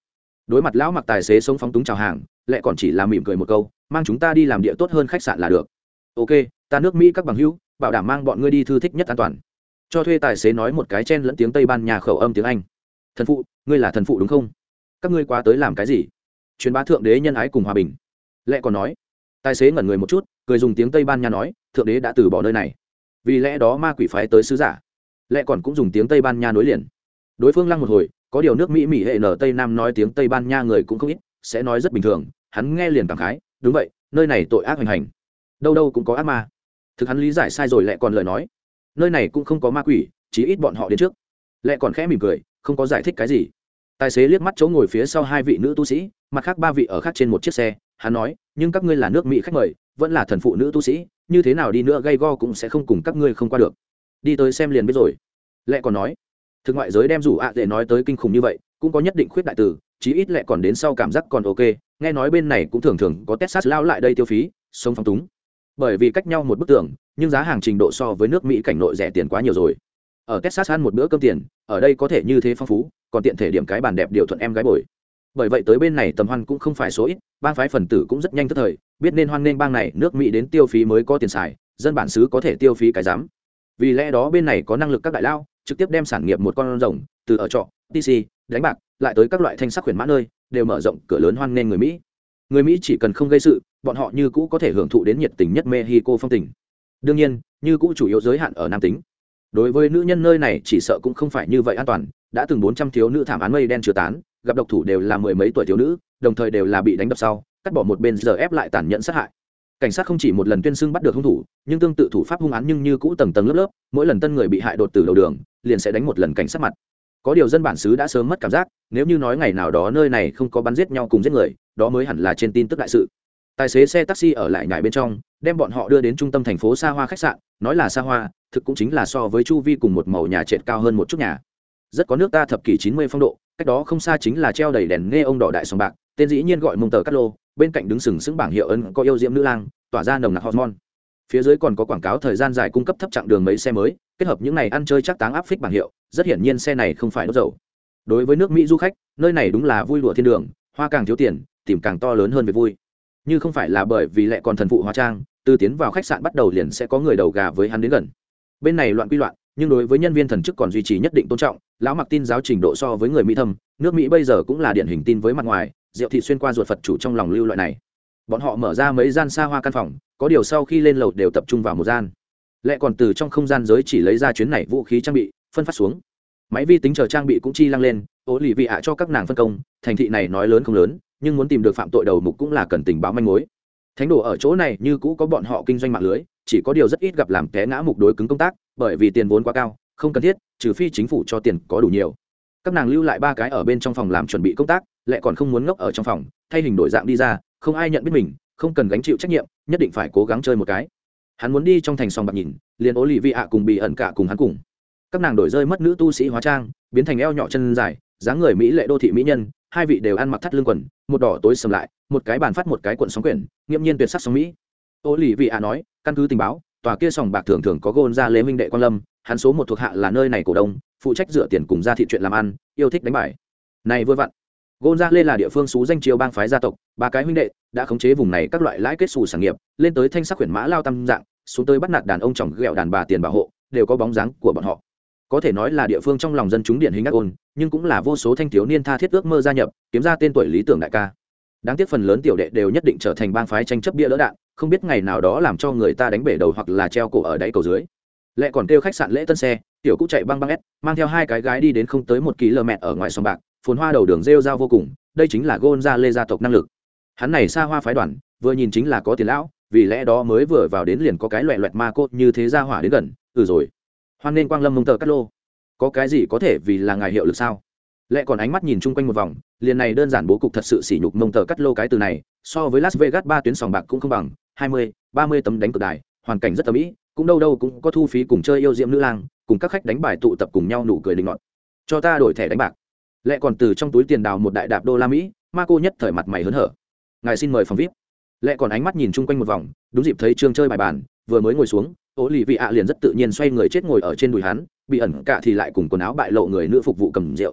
đối mặt lão mặc tài xế sống phóng túng chào hàng, lại còn chỉ là mỉm cười một câu, mang chúng ta đi làm địa tốt hơn khách sạn là được. Ok, ta nước Mỹ các bằng hữu, bảo đảm mang bọn ngươi đi thư thích nhất an toàn. Cho thuê tài xế nói một cái chen lẫn tiếng Tây Ban Nha khẩu âm tiếng Anh. Thần phụ, ngươi là thần phụ đúng không? Các ngươi qua tới làm cái gì? Truyền bá thượng đế nhân ái cùng hòa bình. Lẽ còn nói. Tài xế ngẩn người một chút, cười dùng tiếng Tây Ban Nha nói, thượng đế đã từ bỏ nơi này. Vì lẽ đó ma quỷ phái tới sứ giả. Lẽ còn cũng dùng tiếng Tây Ban Nha nối liền. Đối phương lăng một hồi, có điều nước Mỹ Mỹ hệ nở Tây Nam nói tiếng Tây Ban Nha người cũng không ít, sẽ nói rất bình thường, hắn nghe liền cảm khái, đúng vậy, nơi này tội ác hoành hành. Đâu đâu cũng có ác ma. Thực hắn lý giải sai rồi Lẽ còn lời nói. Nơi này cũng không có ma quỷ, chỉ ít bọn họ đến trước. Lẽ còn khẽ mỉm cười, không có giải thích cái gì. Tài xế liếc mắt chỗ ngồi phía sau hai vị nữ tu sĩ, mặt khác ba vị ở khác trên một chiếc xe, hắn nói, nhưng các ngươi là nước Mỹ khách mời, vẫn là thần phụ nữ tu sĩ, như thế nào đi nữa gây go cũng sẽ không cùng các ngươi không qua được. Đi tới xem liền biết rồi. Lẽ còn nói, thực ngoại giới đem rủ ạ để nói tới kinh khủng như vậy, cũng có nhất định khuyết đại từ, chí ít Lẽ còn đến sau cảm giác còn ok, nghe nói bên này cũng thường thường có Texas lao lại đây tiêu phí, sống phóng túng. Bởi vì cách nhau một bức tường, nhưng giá hàng trình độ so với nước Mỹ cảnh nội rẻ tiền quá nhiều rồi. Ở Texas ăn một bữa cơm tiền, ở đây có thể như thế phong phú, còn tiện thể điểm cái bàn đẹp điều thuận em gái bồi. Bởi vậy tới bên này tầm hoan cũng không phải số ít, bang phái phần tử cũng rất nhanh tức thời, biết nên hoan nên bang này nước Mỹ đến tiêu phí mới có tiền xài, dân bản xứ có thể tiêu phí cái dám. Vì lẽ đó bên này có năng lực các đại lao, trực tiếp đem sản nghiệp một con rồng, từ ở trọ, tê xê, đánh bạc, lại tới các loại thanh sắc huyền mã nơi, đều mở rộng cửa lớn hoan nên người Mỹ. Người Mỹ chỉ cần không gây sự, bọn họ như cũ có thể hưởng thụ đến nhiệt tình nhất Mexico phong tình. Đương nhiên, như cũ chủ yếu giới hạn ở nam tính. Đối với nữ nhân nơi này chỉ sợ cũng không phải như vậy an toàn, đã từng bốn trăm thiếu nữ thảm án mây đen chưa tán, gặp độc thủ đều là mười mấy tuổi thiếu nữ, đồng thời đều là bị đánh đập sau, cắt bỏ một bên giờ ép lại tàn nhẫn sát hại. Cảnh sát không chỉ một lần tuyên xưng bắt được hung thủ, nhưng tương tự thủ pháp hung án nhưng như cũ tầng tầng lớp lớp, mỗi lần tân người bị hại đột tử đầu đường, liền sẽ đánh một lần cảnh sát mặt. Có điều dân bản xứ đã sớm mất cảm giác, nếu như nói ngày nào đó nơi này không có bắn giết nhau cùng giết người, đó mới hẳn là trên tin tức đại sự. Tài xế xe taxi ở lại nhảy bên trong, đem bọn họ đưa đến trung tâm thành phố xa hoa khách sạn, nói là xa hoa, thực cũng chính là so với chu vi cùng một màu nhà trệt cao hơn một chút nhà. Rất có nước ta thập kỷ chín mươi phong độ, cách đó không xa chính là treo đầy đèn nghe ông đỏ đại sòng bạc, tên dĩ nhiên gọi Mông Tờ Cát Lô, bên cạnh đứng sừng sững bảng hiệu ấn có yêu diễm nữ lang, tỏa ra nồng nặc hormone. Phía dưới còn có quảng cáo thời gian dài cung cấp thấp chặng đường mấy xe mới, kết hợp những này ăn chơi chắc táng áp phích bảng hiệu, rất hiển nhiên xe này không phải đốt dầu. Đối với nước Mỹ du khách, nơi này đúng là vui đùa thiên đường, hoa càng thiếu tiền, tìm càng to lớn hơn về vui. Như không phải là bởi vì lại còn thần phụ hóa trang, từ tiến vào khách sạn bắt đầu liền sẽ có người đầu gà với hắn đến gần. Bên này loạn quy loạn, nhưng đối với nhân viên thần chức còn duy trì nhất định tôn trọng, lão mặc tin giáo trình độ so với người Mỹ thâm, nước Mỹ bây giờ cũng là điển hình tin với mặt ngoài, rượu thị xuyên qua ruột Phật chủ trong lòng lưu loại này. Bọn họ mở ra mấy gian xa hoa căn phòng, có điều sau khi lên lầu đều tập trung vào một gian. Lại còn từ trong không gian giới chỉ lấy ra chuyến này vũ khí trang bị, phân phát xuống. Máy vi tính chờ trang bị cũng chi lăng lên, ố lì vị ạ cho các nàng phân công, thành thị này nói lớn không lớn, nhưng muốn tìm được phạm tội đầu mục cũng là cần tình báo manh mối. Thánh đồ ở chỗ này như cũ có bọn họ kinh doanh mạng lưới, chỉ có điều rất ít gặp làm té ngã mục đối cứng công tác, bởi vì tiền vốn quá cao, không cần thiết, trừ phi chính phủ cho tiền có đủ nhiều. Các nàng lưu lại ba cái ở bên trong phòng làm chuẩn bị công tác, lại còn không muốn ngốc ở trong phòng, thay hình đổi dạng đi ra, không ai nhận biết mình, không cần gánh chịu trách nhiệm, nhất định phải cố gắng chơi một cái. Hắn muốn đi trong thành sòng bạc nhìn, liền Olivia cùng bị ẩn cả cùng hắn cùng. Các nàng đổi rơi mất nữ tu sĩ hóa trang, biến thành eo nhỏ chân dài, dáng người mỹ lệ đô thị mỹ nhân, hai vị đều ăn mặc thắt lưng quần, một đỏ tối sầm lại, một cái bàn phát một cái cuộn sóng quyển, nghiêm nhiên tuyệt sắc sóng mỹ. Olivia nói, căn cứ tình báo, tòa kia sòng bạc thường thường có gôn ra lễ minh đệ quan lâm, hắn số một thuộc hạ là nơi này cổ đông, phụ trách dựa tiền cùng ra thị chuyện làm ăn, yêu thích đánh bài. Này vừa vặn, gôn ra lê là địa phương xú danh chiêu bang phái gia tộc, ba cái huynh đệ đã khống chế vùng này các loại lãi kết xù sản nghiệp, lên tới thanh sắc huyền mã lao tam dạng, xuống tới bắt nạt đàn ông chồng ghẹo đàn bà tiền bảo hộ, đều có bóng dáng của bọn họ. Có thể nói là địa phương trong lòng dân chúng điển hình ác ôn, nhưng cũng là vô số thanh thiếu niên tha thiết ước mơ gia nhập, kiếm ra tên tuổi lý tưởng đại ca. Đáng tiếc phần lớn tiểu đệ đều nhất định trở thành bang phái tranh chấp bia lỡ đạn, không biết ngày nào đó làm cho người ta đánh bể đầu hoặc là treo cổ ở đáy cầu dưới. Lại còn kêu khách sạn lễ tân xe, tiểu cũ chạy băng băng ép, mang theo hai cái gái đi đến không tới một km ở ngoài sòng bạc, phồn hoa đầu đường rêu rao vô cùng, đây chính là Gonza Lê gia tộc năng lực. Hắn này xa hoa phái đoàn, vừa nhìn chính là có tiền lão, vì lẽ đó mới vừa vào đến liền có cái loẹt loẹt ma cốt như thế ra hỏa đến gần, ừ rồi. Hoan nên Quang Lâm Mông Tờ Cát Lô. Có cái gì có thể vì là ngài hiệu lực sao? Lẽ còn ánh mắt nhìn chung quanh một vòng, liền này đơn giản bố cục thật sự sỉ nhục Mông Tờ Cát Lô cái từ này, so với Las Vegas ba tuyến sòng bạc cũng không bằng, hai mươi, ba mươi tấm đánh cược đài, hoàn cảnh rất ấm ĩ, cũng đâu đâu cũng có thu phí cùng chơi yêu diệm nữ lang, cùng các khách đánh bài tụ tập cùng nhau nụ cười định nọt. Cho ta đổi thẻ đánh bạc. Lẽ còn từ trong túi tiền đào một đại đạp đô la Mỹ, Marco nhất thời mặt mày hớn hở. Ngài xin mời phòng vi ai pi. Lẽ còn ánh mắt nhìn chung quanh một vòng, đúng dịp thấy Trương chơi bài bàn, vừa mới ngồi xuống, Ô Lì Vị ạ liền rất tự nhiên xoay người chết ngồi ở trên đùi hắn, bị ẩn cả thì lại cùng quần áo bại lộ người nữ phục vụ cầm rượu.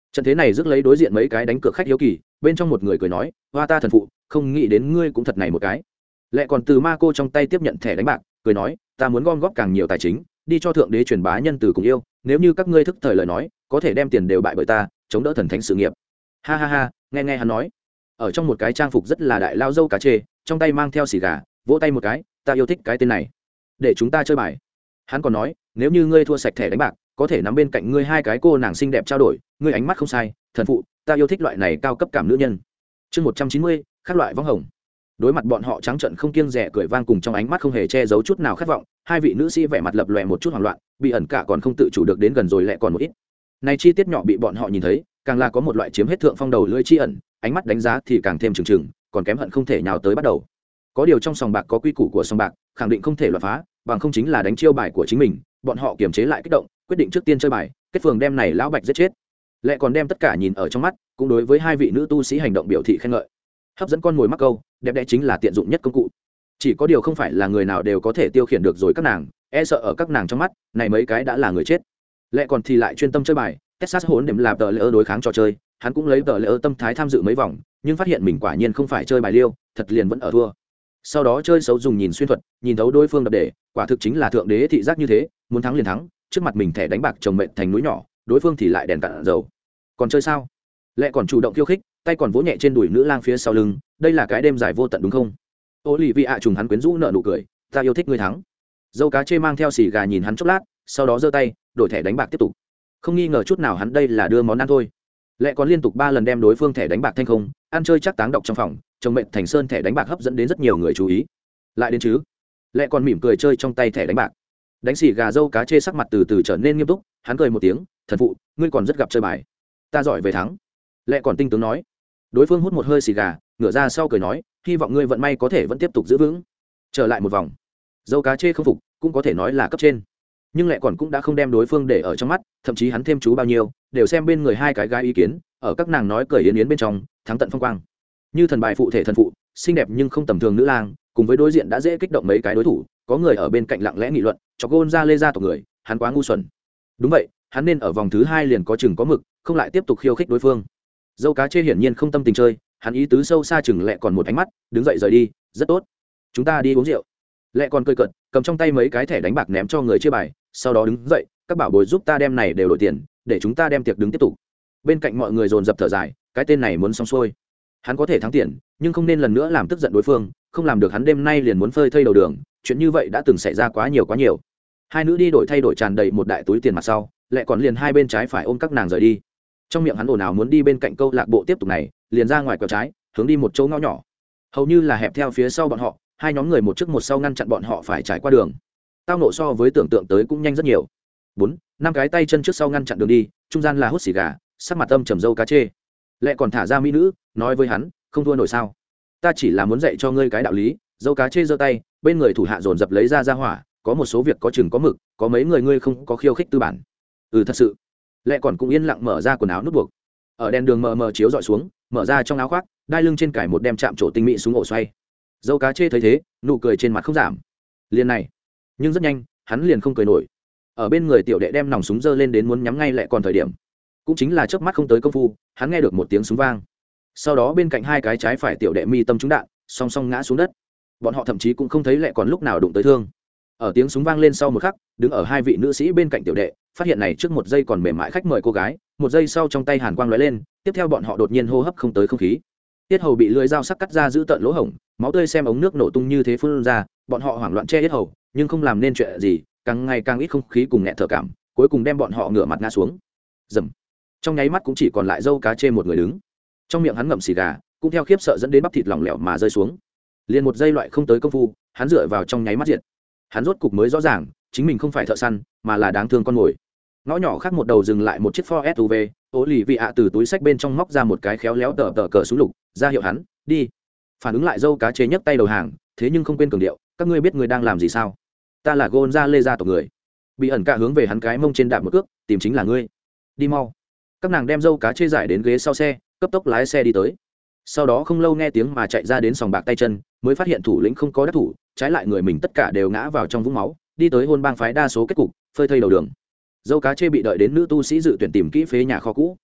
trận thế này rước lấy đối diện mấy cái đánh cược khách hiếu kỳ, bên trong một người cười nói hoa ta thần phụ không nghĩ đến ngươi cũng thật này một cái. Lệ còn từ ma cô trong tay tiếp nhận thẻ đánh bạc cười nói ta muốn gom góp càng nhiều tài chính đi cho thượng đế truyền bá nhân từ cùng yêu, nếu như các ngươi thức thời lời nói có thể đem tiền đều bại bởi ta chống đỡ thần thánh sự nghiệp. Ha ha ha, nghe nghe hắn nói. Ở trong một cái trang phục rất là đại lao dâu cá chê, trong tay mang theo xì gà, vỗ tay một cái, ta yêu thích cái tên này, để chúng ta chơi bài. Hắn còn nói nếu như ngươi thua sạch thẻ đánh bạc có thể nắm bên cạnh ngươi hai cái cô nàng xinh đẹp trao đổi, ngươi ánh mắt không sai, thần phụ ta yêu thích loại này cao cấp cảm nữ nhân. Chương một trăm chín mươi, các loại võng hồng. Đối mặt bọn họ trắng trợn không kiêng dè cười vang cùng trong ánh mắt không hề che giấu chút nào khát vọng, hai vị nữ sĩ vẻ mặt lập lòe một chút hoảng loạn, bị ẩn cả còn không tự chủ được đến gần rồi lại còn một ít. Này chi tiết nhỏ bị bọn họ nhìn thấy, càng là có một loại chiếm hết thượng phong đầu lưỡi chi ẩn, ánh mắt đánh giá thì càng thêm trừng trừng, còn kém hận không thể nhào tới bắt đầu. Có điều trong sòng bạc có quy củ của sòng bạc, khẳng định không thể loạn phá, bằng không chính là đánh chiêu bài của chính mình, bọn họ kiềm chế lại kích động, quyết định trước tiên chơi bài, kết phường đem này lão bạch giết chết. Lại còn đem tất cả nhìn ở trong mắt, cũng đối với hai vị nữ tu sĩ hành động biểu thị khen ngợi. Hấp dẫn con mồi mắc câu, đẹp đẽ chính là tiện dụng nhất công cụ. Chỉ có điều không phải là người nào đều có thể tiêu khiển được rồi các nàng, e sợ ở các nàng trong mắt, này mấy cái đã là người chết. Lại còn thì lại chuyên tâm chơi bài, Texas hỗn điểm làm tờ lỡ đối kháng trò chơi, hắn cũng lấy tờ lỡ tâm thái tham dự mấy vòng, nhưng phát hiện mình quả nhiên không phải chơi bài liêu, thật liền vẫn ở thua. Sau đó chơi xấu dùng nhìn xuyên thuật, nhìn thấu đối phương đập để, quả thực chính là thượng đế thị giác như thế, muốn thắng liền thắng, trước mặt mình thẻ đánh bạc chồng mệnh thành núi nhỏ, đối phương thì lại đèn cạn dầu. Còn chơi sao? Lại còn chủ động khiêu khích, tay còn vỗ nhẹ trên đùi nữ lang phía sau lưng, đây là cái đêm dài vô tận đúng không? Ô lì vị ạ trùng hắn quyến rũ nợ nụ cười, ta yêu thích ngươi thắng. Dâu cá chê mang theo xì gà nhìn hắn chốc lát, sau đó giơ tay đổi thẻ đánh bạc tiếp tục. Không nghi ngờ chút nào hắn đây là đưa món ăn thôi. Lệ còn liên tục ba lần đem đối phương thẻ đánh bạc thanh không, ăn chơi chắc táng độc trong phòng, chồng mệnh thành sơn thẻ đánh bạc hấp dẫn đến rất nhiều người chú ý. Lại đến chứ? Lệ còn mỉm cười chơi trong tay thẻ đánh bạc. Đánh xì gà dâu cá chê sắc mặt từ từ trở nên nghiêm túc, hắn cười một tiếng, thần phụ, ngươi còn rất gặp chơi bài. Ta giỏi về thắng. Lệ còn tinh tướng nói. Đối phương hút một hơi xì gà, ngửa ra sau cười nói, hy vọng ngươi vận may có thể vẫn tiếp tục giữ vững. Trở lại một vòng. Dâu cá chê không phục, cũng có thể nói là cấp trên, nhưng lại còn cũng đã không đem đối phương để ở trong mắt, thậm chí hắn thêm chú bao nhiêu đều xem bên người hai cái gái ý kiến, ở các nàng nói cười yến yến bên trong thắng tận phong quang, như thần bài phụ thể thần phụ, xinh đẹp nhưng không tầm thường nữ lang, cùng với đối diện đã dễ kích động mấy cái đối thủ, có người ở bên cạnh lặng lẽ nghị luận, cho gôn ra lê ra tộc người, hắn quá ngu xuẩn. Đúng vậy, hắn nên ở vòng thứ hai liền có chừng có mực, không lại tiếp tục khiêu khích đối phương. Dâu cá chê hiển nhiên không tâm tình chơi, hắn ý tứ sâu xa chừng lẹ còn một ánh mắt, đứng dậy rời đi, rất tốt, chúng ta đi uống rượu. Lẹ còn cười cợt, cầm trong tay mấy cái thẻ đánh bạc ném cho người chia bài, sau đó đứng dậy, các bảo bối giúp ta đem này đều đổi tiền, để chúng ta đem tiệc đứng tiếp tục. Bên cạnh mọi người dồn dập thở dài, cái tên này muốn xong xuôi. Hắn có thể thắng tiền, nhưng không nên lần nữa làm tức giận đối phương, không làm được hắn đêm nay liền muốn phơi thây đầu đường, chuyện như vậy đã từng xảy ra quá nhiều quá nhiều. Hai nữ đi đổi thay đổi tràn đầy một đại túi tiền mặt sau, Lẹ còn liền hai bên trái phải ôm các nàng rời đi. Trong miệng hắn ồn ào muốn đi bên cạnh câu lạc bộ tiếp tục này, liền ra ngoài quẹo trái, hướng đi một chỗ ngõ nhỏ. Hầu như là hẹp theo phía sau bọn họ, hai nhóm người một trước một sau ngăn chặn bọn họ phải trải qua đường. Tao nộ so với tưởng tượng tới cũng nhanh rất nhiều. Bốn, năm cái tay chân trước sau ngăn chặn đường đi, trung gian là hút xì gà, sắc mặt âm trầm dâu cá chê. Lẹ còn thả ra mỹ nữ, nói với hắn, không thua nổi sao? Ta chỉ là muốn dạy cho ngươi cái đạo lý. Dâu cá chê giơ tay, bên người thủ hạ dồn dập lấy ra ra hỏa, có một số việc có chừng có mực, có mấy người ngươi không có khiêu khích tư bản. Ừ thật sự. Lẹ còn cũng yên lặng mở ra quần áo nút buộc. Ở đèn đường mờ mờ chiếu dọi xuống, mở ra trong áo khoác, đai lưng trên cải một đem chạm trổ tinh mỹ xuống ổ xoay. Dâu cá chê thấy thế, nụ cười trên mặt không giảm. Liền này, nhưng rất nhanh, hắn liền không cười nổi. Ở bên người tiểu đệ đem nòng súng giơ lên đến muốn nhắm ngay Lẹ còn thời điểm, cũng chính là chớp mắt không tới công phu, hắn nghe được một tiếng súng vang. Sau đó bên cạnh hai cái trái phải tiểu đệ mi tâm trúng đạn, song song ngã xuống đất. Bọn họ thậm chí cũng không thấy Lẹ còn lúc nào đụng tới thương. Ở tiếng súng vang lên sau một khắc, đứng ở hai vị nữ sĩ bên cạnh tiểu đệ, phát hiện này trước một giây còn mềm mại khách mời cô gái, một giây sau trong tay hàn quang lóe lên, tiếp theo bọn họ đột nhiên hô hấp không tới không khí. Tiết hầu bị lưỡi dao sắc cắt ra giữ tận lỗ hổng, máu tươi xem ống nước nổ tung như thế phun ra, bọn họ hoảng loạn che tiết hầu, nhưng không làm nên chuyện gì, càng ngày càng ít không khí cùng nghẹt thở cảm, cuối cùng đem bọn họ ngửa mặt ngã xuống. Dầm. Trong nháy mắt cũng chỉ còn lại dâu cá chê một người đứng. Trong miệng hắn ngậm xì gà, cũng theo khiếp sợ dẫn đến bắp thịt lỏng lẻo mà rơi xuống. Liền một giây loại không tới công phu, hắn dựa vào trong nháy mắt diệt. Hắn rốt cục mới rõ ràng, chính mình không phải thợ săn, mà là đáng thương con mồi. Ngõ nhỏ khác một đầu dừng lại một chiếc Ford ét u vê, Ô lì vị ạ từ túi sách bên trong móc ra một cái khéo léo tờ tờ cờ súng lục, ra hiệu hắn đi. Phản ứng lại dâu cá chế nhấc tay đầu hàng, thế nhưng không quên cường điệu, các ngươi biết người đang làm gì sao? Ta là Gonza gia tộc người. Bị ẩn cả hướng về hắn cái mông trên đạp một cước, tìm chính là ngươi. Đi mau. Các nàng đem dâu cá chê giải đến ghế sau xe, cấp tốc lái xe đi tới. Sau đó không lâu nghe tiếng mà chạy ra đến sòng bạc tay chân, mới phát hiện thủ lĩnh không có đắc thủ, trái lại người mình tất cả đều ngã vào trong vũng máu, đi tới hôn bang phái đa số kết cục phơi thây đầu đường. Dâu cá chê bị đợi đến nữ tu sĩ dự tuyển tìm kỹ phế nhà kho cũ.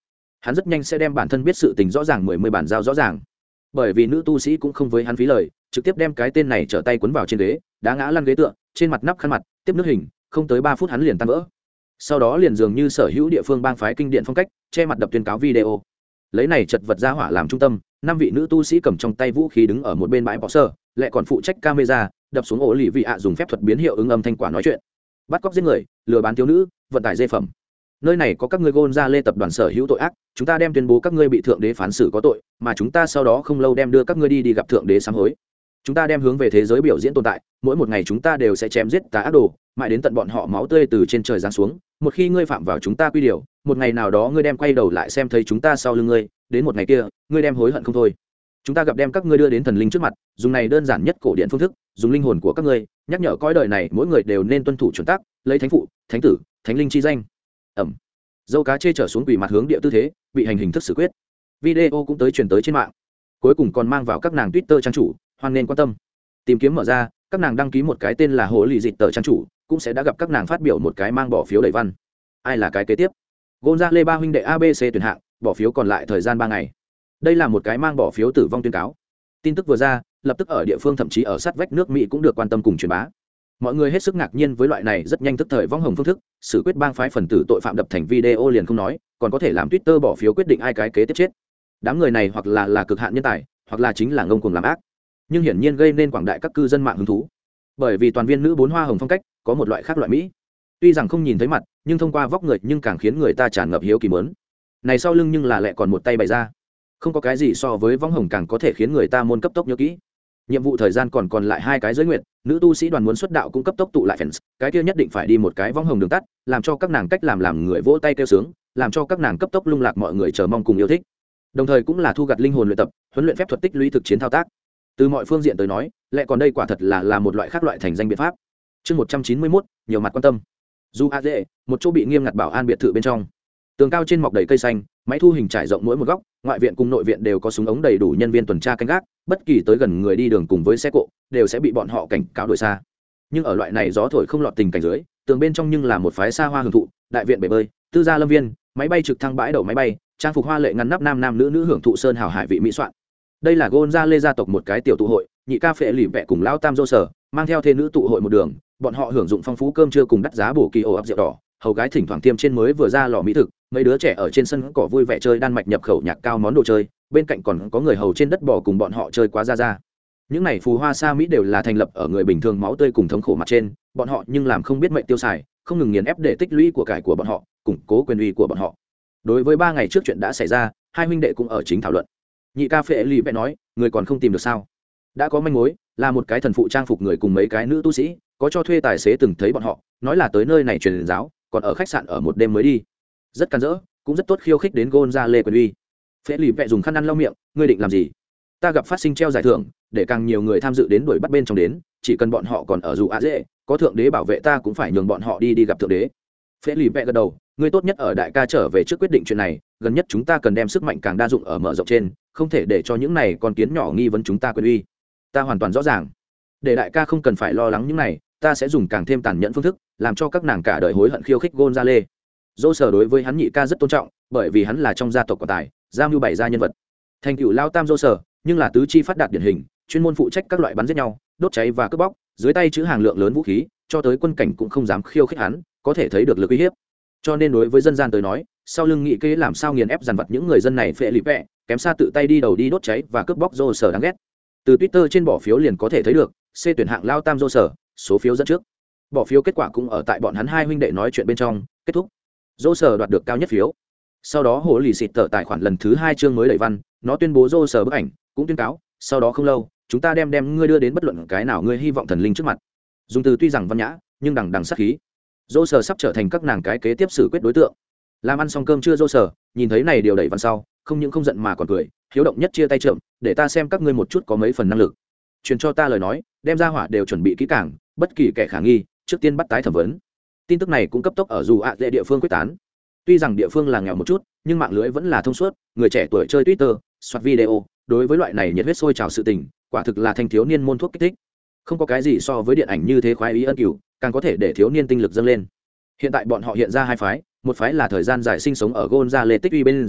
hắn rất nhanh sẽ đem bản thân biết sự tình rõ ràng mười mươi bản giao rõ ràng, bởi vì nữ tu sĩ cũng không với hắn phí lời, trực tiếp đem cái tên này trở tay quấn vào trên ghế, đá ngã lăn ghế tựa, trên mặt nắp khăn mặt tiếp nước hình, không tới ba phút hắn liền tan vỡ. Sau đó liền dường như sở hữu địa phương bang phái kinh điển phong cách, che mặt đập tuyên cáo video, lấy này chật vật ra hỏa làm trung tâm, năm vị nữ tu sĩ cầm trong tay vũ khí đứng ở một bên bãi bỏ sơ, lại còn phụ trách camera đập xuống ổ lì vị ạ dùng phép thuật biến hiệu ứng âm thanh quả nói chuyện, bắt cóc giết người, lừa bán thiếu nữ, vận tải dê phẩm. Nơi này có các ngươi gôn ra lê tập đoàn sở hữu tội ác, chúng ta đem tuyên bố các ngươi bị thượng đế phán xử có tội, mà chúng ta sau đó không lâu đem đưa các ngươi đi đi gặp thượng đế sám hối. Chúng ta đem hướng về thế giới biểu diễn tồn tại, mỗi một ngày chúng ta đều sẽ chém giết tà ác đồ, mãi đến tận bọn họ máu tươi từ trên trời giáng xuống. Một khi ngươi phạm vào chúng ta quy điều, một ngày nào đó ngươi đem quay đầu lại xem thấy chúng ta sau lưng ngươi, đến một ngày kia, ngươi đem hối hận không thôi. Chúng ta gặp đem các ngươi đưa đến thần linh trước mặt, dùng này đơn giản nhất cổ điển phương thức, dùng linh hồn của các ngươi, nhắc nhở cõi đời này mỗi người đều nên tuân thủ chuẩn tắc, lấy thánh phụ, thánh tử, thánh linh chi danh. Ẩm. Dâu cá chê trở xuống quỳ mặt hướng địa tư thế, bị hành hình thức xử quyết. Video cũng tới truyền tới trên mạng, cuối cùng còn mang vào các nàng Twitter trang chủ, hoan nên quan tâm. Tìm kiếm mở ra, các nàng đăng ký một cái tên là hồ lì dịch tờ trang chủ, cũng sẽ đã gặp các nàng phát biểu một cái mang bỏ phiếu đầy văn. Ai là cái kế tiếp? Gonzale ba huynh đệ a bê xê tuyển hạng, bỏ phiếu còn lại thời gian ba ngày. Đây là một cái mang bỏ phiếu tử vong tuyên cáo. Tin tức vừa ra, lập tức ở địa phương thậm chí ở sát vách nước Mỹ cũng được quan tâm cùng truyền bá. Mọi người hết sức ngạc nhiên với loại này rất nhanh tức thời vong hồng phương thức, xử quyết bang phái phần tử tội phạm đập thành video liền không nói, còn có thể làm Twitter bỏ phiếu quyết định ai cái kế tiếp chết. Đám người này hoặc là là cực hạn nhân tài, hoặc là chính là ngông cuồng làm ác, nhưng hiển nhiên gây nên quảng đại các cư dân mạng hứng thú, bởi vì toàn viên nữ bốn hoa hồng phong cách có một loại khác loại mỹ, tuy rằng không nhìn thấy mặt, nhưng thông qua vóc người nhưng càng khiến người ta tràn ngập hiếu kỳ mớn. Này sau lưng nhưng là lại còn một tay bày ra, không có cái gì so với vong hồng càng có thể khiến người ta môn cấp tốc nhớ kỹ. Nhiệm vụ thời gian còn còn lại hai cái giới nguyện, nữ tu sĩ đoàn muốn xuất đạo cũng cấp tốc tụ lại fans, cái kia nhất định phải đi một cái vong hồng đường tắt, làm cho các nàng cách làm làm người vỗ tay kêu sướng, làm cho các nàng cấp tốc lung lạc mọi người chờ mong cùng yêu thích. Đồng thời cũng là thu gặt linh hồn luyện tập, huấn luyện phép thuật tích lũy thực chiến thao tác. Từ mọi phương diện tới nói, lại còn đây quả thật là là một loại khác loại thành danh biện pháp. Chương một trăm chín mươi mốt, nhiều mặt quan tâm. Du A Dệ, một chỗ bị nghiêm ngặt bảo an biệt thự bên trong. Tường cao trên mọc đầy cây xanh, máy thu hình trải rộng mỗi một góc, ngoại viện cùng nội viện đều có súng ống đầy đủ nhân viên tuần tra canh gác, bất kỳ tới gần người đi đường cùng với xe cộ đều sẽ bị bọn họ cảnh cáo đuổi xa. Nhưng ở loại này gió thổi không lọt tình cảnh dưới, tường bên trong nhưng là một phái xa hoa hưởng thụ, đại viện bể bơi, tư gia lâm viên, máy bay trực thăng bãi đậu máy bay, trang phục hoa lệ ngăn nắp nam nam nữ nữ hưởng thụ sơn hào hải vị mỹ soạn. Đây là Gonzale gia tộc một cái tiểu tụ hội, nhị ca phệ lì vẹ cùng lão tam dô sở mang theo thê nữ tụ hội một đường, bọn họ hưởng dụng phong phú cơm trưa cùng đắt giá bổ kỳ ổ ập rượu đỏ, hầu gái thỉnh thoảng tiêm trên mới vừa ra lò mỹ thực, mấy đứa trẻ ở trên sân cỏ vui vẻ chơi đan mạch nhập khẩu nhạc cao món đồ chơi, bên cạnh còn có người hầu trên đất bò cùng bọn họ chơi quá ra ra. Những này phù hoa sa mỹ đều là thành lập ở người bình thường máu tươi cùng thống khổ mặt trên, bọn họ nhưng làm không biết mệnh tiêu xài, không ngừng nghiền ép để tích lũy của cải của bọn họ, củng cố quyền uy của bọn họ. Đối với ba ngày trước chuyện đã xảy ra, hai huynh đệ cũng ở chính thảo luận. Nhị ca phệ lì vẽ nói, người còn không tìm được sao? Đã có manh mối, là một cái thần phụ trang phục người cùng mấy cái nữ tu sĩ, có cho thuê tài xế từng thấy bọn họ, nói là tới nơi này truyền giáo, còn ở khách sạn ở một đêm mới đi. Rất can dỡ, cũng rất tốt khiêu khích đến Gonzale quyền uy. Phệ lì vẽ dùng khăn ăn lau miệng, ngươi định làm gì? Ta gặp phát sinh treo giải thưởng, để càng nhiều người tham dự đến đuổi bắt bên trong đến, chỉ cần bọn họ còn ở dù á dễ, có thượng đế bảo vệ ta cũng phải nhường bọn họ đi đi gặp thượng đế. Phệ lì vẽ gật đầu, ngươi tốt nhất ở đại ca trở về trước quyết định chuyện này, gần nhất chúng ta cần đem sức mạnh càng đa dụng ở mở rộng trên, không thể để cho những này con kiến nhỏ nghi vấn chúng ta quyền uy. Ta hoàn toàn rõ ràng, để đại ca không cần phải lo lắng những này, ta sẽ dùng càng thêm tàn nhẫn phương thức, làm cho các nàng cả đời hối hận khiêu khích Gonzale. Dô sở đối với hắn nhị ca rất tôn trọng, bởi vì hắn là trong gia tộc của tài, gia mưu bày ra nhân vật. Thành cựu lao tam dô sở, nhưng là tứ chi phát đạt điển hình, chuyên môn phụ trách các loại bắn giết nhau, đốt cháy và cướp bóc, dưới tay chứa hàng lượng lớn vũ khí, cho tới quân cảnh cũng không dám khiêu khích hắn, có thể thấy được lực uy hiếp. Cho nên đối với dân gian tới nói, sau lưng nghị kế làm sao nghiền ép dằn vặt những người dân này phệ lì vẹ, kém xa tự tay đi đầu đi đốt cháy và cướp bóc dô sở đáng ghét. Từ Twitter trên bỏ phiếu liền có thể thấy được, C tuyển hạng lao tam dô sở, số phiếu dẫn trước. Bỏ phiếu kết quả cũng ở tại bọn hắn hai huynh đệ nói chuyện bên trong, kết thúc. Dô sở đoạt được cao nhất phiếu. Sau đó hồ lì xịt tờ tài khoản lần thứ hai chương mới đẩy văn, nó tuyên bố dô sở bức ảnh, cũng tuyên cáo, sau đó không lâu, chúng ta đem đem ngươi đưa đến bất luận cái nào ngươi hy vọng thần linh trước mặt. Dùng từ tuy rằng văn nhã, nhưng đằng đằng sát khí. Dô sở sắp trở thành các nàng cái kế tiếp xử quyết đối tượng. Làm ăn xong cơm trưa dô sở, nhìn thấy này điều đẩy văn sau, không những không giận mà còn cười, hiếu động nhất chia tay trộm, để ta xem các ngươi một chút có mấy phần năng lực. Truyền cho ta lời nói, đem ra hỏa đều chuẩn bị kỹ càng, bất kỳ kẻ khả nghi, trước tiên bắt tái thẩm vấn. Tin tức này cũng cấp tốc ở dù ạ dễ địa phương quyết tán. Tuy rằng địa phương là nghèo một chút, nhưng mạng lưới vẫn là thông suốt, người trẻ tuổi chơi Twitter, soạt video, đối với loại này nhiệt huyết sôi trào sự tình, quả thực là thanh thiếu niên môn thuốc kích thích. Không có cái gì so với điện ảnh như thế khoái ý ân cửu, càng có thể để thiếu niên tinh lực dâng lên. Hiện tại bọn họ hiện ra hai phái, một phái là thời gian dài sinh sống ở Gonzale tích uy bên dưới,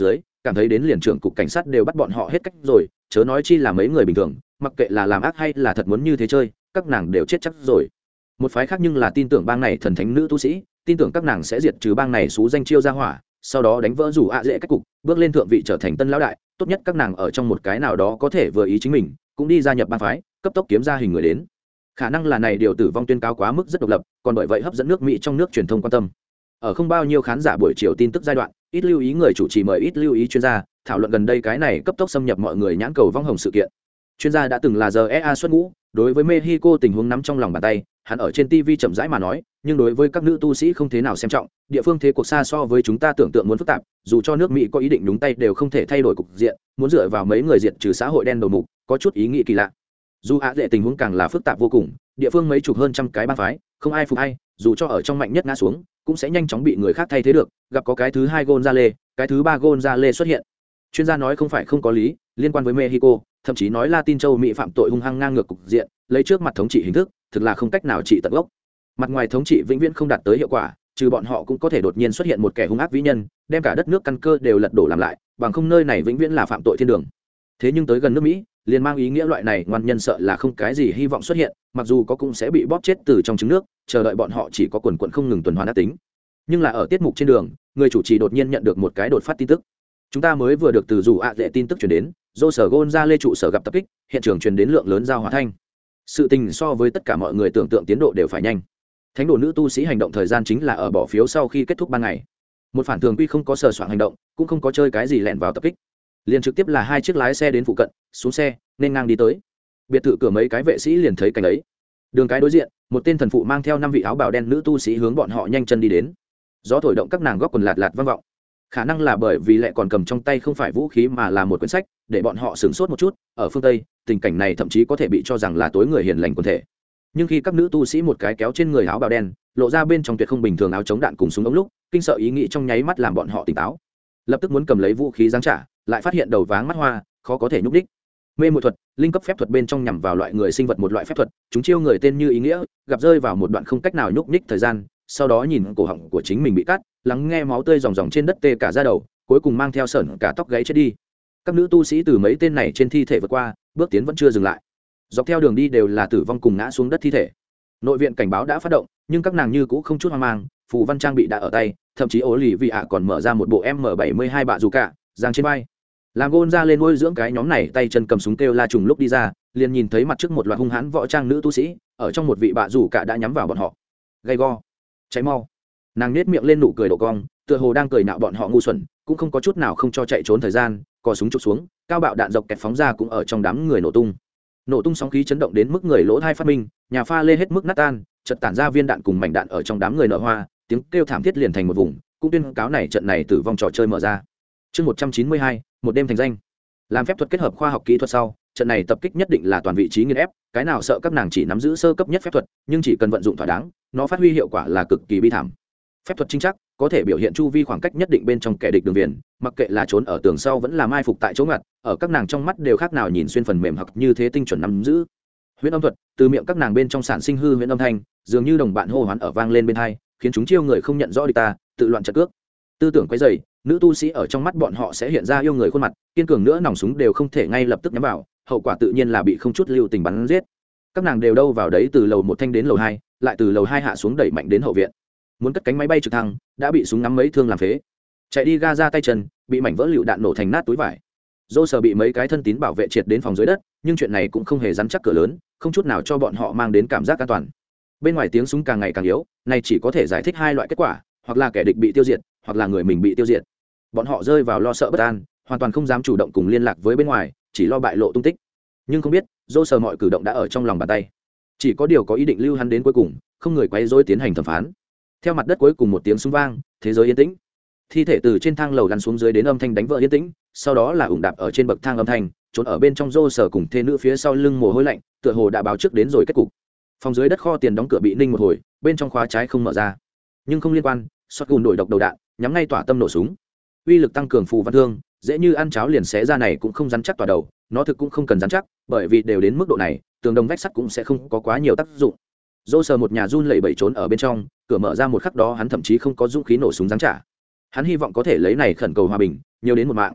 cảm thấy đến liền trưởng cục cảnh sát đều bắt bọn họ hết cách rồi, chớ nói chi là mấy người bình thường, mặc kệ là làm ác hay là thật muốn như thế chơi, các nàng đều chết chắc rồi. Một phái khác nhưng là tin tưởng bang này thần thánh nữ tu sĩ, tin tưởng các nàng sẽ diệt trừ bang này xú danh chiêu ra hỏa, sau đó đánh vỡ rủ ạ dễ cách cục, bước lên thượng vị trở thành tân lão đại, tốt nhất các nàng ở trong một cái nào đó có thể vừa ý chính mình, cũng đi gia nhập bang phái, cấp tốc kiếm ra hình người đến. Khả năng là này điều tử vong tuyên cáo quá mức rất độc lập, còn bởi vậy hấp dẫn nước Mỹ trong nước truyền thông quan tâm. Ở không bao nhiêu khán giả buổi chiều tin tức giai đoạn, ít lưu ý người chủ trì mời ít lưu ý chuyên gia thảo luận gần đây cái này cấp tốc xâm nhập mọi người nhãn cầu vong hồng sự kiện. Chuyên gia đã từng là giờ e a xuất ngũ, đối với Mexico tình huống nắm trong lòng bàn tay, hắn ở trên ti vi chậm rãi mà nói, nhưng đối với các nữ tu sĩ không thế nào xem trọng, địa phương thế cuộc xa so với chúng ta tưởng tượng muốn phức tạp, dù cho nước Mỹ có ý định nhúng tay đều không thể thay đổi cục diện, muốn dựa vào mấy người diệt trừ xã hội đen đầu mục, có chút ý nghĩ kỳ lạ. Dù ạ dễ tình huống càng là phức tạp vô cùng, địa phương mấy chục hơn trăm cái bang phái, không ai phục ai, dù cho ở trong mạnh nhất ngã xuống, cũng sẽ nhanh chóng bị người khác thay thế được, gặp có cái thứ hai Gonzale, cái thứ ba Gonzale xuất hiện. Chuyên gia nói không phải không có lý, liên quan với Mexico, thậm chí nói Latin châu Mỹ phạm tội hung hăng ngang ngược cục diện, lấy trước mặt thống trị hình thức, thực là không cách nào trị tận gốc. Mặt ngoài thống trị vĩnh viễn không đạt tới hiệu quả, trừ bọn họ cũng có thể đột nhiên xuất hiện một kẻ hung ác vĩ nhân, đem cả đất nước căn cơ đều lật đổ làm lại, bằng không nơi này vĩnh viễn là phạm tội thiên đường. Thế nhưng tới gần nước Mỹ, liền mang ý nghĩa loại này ngoan nhân sợ là không cái gì hy vọng xuất hiện, mặc dù có cũng sẽ bị bóp chết từ trong trứng nước, chờ đợi bọn họ chỉ có quần quần không ngừng tuần hoàn ác tính. Nhưng là ở tiết mục trên đường, người chủ trì đột nhiên nhận được một cái đột phát tin tức. Chúng ta mới vừa được từ dù ạ dễ tin tức truyền đến, do sở Gonzale trụ sở gặp tập kích, hiện trường truyền đến lượng lớn giao hỏa thanh. Sự tình so với tất cả mọi người tưởng tượng tiến độ đều phải nhanh. Thánh đồ nữ tu sĩ hành động thời gian chính là ở bỏ phiếu sau khi kết thúc ban ngày. Một phản thường quy không có sờ soạn hành động, cũng không có chơi cái gì lẻn vào tập kích, liền trực tiếp là hai chiếc lái xe đến phụ cận, xuống xe nên ngang đi tới. Biệt thự cửa mấy cái vệ sĩ liền thấy cảnh ấy. Đường cái đối diện, một tên thần phụ mang theo năm vị áo bào đen nữ tu sĩ hướng bọn họ nhanh chân đi đến. Gió thổi động các nàng góp quần lạt lạt vang vọng. Khả năng là bởi vì lại còn cầm trong tay không phải vũ khí mà là một quyển sách, để bọn họ sửng sốt một chút. Ở phương Tây, tình cảnh này thậm chí có thể bị cho rằng là tối người hiền lành quần thể. Nhưng khi các nữ tu sĩ một cái kéo trên người áo bào đen, lộ ra bên trong tuyệt không bình thường áo chống đạn cùng súng ống lúc, kinh sợ ý nghĩ trong nháy mắt làm bọn họ tỉnh táo. Lập tức muốn cầm lấy vũ khí giáng trả, lại phát hiện đầu váng mắt hoa, khó có thể nhúc đích. Mê muội thuật, linh cấp phép thuật bên trong nhằm vào loại người sinh vật một loại phép thuật, chúng chiêu người tên như ý nghĩa, gặp rơi vào một đoạn không cách nào nhúc nhích thời gian, sau đó nhìn cổ họng của chính mình bị cắt, lắng nghe máu tươi ròng ròng trên đất tê cả da đầu, cuối cùng mang theo sởn cả tóc gáy chết đi. Các nữ tu sĩ từ mấy tên này trên thi thể vượt qua, bước tiến vẫn chưa dừng lại. Dọc theo đường đi đều là tử vong cùng ngã xuống đất thi thể. Nội viện cảnh báo đã phát động, nhưng các nàng như cũ không chút hoang mang, phù văn trang bị đã ở tay, thậm chí ố lì vị ạ còn mở ra một bộ M bảy mươi hai bạ dù cả, giang trên vai. Làm gôn ra lên nuôi dưỡng cái nhóm này tay chân cầm súng kêu la trùng lúc đi ra, liền nhìn thấy mặt trước một loạt hung hãn võ trang nữ tu sĩ, ở trong một vị bạ dù cả đã nhắm vào bọn họ. Gay go, cháy mau. Nàng nết miệng lên nụ cười độ cong, tựa hồ đang cười nạo bọn họ ngu xuẩn, cũng không có chút nào không cho chạy trốn thời gian, cò súng chụp xuống, cao bạo đạn dọc kẹt phóng ra cũng ở trong đám người nổ tung. Nổ tung sóng khí chấn động đến mức người lỗ tai phát minh, nhà pha lê hết mức nát tan, chợt tản ra viên đạn cùng mảnh đạn ở trong đám người nở hoa, tiếng kêu thảm thiết liền thành một vùng, cũng tuyên cáo này trận này tử vong trò chơi mở ra. Chương một trăm chín mươi hai, một đêm thành danh. Làm phép thuật kết hợp khoa học kỹ thuật sau, trận này tập kích nhất định là toàn vị trí nghiền ép, cái nào sợ các nàng chỉ nắm giữ sơ cấp nhất phép thuật, nhưng chỉ cần vận dụng thỏa đáng, nó phát huy hiệu quả là cực kỳ bi thảm. Phép thuật chính chắc có thể biểu hiện chu vi khoảng cách nhất định bên trong kẻ địch đường viền, mặc kệ là trốn ở tường sau vẫn là mai phục tại chỗ ngặt, ở các nàng trong mắt đều khác nào nhìn xuyên phần mềm hoặc như thế tinh chuẩn nắm giữ. Huyễn âm thuật, từ miệng các nàng bên trong sản sinh hư huyễn âm thanh, dường như đồng bạn hô hoán ở vang lên bên tai, khiến chúng chiêu người không nhận rõ địch ta, tự loạn trận cước. Tư tưởng quấy rầy, nữ tu sĩ ở trong mắt bọn họ sẽ hiện ra yêu người khuôn mặt, kiên cường nữa nòng súng đều không thể ngay lập tức nhắm vào, hậu quả tự nhiên là bị không chút lưu tình bắn giết. Các nàng đều đâu vào đấy từ lầu một thanh đến lầu hai, lại từ lầu hai hạ xuống đẩy mạnh đến hậu viện. Muốn cất cánh máy bay trực thăng, đã bị súng ngắm mấy thương làm phế. Chạy đi ga ra tay chân, bị mảnh vỡ lựu đạn nổ thành nát túi vải. Dô sở bị mấy cái thân tín bảo vệ triệt đến phòng dưới đất, nhưng chuyện này cũng không hề rắn chắc cửa lớn, không chút nào cho bọn họ mang đến cảm giác an toàn. Bên ngoài tiếng súng càng ngày càng yếu, này chỉ có thể giải thích hai loại kết quả, hoặc là kẻ địch bị tiêu diệt, hoặc là người mình bị tiêu diệt. Bọn họ rơi vào lo sợ bất an, hoàn toàn không dám chủ động cùng liên lạc với bên ngoài, chỉ lo bại lộ tung tích. Nhưng không biết, dô sở mọi cử động đã ở trong lòng bàn tay. Chỉ có điều có ý định lưu hắn đến cuối cùng, không người quấy rối tiến hành thẩm phán. Theo mặt đất cuối cùng một tiếng súng vang, thế giới yên tĩnh. Thi thể từ trên thang lầu lăn xuống dưới đến âm thanh đánh vỡ yên tĩnh, sau đó là ủng đạp ở trên bậc thang âm thanh, trốn ở bên trong dô sở cùng thê nữ phía sau lưng mồ hôi lạnh, tựa hồ đã báo trước đến rồi kết cục. Phòng dưới đất kho tiền đóng cửa bị ninh một hồi, bên trong khóa trái không mở ra. Nhưng không liên quan, shotgun đổi độc đầu đạn, nhắm ngay tỏa tâm nổ súng. Uy lực tăng cường phù văn thương, dễ như ăn cháo liền xé ra này cũng không rắn chắc tỏa đầu, nó thực cũng không cần rắn chắc, bởi vì đều đến mức độ này, tường đồng vách sắt cũng sẽ không có quá nhiều tác dụng. Dô sờ một nhà run lẩy bẩy trốn ở bên trong, cửa mở ra một khắc đó hắn thậm chí không có dũng khí nổ súng giáng trả. Hắn hy vọng có thể lấy này khẩn cầu hòa bình, nhiều đến một mạng.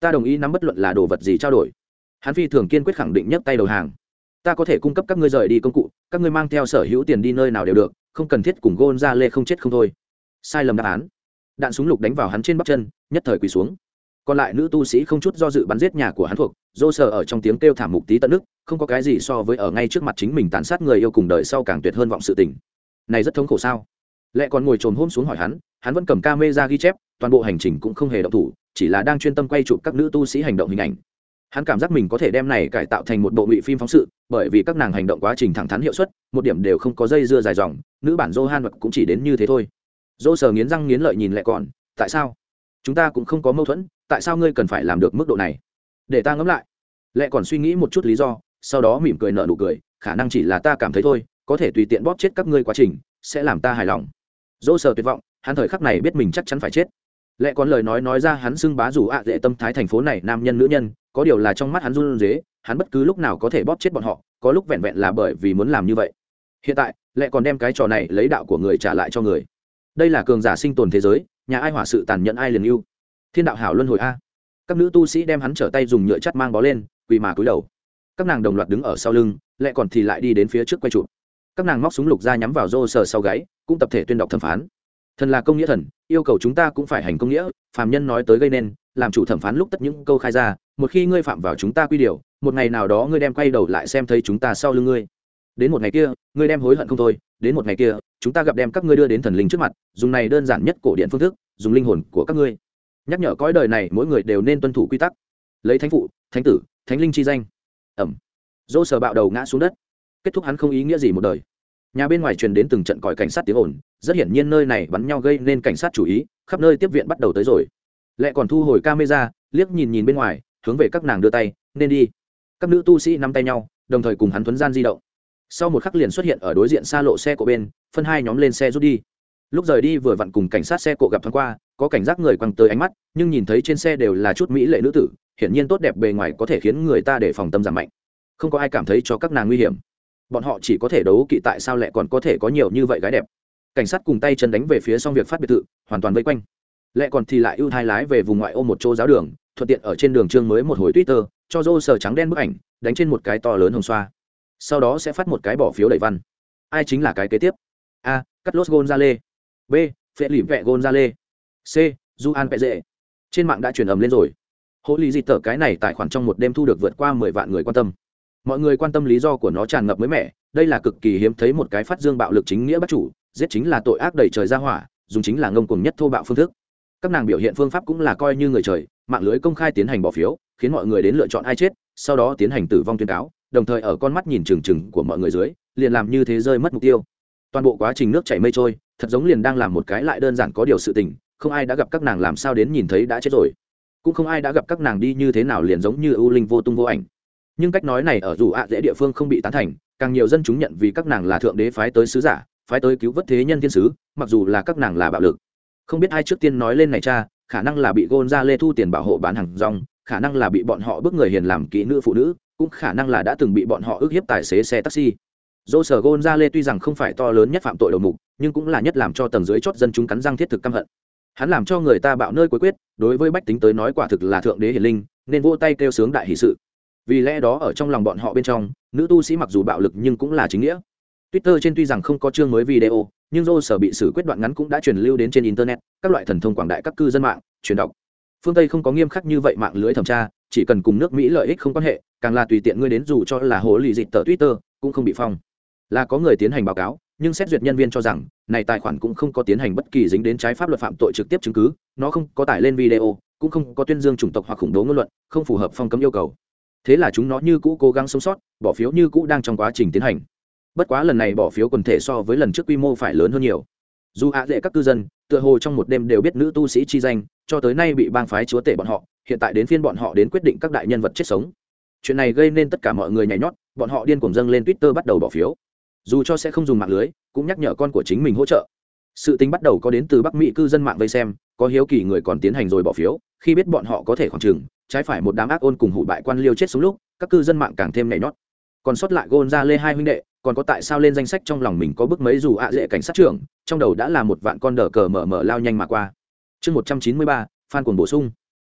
ta đồng ý nắm bất luận là đồ vật gì trao đổi. Hắn phi thường kiên quyết khẳng định nhấc tay đầu hàng. Ta có thể cung cấp các ngươi rời đi công cụ, các ngươi mang theo sở hữu tiền đi nơi nào đều được, không cần thiết cùng Gonzale không chết không thôi. Sai lầm đáp án. Đạn súng lục đánh vào hắn trên bắp chân, nhất thời quỳ xuống. Còn lại nữ tu sĩ không chút do dự bắn giết nhà của hắn thuộc, dô sờ ở trong tiếng kêu thảm mục tí tận nước, không có cái gì so với ở ngay trước mặt chính mình tàn sát người yêu cùng đời sau càng tuyệt hơn vọng sự tình. Này rất thống khổ sao? Lệ còn ngồi trồm hôm xuống hỏi hắn, hắn vẫn cầm camera ghi chép, toàn bộ hành trình cũng không hề động thủ, chỉ là đang chuyên tâm quay chụp các nữ tu sĩ hành động hình ảnh. Hắn cảm giác mình có thể đem này cải tạo thành một bộ ngụy phim phóng sự, bởi vì các nàng hành động quá trình thẳng thắn hiệu suất, một điểm đều không có dây dưa dài dòng, nữ bản Johan vật cũng chỉ đến như thế thôi. Dô sờ nghiến răng nghiến lợi nhìn Lệ còn, tại sao? Chúng ta cũng không có mâu thuẫn, tại sao ngươi cần phải làm được mức độ này? Để ta ngẫm lại. Lệ còn suy nghĩ một chút lý do, sau đó mỉm cười nở nụ cười, khả năng chỉ là ta cảm thấy thôi, có thể tùy tiện bóp chết các ngươi quá trình, sẽ làm ta hài lòng. Dô sờ tuyệt vọng, hắn thời khắc này biết mình chắc chắn phải chết. Lệ còn lời nói nói ra hắn xưng bá rủ ạ dễ tâm thái thành phố này nam nhân nữ nhân, có điều là trong mắt hắn run rế, hắn bất cứ lúc nào có thể bóp chết bọn họ, có lúc vẹn vẹn là bởi vì muốn làm như vậy. Hiện tại, Lệ còn đem cái trò này lấy đạo của người trả lại cho người. Đây là cường giả sinh tồn thế giới, nhà ai hỏa sự tàn nhẫn ai liền yêu. Thiên đạo hảo luân hồi a. Các nữ tu sĩ đem hắn trở tay dùng nhựa chắt mang bó lên, quỳ mà cúi đầu. Các nàng đồng loạt đứng ở sau lưng, Lệ còn thì lại đi đến phía trước quay chụp. Các nàng móc súng lục ra nhắm vào rô sờ sau gáy, cũng tập thể tuyên đọc thẩm phán. Thần là công nghĩa thần, yêu cầu chúng ta cũng phải hành công nghĩa, phàm nhân nói tới gây nên, làm chủ thẩm phán lúc tất những câu khai ra, một khi ngươi phạm vào chúng ta quy điều, một ngày nào đó ngươi đem quay đầu lại xem thấy chúng ta sau lưng ngươi. Đến một ngày kia, ngươi đem hối hận không thôi, đến một ngày kia, chúng ta gặp đem các ngươi đưa đến thần linh trước mặt, dùng này đơn giản nhất cổ điện phương thức, dùng linh hồn của các ngươi. Nhắc nhở cõi đời này mỗi người đều nên tuân thủ quy tắc. Lấy thánh phụ, thánh tử, thánh linh chi danh. Ẩm. Dô sờ bạo đầu ngã xuống đất. Kết thúc hắn không ý nghĩa gì một đời. Nhà bên ngoài truyền đến từng trận còi cảnh sát tiếng ồn, rất hiển nhiên nơi này bắn nhau gây nên cảnh sát chú ý, khắp nơi tiếp viện bắt đầu tới rồi. Lệ còn thu hồi camera, liếc nhìn nhìn bên ngoài, hướng về các nàng đưa tay, nên đi. Các nữ tu sĩ nắm tay nhau, đồng thời cùng hắn thuấn gian di động. Sau một khắc liền xuất hiện ở đối diện xa lộ xe của bên, phân hai nhóm lên xe rút đi. Lúc rời đi vừa vặn cùng cảnh sát xe cộ gặp thoáng qua, có cảnh giác người quăng tới ánh mắt, nhưng nhìn thấy trên xe đều là chút mỹ lệ nữ tử, hiển nhiên tốt đẹp bề ngoài có thể khiến người ta để phòng tâm giảm mạnh. Không có ai cảm thấy cho các nàng nguy hiểm. Bọn họ chỉ có thể đấu kỵ tại sao Lệ còn có thể có nhiều như vậy gái đẹp. Cảnh sát cùng tay chân đánh về phía xong việc phát biệt thự, hoàn toàn vây quanh. Lệ còn thì lại ưu thai lái về vùng ngoại ô một chỗ giáo đường, thuận tiện ở trên đường chương mới một hồi Twitter, cho rô sờ trắng đen bức ảnh, đánh trên một cái to lớn hồng xoa. Sau đó sẽ phát một cái bỏ phiếu đẩy văn. Ai chính là cái kế tiếp? A. Carlos Gonzalez. B. Felipe Gonzalez. C. Juan Peze. Trên mạng đã truyền ầm lên rồi. Hộ lý dịch tờ cái này tài khoản trong một đêm thu được vượt qua mười vạn người quan tâm. Mọi người quan tâm lý do của nó tràn ngập mới mẻ, đây là cực kỳ hiếm thấy một cái phát dương bạo lực chính nghĩa bắt chủ, giết chính là tội ác đầy trời ra hỏa, dùng chính là ngông cuồng nhất thô bạo phương thức. Các nàng biểu hiện phương pháp cũng là coi như người trời, mạng lưới công khai tiến hành bỏ phiếu, khiến mọi người đến lựa chọn ai chết, sau đó tiến hành tử vong tuyên cáo, đồng thời ở con mắt nhìn chừng chừng của mọi người dưới, liền làm như thế rơi mất mục tiêu. Toàn bộ quá trình nước chảy mây trôi, thật giống liền đang làm một cái lại đơn giản có điều sự tình, không ai đã gặp các nàng làm sao đến nhìn thấy đã chết rồi, cũng không ai đã gặp các nàng đi như thế nào liền giống như ưu linh vô tung vô ảnh. Nhưng cách nói này ở dù ạ dễ địa phương không bị tán thành, càng nhiều dân chúng nhận vì các nàng là thượng đế phái tới sứ giả, phái tới cứu vớt thế nhân thiên sứ, mặc dù là các nàng là bạo lực. Không biết ai trước tiên nói lên này cha, khả năng là bị Gonzale thu tiền bảo hộ bán hàng rong, khả năng là bị bọn họ bức người hiền làm kỹ nữ phụ nữ, cũng khả năng là đã từng bị bọn họ ức hiếp tài xế xe taxi. Jose Gonzale tuy rằng không phải to lớn nhất phạm tội đầu mục, nhưng cũng là nhất làm cho tầng dưới chót dân chúng cắn răng thiết thực căm hận. Hắn làm cho người ta bạo nơi cuối quyết, đối với bách tính tới nói quả thực là thượng đế hiển linh, nên vỗ tay kêu sướng đại hỷ sự. Vì lẽ đó ở trong lòng bọn họ bên trong, nữ tu sĩ mặc dù bạo lực nhưng cũng là chính nghĩa. Twitter trên tuy rằng không có chương mới video, nhưng Jose bị xử quyết đoạn ngắn cũng đã truyền lưu đến trên internet, các loại thần thông quảng đại các cư dân mạng truyền đọc. Phương Tây không có nghiêm khắc như vậy mạng lưới thẩm tra, chỉ cần cùng nước Mỹ lợi ích không quan hệ, càng là tùy tiện ngươi đến dù cho là hồ lì dịch tờ Twitter cũng không bị phong. Là có người tiến hành báo cáo, nhưng xét duyệt nhân viên cho rằng này tài khoản cũng không có tiến hành bất kỳ dính đến trái pháp luật phạm tội trực tiếp chứng cứ, nó không có tải lên video, cũng không có tuyên dương chủng tộc hoặc khủng bố ngôn luận, không phù hợp phong cấm yêu cầu. Thế là chúng nó như cũ cố gắng sống sót, bỏ phiếu như cũ đang trong quá trình tiến hành. Bất quá lần này bỏ phiếu quần thể so với lần trước quy mô phải lớn hơn nhiều. Dù ạ dễ các cư dân, tựa hồ trong một đêm đều biết nữ tu sĩ chi danh, cho tới nay bị bang phái chúa tể bọn họ, hiện tại đến phiên bọn họ đến quyết định các đại nhân vật chết sống. Chuyện này gây nên tất cả mọi người nhảy nhót, bọn họ điên cuồng dâng lên Twitter bắt đầu bỏ phiếu. Dù cho sẽ không dùng mạng lưới, cũng nhắc nhở con của chính mình hỗ trợ. Sự tính bắt đầu có đến từ Bắc Mỹ cư dân mạng vây xem, có hiếu kỳ người còn tiến hành rồi bỏ phiếu, khi biết bọn họ có thể khoảng chừng trái phải một đám ác ôn cùng hủ bại quan liêu chết sống lúc, các cư dân mạng càng thêm nhảy nhót. Còn sót lại Gonzale hai huynh đệ, còn có tại sao lên danh sách trong lòng mình có bức mấy dù ạ dễ cảnh sát trưởng, trong đầu đã là một vạn con đờ cờ mở mở lao nhanh mà qua. Chương một trăm chín mươi ba, fan cuồng bổ sung.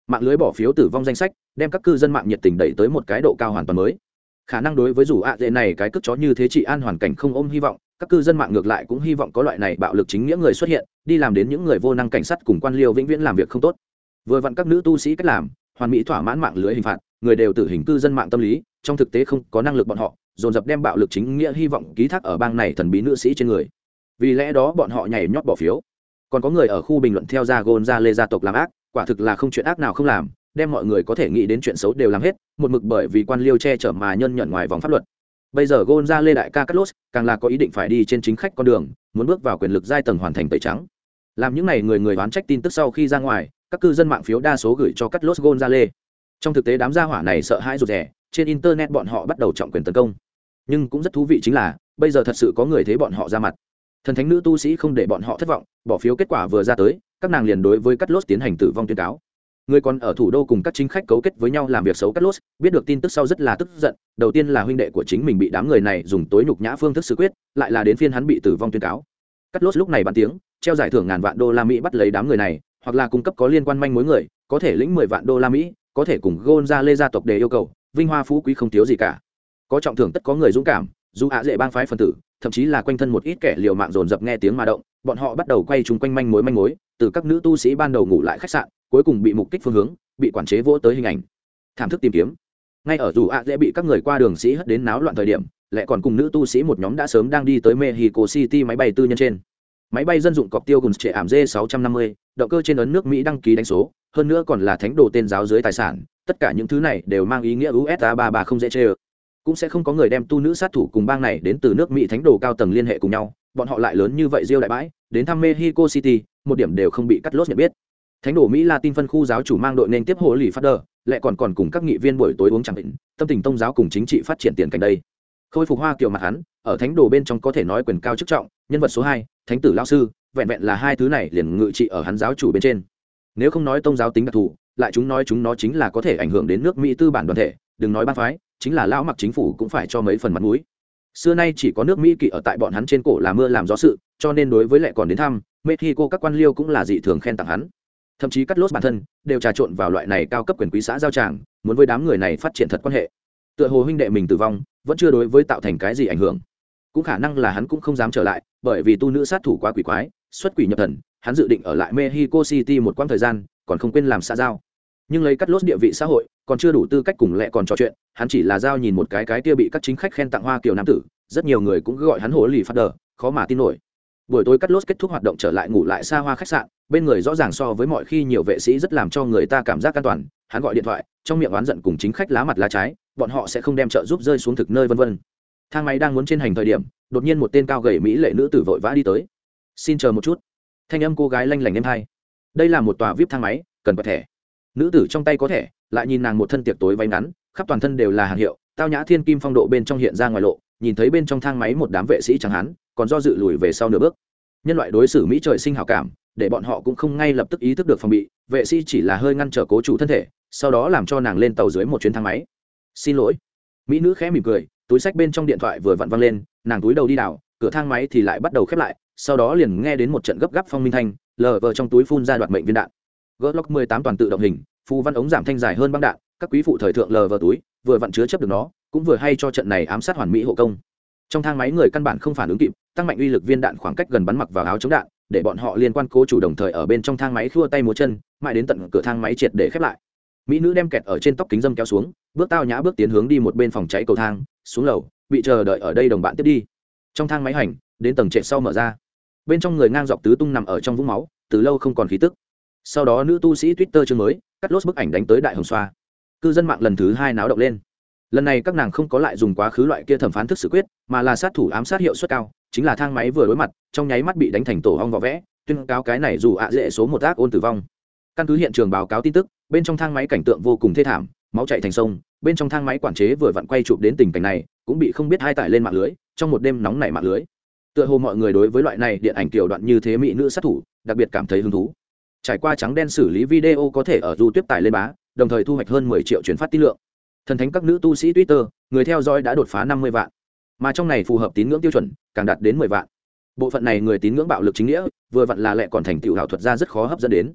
mạng lưới bỏ phiếu tử vong danh sách đem các cư dân mạng nhiệt tình đẩy tới một cái độ cao hoàn toàn mới. Khả năng đối với dù ạ dễ này cái cất chó như thế trị an hoàn cảnh không ôm hy vọng, các cư dân mạng ngược lại cũng hy vọng có loại này bạo lực chính nghĩa người xuất hiện, đi làm đến những người vô năng cảnh sát cùng quan liêu vĩnh viễn làm việc không tốt. Vừa vặn các nữ tu sĩ cách làm hoàn mỹ thỏa mãn mạng lưới hình phạt, người đều tử hình cư dân mạng tâm lý, trong thực tế không có năng lực bọn họ dồn dập đem bạo lực chính nghĩa hy vọng ký thác ở bang này thần bí nữ sĩ trên người. Vì lẽ đó bọn họ nhảy nhót bỏ phiếu. Còn có người ở khu bình luận theo ra gôn ra lê gia tộc làm ác, quả thực là không chuyện ác nào không làm, đem mọi người có thể nghĩ đến chuyện xấu đều làm hết, một mực bởi vì quan liêu che chở mà nhân nhận ngoài vòng pháp luật. Bây giờ gôn ra lê đại ca Carlos càng là có ý định phải đi trên chính khách con đường, muốn bước vào quyền lực giai tầng hoàn thành tẩy trắng. Làm những này người người oán trách tin tức sau khi ra ngoài, các cư dân mạng phiếu đa số gửi cho Carlos Gonzalez. Trong thực tế đám gia hỏa này sợ hãi rụt rè, trên internet bọn họ bắt đầu trọng quyền tấn công. Nhưng cũng rất thú vị chính là, bây giờ thật sự có người thế bọn họ ra mặt. Thần thánh nữ tu sĩ không để bọn họ thất vọng, bỏ phiếu kết quả vừa ra tới, các nàng liền đối với Carlos tiến hành tử vong tuyên cáo. Người còn ở thủ đô cùng các chính khách cấu kết với nhau làm việc xấu Carlos, biết được tin tức sau rất là tức giận, đầu tiên là huynh đệ của chính mình bị đám người này dùng tối nhục nhã phương thức xử quyết, lại là đến phiên hắn bị tử vong tuyên cáo. Carlos lúc này bàn tiếng, treo giải thưởng ngàn vạn đô la Mỹ bắt lấy đám người này, hoặc là cung cấp có liên quan manh mối người, có thể lĩnh mười vạn đô la Mỹ, có thể cùng Gonzalez gia tộc để yêu cầu, vinh hoa phú quý không thiếu gì cả. Có trọng thưởng tất có người dũng cảm, dù ạ dễ bang phái phân tử, thậm chí là quanh thân một ít kẻ liều mạng dồn dập nghe tiếng mà động, bọn họ bắt đầu quay chung quanh manh mối manh mối, từ các nữ tu sĩ ban đầu ngủ lại khách sạn, cuối cùng bị mục kích phương hướng, bị quản chế vỗ tới hình ảnh. Thảm thức tìm kiếm. Ngay ở dù ạ dễ bị các người qua đường sĩ hất đến náo loạn thời điểm, lại còn cùng nữ tu sĩ một nhóm đã sớm đang đi tới Mexico City máy bay tư nhân trên. Máy bay dân dụng cọc tiêu gồm trệ ảm D sáu trăm năm mươi, động cơ trên ấn nước Mỹ đăng ký đánh số, hơn nữa còn là thánh đồ tên giáo dưới tài sản, tất cả những thứ này đều mang ý nghĩa u ét a ba ba không dễ chơi. Cũng sẽ không có người đem tu nữ sát thủ cùng bang này đến từ nước Mỹ thánh đồ cao tầng liên hệ cùng nhau, bọn họ lại lớn như vậy diêu đại bãi, đến thăm Mexico City, một điểm đều không bị cắt lốt nhận biết. Thánh đồ Mỹ Latin phân khu giáo chủ mang đội nên tiếp hồ lì phát đờ, lại còn còn cùng các nghị viên buổi tối uống chẳng định, tâm tình tông giáo cùng chính trị phát triển tiền cảnh đây. Khôi phục hoa kiểu mặt hắn, ở thánh đồ bên trong có thể nói quyền cao chức trọng, nhân vật số hai, thánh tử lão sư, vẹn vẹn là hai thứ này liền ngự trị ở hắn giáo chủ bên trên. Nếu không nói tông giáo tính đặc thù, lại chúng nói chúng nó chính là có thể ảnh hưởng đến nước Mỹ tư bản đoàn thể, đừng nói bang phái, chính là lão mặc chính phủ cũng phải cho mấy phần mặt mũi. Xưa nay chỉ có nước Mỹ kỵ ở tại bọn hắn trên cổ là mưa làm gió sự, cho nên đối với lệ còn đến thăm, Mexico các quan liêu cũng là dị thường khen tặng hắn. Thậm chí cắt lốt bản thân đều trà trộn vào loại này cao cấp quyền quý xã giao tràng, muốn với đám người này phát triển thật quan hệ. Tựa hồ huynh đệ mình tử vong, vẫn chưa đối với tạo thành cái gì ảnh hưởng. Cũng khả năng là hắn cũng không dám trở lại, bởi vì tu nữ sát thủ quá quỷ quái, xuất quỷ nhập thần, hắn dự định ở lại Mexico City một quãng thời gian, còn không quên làm xã giao. Nhưng lấy cắt lốt địa vị xã hội, còn chưa đủ tư cách cùng lệ còn trò chuyện, hắn chỉ là giao nhìn một cái cái kia bị các chính khách khen tặng hoa kiều nam tử, rất nhiều người cũng cứ gọi hắn hồ lì phát đờ, khó mà tin nổi. Buổi tối cắt lốt kết thúc hoạt động trở lại ngủ lại xa hoa khách sạn, bên người rõ ràng so với mọi khi nhiều vệ sĩ rất làm cho người ta cảm giác an toàn, hắn gọi điện thoại, trong miệng oán giận cùng chính khách lá mặt lá trái, bọn họ sẽ không đem trợ giúp rơi xuống thực nơi vân vân. Thang máy đang muốn trên hành thời điểm, đột nhiên một tên cao gầy mỹ lệ nữ tử vội vã đi tới. Xin chờ một chút. Thanh âm cô gái lanh lảnh êm hai. Đây là một tòa vê i pê thang máy, cần quẹt thẻ. Nữ tử trong tay có thẻ, lại nhìn nàng một thân tiệc tối váy ngắn, khắp toàn thân đều là hàng hiệu, tao nhã thiên kim phong độ bên trong hiện ra ngoài lộ, nhìn thấy bên trong thang máy một đám vệ sĩ trắng hán, còn do dự lùi về sau nửa bước. Nhân loại đối xử mỹ trời sinh hảo cảm, để bọn họ cũng không ngay lập tức ý thức được phòng bị, vệ sĩ chỉ là hơi ngăn trở cố chủ thân thể, sau đó làm cho nàng lên tàu dưới một chuyến thang máy. Xin lỗi. Mỹ nữ khẽ mỉm cười, túi sách bên trong điện thoại vừa vặn văng lên, nàng túi đầu đi đảo, cửa thang máy thì lại bắt đầu khép lại, sau đó liền nghe đến một trận gấp gáp phong minh thanh, lờ vờ trong túi phun ra đoạt mệnh viên đạn. Glock mười tám toàn tự động hình, phù văn ống giảm thanh dài hơn băng đạn, các quý phụ thời thượng lờ vờ túi, vừa vặn chứa chấp được nó, cũng vừa hay cho trận này ám sát hoàn mỹ hộ công. Trong thang máy người căn bản không phản ứng kịp, tăng mạnh uy lực viên đạn khoảng cách gần bắn mặc vào áo chống đạn, để bọn họ liên quan cố chủ đồng thời ở bên trong thang máy khua tay múa chân, mãi đến tận cửa thang máy triệt để khép lại. Mỹ nữ đem kẹt ở trên tóc kính dâm kéo xuống, bước tao nhã bước tiến hướng đi một bên phòng cháy cầu thang, xuống lầu, bị chờ đợi ở đây đồng bạn tiếp đi. Trong thang máy hành, đến tầng trệt sau mở ra. Bên trong người ngang dọc tứ tung nằm ở trong vũng máu, từ lâu không còn khí tức. Sau đó nữ tu sĩ Twitter chương mới, cắt lốt bức ảnh đánh tới đại hồng xoa. Cư dân mạng lần thứ hai náo động lên. Lần này các nàng không có lại dùng quá khứ loại kia thẩm phán thức xử quyết, mà là sát thủ ám sát hiệu suất cao, chính là thang máy vừa đối mặt, trong nháy mắt bị đánh thành tổ hong vỏ vẽ, tuyên cáo cái này dù ạ dễ số một ác ôn tử vong. Căn cứ hiện trường báo cáo tin tức, bên trong thang máy cảnh tượng vô cùng thê thảm, máu chảy thành sông, bên trong thang máy quản chế vừa vặn quay chụp đến tình cảnh này, cũng bị không biết hai tải lên mạng lưới, trong một đêm nóng nảy mạng lưới. Tựa hồ mọi người đối với loại này điện ảnh tiểu đoạn như thế mỹ nữ sát thủ, đặc biệt cảm thấy hứng thú. Trải qua trắng đen xử lý video có thể ở YouTube tải lên bá, đồng thời thu hoạch hơn mười triệu chuyển phát tín lượng. Thần thánh các nữ tu sĩ Twitter, người theo dõi đã đột phá năm mươi vạn. Mà trong này phù hợp tín ngưỡng tiêu chuẩn, càng đạt đến mười vạn. Bộ phận này người tín ngưỡng bạo lực chính nghĩa, vừa vặn là lệ còn thành tựu ảo thuật ra rất khó hấp dẫn đến.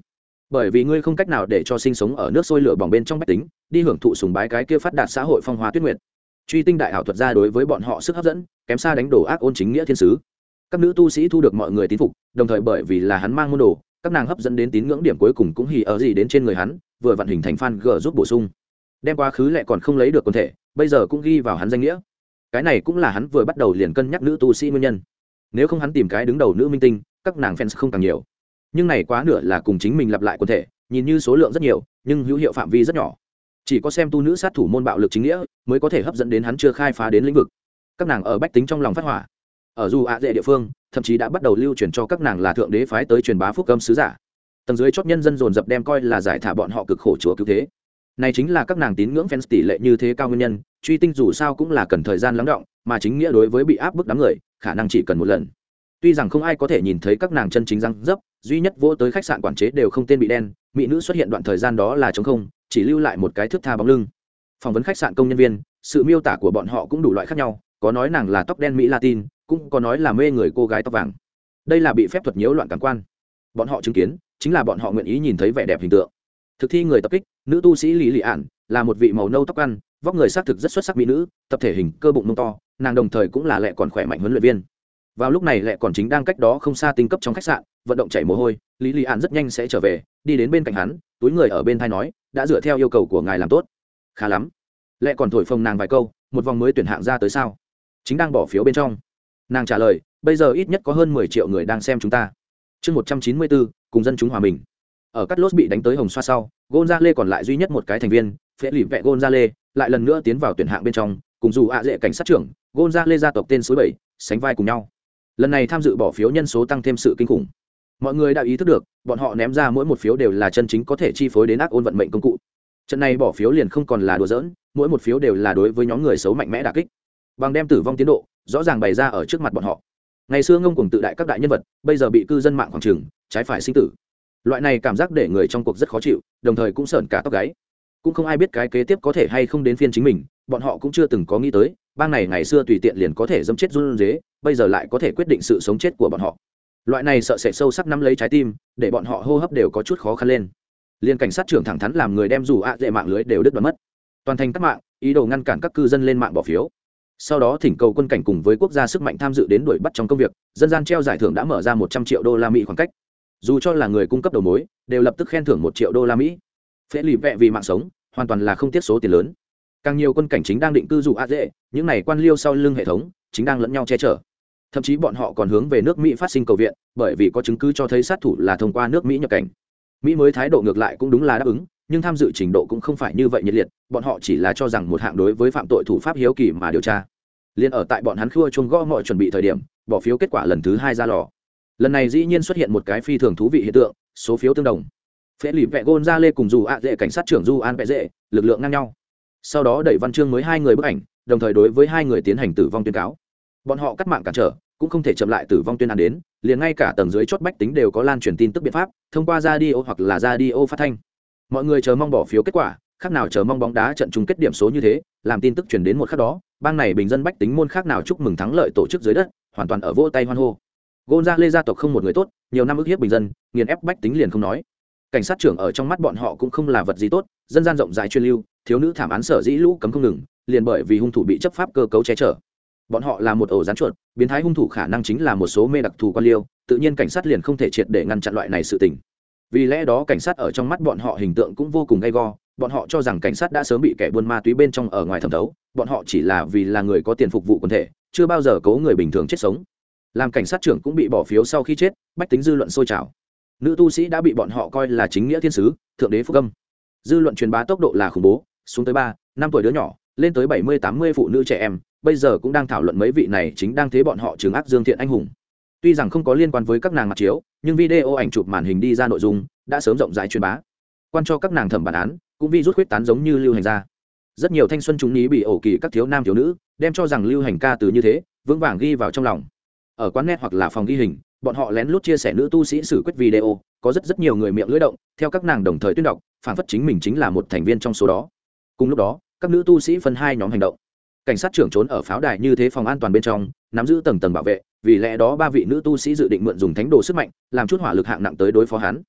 bởi vì ngươi không cách nào để cho sinh sống ở nước sôi lửa bỏng bên trong bách tính đi hưởng thụ sùng bái cái kia phát đạt xã hội phong hoa tuyết nguyệt. Truy tinh đại ảo thuật ra đối với bọn họ sức hấp dẫn kém xa đánh đổ ác ôn chính nghĩa thiên sứ. Các nữ tu sĩ thu được mọi người tín phục, đồng thời bởi vì là hắn mang môn đồ, các nàng hấp dẫn đến tín ngưỡng điểm cuối cùng cũng hì ở gì đến trên người hắn, vừa vận hình thành fan g giúp bổ sung. Đem quá khứ lại còn không lấy được quần thể, bây giờ cũng ghi vào hắn danh nghĩa. Cái này cũng là hắn vừa bắt đầu liền cân nhắc nữ tu sĩ nguyên nhân. Nếu không hắn tìm cái đứng đầu nữ minh tinh, các nàng fans không càng nhiều. Nhưng này quá nửa là cùng chính mình lặp lại quần thể, nhìn như số lượng rất nhiều, nhưng hữu hiệu phạm vi rất nhỏ. Chỉ có xem tu nữ sát thủ môn bạo lực chính nghĩa mới có thể hấp dẫn đến hắn chưa khai phá đến lĩnh vực. Các nàng ở bách tính trong lòng phát hỏa. Ở dù ạ dễ địa phương, thậm chí đã bắt đầu lưu truyền cho các nàng là thượng đế phái tới truyền bá phúc âm sứ giả. Tầng dưới chót nhân dân dồn dập đem coi là giải thả bọn họ cực khổ chúa cứu thế. Này chính là các nàng tín ngưỡng fans tỷ lệ như thế cao nguyên nhân, truy tinh dù sao cũng là cần thời gian lắng đọng, mà chính nghĩa đối với bị áp bức đám người, khả năng chỉ cần một lần. Tuy rằng không ai có thể nhìn thấy các nàng chân chính răng dấp, duy nhất vô tới khách sạn quản chế đều không tên bị đen, mỹ nữ xuất hiện đoạn thời gian đó là trống không, chỉ lưu lại một cái thước tha bóng lưng. Phỏng vấn khách sạn công nhân viên, sự miêu tả của bọn họ cũng đủ loại khác nhau, có nói nàng là tóc đen mỹ Latin, cũng có nói là mê người cô gái tóc vàng. Đây là bị phép thuật nhiễu loạn cảm quan. Bọn họ chứng kiến, chính là bọn họ nguyện ý nhìn thấy vẻ đẹp hình tượng. Thực thi người tập kích, nữ tu sĩ Lý Lị Ản, là một vị màu nâu tóc ăn, vóc người xác thực rất xuất sắc mỹ nữ, tập thể hình, cơ bụng mông to, nàng đồng thời cũng là lẹ còn khỏe mạnh huấn luyện viên. Vào lúc này lẹ còn chính đang cách đó không xa tinh cấp trong khách sạn, vận động chảy mồ hôi, Lý Lị Ản rất nhanh sẽ trở về, đi đến bên cạnh hắn, túi người ở bên tai nói, đã dựa theo yêu cầu của ngài làm tốt. Khá lắm. Lẹ còn thổi phồng nàng vài câu, một vòng mới tuyển hạng ra tới sao? Chính đang bỏ phiếu bên trong. Nàng trả lời, bây giờ ít nhất có hơn mười triệu người đang xem chúng ta. Chương một trăm chín mươi bốn, cùng dân chúng hòa mình. Ở Cắt Lốt bị đánh tới hồng xoa sau, Gonzale còn lại duy nhất một cái thành viên, Phệ lì vẹ Gonzale, lại lần nữa tiến vào tuyển hạng bên trong, cùng dù ạ dễ cảnh sát trưởng, Gonzale gia tộc tên số bảy, sánh vai cùng nhau. Lần này tham dự bỏ phiếu nhân số tăng thêm sự kinh khủng. Mọi người đã ý thức được, bọn họ ném ra mỗi một phiếu đều là chân chính có thể chi phối đến ác ôn vận mệnh công cụ. Trận này bỏ phiếu liền không còn là đùa giỡn, mỗi một phiếu đều là đối với nhóm người xấu mạnh mẽ đả kích. Bằng đem tử vong tiến độ rõ ràng bày ra ở trước mặt bọn họ. Ngày xưa ngông cuồng tự đại các đại nhân vật, bây giờ bị cư dân mạng khoảng trừng, trái phải sinh tử. Loại này cảm giác để người trong cuộc rất khó chịu, đồng thời cũng sởn cả tóc gáy. Cũng không ai biết cái kế tiếp có thể hay không đến phiên chính mình, bọn họ cũng chưa từng có nghĩ tới, bang này ngày xưa tùy tiện liền có thể dẫm chết run rế, bây giờ lại có thể quyết định sự sống chết của bọn họ. Loại này sợ sệt sâu sắc nắm lấy trái tim, để bọn họ hô hấp đều có chút khó khăn lên. Liên cảnh sát trưởng thẳng thắn làm người đem dù ạ dễ mạng lưới đều đứt đoạn mất. Toàn thành các mạng, ý đồ ngăn cản các cư dân lên mạng bỏ phiếu. Sau đó thỉnh cầu quân cảnh cùng với quốc gia sức mạnh tham dự đến đuổi bắt trong công việc, dân gian treo giải thưởng đã mở ra một trăm triệu đô la Mỹ khoảng cách. Dù cho là người cung cấp đầu mối, đều lập tức khen thưởng một triệu đô la Mỹ. Phế lì vẹ vì mạng sống, hoàn toàn là không tiếc số tiền lớn. Càng nhiều quân cảnh chính đang định cư dù ạ dễ, những này quan liêu sau lưng hệ thống, chính đang lẫn nhau che chở. Thậm chí bọn họ còn hướng về nước Mỹ phát sinh cầu viện, bởi vì có chứng cứ cho thấy sát thủ là thông qua nước Mỹ nhập cảnh. Mỹ mới thái độ ngược lại cũng đúng là đáp ứng, nhưng tham dự trình độ cũng không phải như vậy nhiệt liệt, bọn họ chỉ là cho rằng một hạng đối với phạm tội thủ pháp hiếu kỳ mà điều tra. Liên ở tại bọn hắn khua chuông gõ mọi chuẩn bị thời điểm, bỏ phiếu kết quả lần thứ hai ra lò. Lần này dĩ nhiên xuất hiện một cái phi thường thú vị hiện tượng, số phiếu tương đồng. Phế lì vẹ Gonzale cùng dù ạ dễ cảnh sát trưởng Du An Pẹ dễ, lực lượng ngang nhau. Sau đó đẩy văn chương mới hai người bức ảnh, đồng thời đối với hai người tiến hành tử vong tuyên cáo. Bọn họ cắt mạng cản trở, cũng không thể chậm lại tử vong tuyên án đến, liền ngay cả tầng dưới chót bách tính đều có lan truyền tin tức biện pháp, thông qua radio hoặc là radio phát thanh. Mọi người chờ mong bỏ phiếu kết quả, khác nào chờ mong bóng đá trận chung kết điểm số như thế, làm tin tức truyền đến một khắc đó, bang này bình dân bách tính môn khác nào chúc mừng thắng lợi tổ chức dưới đất, hoàn toàn ở vỗ tay hoan hô. Gonzale gia tộc không một người tốt, nhiều năm ức hiếp bình dân, nghiền ép bách tính liền không nói. Cảnh sát trưởng ở trong mắt bọn họ cũng không là vật gì tốt, dân gian rộng rãi chuyên lưu, thiếu nữ thảm án sở dĩ lũ cấm không ngừng, liền bởi vì hung thủ bị chấp pháp cơ cấu che chở. Bọn họ là một ổ rắn chuột, biến thái hung thủ khả năng chính là một số mê đặc thù quan liêu, tự nhiên cảnh sát liền không thể triệt để ngăn chặn loại này sự tình. Vì lẽ đó cảnh sát ở trong mắt bọn họ hình tượng cũng vô cùng gay go, bọn họ cho rằng cảnh sát đã sớm bị kẻ buôn ma túy bên trong ở ngoài thẩm thấu, bọn họ chỉ là vì là người có tiền phục vụ quần thể, chưa bao giờ cố người bình thường chết sống. Làm cảnh sát trưởng cũng bị bỏ phiếu sau khi chết, bách tính dư luận sôi trào. Nữ tu sĩ đã bị bọn họ coi là chính nghĩa thiên sứ, thượng đế phúc âm. Dư luận truyền bá tốc độ là khủng bố, xuống tới ba, năm tuổi đứa nhỏ, lên tới bảy mươi tám mươi phụ nữ trẻ em, bây giờ cũng đang thảo luận mấy vị này chính đang thế bọn họ trừng ác dương thiện anh hùng. Tuy rằng không có liên quan với các nàng mặt chiếu, nhưng video ảnh chụp màn hình đi ra nội dung đã sớm rộng rãi truyền bá. Quan cho các nàng thẩm bản án, cũng vi rút khuyết tán giống như lưu hành ra. Rất nhiều thanh xuân chúng ní bị ổ kỳ các thiếu nam thiếu nữ, đem cho rằng lưu hành ca từ như thế, vững vàng ghi vào trong lòng. Ở quán net hoặc là phòng ghi hình, bọn họ lén lút chia sẻ nữ tu sĩ xử quyết video, có rất rất nhiều người miệng lưỡi động, theo các nàng đồng thời tuyên đọc, phản phất chính mình chính là một thành viên trong số đó. Cùng lúc đó, các nữ tu sĩ phân hai nhóm hành động. Cảnh sát trưởng trốn ở pháo đài như thế phòng an toàn bên trong, nắm giữ tầng tầng bảo vệ, vì lẽ đó ba vị nữ tu sĩ dự định mượn dùng thánh đồ sức mạnh, làm chút hỏa lực hạng nặng tới đối phó hắn.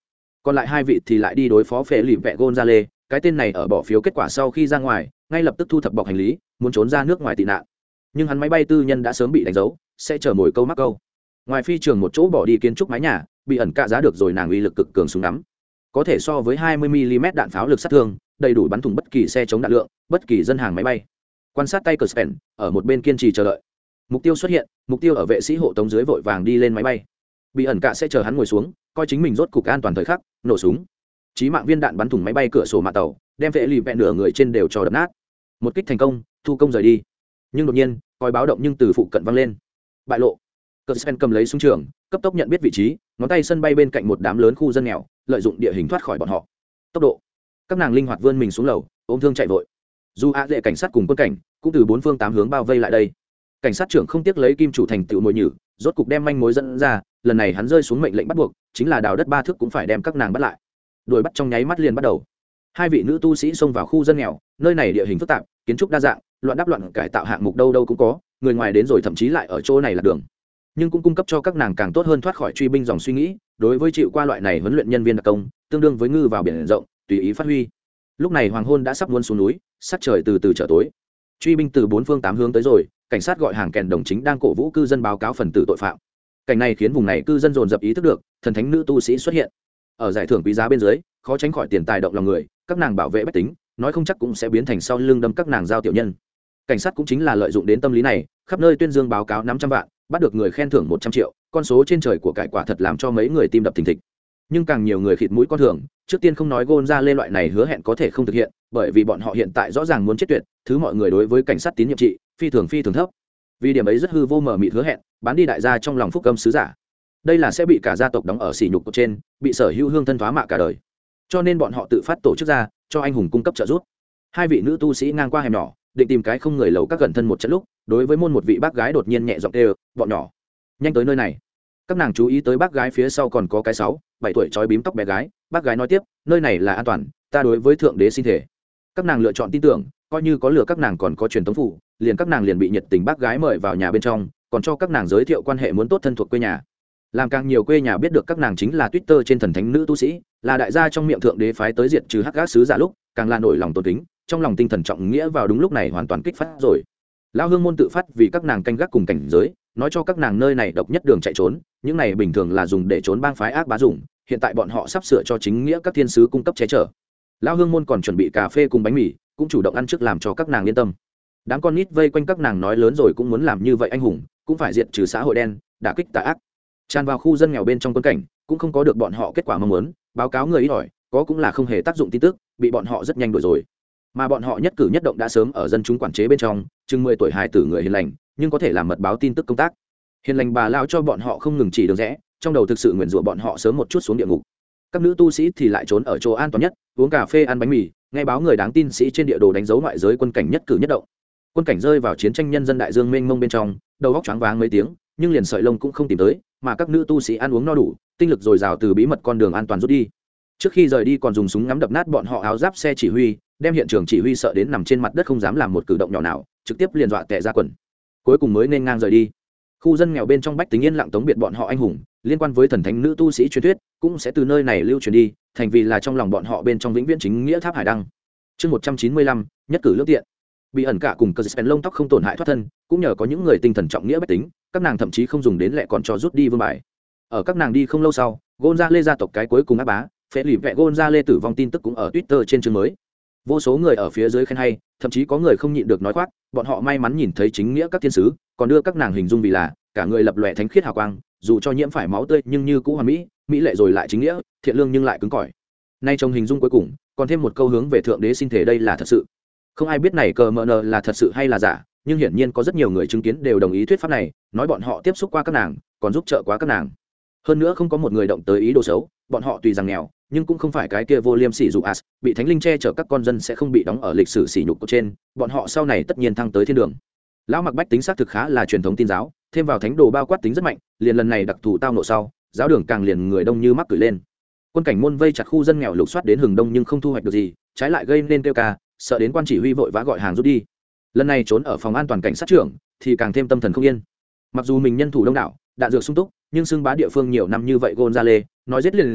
còn lại hai vị thì lại đi đối phó phệ lì vẹ gonzale. Cái tên này ở bỏ phiếu kết quả sau khi ra ngoài ngay lập tức thu thập bọc hành lý muốn trốn ra nước ngoài tị nạn, nhưng hắn máy bay tư nhân đã sớm bị đánh dấu, sẽ chờ mồi câu mắc câu. Ngoài phi trường một chỗ bỏ đi kiến trúc mái nhà bị ẩn cạ giá được rồi, nàng uy lực cực cường súng ngắm có thể so với hai mươi mi-li-mét đạn pháo lực sát thương, đầy đủ bắn thủng bất kỳ xe chống đạn lượng, bất kỳ dân hàng máy bay. Quan sát tay cờ spen ở một bên kiên trì chờ đợi. Mục tiêu xuất hiện, mục tiêu ở vệ sĩ hộ tống dưới vội vàng đi lên máy bay. Bị ẩn cạ sẽ chờ hắn ngồi xuống, coi chính mình rốt cục an toàn thời khắc, nổ súng. Chí mạng viên đạn bắn thủng máy bay cửa sổ mạ tàu, đem vệ lì vẹn nửa người trên đều cho đập nát. Một kích thành công, thu công rời đi. Nhưng đột nhiên, còi báo động nhưng từ phụ cận vang lên. Bại lộ. Cờ spen cầm lấy súng trường, cấp tốc nhận biết vị trí, ngón tay sân bay bên cạnh một đám lớn khu dân nghèo, lợi dụng địa hình thoát khỏi bọn họ. Tốc độ. Các nàng linh hoạt vươn mình xuống lầu, ôm thương chạy vội. Dù a dễ cảnh sát cùng quân cảnh cũng từ bốn phương tám hướng bao vây lại đây. Cảnh sát trưởng không tiếc lấy kim chủ thành tựu mồi nhử, rốt cục đem manh mối dẫn ra. Lần này hắn rơi xuống mệnh lệnh bắt buộc, chính là đào đất ba thước cũng phải đem các nàng bắt lại. Đuổi bắt trong nháy mắt liền bắt đầu. Hai vị nữ tu sĩ xông vào khu dân nghèo, nơi này địa hình phức tạp, kiến trúc đa dạng, loạn đắp loạn cải tạo hạng mục đâu đâu cũng có, người ngoài đến rồi thậm chí lại ở chỗ này là đường, nhưng cũng cung cấp cho các nàng càng tốt hơn thoát khỏi truy binh dòng suy nghĩ. Đối với chịu qua loại này huấn luyện nhân viên đặc công, tương đương với ngư vào biển rộng, tùy ý phát huy. Lúc này hoàng hôn đã sắp muốn xuống núi, sắc trời từ từ trở tối, truy binh từ bốn phương tám hướng tới rồi, cảnh sát gọi hàng kèn đồng chính đang cổ vũ cư dân báo cáo phần tử tội phạm. Cảnh này khiến vùng này cư dân dồn dập ý thức được thần thánh nữ tu sĩ xuất hiện. Ở giải thưởng quý giá bên dưới, khó tránh khỏi tiền tài động lòng người, các nàng bảo vệ bách tính, nói không chắc cũng sẽ biến thành sau lưng đâm các nàng giao tiểu nhân. Cảnh sát cũng chính là lợi dụng đến tâm lý này, khắp nơi tuyên dương báo cáo năm trăm vạn, bắt được người khen thưởng một trăm triệu, con số trên trời của cải quả thật làm cho mấy người tim đập thình thịch. Nhưng càng nhiều người khịt mũi con thường, trước tiên không nói gôn ra lên loại này hứa hẹn có thể không thực hiện, bởi vì bọn họ hiện tại rõ ràng muốn chết tuyệt, thứ mọi người đối với cảnh sát tín nhiệm trị phi thường phi thường thấp. Vì điểm ấy rất hư vô mờ mịt hứa hẹn, bán đi đại gia trong lòng phúc âm sứ giả. Đây là sẽ bị cả gia tộc đóng ở sỉ nhục trên, bị sở hữu hương thân thoá mạ cả đời. Cho nên bọn họ tự phát tổ chức ra, cho anh hùng cung cấp trợ giúp. Hai vị nữ tu sĩ ngang qua hẻm nhỏ, định tìm cái không người lầu các gần thân một trận lúc, đối với môn một vị bác gái đột nhiên nhẹ giọng kêu, "Bọn nhỏ, nhanh tới nơi này." Các nàng chú ý tới bác gái phía sau còn có cái sáu, bảy tuổi trói bím tóc bé gái, bác gái nói tiếp, "Nơi này là an toàn, ta đối với thượng đế xin thể." Các nàng lựa chọn tin tưởng, coi như có lừa các nàng còn có truyền tống phủ, liền các nàng liền bị nhiệt tình bác gái mời vào nhà bên trong, còn cho các nàng giới thiệu quan hệ muốn tốt thân thuộc quê nhà. Làm càng nhiều quê nhà biết được các nàng chính là Twitter trên thần thánh nữ tu sĩ, là đại gia trong miệng thượng đế phái tới diệt trừ hắc ác sứ giả lúc, càng là nổi lòng tôn kính, trong lòng tinh thần trọng nghĩa vào đúng lúc này hoàn toàn kích phát rồi. Lão hương môn tự phát vì các nàng canh gác cùng cảnh giới, nói cho các nàng nơi này độc nhất đường chạy trốn, những này bình thường là dùng để trốn bang phái ác bá dùng, hiện tại bọn họ sắp sửa cho chính nghĩa các thiên sứ cung cấp che chở. Lão hương môn còn chuẩn bị cà phê cùng bánh mì, cũng chủ động ăn trước làm cho các nàng yên tâm. Đám con nít vây quanh các nàng nói lớn rồi cũng muốn làm như vậy anh hùng, cũng phải diệt trừ xã hội đen, đả kích tà ác. Tràn vào khu dân nghèo bên trong quân cảnh, cũng không có được bọn họ kết quả mong muốn, báo cáo người ít ỏi, có cũng là không hề tác dụng tin tức, bị bọn họ rất nhanh đuổi rồi. Mà bọn họ nhất cử nhất động đã sớm ở dân chúng quản chế bên trong, chừng mười tuổi hài tử người hiền lành, nhưng có thể làm mật báo tin tức công tác. Hiền lành bà lao cho bọn họ không ngừng chỉ đường rẽ, trong đầu thực sự nguyện rủa bọn họ sớm một chút xuống địa ngục. Các nữ tu sĩ thì lại trốn ở chỗ an toàn nhất, uống cà phê ăn bánh mì, nghe báo người đáng tin sĩ trên địa đồ đánh dấu ngoại giới quân cảnh nhất cử nhất động. Quân cảnh rơi vào chiến tranh nhân dân đại dương mênh mông bên trong, đầu óc choáng váng mấy tiếng, nhưng liền sợi lông cũng không tìm tới, mà các nữ tu sĩ ăn uống no đủ, tinh lực dồi dào từ bí mật con đường an toàn rút đi. Trước khi rời đi còn dùng súng ngắm đập nát bọn họ áo giáp xe chỉ huy, đem hiện trường chỉ huy sợ đến nằm trên mặt đất không dám làm một cử động nhỏ nào, trực tiếp liền dọa tè ra quần. Cuối cùng mới nên ngang rời đi. Khu dân nghèo bên trong bách tính yên lặng tống biệt bọn họ anh hùng, liên quan với thần thánh nữ tu sĩ truyền thuyết cũng sẽ từ nơi này lưu truyền đi, thành vì là trong lòng bọn họ bên trong vĩnh viễn chính nghĩa tháp hải đăng. Chương một trăm chín mươi lăm, nhất cử lương tiện. Bị ẩn cả cùng cơ spen lông tóc không tổn hại thoát thân, cũng nhờ có những người tinh thần trọng nghĩa bách tính, các nàng thậm chí không dùng đến lệ còn cho rút đi vương bài. Ở các nàng đi không lâu sau, Gonzale gia tộc cái cuối cùng ác bá, phế lì vẹ Gonzale tử vong tin tức cũng ở Twitter trên chương mới. Vô số người ở phía dưới khen hay, thậm chí có người không nhịn được nói khoác, bọn họ may mắn nhìn thấy chính nghĩa các thiên sứ, còn đưa các nàng hình dung vì là cả người lập lòe thánh khiết hào quang, dù cho nhiễm phải máu tươi nhưng như cũ hoàn mỹ, mỹ lệ rồi lại chính nghĩa, thiện lương nhưng lại cứng cỏi. Nay trong hình dung cuối cùng, còn thêm một câu hướng về thượng đế xin thể đây là thật sự. Không ai biết này cờ mờ nờ là thật sự hay là giả, nhưng hiển nhiên có rất nhiều người chứng kiến đều đồng ý thuyết pháp này, nói bọn họ tiếp xúc qua các nàng, còn giúp trợ qua các nàng. Hơn nữa không có một người động tới ý đồ xấu, bọn họ tùy rằng nghèo, nhưng cũng không phải cái kia vô liêm sỉ dụ as, bị thánh linh che chở các con dân sẽ không bị đóng ở lịch sử sỉ nhục của trên, bọn họ sau này tất nhiên thăng tới thiên đường. Lão Mặc Bách tính xác thực khá là truyền thống tin giáo, thêm vào thánh đồ bao quát tính rất mạnh, liền lần này đặc thù tao nộ sau, giáo đường càng liền người đông như mắc cửi lên. Quân cảnh môn vây chặt khu dân nghèo lục soát đến hừng đông nhưng không thu hoạch được gì, trái lại gây nên kêu ca, sợ đến quan chỉ huy vội vã gọi hàng rút đi. Lần này trốn ở phòng an toàn cảnh sát trưởng thì càng thêm tâm thần không yên. Mặc dù mình nhân thủ đông đảo, đạn dược sung túc, nhưng xưng bá địa phương nhiều năm như vậy Gonzale, nói giết liền liền giết,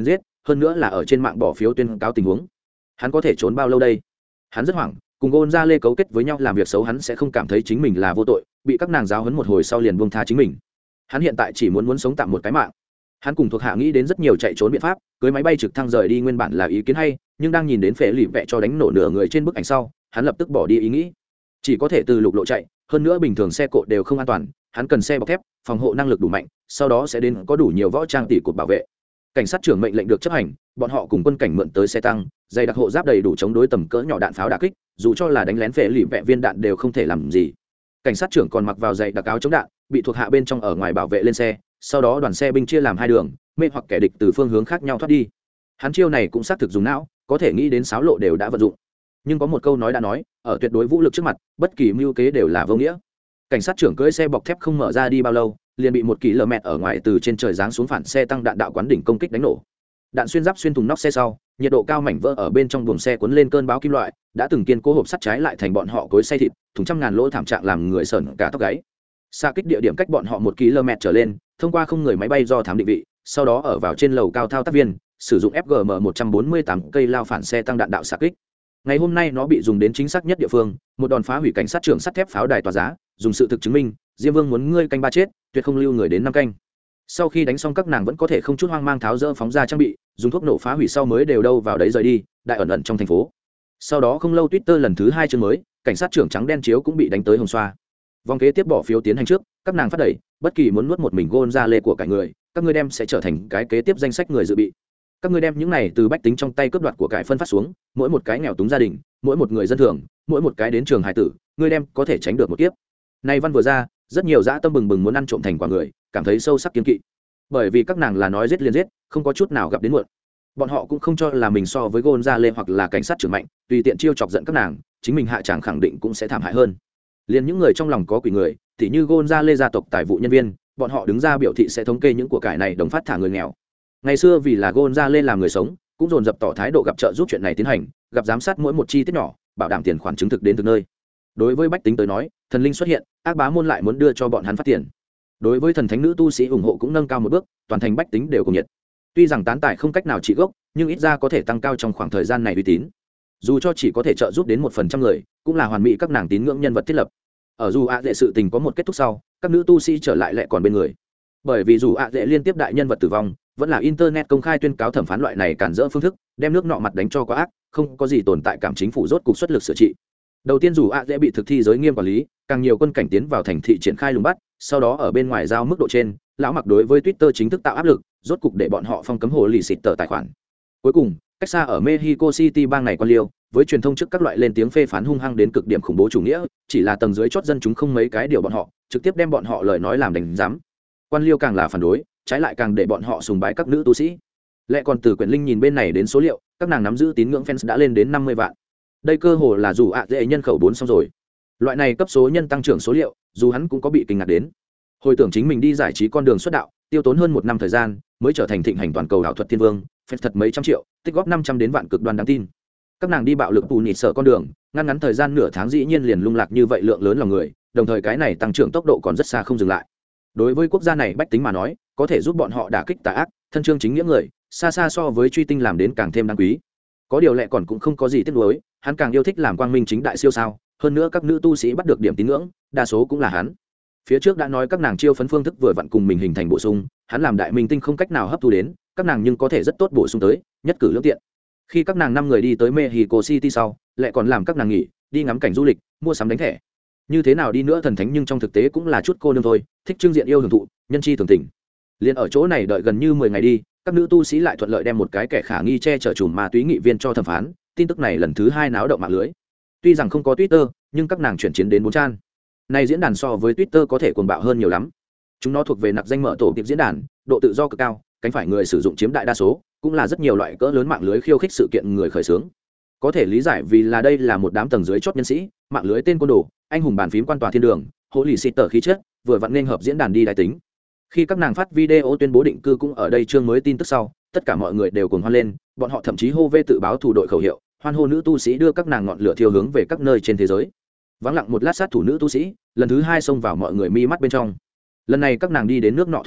hơn nữa là ở trên mạng bỏ phiếu tuyên cáo tình huống. Hắn có thể trốn bao lâu đây? Hắn rất hoảng, cùng Gonzale cấu kết với nhau làm việc xấu, hắn sẽ không cảm thấy chính mình là vô tội, bị các nàng giáo huấn một hồi sau liền buông tha chính mình. Hắn hiện tại chỉ muốn muốn sống tạm một cái mạng. Hắn cùng thuộc hạ nghĩ đến rất nhiều chạy trốn biện pháp, cưới máy bay trực thăng rời đi nguyên bản là ý kiến hay, nhưng đang nhìn đến phệ lì vẽ cho đánh nổ nửa người trên bức ảnh sau, hắn lập tức bỏ đi ý nghĩ. Chỉ có thể từ lục lộ chạy, hơn nữa bình thường xe cộ đều không an toàn, hắn cần xe bọc thép, phòng hộ năng lực đủ mạnh, sau đó sẽ đến có đủ nhiều võ trang tỷ cột bảo vệ. Cảnh sát trưởng mệnh lệnh được chấp hành, bọn họ cùng quân cảnh mượn tới xe tăng, dày đặc hộ giáp đầy đủ chống đối tầm cỡ nhỏ đạn pháo đả kích, dù cho là đánh lén phệ lì vẽ viên đạn đều không thể làm gì. Cảnh sát trưởng còn mặc vào giày đặc áo chống đạn, bị thuộc hạ bên trong ở ngoài bảo vệ lên xe, sau đó đoàn xe binh chia làm hai đường, mê hoặc kẻ địch từ phương hướng khác nhau thoát đi. Hắn chiêu này cũng xác thực dùng não, có thể nghĩ đến sáu lộ đều đã vận dụng. Nhưng có một câu nói đã nói, ở tuyệt đối vũ lực trước mặt, bất kỳ mưu kế đều là vô nghĩa. Cảnh sát trưởng cưỡi xe bọc thép không mở ra đi bao lâu, liền bị một km ở ngoài từ trên trời giáng xuống phản xe tăng đạn đạo quán đỉnh công kích đánh nổ. Đạn xuyên giáp xuyên thùng nóc xe sau, nhiệt độ cao mảnh vỡ ở bên trong buồng xe cuốn lên cơn bão kim loại, đã từng kiên cố hộp sắt trái lại thành bọn họ cối xay thịt, thùng trăm ngàn lỗ thảm trạng làm người sởn cả tóc gáy. Xa kích địa điểm cách bọn họ một km trở lên, thông qua không người máy bay do thám định vị, sau đó ở vào trên lầu cao thao tác viên, sử dụng ép giê em một trăm bốn mươi tám cây lao phản xe tăng đạn đạo xạ kích. Ngày hôm nay nó bị dùng đến chính xác nhất địa phương, một đòn phá hủy cảnh sát trưởng sắt thép pháo đài tòa giá, dùng sự thực chứng minh, Diêm Vương muốn ngươi canh ba chết, tuyệt không lưu người đến năm canh. Sau khi đánh xong các nàng vẫn có thể không chút hoang mang tháo dỡ phóng ra trang bị, dùng thuốc nổ phá hủy sau mới đều đâu vào đấy rời đi, đại ẩn ẩn trong thành phố. Sau đó không lâu Twitter lần thứ hai chương mới, cảnh sát trưởng trắng đen chiếu cũng bị đánh tới hồng xoa. Vòng kế tiếp bỏ phiếu tiến hành trước, các nàng phát đẩy, bất kỳ muốn nuốt một mình gôn ra lê của cả người, các ngươi đem sẽ trở thành cái kế tiếp danh sách người dự bị. Các ngươi đem những này từ bách tính trong tay cướp đoạt của cải phân phát xuống, mỗi một cái nghèo túng gia đình, mỗi một người dân thường, mỗi một cái đến trường hải tử, ngươi đem có thể tránh được một kiếp. Này văn vừa ra, rất nhiều dã tâm bừng bừng muốn ăn trộm thành quả người, cảm thấy sâu sắc kiên kỵ. Bởi vì các nàng là nói giết liền giết, không có chút nào gặp đến muộn. Bọn họ cũng không cho là mình so với Gonzale hoặc là cảnh sát trưởng mạnh, tùy tiện chiêu chọc giận các nàng, chính mình hạ tràng khẳng định cũng sẽ thảm hại hơn. Liên những người trong lòng có quỷ người, tỉ như Gonzale gia tộc tài vụ nhân viên, bọn họ đứng ra biểu thị sẽ thống kê những của cải này đồng phát thả người nghèo. Ngày xưa vì là Gonzale làm người sống, cũng dồn dập tỏ thái độ gặp trợ giúp chuyện này tiến hành, gặp giám sát mỗi một chi tiết nhỏ, bảo đảm tiền khoản chứng thực đến từ nơi. Đối với bách tính tới nói, thần linh xuất hiện, ác bá môn lại muốn đưa cho bọn hắn phát tiền. Đối với thần thánh nữ tu sĩ ủng hộ cũng nâng cao một bước, toàn thành bách tính đều cùng nhiệt. Tuy rằng tán tài không cách nào trị gốc, nhưng ít ra có thể tăng cao trong khoảng thời gian này uy tín. Dù cho chỉ có thể trợ giúp đến một phần trăm người, cũng là hoàn mỹ các nàng tín ngưỡng nhân vật thiết lập. Ở dù ạ dễ sự tình có một kết thúc sau, các nữ tu sĩ trở lại lại còn bên người. Bởi vì dù ạ dễ liên tiếp đại nhân vật tử vong, vẫn là internet công khai tuyên cáo thẩm phán loại này cản rỡ phương thức, đem nước nọ mặt đánh cho quá ác, không có gì tồn tại cảm chính phủ rốt cục xuất lực sửa trị. Đầu tiên dù ạ dễ bị thực thi giới nghiêm quản lý, càng nhiều quân cảnh tiến vào thành thị triển khai lùng bắt, sau đó ở bên ngoài giao mức độ trên, lão mặc đối với Twitter chính thức tạo áp lực, rốt cục để bọn họ phong cấm hồ lì xịt tờ tài khoản. Cuối cùng, cách xa ở Mexico City bang này quan liêu, với truyền thông trước các loại lên tiếng phê phán hung hăng đến cực điểm khủng bố chủ nghĩa, chỉ là tầng dưới chót dân chúng không mấy cái điều bọn họ, trực tiếp đem bọn họ lời nói làm đánh giám. Quan liêu càng là phản đối, trái lại càng để bọn họ sùng bái các nữ tu sĩ. Lẽ còn từ quyển linh nhìn bên này đến số liệu, các nàng nắm giữ tín ngưỡng fans đã lên đến năm mươi vạn. Đây cơ hồ là dù ạ dễ nhân khẩu bốn xong rồi. Loại này cấp số nhân tăng trưởng số liệu, dù hắn cũng có bị kinh ngạc đến. Hồi tưởng chính mình đi giải trí con đường xuất đạo, tiêu tốn hơn một năm thời gian, mới trở thành thịnh hành toàn cầu ảo thuật thiên vương, fans thật mấy trăm triệu, tích góp năm trăm đến vạn cực đoan đáng tin. Các nàng đi bạo lực tù nịt sợ con đường, ngăn ngắn thời gian nửa tháng dĩ nhiên liền lung lạc như vậy lượng lớn lòng người, đồng thời cái này tăng trưởng tốc độ còn rất xa không dừng lại. Đối với quốc gia này bách tính mà nói, có thể giúp bọn họ đả kích tà ác, thân chương chính nghĩa người, xa xa so với truy tinh làm đến càng thêm đáng quý. Có điều lệ còn cũng không có gì tiếc nuối, hắn càng yêu thích làm quang minh chính đại siêu sao, hơn nữa các nữ tu sĩ bắt được điểm tín ngưỡng, đa số cũng là hắn. Phía trước đã nói các nàng chiêu phấn phương thức vừa vặn cùng mình hình thành bổ sung, hắn làm đại minh tinh không cách nào hấp thu đến, các nàng nhưng có thể rất tốt bổ sung tới, nhất cử lưỡng tiện. Khi các nàng năm người đi tới Mexico City sau, lại còn làm các nàng nghỉ, đi ngắm cảnh du lịch, mua sắm đánh thẻ. Như thế nào đi nữa thần thánh nhưng trong thực tế cũng là chút cô nương thôi, thích trưng diện yêu hưởng thụ, nhân chi thường tình. Liên ở chỗ này đợi gần như mười ngày đi, các nữ tu sĩ lại thuận lợi đem một cái kẻ khả nghi che chở chùm ma túy nghị viên cho thẩm phán, tin tức này lần thứ hai náo động mạng lưới. Tuy rằng không có Twitter, nhưng các nàng chuyển chiến đến bốn chan. Này diễn đàn so với Twitter có thể cuồng bạo hơn nhiều lắm. Chúng nó thuộc về nặc danh mở tổ tiệp diễn đàn, độ tự do cực cao, cánh phải người sử dụng chiếm đại đa số, cũng là rất nhiều loại cỡ lớn mạng lưới khiêu khích sự kiện người khởi xướng. Có thể lý giải vì là đây là một đám tầng dưới chót nhân sĩ, mạng lưới tên côn đồ, anh hùng bàn phím quan tòa thiên đường, hỗ lì xịt tờ khí chất, vừa vặn nên hợp diễn đàn đi đại tính. Khi các nàng phát video tuyên bố định cư cũng ở đây chương mới tin tức sau, tất cả mọi người đều cuồng hoan lên, bọn họ thậm chí hô vê tự báo thủ đội khẩu hiệu, hoan hô nữ tu sĩ đưa các nàng ngọn lửa thiêu hướng về các nơi trên thế giới. Vắng lặng một lát sát thủ nữ tu sĩ, lần thứ hai xông vào mọi người mi mắt bên trong. Lần này các nàng đi đến nước nọ thủ đô,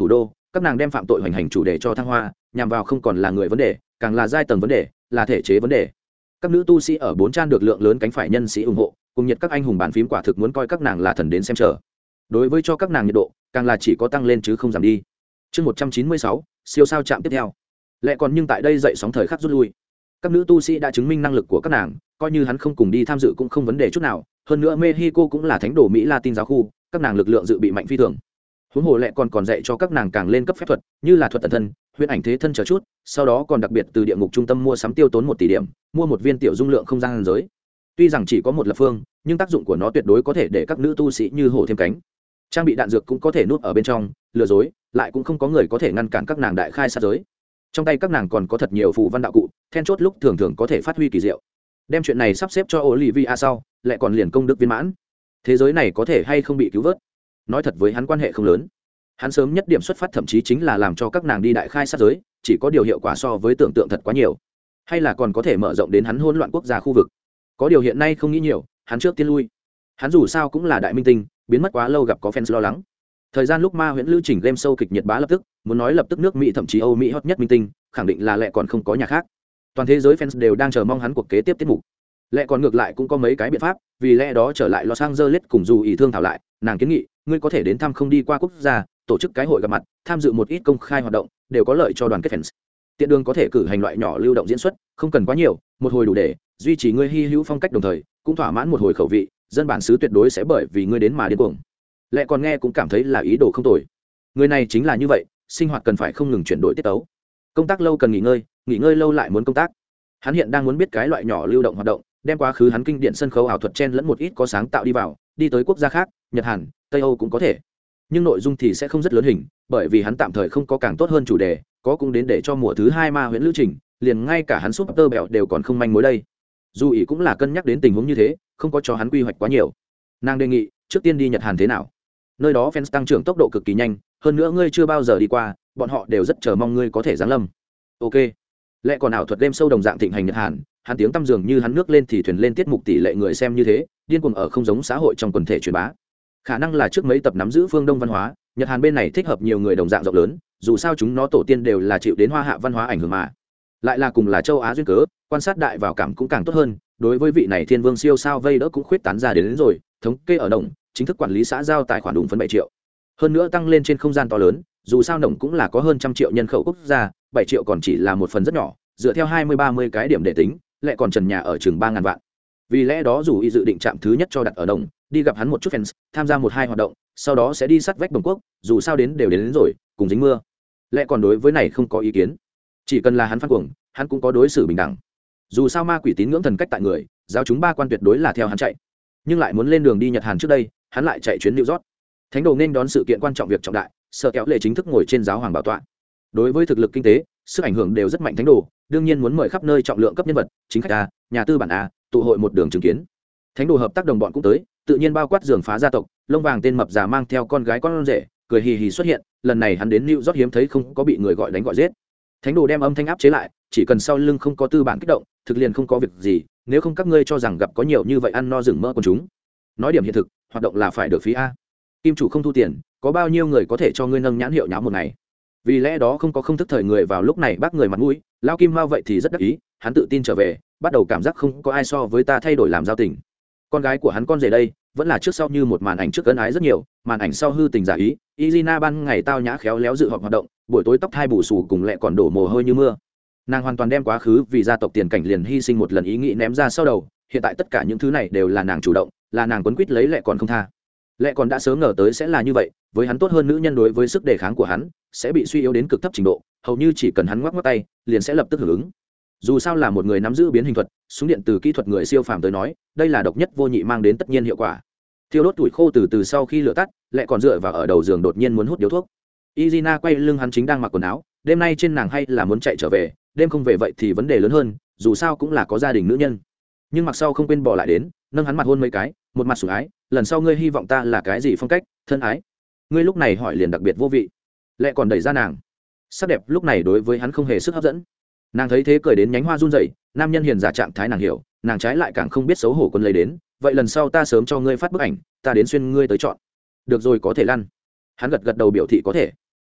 các nàng đem phạm tội hoành hành chủ đề cho thăng hoa, nhằm vào không còn là người vấn đề, càng là giai tầng vấn đề, là thể chế vấn đề. Các nữ tu sĩ ở bốn chan được lượng lớn cánh phải nhân sĩ ủng hộ, cùng nhiệt các anh hùng bàn phím quả thực muốn coi các nàng là thần đến xem chờ. Đối với cho các nàng nhiệt độ, càng là chỉ có tăng lên chứ không giảm đi. Chương một trăm chín mươi sáu, siêu sao chạm tiếp theo. Lẽ còn nhưng tại đây dậy sóng thời khắc rút lui. Các nữ tu sĩ đã chứng minh năng lực của các nàng, coi như hắn không cùng đi tham dự cũng không vấn đề chút nào, hơn nữa Mexico cũng là thánh đồ Mỹ Latin giáo khu, các nàng lực lượng dự bị mạnh phi thường. Huống hồ lẽ còn còn dạy cho các nàng càng lên cấp phép thuật, như là thuật tận thân, huyễn ảnh thế thân chờ chút, sau đó còn đặc biệt từ địa ngục trung tâm mua sắm tiêu tốn một tỷ điểm, mua một viên tiểu dung lượng không gian giới. Tuy rằng chỉ có một lập phương, nhưng tác dụng của nó tuyệt đối có thể để các nữ tu sĩ như hổ thêm cánh. Trang bị đạn dược cũng có thể núp ở bên trong, lừa dối, lại cũng không có người có thể ngăn cản các nàng đại khai sát giới. Trong tay các nàng còn có thật nhiều phù văn đạo cụ, then chốt lúc thường thường có thể phát huy kỳ diệu. Đem chuyện này sắp xếp cho Olivia sau, lại còn liền công đức viên mãn. Thế giới này có thể hay không bị cứu vớt, nói thật với hắn quan hệ không lớn. Hắn sớm nhất điểm xuất phát thậm chí chính là làm cho các nàng đi đại khai sát giới, chỉ có điều hiệu quả so với tưởng tượng thật quá nhiều. Hay là còn có thể mở rộng đến hắn hỗn loạn quốc gia khu vực. Có điều hiện nay không nghĩ nhiều, hắn trước tiên lui. Hắn dù sao cũng là đại minh tinh, biến mất quá lâu gặp có fans lo lắng. Thời gian lúc ma huyễn lữ trình game show kịch nhiệt bá lập tức, muốn nói lập tức nước Mỹ thậm chí Âu Mỹ hot nhất minh tinh, khẳng định là lẹ còn không có nhà khác. Toàn thế giới fans đều đang chờ mong hắn cuộc kế tiếp tiết mục. Lẹ còn ngược lại cũng có mấy cái biện pháp, vì lẽ đó trở lại Los Angeles cùng dù ý thương thảo lại, nàng kiến nghị, ngươi có thể đến thăm không đi qua quốc gia, tổ chức cái hội gặp mặt, tham dự một ít công khai hoạt động, đều có lợi cho đoàn kết fans. Tiện đường có thể cử hành loại nhỏ lưu động diễn xuất, không cần quá nhiều, một hồi đủ để duy trì ngươi hy hữu phong cách đồng thời, cũng thỏa mãn một hồi khẩu vị, dân bản xứ tuyệt đối sẽ bởi vì ngươi đến mà điên cuồng. Lẽ còn nghe cũng cảm thấy là ý đồ không tồi. Người này chính là như vậy, sinh hoạt cần phải không ngừng chuyển đổi tiết tấu. Công tác lâu cần nghỉ ngơi, nghỉ ngơi lâu lại muốn công tác. Hắn hiện đang muốn biết cái loại nhỏ lưu động hoạt động, đem quá khứ hắn kinh điển sân khấu ảo thuật chen lẫn một ít có sáng tạo đi vào, đi tới quốc gia khác, Nhật Hàn, Tây Âu cũng có thể. Nhưng nội dung thì sẽ không rất lớn hình, bởi vì hắn tạm thời không có càng tốt hơn chủ đề, có cũng đến để cho mùa thứ hai ma huyễn lữ trình, liền ngay cả hắn súp tơ bẹo đều còn không manh mối đây. Dù ý cũng là cân nhắc đến tình huống như thế, không có cho hắn quy hoạch quá nhiều. Nàng đề nghị, trước tiên đi Nhật Hàn thế nào? Nơi đó fans tăng trưởng tốc độ cực kỳ nhanh, hơn nữa ngươi chưa bao giờ đi qua, bọn họ đều rất chờ mong ngươi có thể giáng lâm. Ok. Lẽ còn ảo thuật game sâu đồng dạng thịnh hành Nhật Hàn, hắn tiếng tăm dường như hắn nước lên thì thuyền lên, tiết mục tỷ lệ người xem như thế, điên cuồng ở không giống xã hội trong quần thể truyền bá. Khả năng là trước mấy tập nắm giữ phương Đông văn hóa, Nhật Hàn bên này thích hợp nhiều người đồng dạng rộng lớn, dù sao chúng nó tổ tiên đều là chịu đến Hoa Hạ văn hóa ảnh hưởng mà. Lại là cùng là châu Á duyên cớ, quan sát đại vào cảm cũng càng tốt hơn, đối với vị này thiên vương siêu sao vây đỡ cũng khuyết tán ra đến, đến rồi, thống kê ở đồng, chính thức quản lý xã giao tài khoản đúng phấn bảy triệu. Hơn nữa tăng lên trên không gian to lớn, dù sao đồng cũng là có hơn trăm triệu nhân khẩu quốc gia, bảy triệu còn chỉ là một phần rất nhỏ, dựa theo hai mươi ba mươi cái điểm để tính, lại còn trần nhà ở chừng ba ngàn vạn. Vì lẽ đó dù ý dự định chạm thứ nhất cho đặt ở đồng, đi gặp hắn một chút fans, tham gia một hai hoạt động, sau đó sẽ đi sát vách Bồng Quốc, dù sao đến đều đến, đến rồi, cùng dính mưa. Lẽ còn đối với này không có ý kiến, chỉ cần là hắn phát cuồng, hắn cũng có đối xử bình đẳng. Dù sao ma quỷ tín ngưỡng thần cách tại người, giáo chúng ba quan tuyệt đối là theo hắn chạy, nhưng lại muốn lên đường đi Nhật Hàn trước đây, hắn lại chạy chuyến New York. Thánh đồ nên đón sự kiện quan trọng việc trọng đại, sợ kéo lệ chính thức ngồi trên giáo hoàng bảo tọa. Đối với thực lực kinh tế, sức ảnh hưởng đều rất mạnh thánh đồ, đương nhiên muốn mời khắp nơi trọng lượng cấp nhân vật, chính khách a, nhà tư bản a, tụ hội một đường chứng kiến. Thánh đồ hợp tác đồng bọn cũng tới, tự nhiên bao quát giường phá gia tộc, lông vàng tên mập già mang theo con gái con rể, cười hì hì xuất hiện, lần này hắn đến New York hiếm thấy không có bị người gọi đánh gọi giết. Thánh đồ đem âm thanh áp chế lại, chỉ cần sau lưng không có tư bản kích động, thực liền không có việc gì, nếu không các ngươi cho rằng gặp có nhiều như vậy ăn no rừng mỡ con chúng. Nói điểm hiện thực, hoạt động là phải được phí a. Kim chủ không thu tiền, có bao nhiêu người có thể cho ngươi nâng nhãn hiệu nháo một ngày. Vì lẽ đó không có không thức thời người vào lúc này bác người mặt mũi, lao Kim Mao vậy thì rất đắc ý, hắn tự tin trở về, bắt đầu cảm giác không có ai so với ta thay đổi làm giao tình. Con gái của hắn con rể đây, vẫn là trước sau như một màn ảnh trước ân ái rất nhiều, màn ảnh sau hư tình giả ý. Izina ban ngày tao nhã khéo léo dự họp hoạt động, buổi tối tóc thai bù xù cùng lẹ còn đổ mồ hôi như mưa. Nàng hoàn toàn đem quá khứ vì gia tộc tiền cảnh liền hy sinh một lần ý nghĩ ném ra sau đầu, hiện tại tất cả những thứ này đều là nàng chủ động, là nàng quấn quýt lấy lẹ còn không tha. Lẹ còn đã sớm ngờ tới sẽ là như vậy, với hắn tốt hơn nữ nhân đối với sức đề kháng của hắn sẽ bị suy yếu đến cực thấp trình độ, hầu như chỉ cần hắn ngoắc ngoắc tay, liền sẽ lập tức hưởng ứng. Dù sao là một người nắm giữ biến hình thuật, súng điện từ kỹ thuật người siêu phàm tới nói, đây là độc nhất vô nhị mang đến tất nhiên hiệu quả. Thiêu đốt tuổi khô từ từ sau khi lửa tắt, lại còn dựa vào ở đầu giường đột nhiên muốn hút điếu thuốc. Izina quay lưng hắn chính đang mặc quần áo, đêm nay trên nàng hay là muốn chạy trở về, đêm không về vậy thì vấn đề lớn hơn, dù sao cũng là có gia đình nữ nhân. Nhưng mặc sau không quên bỏ lại đến, nâng hắn mặt hôn mấy cái, một mặt sủng ái, lần sau ngươi hy vọng ta là cái gì phong cách, thân ái. Ngươi lúc này hỏi liền đặc biệt vô vị. Lại còn đẩy ra nàng. Sắc đẹp lúc này đối với hắn không hề sức hấp dẫn. Nàng thấy thế cười đến nhánh hoa run rẩy, nam nhân hiền giả trạng thái nàng hiểu, nàng trái lại càng không biết xấu hổ quân lấy đến, vậy lần sau ta sớm cho ngươi phát bức ảnh, ta đến xuyên ngươi tới chọn. Được rồi có thể lăn. Hắn gật gật đầu biểu thị có thể.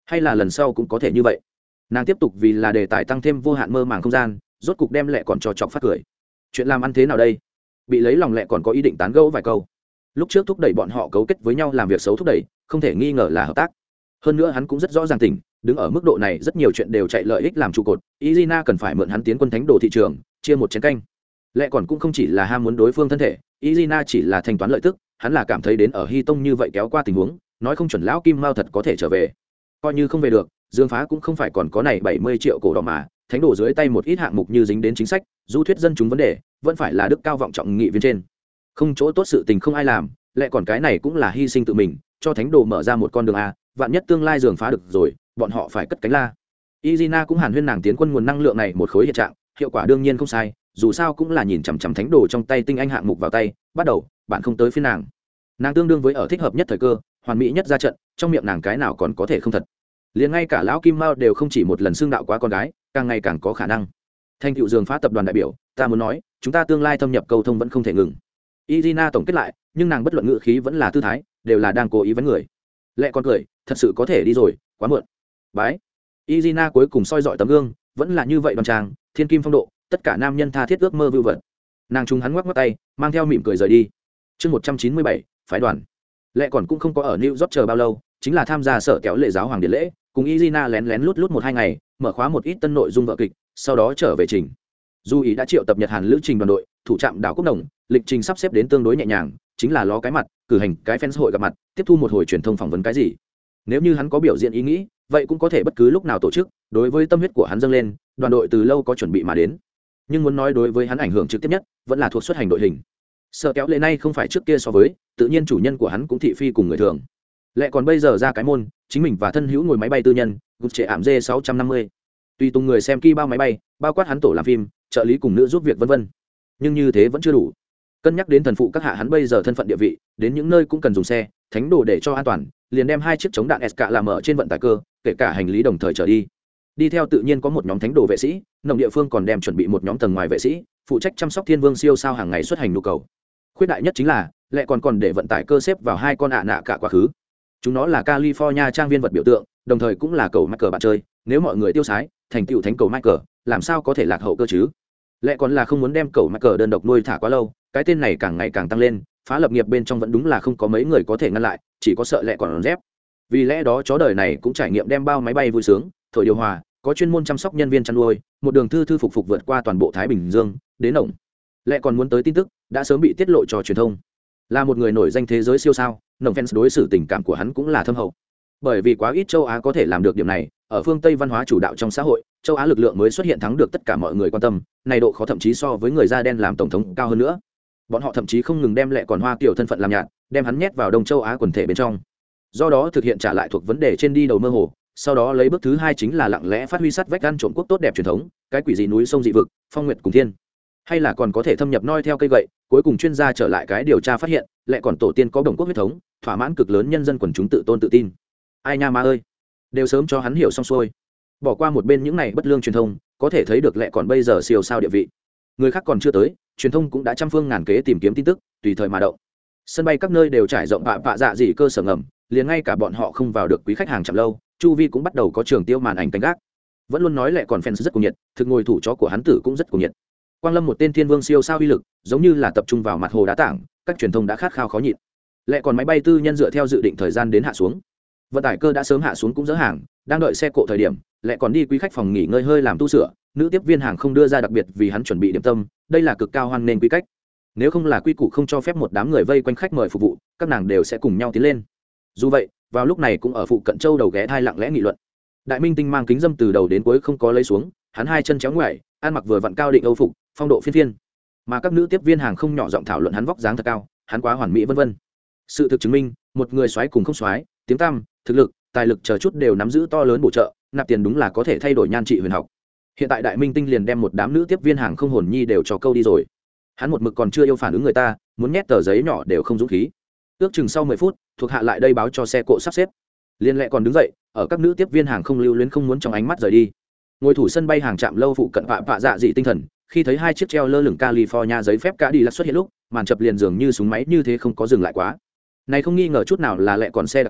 hay là lần sau cũng có thể như vậy. Nàng tiếp tục vì là đề tài tăng thêm vô hạn mơ màng không gian, rốt cục đem Lệ còn cho chọc phát cười. Chuyện làm ăn thế nào đây? Bị lấy lòng Lệ còn có ý định tán gẫu vài câu. Lúc trước thúc đẩy bọn họ cấu kết với nhau làm việc xấu thúc đẩy, không thể nghi ngờ là hợp tác. Hơn nữa hắn cũng rất rõ ràng tỉnh, đứng ở mức độ này rất nhiều chuyện đều chạy lợi ích làm trụ cột. Izina cần phải mượn hắn tiến quân thánh đồ thị trường, chia một chén canh. Lệ còn cũng không chỉ là ham muốn đối phương thân thể, Izina chỉ là thanh toán lợi tức, hắn là cảm thấy đến ở Hy Tông như vậy kéo qua tình huống, nói không chuẩn lão Kim Mao thật có thể trở về. Coi như không về được, Dương Phá cũng không phải còn có này bảy mươi triệu cổ đỏ mà, thánh đồ dưới tay một ít hạng mục như dính đến chính sách, du thuyết dân chúng vấn đề, vẫn phải là đức cao vọng trọng nghị viên trên. Không chỗ tốt sự tình không ai làm, Lệ còn cái này cũng là hy sinh tự mình, cho thánh đồ mở ra một con đường a, vạn nhất tương lai Dương Phá được rồi, bọn họ phải cất cánh la. Izina cũng hàn huyên nàng tiến quân nguồn năng lượng này một khối hiện trạng, hiệu quả đương nhiên không sai, dù sao cũng là nhìn chằm chằm thánh đồ trong tay tinh anh hạng mục vào tay, bắt đầu, bạn không tới phiên nàng. Nàng tương đương với ở thích hợp nhất thời cơ, hoàn mỹ nhất ra trận, trong miệng nàng cái nào còn có thể không thật. Liền ngay cả lão Kim Mao đều không chỉ một lần xưng đạo quá con gái, càng ngày càng có khả năng. Thanh tựu Dương Phá tập đoàn đại biểu, ta muốn nói, chúng ta tương lai thâm nhập cầu thông vẫn không thể ngừng. Izina tổng kết lại, nhưng nàng bất luận ngữ khí vẫn là tư thái, đều là đang cố ý vấn người. Lệ con cười, thật sự có thể đi rồi, quá muộn. Bái. Izina cuối cùng soi dọi tấm gương, vẫn là như vậy đoan trang, thiên kim phong độ, tất cả nam nhân tha thiết ước mơ vưu vật. Nàng trùng hắn ngoắc ngoắc tay, mang theo mỉm cười rời đi. Chương một trăm chín mươi bảy, phái đoàn. Lệ còn cũng không có ở New York chờ bao lâu, chính là tham gia sở kéo lệ giáo hoàng điện lễ, cùng Izina lén lén lút lút một hai ngày, mở khóa một ít tân nội dung vở kịch, sau đó trở về trình. Du ý đã triệu tập Nhật Hàn lữ trình đoàn đội, thủ trạm đảo Quốc Đồng, lịch trình sắp xếp đến tương đối nhẹ nhàng, chính là ló cái mặt, cử hành cái fans hội gặp mặt, tiếp thu một hồi truyền thông phỏng vấn cái gì. Nếu như hắn có biểu diễn ý nghĩ, vậy cũng có thể bất cứ lúc nào tổ chức, đối với tâm huyết của hắn dâng lên, đoàn đội từ lâu có chuẩn bị mà đến. Nhưng muốn nói đối với hắn ảnh hưởng trực tiếp nhất, vẫn là thuộc xuất hành đội hình. Sở kéo lệ này không phải trước kia so với, tự nhiên chủ nhân của hắn cũng thị phi cùng người thường. Lệ còn bây giờ ra cái môn, chính mình và thân hữu ngồi máy bay tư nhân, gục trệ ảm D sáu trăm năm mươi. Tùy tùng người xem ki bao máy bay, bao quát hắn tổ làm phim, trợ lý cùng nữ giúp việc vân vân. Nhưng như thế vẫn chưa đủ. Cân nhắc đến thần phụ các hạ hắn bây giờ thân phận địa vị, đến những nơi cũng cần dùng xe, thánh đồ để cho an toàn, liền đem hai chiếc chống đạn ét ca làm ở trên vận tải cơ, kể cả hành lý đồng thời trở đi. Đi theo tự nhiên có một nhóm thánh đồ vệ sĩ, nồng địa phương còn đem chuẩn bị một nhóm tầng ngoài vệ sĩ, phụ trách chăm sóc thiên vương siêu sao hàng ngày xuất hành nhu cầu. Khuyết đại nhất chính là, lại còn còn để vận tải cơ xếp vào hai con ạ nạ cả quá khứ. Chúng nó là California trang viên vật biểu tượng, đồng thời cũng là cầu Michael bạn chơi, nếu mọi người tiêu sái, thành tựu thánh cầu Michael, làm sao có thể lạc hậu cơ chứ? Lại còn là không muốn đem cầu Michael đơn độc nuôi thả quá lâu, cái tên này càng ngày càng tăng lên, phá lập nghiệp bên trong vẫn đúng là không có mấy người có thể ngăn lại, chỉ có sợ lẹ còn dép. Vì lẽ đó chó đời này cũng trải nghiệm đem bao máy bay vui sướng, thổi điều hòa, có chuyên môn chăm sóc nhân viên chăn nuôi, một đường thư thư phục phục vượt qua toàn bộ Thái Bình Dương, đến ổng. Lẹ còn muốn tới tin tức, đã sớm bị tiết lộ cho truyền thông. Là một người nổi danh thế giới siêu sao, nồng fans đối xử tình cảm của hắn cũng là thâm hậu. Bởi vì quá ít châu Á có thể làm được điểm này, ở phương Tây văn hóa chủ đạo trong xã hội, châu Á lực lượng mới xuất hiện thắng được tất cả mọi người quan tâm, này độ khó thậm chí so với người da đen làm tổng thống cao hơn nữa. Bọn họ thậm chí không ngừng đem Lệ còn Hoa kiểu thân phận làm nhạt, đem hắn nhét vào Đông châu Á quần thể bên trong. Do đó thực hiện trả lại thuộc vấn đề trên đi đầu mơ hồ, sau đó lấy bước thứ hai chính là lặng lẽ phát huy sắt vách gan trộm quốc tốt đẹp truyền thống, cái quỷ gì núi sông dị vực, phong nguyệt cùng thiên, hay là còn có thể thâm nhập noi theo cây gậy. Cuối cùng chuyên gia trở lại cái điều tra phát hiện, Lệ còn tổ tiên có đồng quốc huyết thống, thỏa mãn cực lớn nhân dân quần chúng tự tôn tự tin. Ai nha ma ơi, đều sớm cho hắn hiểu xong xuôi. Bỏ qua một bên những này bất lương truyền thông, có thể thấy được Lệ còn bây giờ siêu sao địa vị. Người khác còn chưa tới, truyền thông cũng đã trăm phương ngàn kế tìm kiếm tin tức, tùy thời mà động. Sân bay các nơi đều trải rộng bạ bạ dạ dị cơ sở ngầm, liền ngay cả bọn họ không vào được quý khách hàng chậm lâu, chu vi cũng bắt đầu có trường tiêu màn ảnh canh gác. Vẫn luôn nói Lệ còn fans rất cuồng nhiệt, thực ngồi thủ chó của hắn tử cũng rất cuồng nhiệt. Quang Lâm một tên thiên vương siêu sao uy lực, giống như là tập trung vào mặt hồ đá tảng, các truyền thông đã khát khao khó nhịn. Lệ còn máy bay tư nhân dựa theo dự định thời gian đến hạ xuống. Vận tải cơ đã sớm hạ xuống cũng dỡ hàng, đang đợi xe cộ thời điểm, Lệ còn đi quý khách phòng nghỉ ngơi hơi làm tu sửa, nữ tiếp viên hàng không đưa ra đặc biệt vì hắn chuẩn bị điểm tâm, đây là cực cao hoan nên quy cách. Nếu không là quy củ không cho phép một đám người vây quanh khách mời phục vụ, các nàng đều sẽ cùng nhau tiến lên. Dù vậy, vào lúc này cũng ở phụ cận châu đầu ghé thai lặng lẽ nghị luận. Đại minh tinh mang kính dâm từ đầu đến cuối không có lấy xuống, hắn hai chân chéo ngoại, ăn mặc vừa vặn cao định âu phục, phong độ phiên phiên. Mà các nữ tiếp viên hàng không nhỏ giọng thảo luận hắn vóc dáng thật cao, hắn quá hoàn mỹ vân vân. Sự thực chứng minh, một người soái cùng không soái, tiếng tăm, thực lực, tài lực chờ chút đều nắm giữ to lớn bổ trợ, nạp tiền đúng là có thể thay đổi nhan trị huyền học. Hiện tại đại minh tinh liền đem một đám nữ tiếp viên hàng không hồn nhi đều cho câu đi rồi. Hắn một mực còn chưa yêu phản ứng người ta, muốn nhét tờ giấy nhỏ đều không dũng khí. Ước chừng sau mười phút, thuộc hạ lại đây báo cho xe cộ sắp xếp. Liên Lệ còn đứng dậy, ở các nữ tiếp viên hàng không lưu luyến không muốn trong ánh mắt rời đi. Ngồi thủ sân bay hàng trạm lâu phụ cận vạ vạ dạ dị tinh thần, khi thấy hai chiếc treo lơ lửng California giấy phép cả đi lắc xuất hiện lúc, màn chập liền dường như súng máy như thế không có dừng lại quá. Này không nghi ngờ chút nào là Lệ còn xe đặc trùng,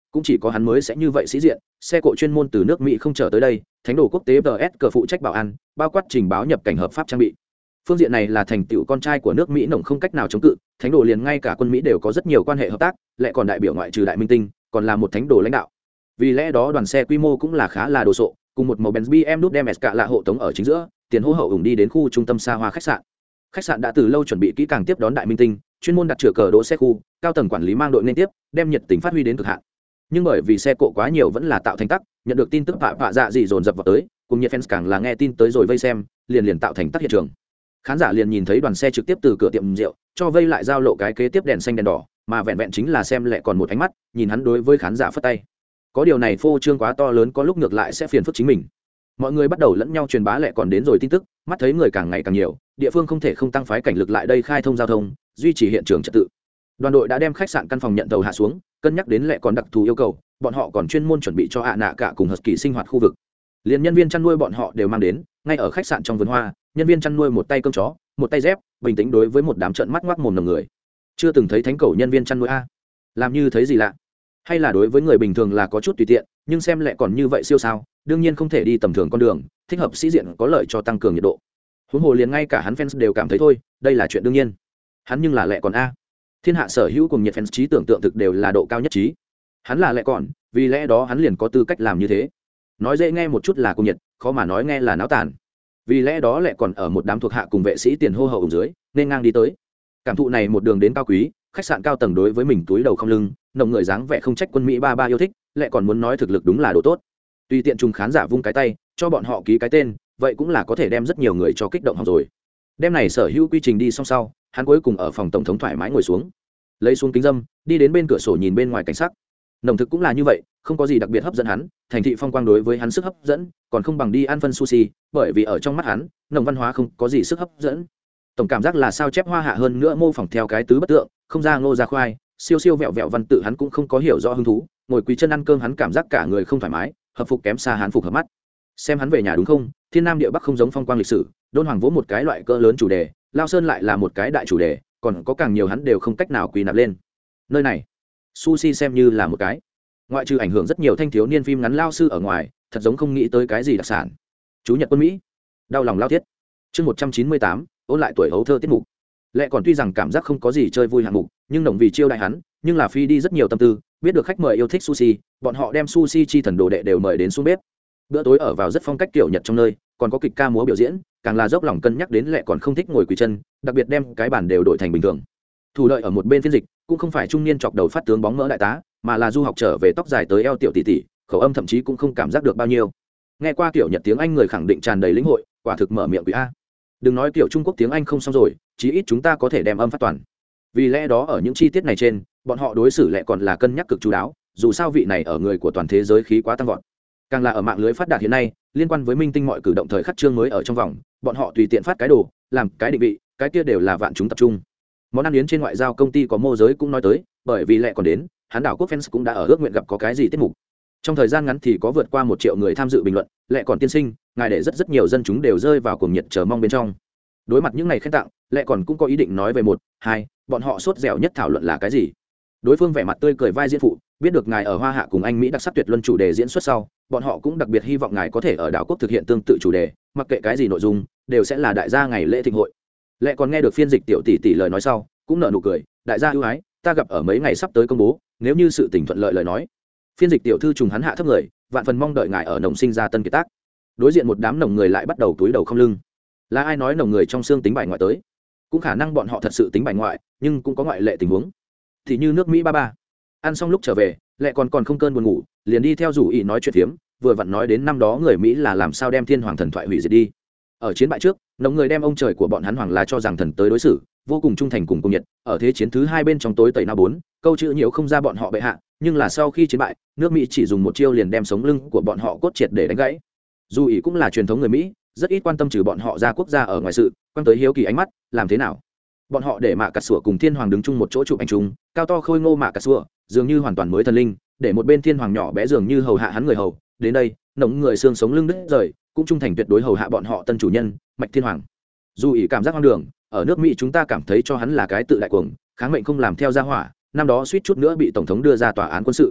cũng chỉ có hắn mới sẽ như vậy sĩ diện. Xe cộ chuyên môn từ nước Mỹ không trở tới đây, thánh đồ quốc tế tê ét cờ phụ trách bảo an, bao quát trình báo nhập cảnh hợp pháp trang bị. Phương diện này là thành tựu con trai của nước Mỹ nồng không cách nào chống cự, thánh đồ liền ngay cả quân Mỹ đều có rất nhiều quan hệ hợp tác, lại còn đại biểu ngoại trừ đại minh tinh, còn là một thánh đồ lãnh đạo. Vì lẽ đó đoàn xe quy mô cũng là khá là đồ sộ, cùng một màu Benz bê em W đem cả là hộ tống ở chính giữa, tiền hô hậu ủng đi đến khu trung tâm xa hoa khách sạn. Khách sạn đã từ lâu chuẩn bị kỹ càng tiếp đón đại minh tinh, chuyên môn đặt chữa cờ đỗ xe khu, cao tầng quản lý mang đội nên tiếp, đem nhiệt tình phát huy đến cực hạn. Nhưng bởi vì xe cộ quá nhiều vẫn là tạo thành tắc, nhận được tin tức vạ vạ dạ gì dồn dập vào tới, cùng nhiệt fans càng là nghe tin tới rồi vây xem, liền liền tạo thành tắc hiện trường. Khán giả liền nhìn thấy đoàn xe trực tiếp từ cửa tiệm rượu cho vây lại giao lộ cái kế tiếp đèn xanh đèn đỏ, mà vẹn vẹn chính là xem lại còn một ánh mắt, nhìn hắn đối với khán giả phất tay. Có điều này phô trương quá to lớn, có lúc ngược lại sẽ phiền phức chính mình. Mọi người bắt đầu lẫn nhau truyền bá lại còn đến rồi tin tức, mắt thấy người càng ngày càng nhiều, địa phương không thể không tăng phái cảnh lực lại đây khai thông giao thông, duy trì hiện trường trật tự. Đoàn đội đã đem khách sạn căn phòng nhận tàu hạ xuống, cân nhắc đến lại còn đặc thù yêu cầu, bọn họ còn chuyên môn chuẩn bị cho ạ nạ cả cùng hợp kỳ sinh hoạt khu vực. Liên nhân viên chăn nuôi bọn họ đều mang đến, ngay ở khách sạn trong vườn hoa, nhân viên chăn nuôi một tay cơm chó, một tay dép, bình tĩnh đối với một đám trợn mắt ngoác mồm nồng người. Chưa từng thấy thánh cầu nhân viên chăn nuôi a? Làm như thấy gì lạ? Hay là đối với người bình thường là có chút tùy tiện, nhưng xem lại còn như vậy siêu sao, đương nhiên không thể đi tầm thường con đường, thích hợp sĩ diện có lợi cho tăng cường nhiệt độ. Huống hồ liền ngay cả hắn fans đều cảm thấy thôi, đây là chuyện đương nhiên. Hắn nhưng là lẹ còn a. Thiên hạ sở hữu cùng nhiệt fans trí tưởng tượng thực đều là độ cao nhất trí. Hắn là lẹ còn, vì lẽ đó hắn liền có tư cách làm như thế. Nói dễ nghe một chút là cùng nhiệt, khó mà nói nghe là náo tàn. Vì lẽ đó lẹ còn ở một đám thuộc hạ cùng vệ sĩ tiền hô hậu ở dưới, nên ngang đi tới. Cảm thụ này một đường đến cao quý, khách sạn cao tầng đối với mình túi đầu không lưng, nồng người dáng vẻ không trách quân Mỹ ba ba yêu thích, lẹ còn muốn nói thực lực đúng là độ tốt. Tùy tiện trùng khán giả vung cái tay, cho bọn họ ký cái tên, vậy cũng là có thể đem rất nhiều người cho kích động học rồi. Đêm này sở hữu quy trình đi xong sau, hắn cuối cùng ở phòng tổng thống thoải mái ngồi xuống, lấy xuống kính dâm, đi đến bên cửa sổ nhìn bên ngoài cảnh sắc. Nồng thực cũng là như vậy, không có gì đặc biệt hấp dẫn hắn, thành thị phong quang đối với hắn sức hấp dẫn, còn không bằng đi ăn phân sushi, bởi vì ở trong mắt hắn, nồng văn hóa không có gì sức hấp dẫn. Tổng cảm giác là sao chép hoa hạ hơn nữa mô phỏng theo cái tứ bất tượng, không ra ngô ra khoai, siêu siêu vẹo vẹo văn tự hắn cũng không có hiểu rõ hứng thú, ngồi quỳ chân ăn cơm hắn cảm giác cả người không thoải mái, hợp phục kém xa hắn phục hợp mắt. Xem hắn về nhà đúng không? Thiên Nam địa Bắc không giống phong quang lịch sử, đôn hoàng vỗ một cái loại cỡ lớn chủ đề, Lao Sơn lại là một cái đại chủ đề, còn có càng nhiều hắn đều không cách nào quy nạp lên. Nơi này, sushi xem như là một cái. Ngoại trừ ảnh hưởng rất nhiều thanh thiếu niên phim ngắn lao sư ở ngoài, thật giống không nghĩ tới cái gì đặc sản. Chú Nhật quân Mỹ, đau lòng lao thiết. Chương một trăm chín mươi tám, ôn lại tuổi hấu thơ tiết mục. Lẽ còn tuy rằng cảm giác không có gì chơi vui hạng mục, nhưng nồng vì chiêu đại hắn, nhưng là phi đi rất nhiều tâm tư, biết được khách mời yêu thích sushi, bọn họ đem sushi chi thần đồ đệ đều mời đến xuống bếp. Bữa tối ở vào rất phong cách kiểu Nhật trong nơi, còn có kịch ca múa biểu diễn, càng là dốc lòng cân nhắc đến lẽ còn không thích ngồi quỳ chân, đặc biệt đem cái bàn đều đổi thành bình thường. Thủ lợi ở một bên phiên dịch, cũng không phải trung niên chọc đầu phát tướng bóng mỡ đại tá, mà là du học trở về tóc dài tới eo tiểu tỷ tỷ, khẩu âm thậm chí cũng không cảm giác được bao nhiêu. Nghe qua kiểu Nhật tiếng Anh người khẳng định tràn đầy lĩnh hội, quả thực mở miệng quỷ a. Đừng nói kiểu Trung Quốc tiếng Anh không xong rồi, chí ít chúng ta có thể đem âm phát toàn. Vì lẽ đó ở những chi tiết này trên, bọn họ đối xử lại còn là cân nhắc cực chú đáo, dù sao vị này ở người của toàn thế giới khí quá tăng vọt. Càng là ở mạng lưới phát đạt hiện nay, liên quan với minh tinh mọi cử động thời khắc chương mới ở trong vòng, bọn họ tùy tiện phát cái đồ, làm cái định vị, cái kia đều là vạn chúng tập trung. Món ăn yến trên ngoại giao công ty có mô giới cũng nói tới, bởi vì lẽ còn đến, hắn đảo quốc fans cũng đã ở ước nguyện gặp có cái gì tiết mục. Trong thời gian ngắn thì có vượt qua một triệu người tham dự bình luận, lẽ còn tiên sinh, ngài để rất rất nhiều dân chúng đều rơi vào cuồng nhiệt chờ mong bên trong. Đối mặt những ngày khen tặng, lẽ còn cũng có ý định nói về một, hai, bọn họ sốt dẻo nhất thảo luận là cái gì. Đối phương vẻ mặt tươi cười vai diễn phụ, biết được ngài ở Hoa Hạ cùng Anh Mỹ đặc sắc tuyệt luân chủ đề diễn xuất sau, bọn họ cũng đặc biệt hy vọng ngài có thể ở đảo quốc thực hiện tương tự chủ đề, mặc kệ cái gì nội dung, đều sẽ là đại gia ngày lễ thịnh hội. Lẽ còn nghe được phiên dịch tiểu tỷ tỷ lời nói sau, cũng nở nụ cười, đại gia ưu ái, ta gặp ở mấy ngày sắp tới công bố, nếu như sự tình thuận lợi lời nói. Phiên dịch tiểu thư trùng hắn hạ thấp người, vạn phần mong đợi ngài ở nồng sinh ra tân kiệt tác. Đối diện một đám nồng người lại bắt đầu túi đầu không lưng. Là ai nói nồng người trong xương tính bài ngoại tới? Cũng khả năng bọn họ thật sự tính bài ngoại, nhưng cũng có ngoại lệ tình huống. Thì như nước Mỹ ba ba. Ăn xong lúc trở về, lại còn còn không cơn buồn ngủ, liền đi theo rủ ý nói chuyện phiếm, vừa vặn nói đến năm đó người Mỹ là làm sao đem thiên hoàng thần thoại hủy diệt đi. Ở chiến bại trước, nồng người đem ông trời của bọn hắn hoàng là cho rằng thần tới đối xử, vô cùng trung thành cùng công nhiệt. Ở thế chiến thứ hai bên trong tối tẩy na bốn, câu chữ nhiều không ra bọn họ bệ hạ, nhưng là sau khi chiến bại, nước Mỹ chỉ dùng một chiêu liền đem sống lưng của bọn họ cốt triệt để đánh gãy. Dù ý cũng là truyền thống người Mỹ, rất ít quan tâm trừ bọn họ ra quốc gia ở ngoài sự, quan tới hiếu kỳ ánh mắt, làm thế nào? Bọn họ để mạ cà sủa cùng thiên hoàng đứng chung một chỗ chụp ảnh chung, cao to khôi ngô mạ cà sủa, dường như hoàn toàn mới thần linh, để một bên thiên hoàng nhỏ bé dường như hầu hạ hắn người hầu. Đến đây, nồng người xương sống lưng đứt rời, cũng trung thành tuyệt đối hầu hạ bọn họ tân chủ nhân, mạch thiên hoàng. Dù ý cảm giác hoang đường, ở nước Mỹ chúng ta cảm thấy cho hắn là cái tự đại cuồng, kháng mệnh không làm theo gia hỏa, năm đó suýt chút nữa bị tổng thống đưa ra tòa án quân sự.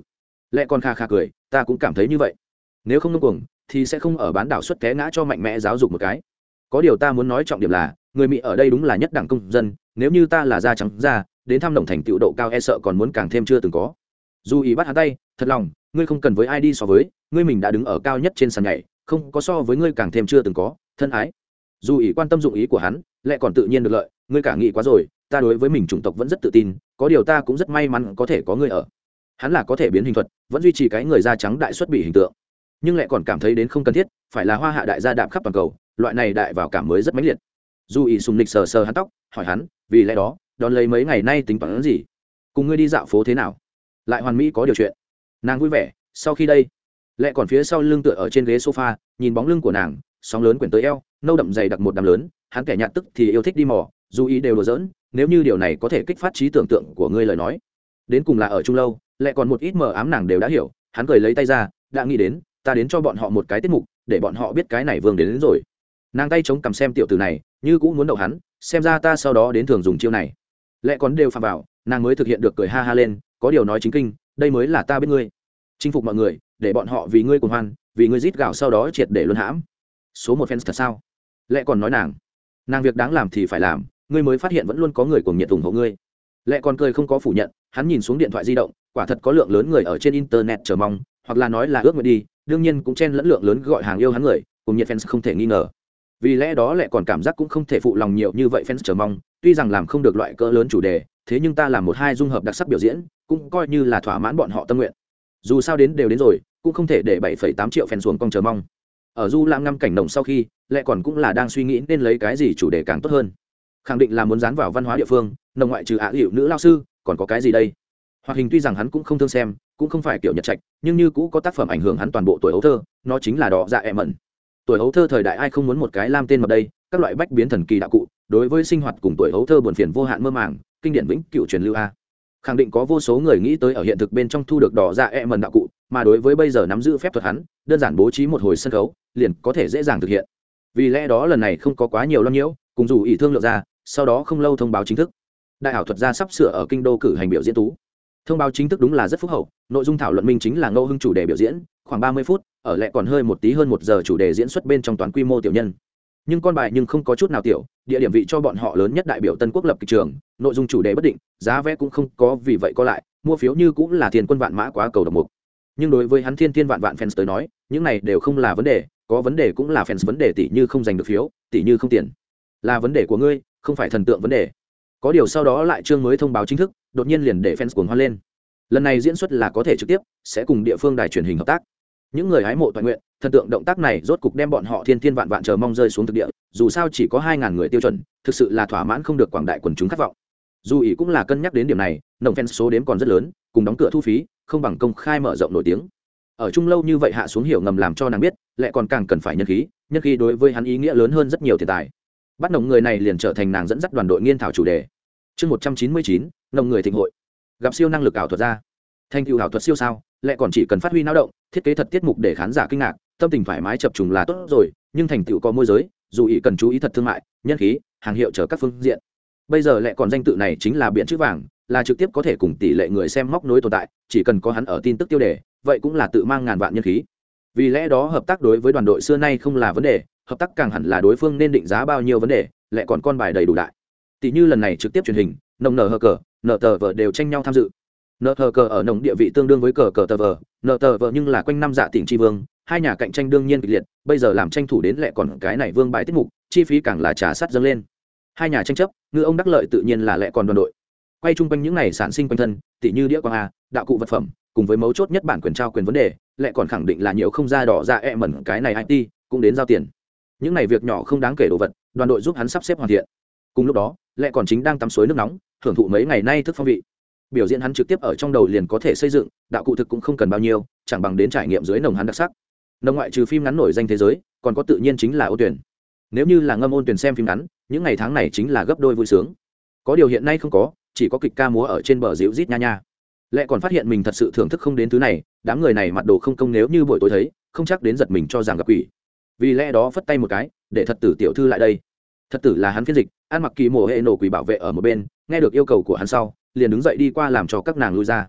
Lẽ còn kha kha cười, ta cũng cảm thấy như vậy. Nếu không ngông cuồng thì sẽ không ở bán đảo xuất té ngã cho mạnh mẽ giáo dục một cái. Có điều ta muốn nói trọng điểm là người Mỹ ở đây đúng là nhất đẳng công dân, nếu như ta là da trắng da đến thăm đồng thành tựu độ cao e sợ còn muốn càng thêm chưa từng có. Dù ý bắt hắn tay, thật lòng ngươi không cần với ai đi so với, ngươi mình đã đứng ở cao nhất trên sàn nhảy, không có so với ngươi càng thêm chưa từng có, thân ái. Dù ý quan tâm dụng ý của hắn, lại còn tự nhiên được lợi, ngươi cả nghĩ quá rồi, ta đối với mình chủng tộc vẫn rất tự tin, có điều ta cũng rất may mắn có thể có ngươi ở. Hắn là có thể biến hình thuật, vẫn duy trì cái người da trắng đại xuất bị hình tượng, nhưng lại còn cảm thấy đến không cần thiết, phải là hoa hạ đại gia đạp khắp toàn cầu, loại này đại vào cảm mới rất mãnh liệt. Dù ý sùng lịch sờ sờ hắn tóc, hỏi hắn, vì lẽ đó, đón lấy mấy ngày nay tính toán gì? Cùng ngươi đi dạo phố thế nào? Lại hoàn mỹ có điều chuyện. Nàng vui vẻ, sau khi đây, lại còn phía sau lưng tựa ở trên ghế sofa, nhìn bóng lưng của nàng, sóng lớn quyển tới eo, nâu đậm dày đặc một đám lớn, hắn kẻ nhạt tức thì yêu thích đi mò, dù ý đều đùa giỡn, nếu như điều này có thể kích phát trí tưởng tượng của ngươi lời nói. Đến cùng là ở chung lâu, lại còn một ít mờ ám nàng đều đã hiểu, hắn cười lấy tay ra, đã nghĩ đến, ta đến cho bọn họ một cái tiết mục, để bọn họ biết cái này vương đến, đến rồi. Nàng tay chống cầm xem tiểu tử này, như cũng muốn đậu hắn, xem ra ta sau đó đến thường dùng chiêu này. Lại còn đều phạm vào, nàng mới thực hiện được cười ha ha lên, có điều nói chính kinh, đây mới là ta biết ngươi. Chinh phục mọi người, để bọn họ vì ngươi cuồng hoan, vì ngươi rít gào sau đó triệt để luân hãm. Số một fans thật sao? Lẽ còn nói nàng, nàng việc đáng làm thì phải làm, ngươi mới phát hiện vẫn luôn có người cuồng nhiệt ủng hộ ngươi. Lẽ còn cười không có phủ nhận, hắn nhìn xuống điện thoại di động, quả thật có lượng lớn người ở trên internet chờ mong, hoặc là nói là ước nguyện đi, đương nhiên cũng chen lẫn lượng lớn gọi hàng yêu hắn người, cùng nhiệt fans không thể nghi ngờ. Vì lẽ đó lại còn cảm giác cũng không thể phụ lòng nhiều như vậy fans chờ mong, tuy rằng làm không được loại cỡ lớn chủ đề, thế nhưng ta làm một hai dung hợp đặc sắc biểu diễn, cũng coi như là thỏa mãn bọn họ tâm nguyện. Dù sao đến đều đến rồi, cũng không thể để bảy phẩy tám triệu fan xuống con chờ mong. Ở du lãm năm cảnh động sau khi, lại còn cũng là đang suy nghĩ nên lấy cái gì chủ đề càng tốt hơn. Khẳng định là muốn dán vào văn hóa địa phương, nồng ngoại trừ ả hiệu nữ lao sư, còn có cái gì đây? Hoạt hình tuy rằng hắn cũng không thương xem, cũng không phải kiểu nhật trạch, nhưng như cũ có tác phẩm ảnh hưởng hắn toàn bộ tuổi ấu thơ, nó chính là đỏ dạ ẹ mẩn. Tuổi ấu thơ thời đại ai không muốn một cái lam tên mập đây, các loại bách biến thần kỳ đạo cụ, đối với sinh hoạt cùng tuổi ấu thơ buồn phiền vô hạn mơ màng, kinh điển vĩnh cựu truyền lưu a. Khẳng định có vô số người nghĩ tới ở hiện thực bên trong thu được đỏ dạ ẹ mẩn đạo cụ, mà đối với bây giờ nắm giữ phép thuật hắn, đơn giản bố trí một hồi sân khấu, liền có thể dễ dàng thực hiện. Vì lẽ đó lần này không có quá nhiều lo nhiễu, cùng dù ý thương lượng ra, sau đó không lâu thông báo chính thức. Đại ảo thuật gia sắp sửa ở kinh đô cử hành biểu diễn tú. Thông báo chính thức đúng là rất phúc hậu, nội dung thảo luận minh chính là Ngô Hưng chủ đề biểu diễn, khoảng ba mươi phút, ở lại còn hơi một tí hơn một giờ chủ đề diễn xuất bên trong toàn quy mô tiểu nhân. Nhưng con bài nhưng không có chút nào tiểu, địa điểm vị cho bọn họ lớn nhất đại biểu Tân Quốc lập kịch trường, nội dung chủ đề bất định, giá vé cũng không có vì vậy có lại, mua phiếu như cũng là tiền quân vạn mã quá cầu độc mục. Nhưng đối với hắn thiên thiên vạn vạn fans tới nói, những này đều không là vấn đề, có vấn đề cũng là fans vấn đề tỷ như không giành được phiếu, tỷ như không tiền. Là vấn đề của ngươi, không phải thần tượng vấn đề. Có điều sau đó lại chương mới thông báo chính thức, đột nhiên liền để fans cuồng hoan lên. Lần này diễn xuất là có thể trực tiếp sẽ cùng địa phương đài truyền hình hợp tác. Những người hái mộ toàn nguyện, thần tượng động tác này rốt cục đem bọn họ thiên thiên vạn vạn chờ mong rơi xuống thực địa, dù sao chỉ có hai ngàn người tiêu chuẩn, thực sự là thỏa mãn không được quảng đại quần chúng khát vọng. Dù ý cũng là cân nhắc đến điểm này, nồng fan số đếm còn rất lớn, cùng đóng cửa thu phí, không bằng công khai mở rộng nổi tiếng. Ở chung lâu như vậy hạ xuống hiểu ngầm làm cho nàng biết, lại còn càng cần phải nhân khí, nhân khí đối với hắn ý nghĩa lớn hơn rất nhiều tiền tài. Bắt nồng người này liền trở thành nàng dẫn dắt đoàn đội nghiên thảo chủ đề. Chương một trăm chín mươi chín, nồng người thịnh hội. Gặp siêu năng lực ảo thuật ra. Thành tựu ảo thuật siêu sao, lại còn chỉ cần phát huy não động, thiết kế thật tiết mục để khán giả kinh ngạc, tâm tình thoải mái chập trùng là tốt rồi, nhưng thành tựu có môi giới, dù ý cần chú ý thật thương mại, nhân khí, hàng hiệu chờ các phương diện. Bây giờ lại còn danh tự này chính là biển chữ vàng, là trực tiếp có thể cùng tỷ lệ người xem móc nối tồn tại, chỉ cần có hắn ở tin tức tiêu đề, vậy cũng là tự mang ngàn vạn nhân khí. Vì lẽ đó hợp tác đối với đoàn đội xưa nay không là vấn đề, hợp tác càng hẳn là đối phương nên định giá bao nhiêu vấn đề, lại còn con bài đầy đủ đại. Tỷ như lần này trực tiếp truyền hình, nồng nở hờ cờ, nở tờ vờ đều tranh nhau tham dự. Nở tờ cờ ở nồng địa vị tương đương với cờ cờ tờ vờ, nở tờ vờ nhưng là quanh năm dạ tỉnh tri vương, hai nhà cạnh tranh đương nhiên kịch liệt, bây giờ làm tranh thủ đến lại còn cái này vương bài tiết mục, chi phí càng là trả sắt dâng lên. Hai nhà tranh chấp, ngư ông đắc lợi tự nhiên là lại còn đoàn đội. Quay chung quanh những này sản sinh quanh thân, tỷ như đĩa quang a, đạo cụ vật phẩm, cùng với mấu chốt nhất bản quyền trao quyền vấn đề, lại còn khẳng định là nhiều không ra đỏ ra e mẩn cái này i tê, cũng đến giao tiền. Những này việc nhỏ không đáng kể đồ vật, đoàn đội giúp hắn sắp xếp hoàn thiện. Cùng lúc đó, lại còn chính đang tắm suối nước nóng, hưởng thụ mấy ngày nay thức phong vị. Biểu diễn hắn trực tiếp ở trong đầu liền có thể xây dựng, đạo cụ thực cũng không cần bao nhiêu, chẳng bằng đến trải nghiệm dưới nồng hắn đặc sắc. Nồng ngoại trừ phim ngắn nổi danh thế giới, còn có tự nhiên chính là Ôn Tuyển. Nếu như là ngâm Ôn Tuyển xem phim ngắn, những ngày tháng này chính là gấp đôi vui sướng. Có điều hiện nay không có, chỉ có kịch ca múa ở trên bờ dịu rít nha nha. Lẽ còn phát hiện mình thật sự thưởng thức không đến thứ này, đám người này mặt đồ không công, nếu như buổi tối thấy, không chắc đến giật mình cho rằng gặp quỷ. Vì lẽ đó phất tay một cái, để thật tử tiểu thư lại đây. Thật tử là hắn phiên dịch, ăn mặc kỳ mồ hệ nổ quỷ bảo vệ ở một bên, nghe được yêu cầu của hắn sau, liền đứng dậy đi qua làm cho các nàng lui ra.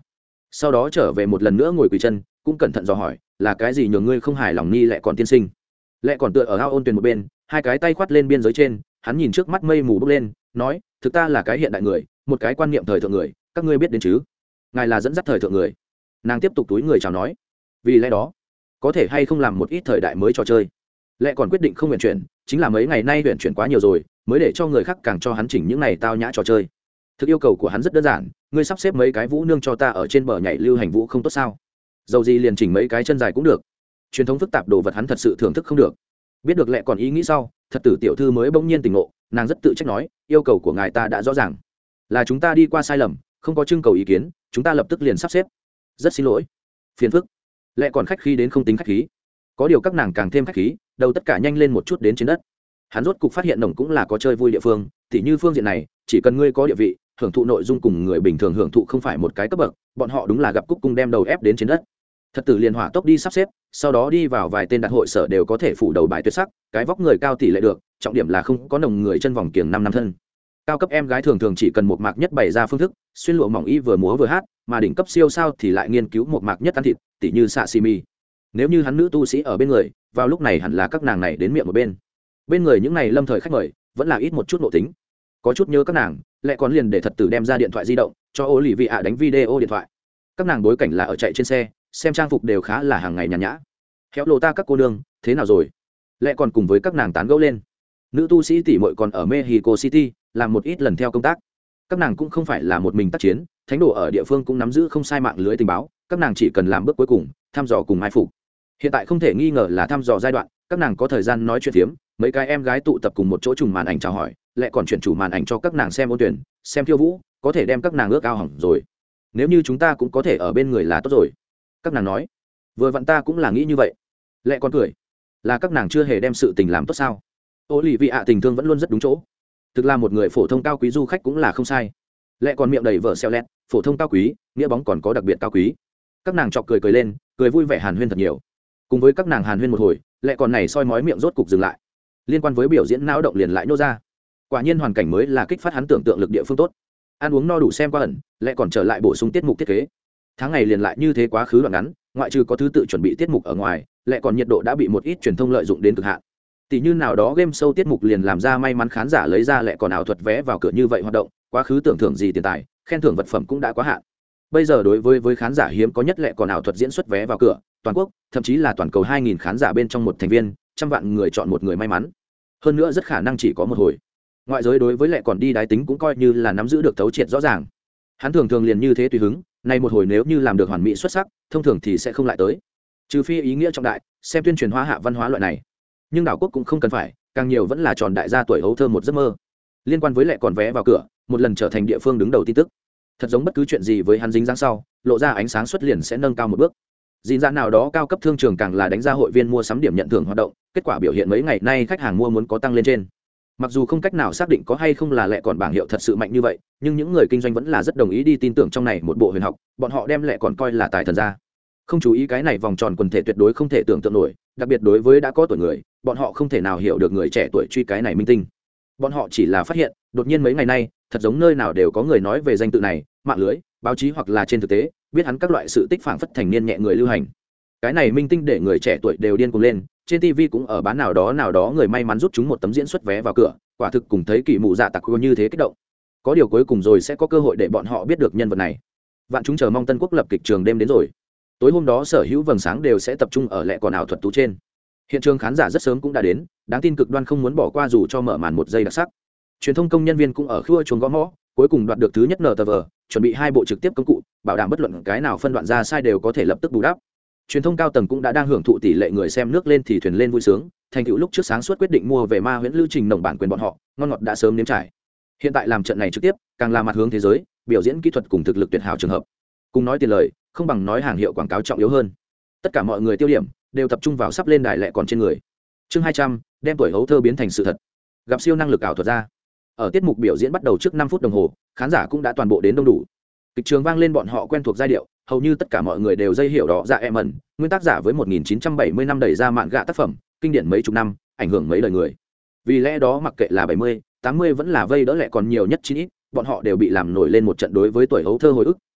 sau đó trở về một lần nữa ngồi quỳ chân cũng cẩn thận dò hỏi là cái gì nhường ngươi không hài lòng ni lẹ còn tiên sinh. Lẹ còn tựa ở ao ôn tuyền một bên, hai cái tay khoát lên biên giới trên, hắn nhìn trước mắt mây mù bốc lên, nói thực ta là cái hiện đại người, một cái quan niệm thời thượng người, các ngươi biết đến chứ, ngài là dẫn dắt thời thượng người. Nàng tiếp tục túi người chào nói, vì lẽ đó có thể hay không làm một ít thời đại mới trò chơi. Lẹ còn quyết định không nguyện chuyển, chính là mấy ngày nay nguyện chuyển quá nhiều rồi, mới để cho người khác càng cho hắn chỉnh những này tao nhã trò chơi. Thực yêu cầu của hắn rất đơn giản, ngươi sắp xếp mấy cái vũ nương cho ta ở trên bờ nhảy lưu hành vũ không tốt sao? Dầu gì liền chỉnh mấy cái chân dài cũng được. Truyền thống phức tạp đồ vật hắn thật sự thưởng thức không được. Biết được Lẹ còn ý nghĩ sau, thật tử tiểu thư mới bỗng nhiên tỉnh ngộ, nàng rất tự trách nói, yêu cầu của ngài ta đã rõ ràng, là chúng ta đi qua sai lầm, không có trưng cầu ý kiến, chúng ta lập tức liền sắp xếp. Rất xin lỗi, phiền phức. Lẹ còn khách khí đến không tính khách khí, có điều các nàng càng thêm khách khí, đầu tất cả nhanh lên một chút đến trên đất. Hắn rốt cục phát hiện nồng cũng là có chơi vui địa phương, thì như phương diện này, chỉ cần ngươi có địa vị, hưởng thụ nội dung cùng người bình thường hưởng thụ không phải một cái cấp bậc, bọn họ đúng là gặp cúc cung đem đầu ép đến trên đất. Thật tử liền hỏa tốc đi sắp xếp, sau đó đi vào vài tên đặt hội sở đều có thể phủ đầu bài tuyệt sắc, cái vóc người cao tỷ lệ được, trọng điểm là không có nồng người chân vòng kiềng năm năm thân. Cao cấp em gái thường thường chỉ cần một mạc nhất bày ra phương thức, xuyên lụa mỏng y vừa múa vừa hát, mà đỉnh cấp siêu sao thì lại nghiên cứu một mạc nhất ăn thịt, tỷ như sashimi. Nếu như hắn nữ tu sĩ ở bên người, vào lúc này hẳn là các nàng này đến miệng một bên. Bên người những này lâm thời khách mời, vẫn là ít một chút nội tính. Có chút nhớ các nàng, Lẹ còn liền để thật tử đem ra điện thoại di động, cho ô lì vị ạ đánh video điện thoại. Các nàng bối cảnh là ở chạy trên xe, xem trang phục đều khá là hàng ngày nhàn nhã. Khéo lộ ta các cô nương, thế nào rồi? Lẹ còn cùng với các nàng tán gẫu lên. Nữ tu sĩ tỷ muội còn ở Mexico City làm một ít lần theo công tác. Các nàng cũng không phải là một mình tác chiến, thánh đồ ở địa phương cũng nắm giữ không sai mạng lưới tình báo, các nàng chỉ cần làm bước cuối cùng, thăm dò cùng mai phục. Hiện tại không thể nghi ngờ là thăm dò giai đoạn, các nàng có thời gian nói chuyện phiếm, mấy cái em gái tụ tập cùng một chỗ trùng màn ảnh chào hỏi, Lẹ còn chuyển chủ màn ảnh cho các nàng xem ôn tuyển, xem khiêu vũ, có thể đem các nàng ước ao hỏng rồi. Nếu như chúng ta cũng có thể ở bên người là tốt rồi. Các nàng nói, vừa vặn ta cũng là nghĩ như vậy. Lẹ còn cười, là các nàng chưa hề đem sự tình làm tốt sao? Ô lì vị ạ tình thương vẫn luôn rất đúng chỗ, thực là một người phổ thông cao quý du khách cũng là không sai. Lẹ còn miệng đầy vợ xeo lét, phổ thông cao quý, nghĩa bóng còn có đặc biệt cao quý. Các nàng chọc cười cười lên, cười vui vẻ hàn huyên thật nhiều. Cùng với các nàng hàn huyên một hồi, Lẹ còn này soi mói miệng rốt cục dừng lại. Liên quan với biểu diễn não động liền lại nô ra. Quả nhiên hoàn cảnh mới là kích phát hắn tưởng tượng lực địa phương tốt. Ăn uống no đủ xem qua ẩn, Lẹ còn trở lại bổ sung tiết mục thiết kế. Tháng ngày liền lại như thế quá khứ đoạn ngắn, ngoại trừ có thứ tự chuẩn bị tiết mục ở ngoài, Lẹ còn nhiệt độ đã bị một ít truyền thông lợi dụng đến cực hạn. Tỷ như nào đó game show tiết mục liền làm ra may mắn khán giả lấy ra Lẹ còn ảo thuật vé vào cửa như vậy hoạt động, quá khứ tưởng thưởng gì tiền tài, khen thưởng vật phẩm cũng đã quá hạn. Bây giờ đối với với khán giả hiếm có nhất Lẹ còn ảo thuật diễn xuất vé vào cửa, toàn quốc, thậm chí là toàn cầu hai nghìn khán giả bên trong một thành viên, trăm vạn người chọn một người may mắn. Hơn nữa rất khả năng chỉ có một hồi. Ngoại giới đối với Lẹ còn đi đái tính cũng coi như là nắm giữ được thấu triệt rõ ràng. Hắn thường thường liền như thế tùy hứng, nay một hồi nếu như làm được hoàn mỹ xuất sắc, thông thường thì sẽ không lại tới. Trừ phi ý nghĩa trọng đại, xem tuyên truyền hóa hạ văn hóa loại này. Nhưng đảo quốc cũng không cần phải, càng nhiều vẫn là tròn đại gia tuổi hấu thơ một giấc mơ. Liên quan với Lẹ còn vé vào cửa, một lần trở thành địa phương đứng đầu tin tức. Thật giống bất cứ chuyện gì với hắn dính dáng sau, lộ ra ánh sáng xuất liền sẽ nâng cao một bước. Dĩn dáng nào đó cao cấp thương trường càng là đánh ra hội viên mua sắm điểm nhận thưởng hoạt động, kết quả biểu hiện mấy ngày nay khách hàng mua muốn có tăng lên trên. Mặc dù không cách nào xác định có hay không là Lẹ còn bảng hiệu thật sự mạnh như vậy, nhưng những người kinh doanh vẫn là rất đồng ý đi tin tưởng trong này một bộ huyền học, bọn họ đem Lẹ còn coi là tài thần ra. Không chú ý cái này vòng tròn quần thể tuyệt đối không thể tưởng tượng nổi, đặc biệt đối với đã có tuổi người, bọn họ không thể nào hiểu được người trẻ tuổi truy cái này minh tinh. Bọn họ chỉ là phát hiện, đột nhiên mấy ngày nay, thật giống nơi nào đều có người nói về danh tự này, mạng lưới, báo chí hoặc là trên thực tế, biết hắn các loại sự tích phảng phất thành niên nhẹ người lưu hành. Cái này minh tinh để người trẻ tuổi đều điên cuồng lên, trên ti vi cũng ở bán nào đó nào đó người may mắn rút chúng một tấm diễn xuất vé vào cửa, quả thực cùng thấy kỳ mụ dạ tặc như thế kích động. Có điều cuối cùng rồi sẽ có cơ hội để bọn họ biết được nhân vật này. Vạn chúng chờ mong Tân Quốc lập kịch trường đêm đến rồi. Tối hôm đó sở hữu vầng sáng đều sẽ tập trung ở Lẹ còn ảo thuật tú trên. Hiện trường khán giả rất sớm cũng đã đến, đáng tin cực đoan không muốn bỏ qua dù cho mở màn một giây đặc sắc. Truyền thông công nhân viên cũng ở khua chuồng gõ mõ, cuối cùng đoạt được thứ nhất nờ tờ vờ, chuẩn bị hai bộ trực tiếp công cụ, bảo đảm bất luận cái nào phân đoạn ra sai đều có thể lập tức bù đắp. Truyền thông cao tầng cũng đã đang hưởng thụ tỷ lệ người xem nước lên thì thuyền lên vui sướng, thành tựu lúc trước sáng suốt quyết định mua về ma huyễn lưu trình nồng bản quyền bọn họ, ngon ngọt đã sớm nếm trải. Hiện tại làm trận này trực tiếp, càng là mặt hướng thế giới, biểu diễn kỹ thuật cùng thực lực tuyệt hảo trường hợp. Cùng nói tiền lời, không bằng nói hàng hiệu quảng cáo trọng yếu hơn. Tất cả mọi người tiêu điểm đều tập trung vào sắp lên đài Lẹ còn trên người. Chương hai trăm, đem tuổi hấu thơ biến thành sự thật. Gặp siêu năng lực ảo thuật ra. Ở tiết mục biểu diễn bắt đầu trước năm phút đồng hồ, khán giả cũng đã toàn bộ đến đông đủ. Kịch trường vang lên bọn họ quen thuộc giai điệu, hầu như tất cả mọi người đều dây hiểu đó dạ em ẩn, nguyên tác giả với một nghìn chín trăm bảy mươi năm đẩy ra mạn gạ tác phẩm, kinh điển mấy chục năm, ảnh hưởng mấy đời người. Vì lẽ đó mặc kệ là bảy mươi, tám mươi vẫn là vây đỡ Lẹ còn nhiều nhất chín ít, bọn họ đều bị làm nổi lên một trận đối với tuổi hấu thơ hồi ức,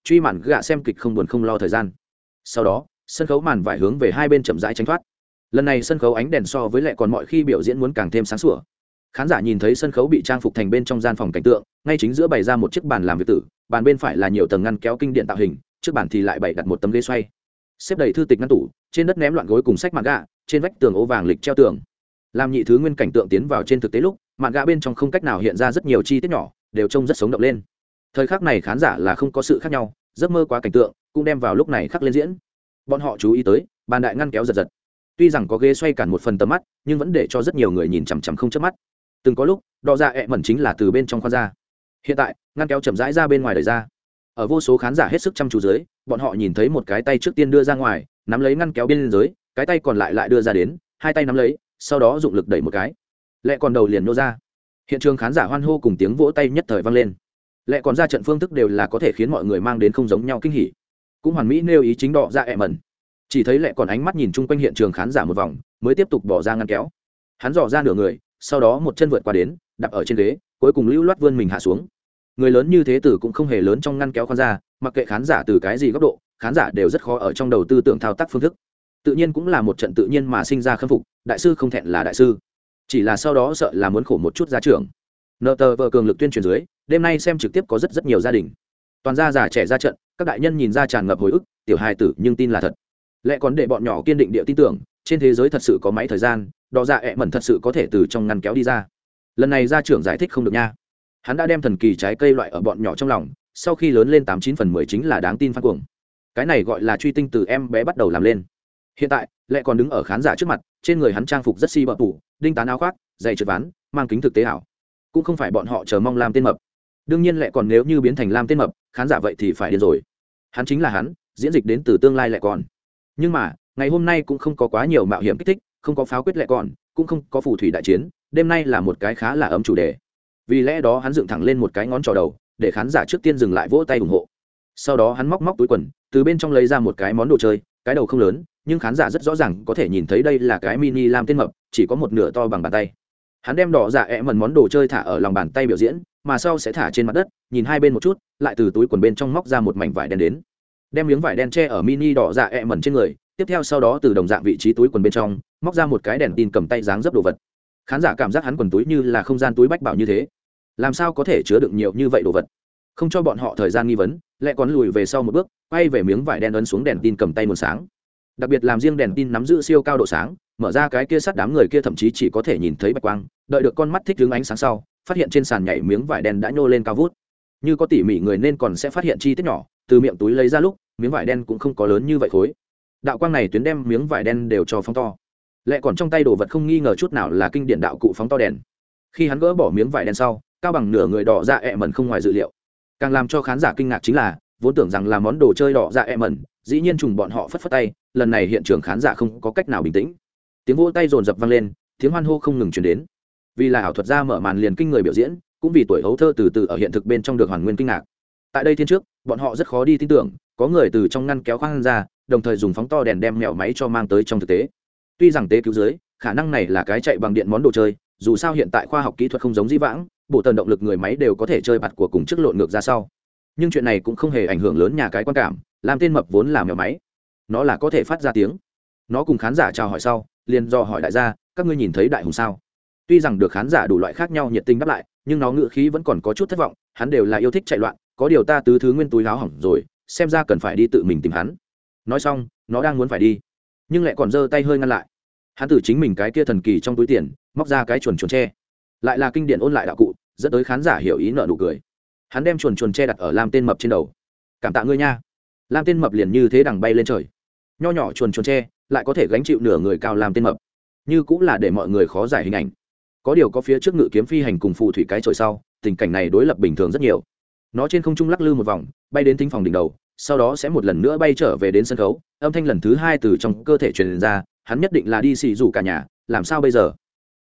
truy màn gạ xem kịch không buồn không lo thời gian. Sau đó sân khấu màn vải hướng về hai bên chậm rãi tránh thoát. Lần này sân khấu ánh đèn so với lại còn mọi khi biểu diễn muốn càng thêm sáng sủa. Khán giả nhìn thấy sân khấu bị trang phục thành bên trong gian phòng cảnh tượng, ngay chính giữa bày ra một chiếc bàn làm việc tử, bàn bên phải là nhiều tầng ngăn kéo kinh điện tạo hình, trước bàn thì lại bày đặt một tấm ghế xoay, xếp đầy thư tịch ngăn tủ, trên đất ném loạn gối cùng sách mạn gạ, trên vách tường ố vàng lịch treo tường. Làm nhị thứ nguyên cảnh tượng tiến vào trên thực tế lúc, mạn gạ bên trong không cách nào hiện ra rất nhiều chi tiết nhỏ, đều trông rất sống động lên. Thời khắc này khán giả là không có sự khác nhau, giấc mơ quá cảnh tượng cũng đem vào lúc này khắc lên diễn. Bọn họ chú ý tới bàn đại ngăn kéo giật giật, tuy rằng có ghế xoay cản một phần tầm mắt, nhưng vẫn để cho rất nhiều người nhìn chằm chằm không chớp mắt. Từng có lúc đọ dạ ẹ mẩn chính là từ bên trong khoan ra, hiện tại ngăn kéo chậm rãi ra bên ngoài đời ra. Ở vô số khán giả hết sức chăm chú dưới, bọn họ nhìn thấy một cái tay trước tiên đưa ra ngoài, nắm lấy ngăn kéo bên dưới, cái tay còn lại lại đưa ra đến, hai tay nắm lấy, sau đó dụng lực đẩy một cái, lẹ còn đầu liền nô ra. Hiện trường khán giả hoan hô cùng tiếng vỗ tay nhất thời vang lên. Lẹ còn ra trận phương thức đều là có thể khiến mọi người mang đến không giống nhau kinh hỉ, cũng hoàn mỹ nêu ý chính đọ dạ ẹ mẩn. Chỉ thấy lẹ còn ánh mắt nhìn chung quanh hiện trường khán giả một vòng, mới tiếp tục bỏ ra ngăn kéo. Hắn dò ra nửa người, sau đó một chân vượt qua đến, đạp ở trên ghế, cuối cùng lưu loát vươn mình hạ xuống. Người lớn như thế tử cũng không hề lớn trong ngăn kéo khoan ra, mặc kệ khán giả từ cái gì góc độ, khán giả đều rất khó ở trong đầu tư tưởng thao tác phương thức. Tự nhiên cũng là một trận tự nhiên mà sinh ra khâm phục, đại sư không thẹn là đại sư. Chỉ là sau đó sợ là muốn khổ một chút gia trưởng. Nợ tờ vợ cường lực tuyên truyền dưới, đêm nay xem trực tiếp có rất rất nhiều gia đình. Toàn gia già trẻ ra trận, các đại nhân nhìn ra tràn ngập hồi ức, tiểu hài tử nhưng tin là thật. Lẽ còn để bọn nhỏ kiên định địa tin tưởng, trên thế giới thật sự có máy thời gian, đọ dạ ẹ mẩn thật sự có thể từ trong ngăn kéo đi ra. Lần này gia trưởng giải thích không được nha. Hắn đã đem thần kỳ trái cây loại ở bọn nhỏ trong lòng, sau khi lớn lên tám chín phần mười chính là đáng tin phát cuồng. Cái này gọi là truy tinh từ em bé bắt đầu làm lên. Hiện tại lẽ còn đứng ở khán giả trước mặt, trên người hắn trang phục rất si bợ tủ, đinh tán áo khoác, giày trượt ván, mang kính thực tế ảo. Cũng không phải bọn họ chờ mong làm tên mập. Đương nhiên lẽ còn nếu như biến thành làm tên mập, khán giả vậy thì phải điên rồi. Hắn chính là hắn, diễn dịch đến từ tương lai lẽ còn. Nhưng mà ngày hôm nay cũng không có quá nhiều mạo hiểm kích thích, không có pháo quyết lẽ còn, cũng không có phù thủy đại chiến. Đêm nay là một cái khá là ấm chủ đề. Vì lẽ đó hắn dựng thẳng lên một cái ngón trỏ đầu, để khán giả trước tiên dừng lại vỗ tay ủng hộ. Sau đó hắn móc móc túi quần, từ bên trong lấy ra một cái món đồ chơi, cái đầu không lớn, nhưng khán giả rất rõ ràng có thể nhìn thấy đây là cái mini lam tên mập, chỉ có một nửa to bằng bàn tay. Hắn đem đỏ dạ ẹ mẩn món đồ chơi thả ở lòng bàn tay biểu diễn, mà sau sẽ thả trên mặt đất, nhìn hai bên một chút, lại từ túi quần bên trong móc ra một mảnh vải đen đến, đem miếng vải đen che ở mini đỏ dạ ẹ mẩn trên người. Tiếp theo sau đó từ đồng dạng vị trí túi quần bên trong móc ra một cái đèn tin cầm tay dáng dấp đồ vật. Khán giả cảm giác hắn quần túi như là không gian túi bách bảo như thế, làm sao có thể chứa đựng nhiều như vậy đồ vật. Không cho bọn họ thời gian nghi vấn, lại còn lùi về sau một bước, quay về miếng vải đen ấn xuống đèn tin cầm tay nguồn sáng. Đặc biệt làm riêng đèn tin nắm giữ siêu cao độ sáng, mở ra cái kia sắt đám người kia thậm chí chỉ có thể nhìn thấy bạch quang. Đợi được con mắt thích ứng ánh sáng sau, phát hiện trên sàn nhảy miếng vải đen đã nhô lên cao vút. Như có tỉ mỉ người nên còn sẽ phát hiện chi tiết nhỏ, từ miệng túi lấy ra lúc miếng vải đen cũng không có lớn như vậy khối. Đạo quang này tuyến đem miếng vải đen đều cho phóng to. Lại còn trong tay đồ vật không nghi ngờ chút nào là kinh điển đạo cụ phóng to đèn. Khi hắn gỡ bỏ miếng vải đen sau, cao bằng nửa người đỏ dạ ẹ mẩn không ngoài dự liệu. Càng làm cho khán giả kinh ngạc chính là, vốn tưởng rằng là món đồ chơi đỏ dạ ẹ mẩn, dĩ nhiên trùng bọn họ phất phất tay, lần này hiện trường khán giả không có cách nào bình tĩnh. Tiếng vỗ tay dồn dập vang lên, tiếng hoan hô không ngừng truyền đến. Vì là ảo thuật gia mở màn liền kinh người biểu diễn, cũng vì tuổi hấu thơ từ từ ở hiện thực bên trong được hoàn nguyên kinh ngạc. Tại đây thiên trước, bọn họ rất khó đi tin tưởng, có người từ trong ngăn kéo khoan ra, đồng thời dùng phóng to đèn đem mẹo máy cho mang tới trong thực tế. Tuy rằng tế cứu dưới, khả năng này là cái chạy bằng điện món đồ chơi, dù sao hiện tại khoa học kỹ thuật không giống dĩ vãng, bộ tần động lực người máy đều có thể chơi bạt của cùng trước lộn ngược ra sau. Nhưng chuyện này cũng không hề ảnh hưởng lớn nhà cái quan cảm, làm tên mập vốn là mèo máy, nó là có thể phát ra tiếng. Nó cùng khán giả chào hỏi sau, liền do hỏi đại gia, các ngươi nhìn thấy đại hùng sao? Tuy rằng được khán giả đủ loại khác nhau nhiệt tình đáp lại, nhưng nó ngựa khí vẫn còn có chút thất vọng, hắn đều là yêu thích chạy loạn, có điều ta tứ thứ nguyên túi láo hỏng rồi, xem ra cần phải đi tự mình tìm hắn. Nói xong, nó đang muốn phải đi, nhưng lại còn giơ tay hơi ngăn lại. Hắn từ chính mình cái kia thần kỳ trong túi tiền móc ra cái chuồn chuồn tre, lại là kinh điển ôn lại đạo cụ, dẫn tới khán giả hiểu ý nợ nụ cười. Hắn đem chuồn chuồn tre đặt ở lam tên mập trên đầu. Cảm tạ ngươi nha. Lam tên mập liền như thế đằng bay lên trời. Nho nhỏ chuồn chuồn tre lại có thể gánh chịu nửa người cao lam tên mập, như cũng là để mọi người khó giải hình ảnh. Có điều có phía trước ngự kiếm phi hành cùng phù thủy cái chổi sau, tình cảnh này đối lập bình thường rất nhiều. Nó trên không trung lắc lư một vòng, bay đến thính phòng đỉnh đầu, sau đó sẽ một lần nữa bay trở về đến sân khấu. Âm thanh lần thứ hai từ trong cơ thể truyền ra, hắn nhất định là đi xì rủ cả nhà, làm sao bây giờ?